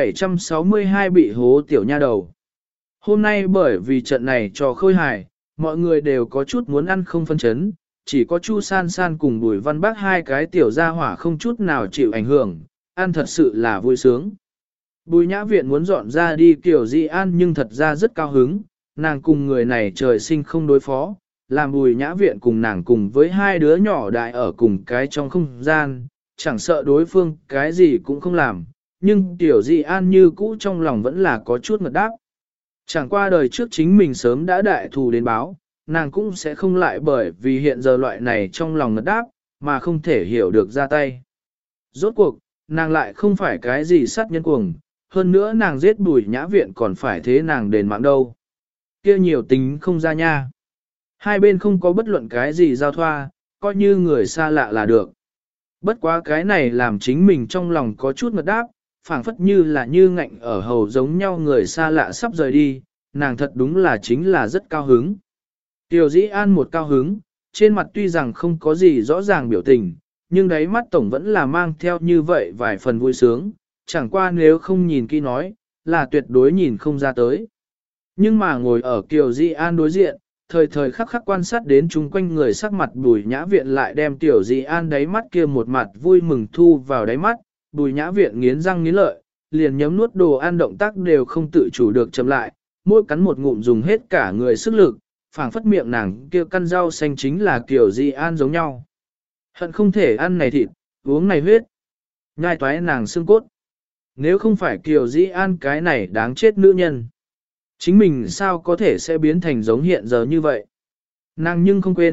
762 bị hố tiểu nha đầu. Hôm nay bởi vì trận này trò khôi hài, mọi người đều có chút muốn ăn không phân chấn, chỉ có Chu San San cùng Bùi Văn Bác hai cái tiểu gia hỏa không chút nào chịu ảnh hưởng, ăn thật sự là vui sướng. Bùi Nhã Viện muốn dọn ra đi kiểu Di An nhưng thật ra rất cao hứng, nàng cùng người này trời sinh không đối phó, làm Bùi Nhã Viện cùng nàng cùng với hai đứa nhỏ đại ở cùng cái trong không gian, chẳng sợ đối phương cái gì cũng không làm, nhưng tiểu Di An như cũ trong lòng vẫn là có chút ngật đáp. Chẳng qua đời trước chính mình sớm đã đại thù đến báo, nàng cũng sẽ không lại bởi vì hiện giờ loại này trong lòng ngật đáp, mà không thể hiểu được ra tay. Rốt cuộc, nàng lại không phải cái gì sát nhân cuồng, hơn nữa nàng giết Bùi Nhã Viện còn phải thế nàng đền mạng đâu. Kia nhiều tính không ra nha. Hai bên không có bất luận cái gì giao thoa, coi như người xa lạ là được. Bất quá cái này làm chính mình trong lòng có chút ngật đáp, phảng phất như là như ngạnh ở hầu giống nhau người xa lạ sắp rời đi, nàng thật đúng là chính là rất cao hứng. Tiểu Dĩ An một cao hứng, trên mặt tuy rằng không có gì rõ ràng biểu tình, nhưng đáy mắt tổng vẫn là mang theo như vậy vài phần vui sướng, chẳng qua nếu không nhìn kỹ nói, là tuyệt đối nhìn không ra tới. Nhưng mà ngồi ở Kiều Di An đối diện, thời thời khắc khắc quan sát đến chung quanh người sắc mặt Bùi Nhã Viện lại đem Tiểu Di An đáy mắt kia một mặt vui mừng thu vào đáy mắt, Bùi Nhã Viện nghiến răng nghiến lợi, liền nhấm nuốt đồ ăn động tác đều không tự chủ được chậm lại, mỗi cắn một ngụm dùng hết cả người sức lực, phảng phất miệng nàng kia căn rau xanh chính là Kiều Di An giống nhau. Hận không thể ăn này thịt, uống này huyết, nhai toái nàng xương cốt. Nếu không phải Kiều Di An cái này đáng chết nữ nhân, chính mình sao có thể sẽ biến thành giống hiện giờ như vậy. Nàng nhưng không quên,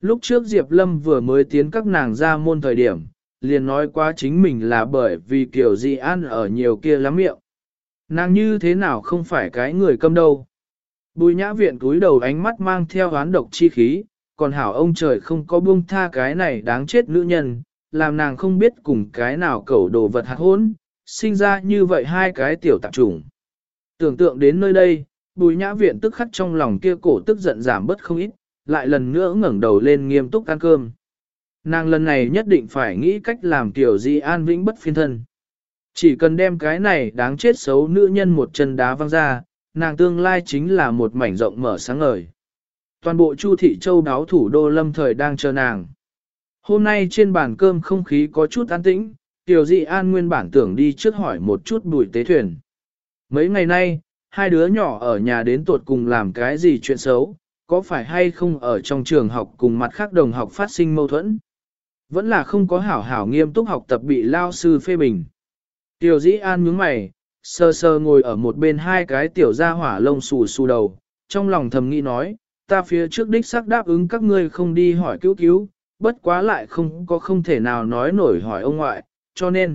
Lúc trước Diệp Lâm vừa mới tiến các nàng ra môn thời điểm, liền nói quá chính mình là bởi vì kiểu gì ăn ở nhiều kia lắm miệng. Nàng như thế nào không phải cái người câm đâu. Bùi nhã viện cúi đầu ánh mắt mang theo oán độc chi khí, còn hảo ông trời không có buông tha cái này đáng chết nữ nhân, làm nàng không biết cùng cái nào cẩu đồ vật hạt hỗn, sinh ra như vậy hai cái tiểu tạp chủng. Tưởng tượng đến nơi đây, bùi nhã viện tức khắc trong lòng kia cổ tức giận giảm bớt không ít, lại lần nữa ngẩng đầu lên nghiêm túc ăn cơm. Nàng lần này nhất định phải nghĩ cách làm tiểu di an vĩnh bất phiên thân. Chỉ cần đem cái này đáng chết xấu nữ nhân một chân đá văng ra, nàng tương lai chính là một mảnh rộng mở sáng ngời. Toàn bộ Chu Thị Châu đáo thủ đô lâm thời đang chờ nàng. Hôm nay trên bàn cơm không khí có chút an tĩnh, Tiểu Dị An nguyên bản tưởng đi trước hỏi một chút Bùi Tế Thuyền. Mấy ngày nay, hai đứa nhỏ ở nhà đến tuột cùng làm cái gì chuyện xấu, có phải hay không ở trong trường học cùng mặt khác đồng học phát sinh mâu thuẫn. Vẫn là không có hảo hảo nghiêm túc học tập bị lao sư phê bình. Tiểu Dĩ An nhướng mày, sơ sơ ngồi ở một bên hai cái tiểu gia hỏa lông xù xù đầu, trong lòng thầm nghĩ nói, ta phía trước đích xác đáp ứng các ngươi không đi hỏi cứu cứu, bất quá lại không thể nào nói nổi hỏi ông ngoại, cho nên.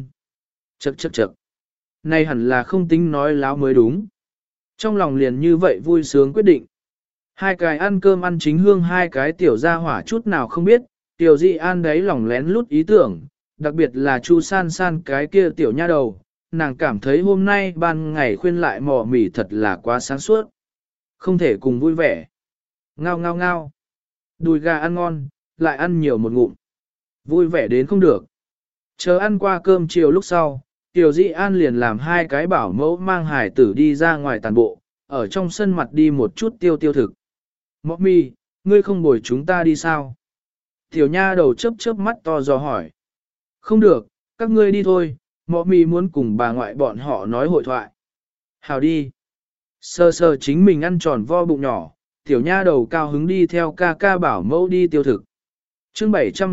Chậc. Này hẳn là không tính nói láo mới đúng. Trong lòng liền như vậy vui sướng quyết định. Hai cái ăn cơm ăn chính hương hai cái tiểu gia hỏa chút nào không biết, tiểu Dị An đấy lòng lén lút ý tưởng, đặc biệt là Chu San San cái kia tiểu nha đầu, nàng cảm thấy hôm nay ban ngày khuyên lại mò mỉ thật là quá sáng suốt. Không thể cùng vui vẻ. Ngao ngao ngao. Đùi gà ăn ngon, lại ăn nhiều một ngụm. Vui vẻ đến không được. Chờ ăn qua cơm chiều lúc sau, Tiểu Dị An liền làm hai cái bảo mẫu mang hải tử đi ra ngoài tàn bộ, ở trong sân mặt đi một chút tiêu thực. Mọ mì, ngươi không bồi chúng ta đi sao? Tiểu nha đầu chớp mắt to dò hỏi. Không được, các ngươi đi thôi, mọ mì muốn cùng bà ngoại bọn họ nói hội thoại. Hào đi. Sơ chính mình ăn tròn vo bụng nhỏ, tiểu nha đầu cao hứng đi theo ca ca bảo mẫu đi tiêu thực. Chương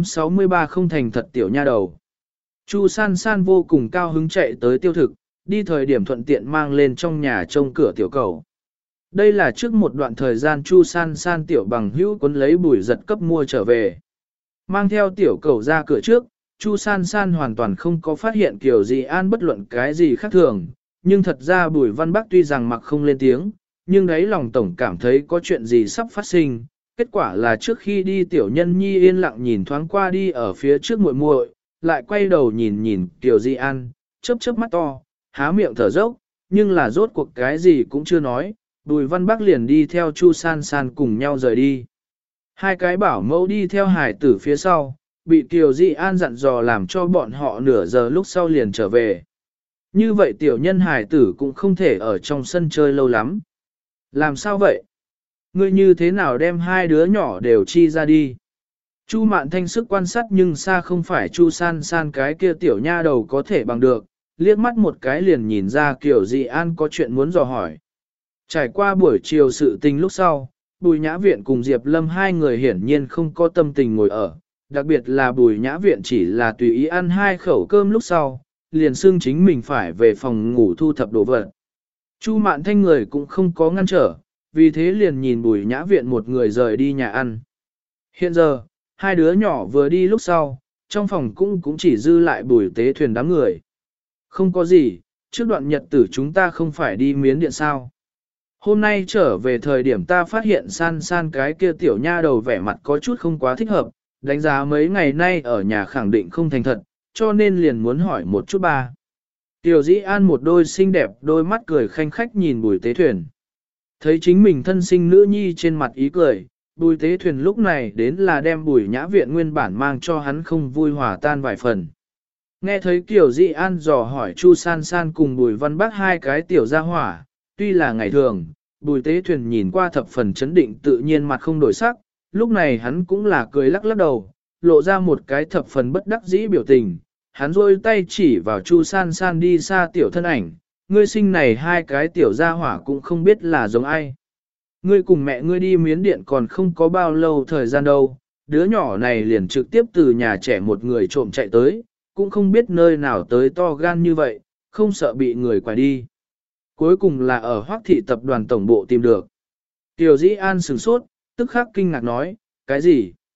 763 không thành thật tiểu nha đầu. Chu San San vô cùng cao hứng chạy tới tiêu thực, đi thời điểm thuận tiện mang lên trong nhà trông cửa tiểu cầu. Đây là trước một đoạn thời gian Chu San San tiểu bằng hữu cuốn lấy Bùi Giật cấp mua trở về. Mang theo tiểu cầu ra cửa trước, Chu San San hoàn toàn không có phát hiện Kiều Dị An bất luận cái gì khác thường, nhưng thật ra Bùi Văn Bắc tuy rằng mặc không lên tiếng, nhưng đấy lòng tổng cảm thấy có chuyện gì sắp phát sinh. Kết quả là trước khi đi tiểu nhân nhi yên lặng nhìn thoáng qua đi ở phía trước muội muội, lại quay đầu nhìn Kiều Dị An, chớp mắt to, há miệng thở dốc, nhưng là rốt cuộc cái gì cũng chưa nói, Bùi Văn Bắc liền đi theo Chu San San cùng nhau rời đi. Hai cái bảo mẫu đi theo hải tử phía sau, bị Kiều Dị An dặn dò làm cho bọn họ nửa giờ lúc sau liền trở về. Như vậy tiểu nhân hải tử cũng không thể ở trong sân chơi lâu lắm. Làm sao vậy? Ngươi như thế nào đem hai đứa nhỏ đều chi ra đi? Chu Mạn Thanh sức quan sát nhưng xa không phải Chu San San cái kia tiểu nha đầu có thể bằng được, liếc mắt một cái liền nhìn ra Kiều Dị An có chuyện muốn dò hỏi. Trải qua buổi chiều sự tình lúc sau, Bùi Nhã Viện cùng Diệp Lâm hai người hiển nhiên không có tâm tình ngồi ở, đặc biệt là Bùi Nhã Viện chỉ là tùy ý ăn hai khẩu cơm lúc sau, liền xưng chính mình phải về phòng ngủ thu thập đồ vật. Chu Mạn Thanh người cũng không có ngăn trở, vì thế liền nhìn Bùi Nhã Viện một người rời đi nhà ăn. Hiện giờ, hai đứa nhỏ vừa đi lúc sau, trong phòng cũng chỉ dư lại Bùi Tế Thuyền đám người. Không có gì, trước đoạn nhật tử chúng ta không phải đi miến điện sao. Hôm nay trở về thời điểm ta phát hiện San San cái kia tiểu nha đầu vẻ mặt có chút không quá thích hợp, đánh giá mấy ngày nay ở nhà khẳng định không thành thật, cho nên liền muốn hỏi một chút ba. Tiểu Dĩ An một đôi xinh đẹp đôi mắt cười khanh khách nhìn Bùi Tế Thuyền. Thấy chính mình thân sinh nữ nhi trên mặt ý cười, Bùi Tế Thuyền lúc này đến là đem Bùi Nhã Viện nguyên bản mang cho hắn không vui hòa tan vài phần. Nghe thấy Kiều Dĩ An dò hỏi Chu San San cùng Bùi Văn Bắc hai cái tiểu gia hỏa, tuy là ngày thường, Bùi Tế Thuyền nhìn qua thập phần chấn định tự nhiên mặt không đổi sắc, lúc này hắn cũng là cười lắc lắc đầu, lộ ra một cái thập phần bất đắc dĩ biểu tình, hắn rôi tay chỉ vào Chu San San đi xa tiểu thân ảnh, ngươi sinh này hai cái tiểu gia hỏa cũng không biết là giống ai. Ngươi cùng mẹ ngươi đi miến điện còn không có bao lâu thời gian đâu, đứa nhỏ này liền trực tiếp từ nhà trẻ một người trộm chạy tới, cũng không biết nơi nào tới to gan như vậy, không sợ bị người quải đi. Cuối cùng là ở Hoắc thị tập đoàn tổng bộ tìm được. Tiểu Dĩ An sửng sốt, tức khắc kinh ngạc nói, cái gì?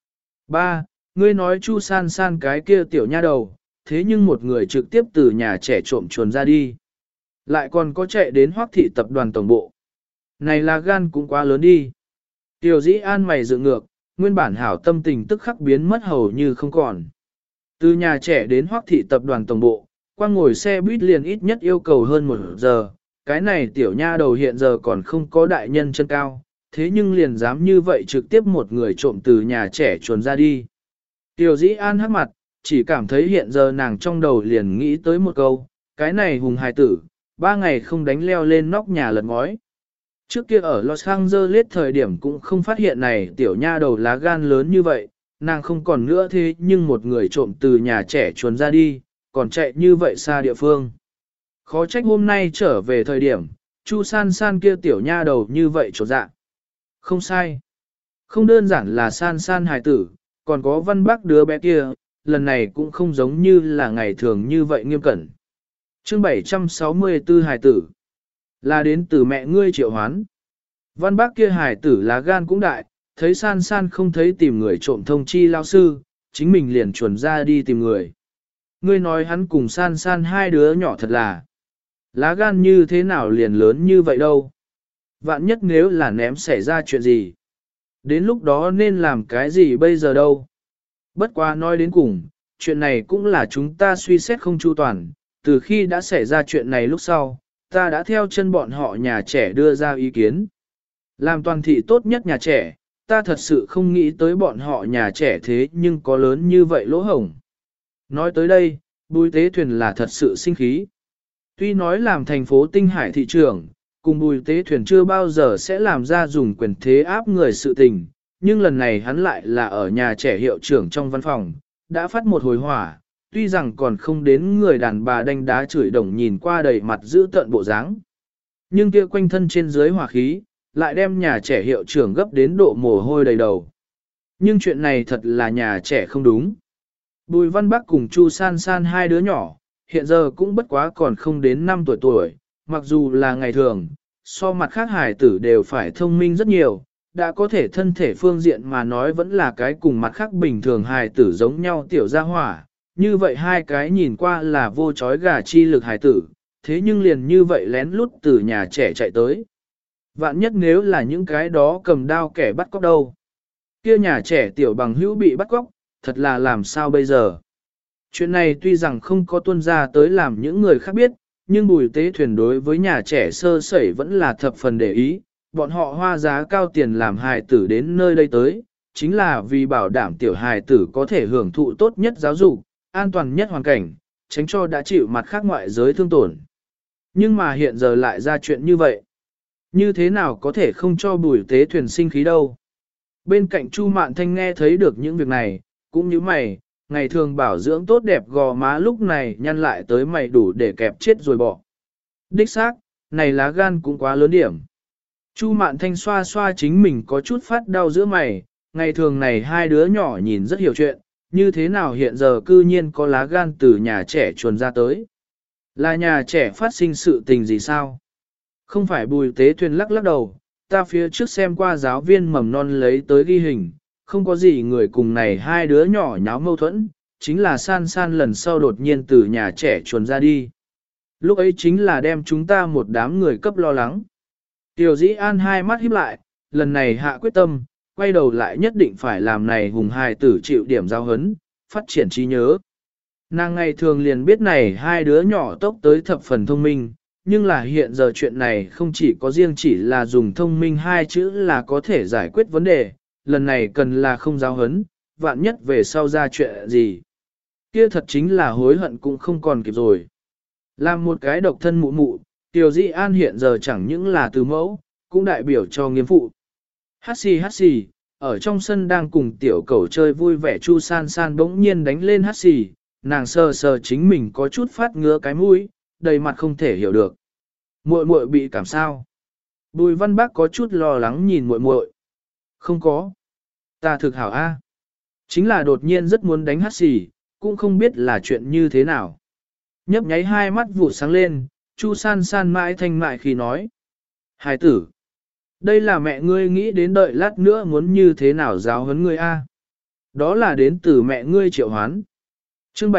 Ba, ngươi nói Chu San San cái kia tiểu nha đầu, thế nhưng một người trực tiếp từ nhà trẻ trộm chuồn ra đi. Lại còn có chạy đến Hoắc thị tập đoàn tổng bộ. Này là gan cũng quá lớn đi. Tiểu dĩ an mày dựng ngược, nguyên bản hảo tâm tình tức khắc biến mất hầu như không còn. Từ nhà trẻ đến Hoắc thị tập đoàn tổng bộ, qua ngồi xe buýt liền ít nhất yêu cầu hơn 1 giờ. Cái này tiểu nha đầu hiện giờ còn không có đại nhân chân cao, thế nhưng liền dám như vậy trực tiếp một người trộm từ nhà trẻ chuồn ra đi. Tiểu dĩ an hắc mặt, chỉ cảm thấy hiện giờ nàng trong đầu liền nghĩ tới một câu, cái này hùng hài tử, 3 ngày không đánh leo lên nóc nhà lật ngói. Trước kia ở Los Angeles thời điểm cũng không phát hiện này tiểu nha đầu lá gan lớn như vậy, nàng không còn nữa thế nhưng một người trộm từ nhà trẻ chuồn ra đi, còn chạy như vậy xa địa phương. Khó trách hôm nay trở về thời điểm, Chu San San kia tiểu nha đầu như vậy trột dạ. Không sai. Không đơn giản là San San hài tử, còn có Văn Bác đứa bé kia, lần này cũng không giống như là ngày thường như vậy nghiêm cẩn. Chương 764 hài tử là đến từ mẹ ngươi Triệu Hoán. Văn Bác kia hài tử lá gan cũng đại, thấy San San không thấy tìm người trộm thông chi lao sư, chính mình liền chuồn ra đi tìm người. Ngươi nói hắn cùng San San hai đứa nhỏ thật là lá gan như thế nào liền lớn như vậy đâu. Vạn nhất nếu là ném xảy ra chuyện gì. Đến lúc đó nên làm cái gì bây giờ đâu. Bất quá nói đến cùng, chuyện này cũng là chúng ta suy xét không chu toàn. Từ khi đã xảy ra chuyện này lúc sau, ta đã theo chân bọn họ nhà trẻ đưa ra ý kiến. Làm toàn thị tốt nhất nhà trẻ, ta thật sự không nghĩ tới bọn họ nhà trẻ thế nhưng có lớn như vậy lỗ hổng. Nói tới đây, Bùi Tế Thuyền là thật sự sinh khí. Tuy nói làm thành phố Tinh Hải thị trường, cùng Bùi Tế Thuyền chưa bao giờ sẽ làm ra dùng quyền thế áp người sự tình, nhưng lần này hắn lại là ở nhà trẻ hiệu trưởng trong văn phòng, đã phát một hồi hỏa, tuy rằng còn không đến người đàn bà đánh đá chửi đồng nhìn qua đầy mặt giữ tợn bộ dáng. Nhưng kia quanh thân trên dưới hỏa khí, lại đem nhà trẻ hiệu trưởng gấp đến độ mồ hôi đầy đầu. Nhưng chuyện này thật là nhà trẻ không đúng. Bùi Văn Bắc cùng Chu San San hai đứa nhỏ, hiện giờ cũng bất quá còn không đến 5 tuổi, mặc dù là ngày thường, so mặt khác hải tử đều phải thông minh rất nhiều, đã có thể thân thể phương diện mà nói vẫn là cái cùng mặt khác bình thường hải tử giống nhau tiểu gia hỏa, như vậy hai cái nhìn qua là vô chói gà chi lực hải tử, thế nhưng liền như vậy lén lút từ nhà trẻ chạy tới. Vạn nhất nếu là những cái đó cầm đao kẻ bắt cóc đâu. Kia nhà trẻ tiểu bằng hữu bị bắt cóc, thật là làm sao bây giờ. Chuyện này tuy rằng không có tuân ra tới làm những người khác biết, nhưng Bùi Tế Thuyền đối với nhà trẻ sơ sẩy vẫn là thập phần để ý, bọn họ hoa giá cao tiền làm hài tử đến nơi đây tới, chính là vì bảo đảm tiểu hài tử có thể hưởng thụ tốt nhất giáo dục, an toàn nhất hoàn cảnh, tránh cho đã chịu mặt khác ngoại giới thương tổn. Nhưng mà hiện giờ lại ra chuyện như vậy. Như thế nào có thể không cho Bùi Tế Thuyền sinh khí đâu. Bên cạnh Chu Mạn Thanh nghe thấy được những việc này, cũng như mày, ngày thường bảo dưỡng tốt đẹp gò má lúc này nhăn lại tới mày đủ để kẹp chết rồi bỏ. Đích xác, này lá gan cũng quá lớn điểm. Chu Mạn Thanh xoa xoa chính mình có chút phát đau giữa mày, ngày thường này hai đứa nhỏ nhìn rất hiểu chuyện, như thế nào hiện giờ cư nhiên có lá gan từ nhà trẻ chuồn ra tới. Là nhà trẻ phát sinh sự tình gì sao? Không phải Bùi Tế Thuyền lắc lắc đầu, ta phía trước xem qua giáo viên mầm non lấy tới ghi hình, không có gì người cùng này hai đứa nhỏ nháo mâu thuẫn, chính là San San lần sau đột nhiên từ nhà trẻ chuồn ra đi. Lúc ấy chính là đem chúng ta một đám người cấp lo lắng. Tiểu Dĩ An hai mắt híp lại, lần này hạ quyết tâm, quay đầu lại nhất định phải làm này hùng hài tử chịu điểm giao hấn, phát triển trí nhớ. Nàng ngày thường liền biết này hai đứa nhỏ tốc tới thập phần thông minh, nhưng là hiện giờ chuyện này không chỉ có riêng chỉ là dùng thông minh hai chữ là có thể giải quyết vấn đề, lần này cần là không giao hấn, vạn nhất về sau ra chuyện gì. Kia thật chính là hối hận cũng không còn kịp rồi. Làm một cái độc thân mụ mụ, Tiểu Dĩ An hiện giờ chẳng những là từ mẫu, cũng đại biểu cho nghiêm phụ. Hát xì, ở trong sân đang cùng tiểu cẩu chơi vui vẻ Chu San San bỗng nhiên đánh lên hát xì, nàng sờ sờ chính mình có chút phát ngứa cái mũi, đầy mặt không thể hiểu được. Muội muội bị cảm sao? Bùi Văn Bác có chút lo lắng nhìn muội muội. Không có. Ta thực hảo a. Chính là đột nhiên rất muốn đánh hát xì, cũng không biết là chuyện như thế nào. Nhấp nháy hai mắt vụ sáng lên, Chu San San mãi thanh mại khi nói. Hài tử. Đây là mẹ ngươi nghĩ đến đợi lát nữa muốn như thế nào giáo huấn ngươi a. Đó là đến từ mẹ ngươi Triệu Hoán. Chương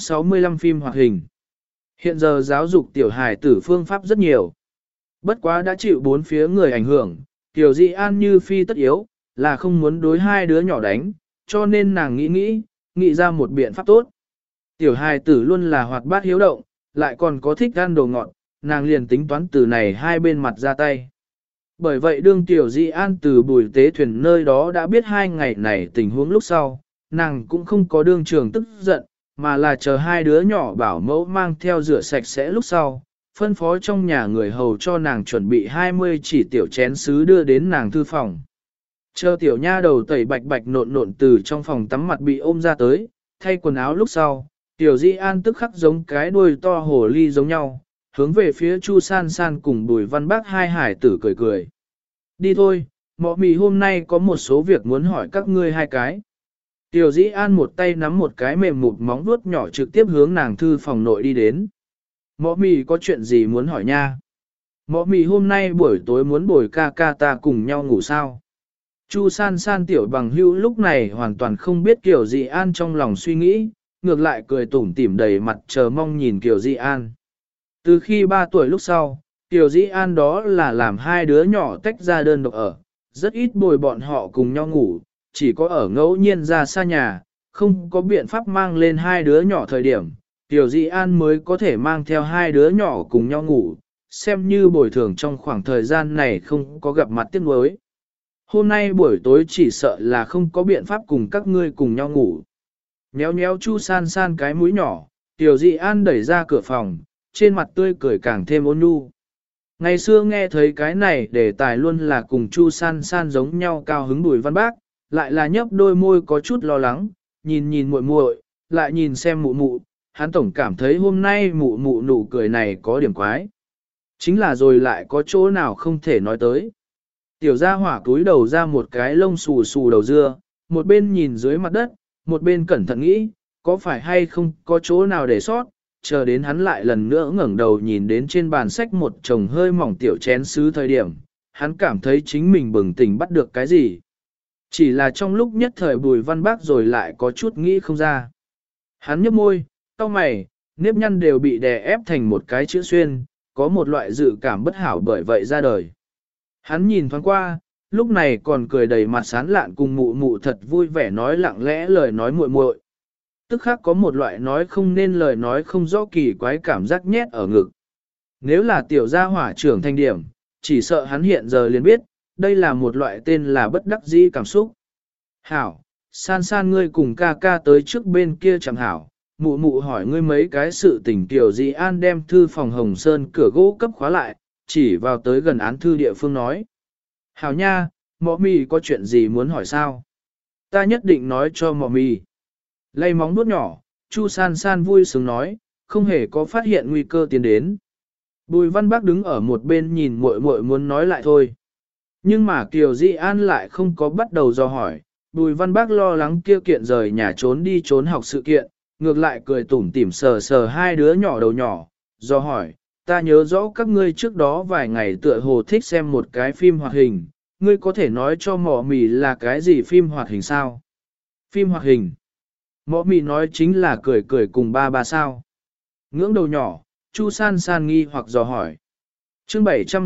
765 phim hoạt hình. Hiện giờ giáo dục tiểu hài tử phương pháp rất nhiều. Bất quá đã chịu bốn phía người ảnh hưởng, Tiểu Dị An như phi tất yếu, là không muốn đối hai đứa nhỏ đánh, cho nên nàng nghĩ ra một biện pháp tốt. Tiểu hài tử luôn là hoạt bát hiếu động, lại còn có thích ăn đồ ngọt, nàng liền tính toán từ này hai bên mặt ra tay. Bởi vậy đương Tiểu Dị An từ Bùi Tế Thuyền nơi đó đã biết hai ngày này tình huống lúc sau, nàng cũng không có đương trường tức giận, mà là chờ hai đứa nhỏ bảo mẫu mang theo rửa sạch sẽ lúc sau, phân phó trong nhà người hầu cho nàng chuẩn bị 20 chỉ tiểu chén sứ đưa đến nàng thư phòng. Chờ tiểu nha đầu tẩy bạch bạch nộn nộn từ trong phòng tắm mặt bị ôm ra tới, thay quần áo lúc sau, Tiểu Dị An tức khắc giống cái đuôi to hồ ly giống nhau, hướng về phía Chu San San cùng Bùi Văn Bác hai hải tử cười cười. Đi thôi, mọ mì hôm nay có một số việc muốn hỏi các ngươi hai cái. Tiểu Dĩ An một tay nắm một cái mềm mụt móng vuốt nhỏ trực tiếp hướng nàng thư phòng nội đi đến. Mọ mì có chuyện gì muốn hỏi nha? Mọ mì hôm nay buổi tối muốn bồi ca ca ta cùng nhau ngủ sao? Chu San San tiểu bằng hữu lúc này hoàn toàn không biết Kiều Dị An trong lòng suy nghĩ, ngược lại cười tủm tỉm đầy mặt chờ mong nhìn Kiều Dị An. Từ khi 3 tuổi lúc sau, Kiều Dị An đó là làm hai đứa nhỏ tách ra đơn độc ở, rất ít bồi bọn họ cùng nhau ngủ, chỉ có ở ngẫu nhiên ra xa nhà, không có biện pháp mang lên hai đứa nhỏ thời điểm, Kiều Dị An mới có thể mang theo hai đứa nhỏ cùng nhau ngủ, xem như bồi thường trong khoảng thời gian này không có gặp mặt tiếc nuối. Hôm nay buổi tối chỉ sợ là không có biện pháp cùng các ngươi cùng nhau ngủ. Nhéo nhéo Chu San San cái mũi nhỏ, Tiểu Dị An đẩy ra cửa phòng, trên mặt tươi cười càng thêm ôn nhu. Ngày xưa nghe thấy cái này đề tài luôn là cùng Chu San San giống nhau cao hứng Bùi Văn Bác, lại là nhấp đôi môi có chút lo lắng, nhìn muội muội, lại nhìn xem mụ mụ, hắn tổng cảm thấy hôm nay mụ mụ nụ cười này có điểm quái. Chính là rồi lại có chỗ nào không thể nói tới. Tiểu gia hỏa túi đầu ra một cái lông xù xù đầu dưa, một bên nhìn dưới mặt đất, một bên cẩn thận nghĩ, có phải hay không có chỗ nào để sót, chờ đến hắn lại lần nữa ngẩng đầu nhìn đến trên bàn sách một chồng hơi mỏng tiểu chén sứ thời điểm, hắn cảm thấy chính mình bừng tỉnh bắt được cái gì. Chỉ là trong lúc nhất thời Bùi Văn Bác rồi lại có chút nghĩ không ra. Hắn nhếch môi, cau mày, nếp nhăn đều bị đè ép thành một cái chữ xuyên, có một loại dự cảm bất hảo bởi vậy ra đời. Hắn nhìn thoáng qua, lúc này còn cười đầy mặt sán lạn cùng mụ mụ thật vui vẻ nói lặng lẽ lời nói muội muội. Tức khắc có một loại nói không nên lời nói không rõ kỳ quái cảm giác nhét ở ngực. Nếu là tiểu gia hỏa trưởng thành điểm, chỉ sợ hắn hiện giờ liền biết, đây là một loại tên là bất đắc dĩ cảm xúc. Hảo, San San ngươi cùng ca ca tới trước bên kia chẳng hảo, mụ mụ hỏi ngươi mấy cái sự tình Tiểu Dị An đem thư phòng Hồng Sơn cửa gỗ cấp khóa lại, chỉ vào tới gần án thư địa phương nói. Hảo nha, mọ mì có chuyện gì muốn hỏi sao? Ta nhất định nói cho mọ mì. Lay móng nuốt nhỏ, Chu San San vui sướng nói, không hề có phát hiện nguy cơ tiến đến. Bùi Văn Bác đứng ở một bên nhìn muội muội muốn nói lại thôi. Nhưng mà Kiều Dị An lại không có bắt đầu do hỏi, Bùi Văn Bác lo lắng kia kiện rời nhà trốn đi trốn học sự kiện, ngược lại cười tủm tỉm sờ sờ hai đứa nhỏ đầu nhỏ, do hỏi, ta nhớ rõ các ngươi trước đó vài ngày tựa hồ thích xem một cái phim hoạt hình, ngươi có thể nói cho mọ mì là cái gì phim hoạt hình sao? Phim hoạt hình. Mọ mì nói chính là cười cười cùng ba sao. Ngưỡng đầu nhỏ, Chu San San nghi hoặc dò hỏi. Chương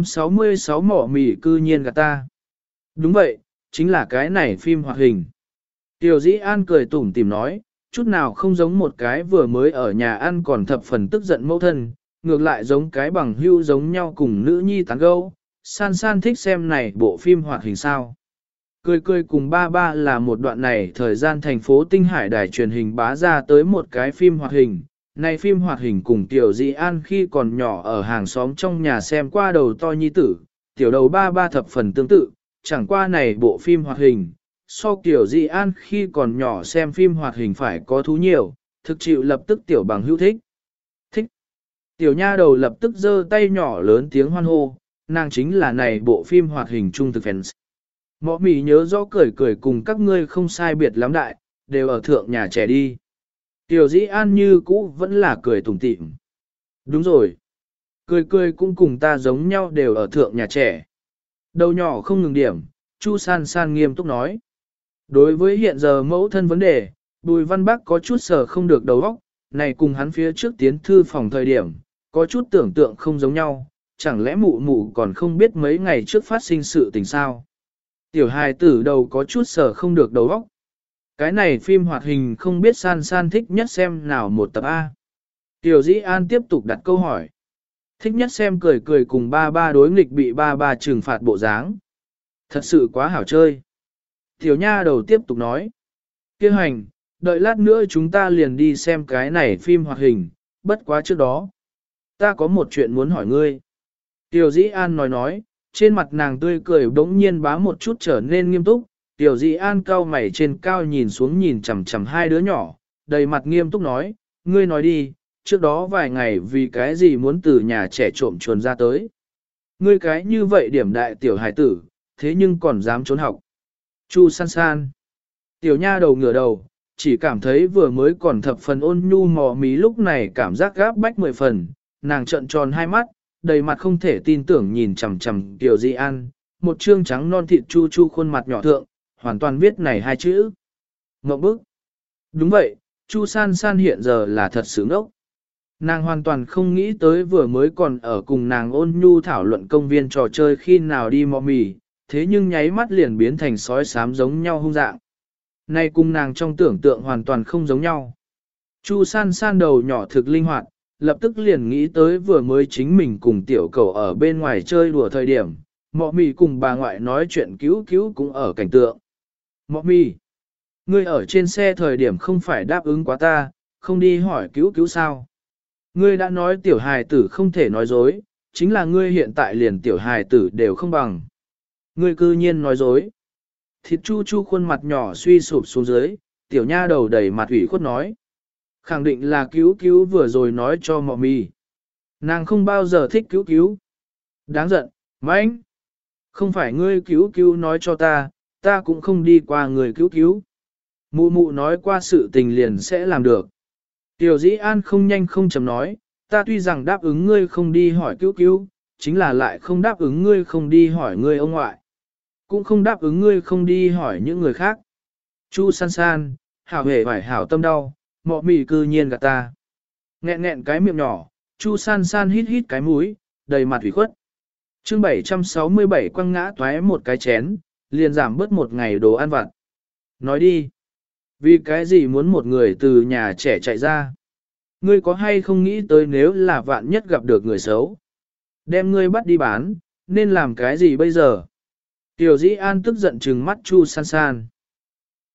766 mọ mì cư nhiên gạt ta. Đúng vậy, chính là cái này phim hoạt hình. Tiểu Dĩ An cười tủm tỉm nói, chút nào không giống một cái vừa mới ở nhà ăn còn thập phần tức giận mẫu thân, ngược lại giống cái bằng hữu giống nhau cùng nữ nhi tán gẫu. San San thích xem này bộ phim hoạt hình sao. Cười cười cùng ba là một đoạn này thời gian thành phố Tinh Hải đài truyền hình bá ra tới một cái phim hoạt hình. Này phim hoạt hình cùng Tiểu Dị An khi còn nhỏ ở hàng xóm trong nhà xem qua đầu to nhi tử, tiểu đầu ba thập phần tương tự, chẳng qua này bộ phim hoạt hình. So Tiểu Dị An khi còn nhỏ xem phim hoạt hình phải có thú nhiều, thực chịu lập tức tiểu bằng hữu thích. Thích. Tiểu nha đầu lập tức giơ tay nhỏ lớn tiếng hoan hô, nàng chính là này bộ phim hoạt hình trung thực fans. Mọ mì nhớ rõ cười cười cùng các ngươi không sai biệt lắm đại, đều ở thượng nhà trẻ đi. Tiểu Dĩ An như cũ vẫn là cười tủm tỉm. Đúng rồi. Cười cười cũng cùng ta giống nhau đều ở thượng nhà trẻ. Đầu nhỏ không ngừng điểm, Chu San San nghiêm túc nói. Đối với hiện giờ mẫu thân vấn đề, Bùi Văn Bắc có chút sở không được đầu óc, này cùng hắn phía trước tiến thư phòng thời điểm, có chút tưởng tượng không giống nhau, chẳng lẽ mụ mụ còn không biết mấy ngày trước phát sinh sự tình sao. Tiểu hài tử đầu có chút sở không được đầu óc. Cái này phim hoạt hình không biết San San thích nhất xem nào một tập A. Tiểu Dĩ An tiếp tục đặt câu hỏi. Thích nhất xem cười cười cùng ba ba đối nghịch bị ba ba trừng phạt bộ dáng. Thật sự quá hảo chơi. Tiểu nha đầu tiếp tục nói. Kêu hành, đợi lát nữa chúng ta liền đi xem cái này phim hoạt hình, bất quá trước đó. Ta có một chuyện muốn hỏi ngươi. Tiểu Dĩ An nói, trên mặt nàng tươi cười bỗng nhiên bá một chút trở nên nghiêm túc. Tiểu Dĩ An cau mày trên cao nhìn xuống nhìn chằm chằm hai đứa nhỏ, đầy mặt nghiêm túc nói, ngươi nói đi, trước đó vài ngày vì cái gì muốn từ nhà trẻ trộm chuồn ra tới. Ngươi cái như vậy điểm đại tiểu hải tử, thế nhưng còn dám trốn học. Chu San San. Tiểu nha đầu ngửa đầu, chỉ cảm thấy vừa mới còn thập phần ôn nhu mò mí lúc này cảm giác gáp bách 10 phần, nàng trợn tròn hai mắt, đầy mặt không thể tin tưởng nhìn chằm chằm Tiểu Di An, một trương trắng non thịt chu chu khuôn mặt nhỏ thượng, hoàn toàn viết này hai chữ. Ngọc bức. Đúng vậy, Chu San San hiện giờ là thật sự ngốc. Nàng hoàn toàn không nghĩ tới vừa mới còn ở cùng nàng ôn nhu thảo luận công viên trò chơi khi nào đi mò mì, thế nhưng nháy mắt liền biến thành sói xám giống nhau hung dạng. Nay cùng nàng trong tưởng tượng hoàn toàn không giống nhau. Chu San San đầu nhỏ thực linh hoạt, lập tức liền nghĩ tới vừa mới chính mình cùng tiểu cầu ở bên ngoài chơi đùa thời điểm, mọ mì cùng bà ngoại nói chuyện cứu cứu cũng ở cảnh tượng. Mọ mì, ngươi ở trên xe thời điểm không phải đáp ứng quá ta, không đi hỏi cứu cứu sao. Ngươi đã nói tiểu hài tử không thể nói dối, chính là ngươi hiện tại liền tiểu hài tử đều không bằng. Ngươi cư nhiên nói dối. Thịt chu chu khuôn mặt nhỏ suy sụp xuống dưới, tiểu nha đầu đầy mặt ủy khuất nói. Khẳng định là cứu cứu vừa rồi nói cho mọ mì. Nàng không bao giờ thích cứu cứu. Đáng giận, mãnh. Không phải ngươi cứu cứu nói cho ta, ta cũng không đi qua người cứu cứu. Mụ mụ nói qua sự tình liền sẽ làm được. Tiểu Dĩ An không nhanh không chậm nói, ta tuy rằng đáp ứng ngươi không đi hỏi cứu cứu, chính là lại không đáp ứng ngươi không đi hỏi ngươi ông ngoại. Cũng không đáp ứng ngươi không đi hỏi những người khác. Chu San San, hảo hề phải hảo tâm đau, mọ mì cư nhiên gạt ta. Nghẹn nghẹn cái miệng nhỏ, Chu San San hít hít cái mũi, đầy mặt ủy khuất. Chương 767 quăng ngã toái một cái chén, liền giảm bớt một ngày đồ ăn vặt. Nói đi, vì cái gì muốn một người từ nhà trẻ chạy ra? Ngươi có hay không nghĩ tới nếu là vạn nhất gặp được người xấu? Đem ngươi bắt đi bán, nên làm cái gì bây giờ? Tiểu Dĩ An tức giận trừng mắt Chu San San.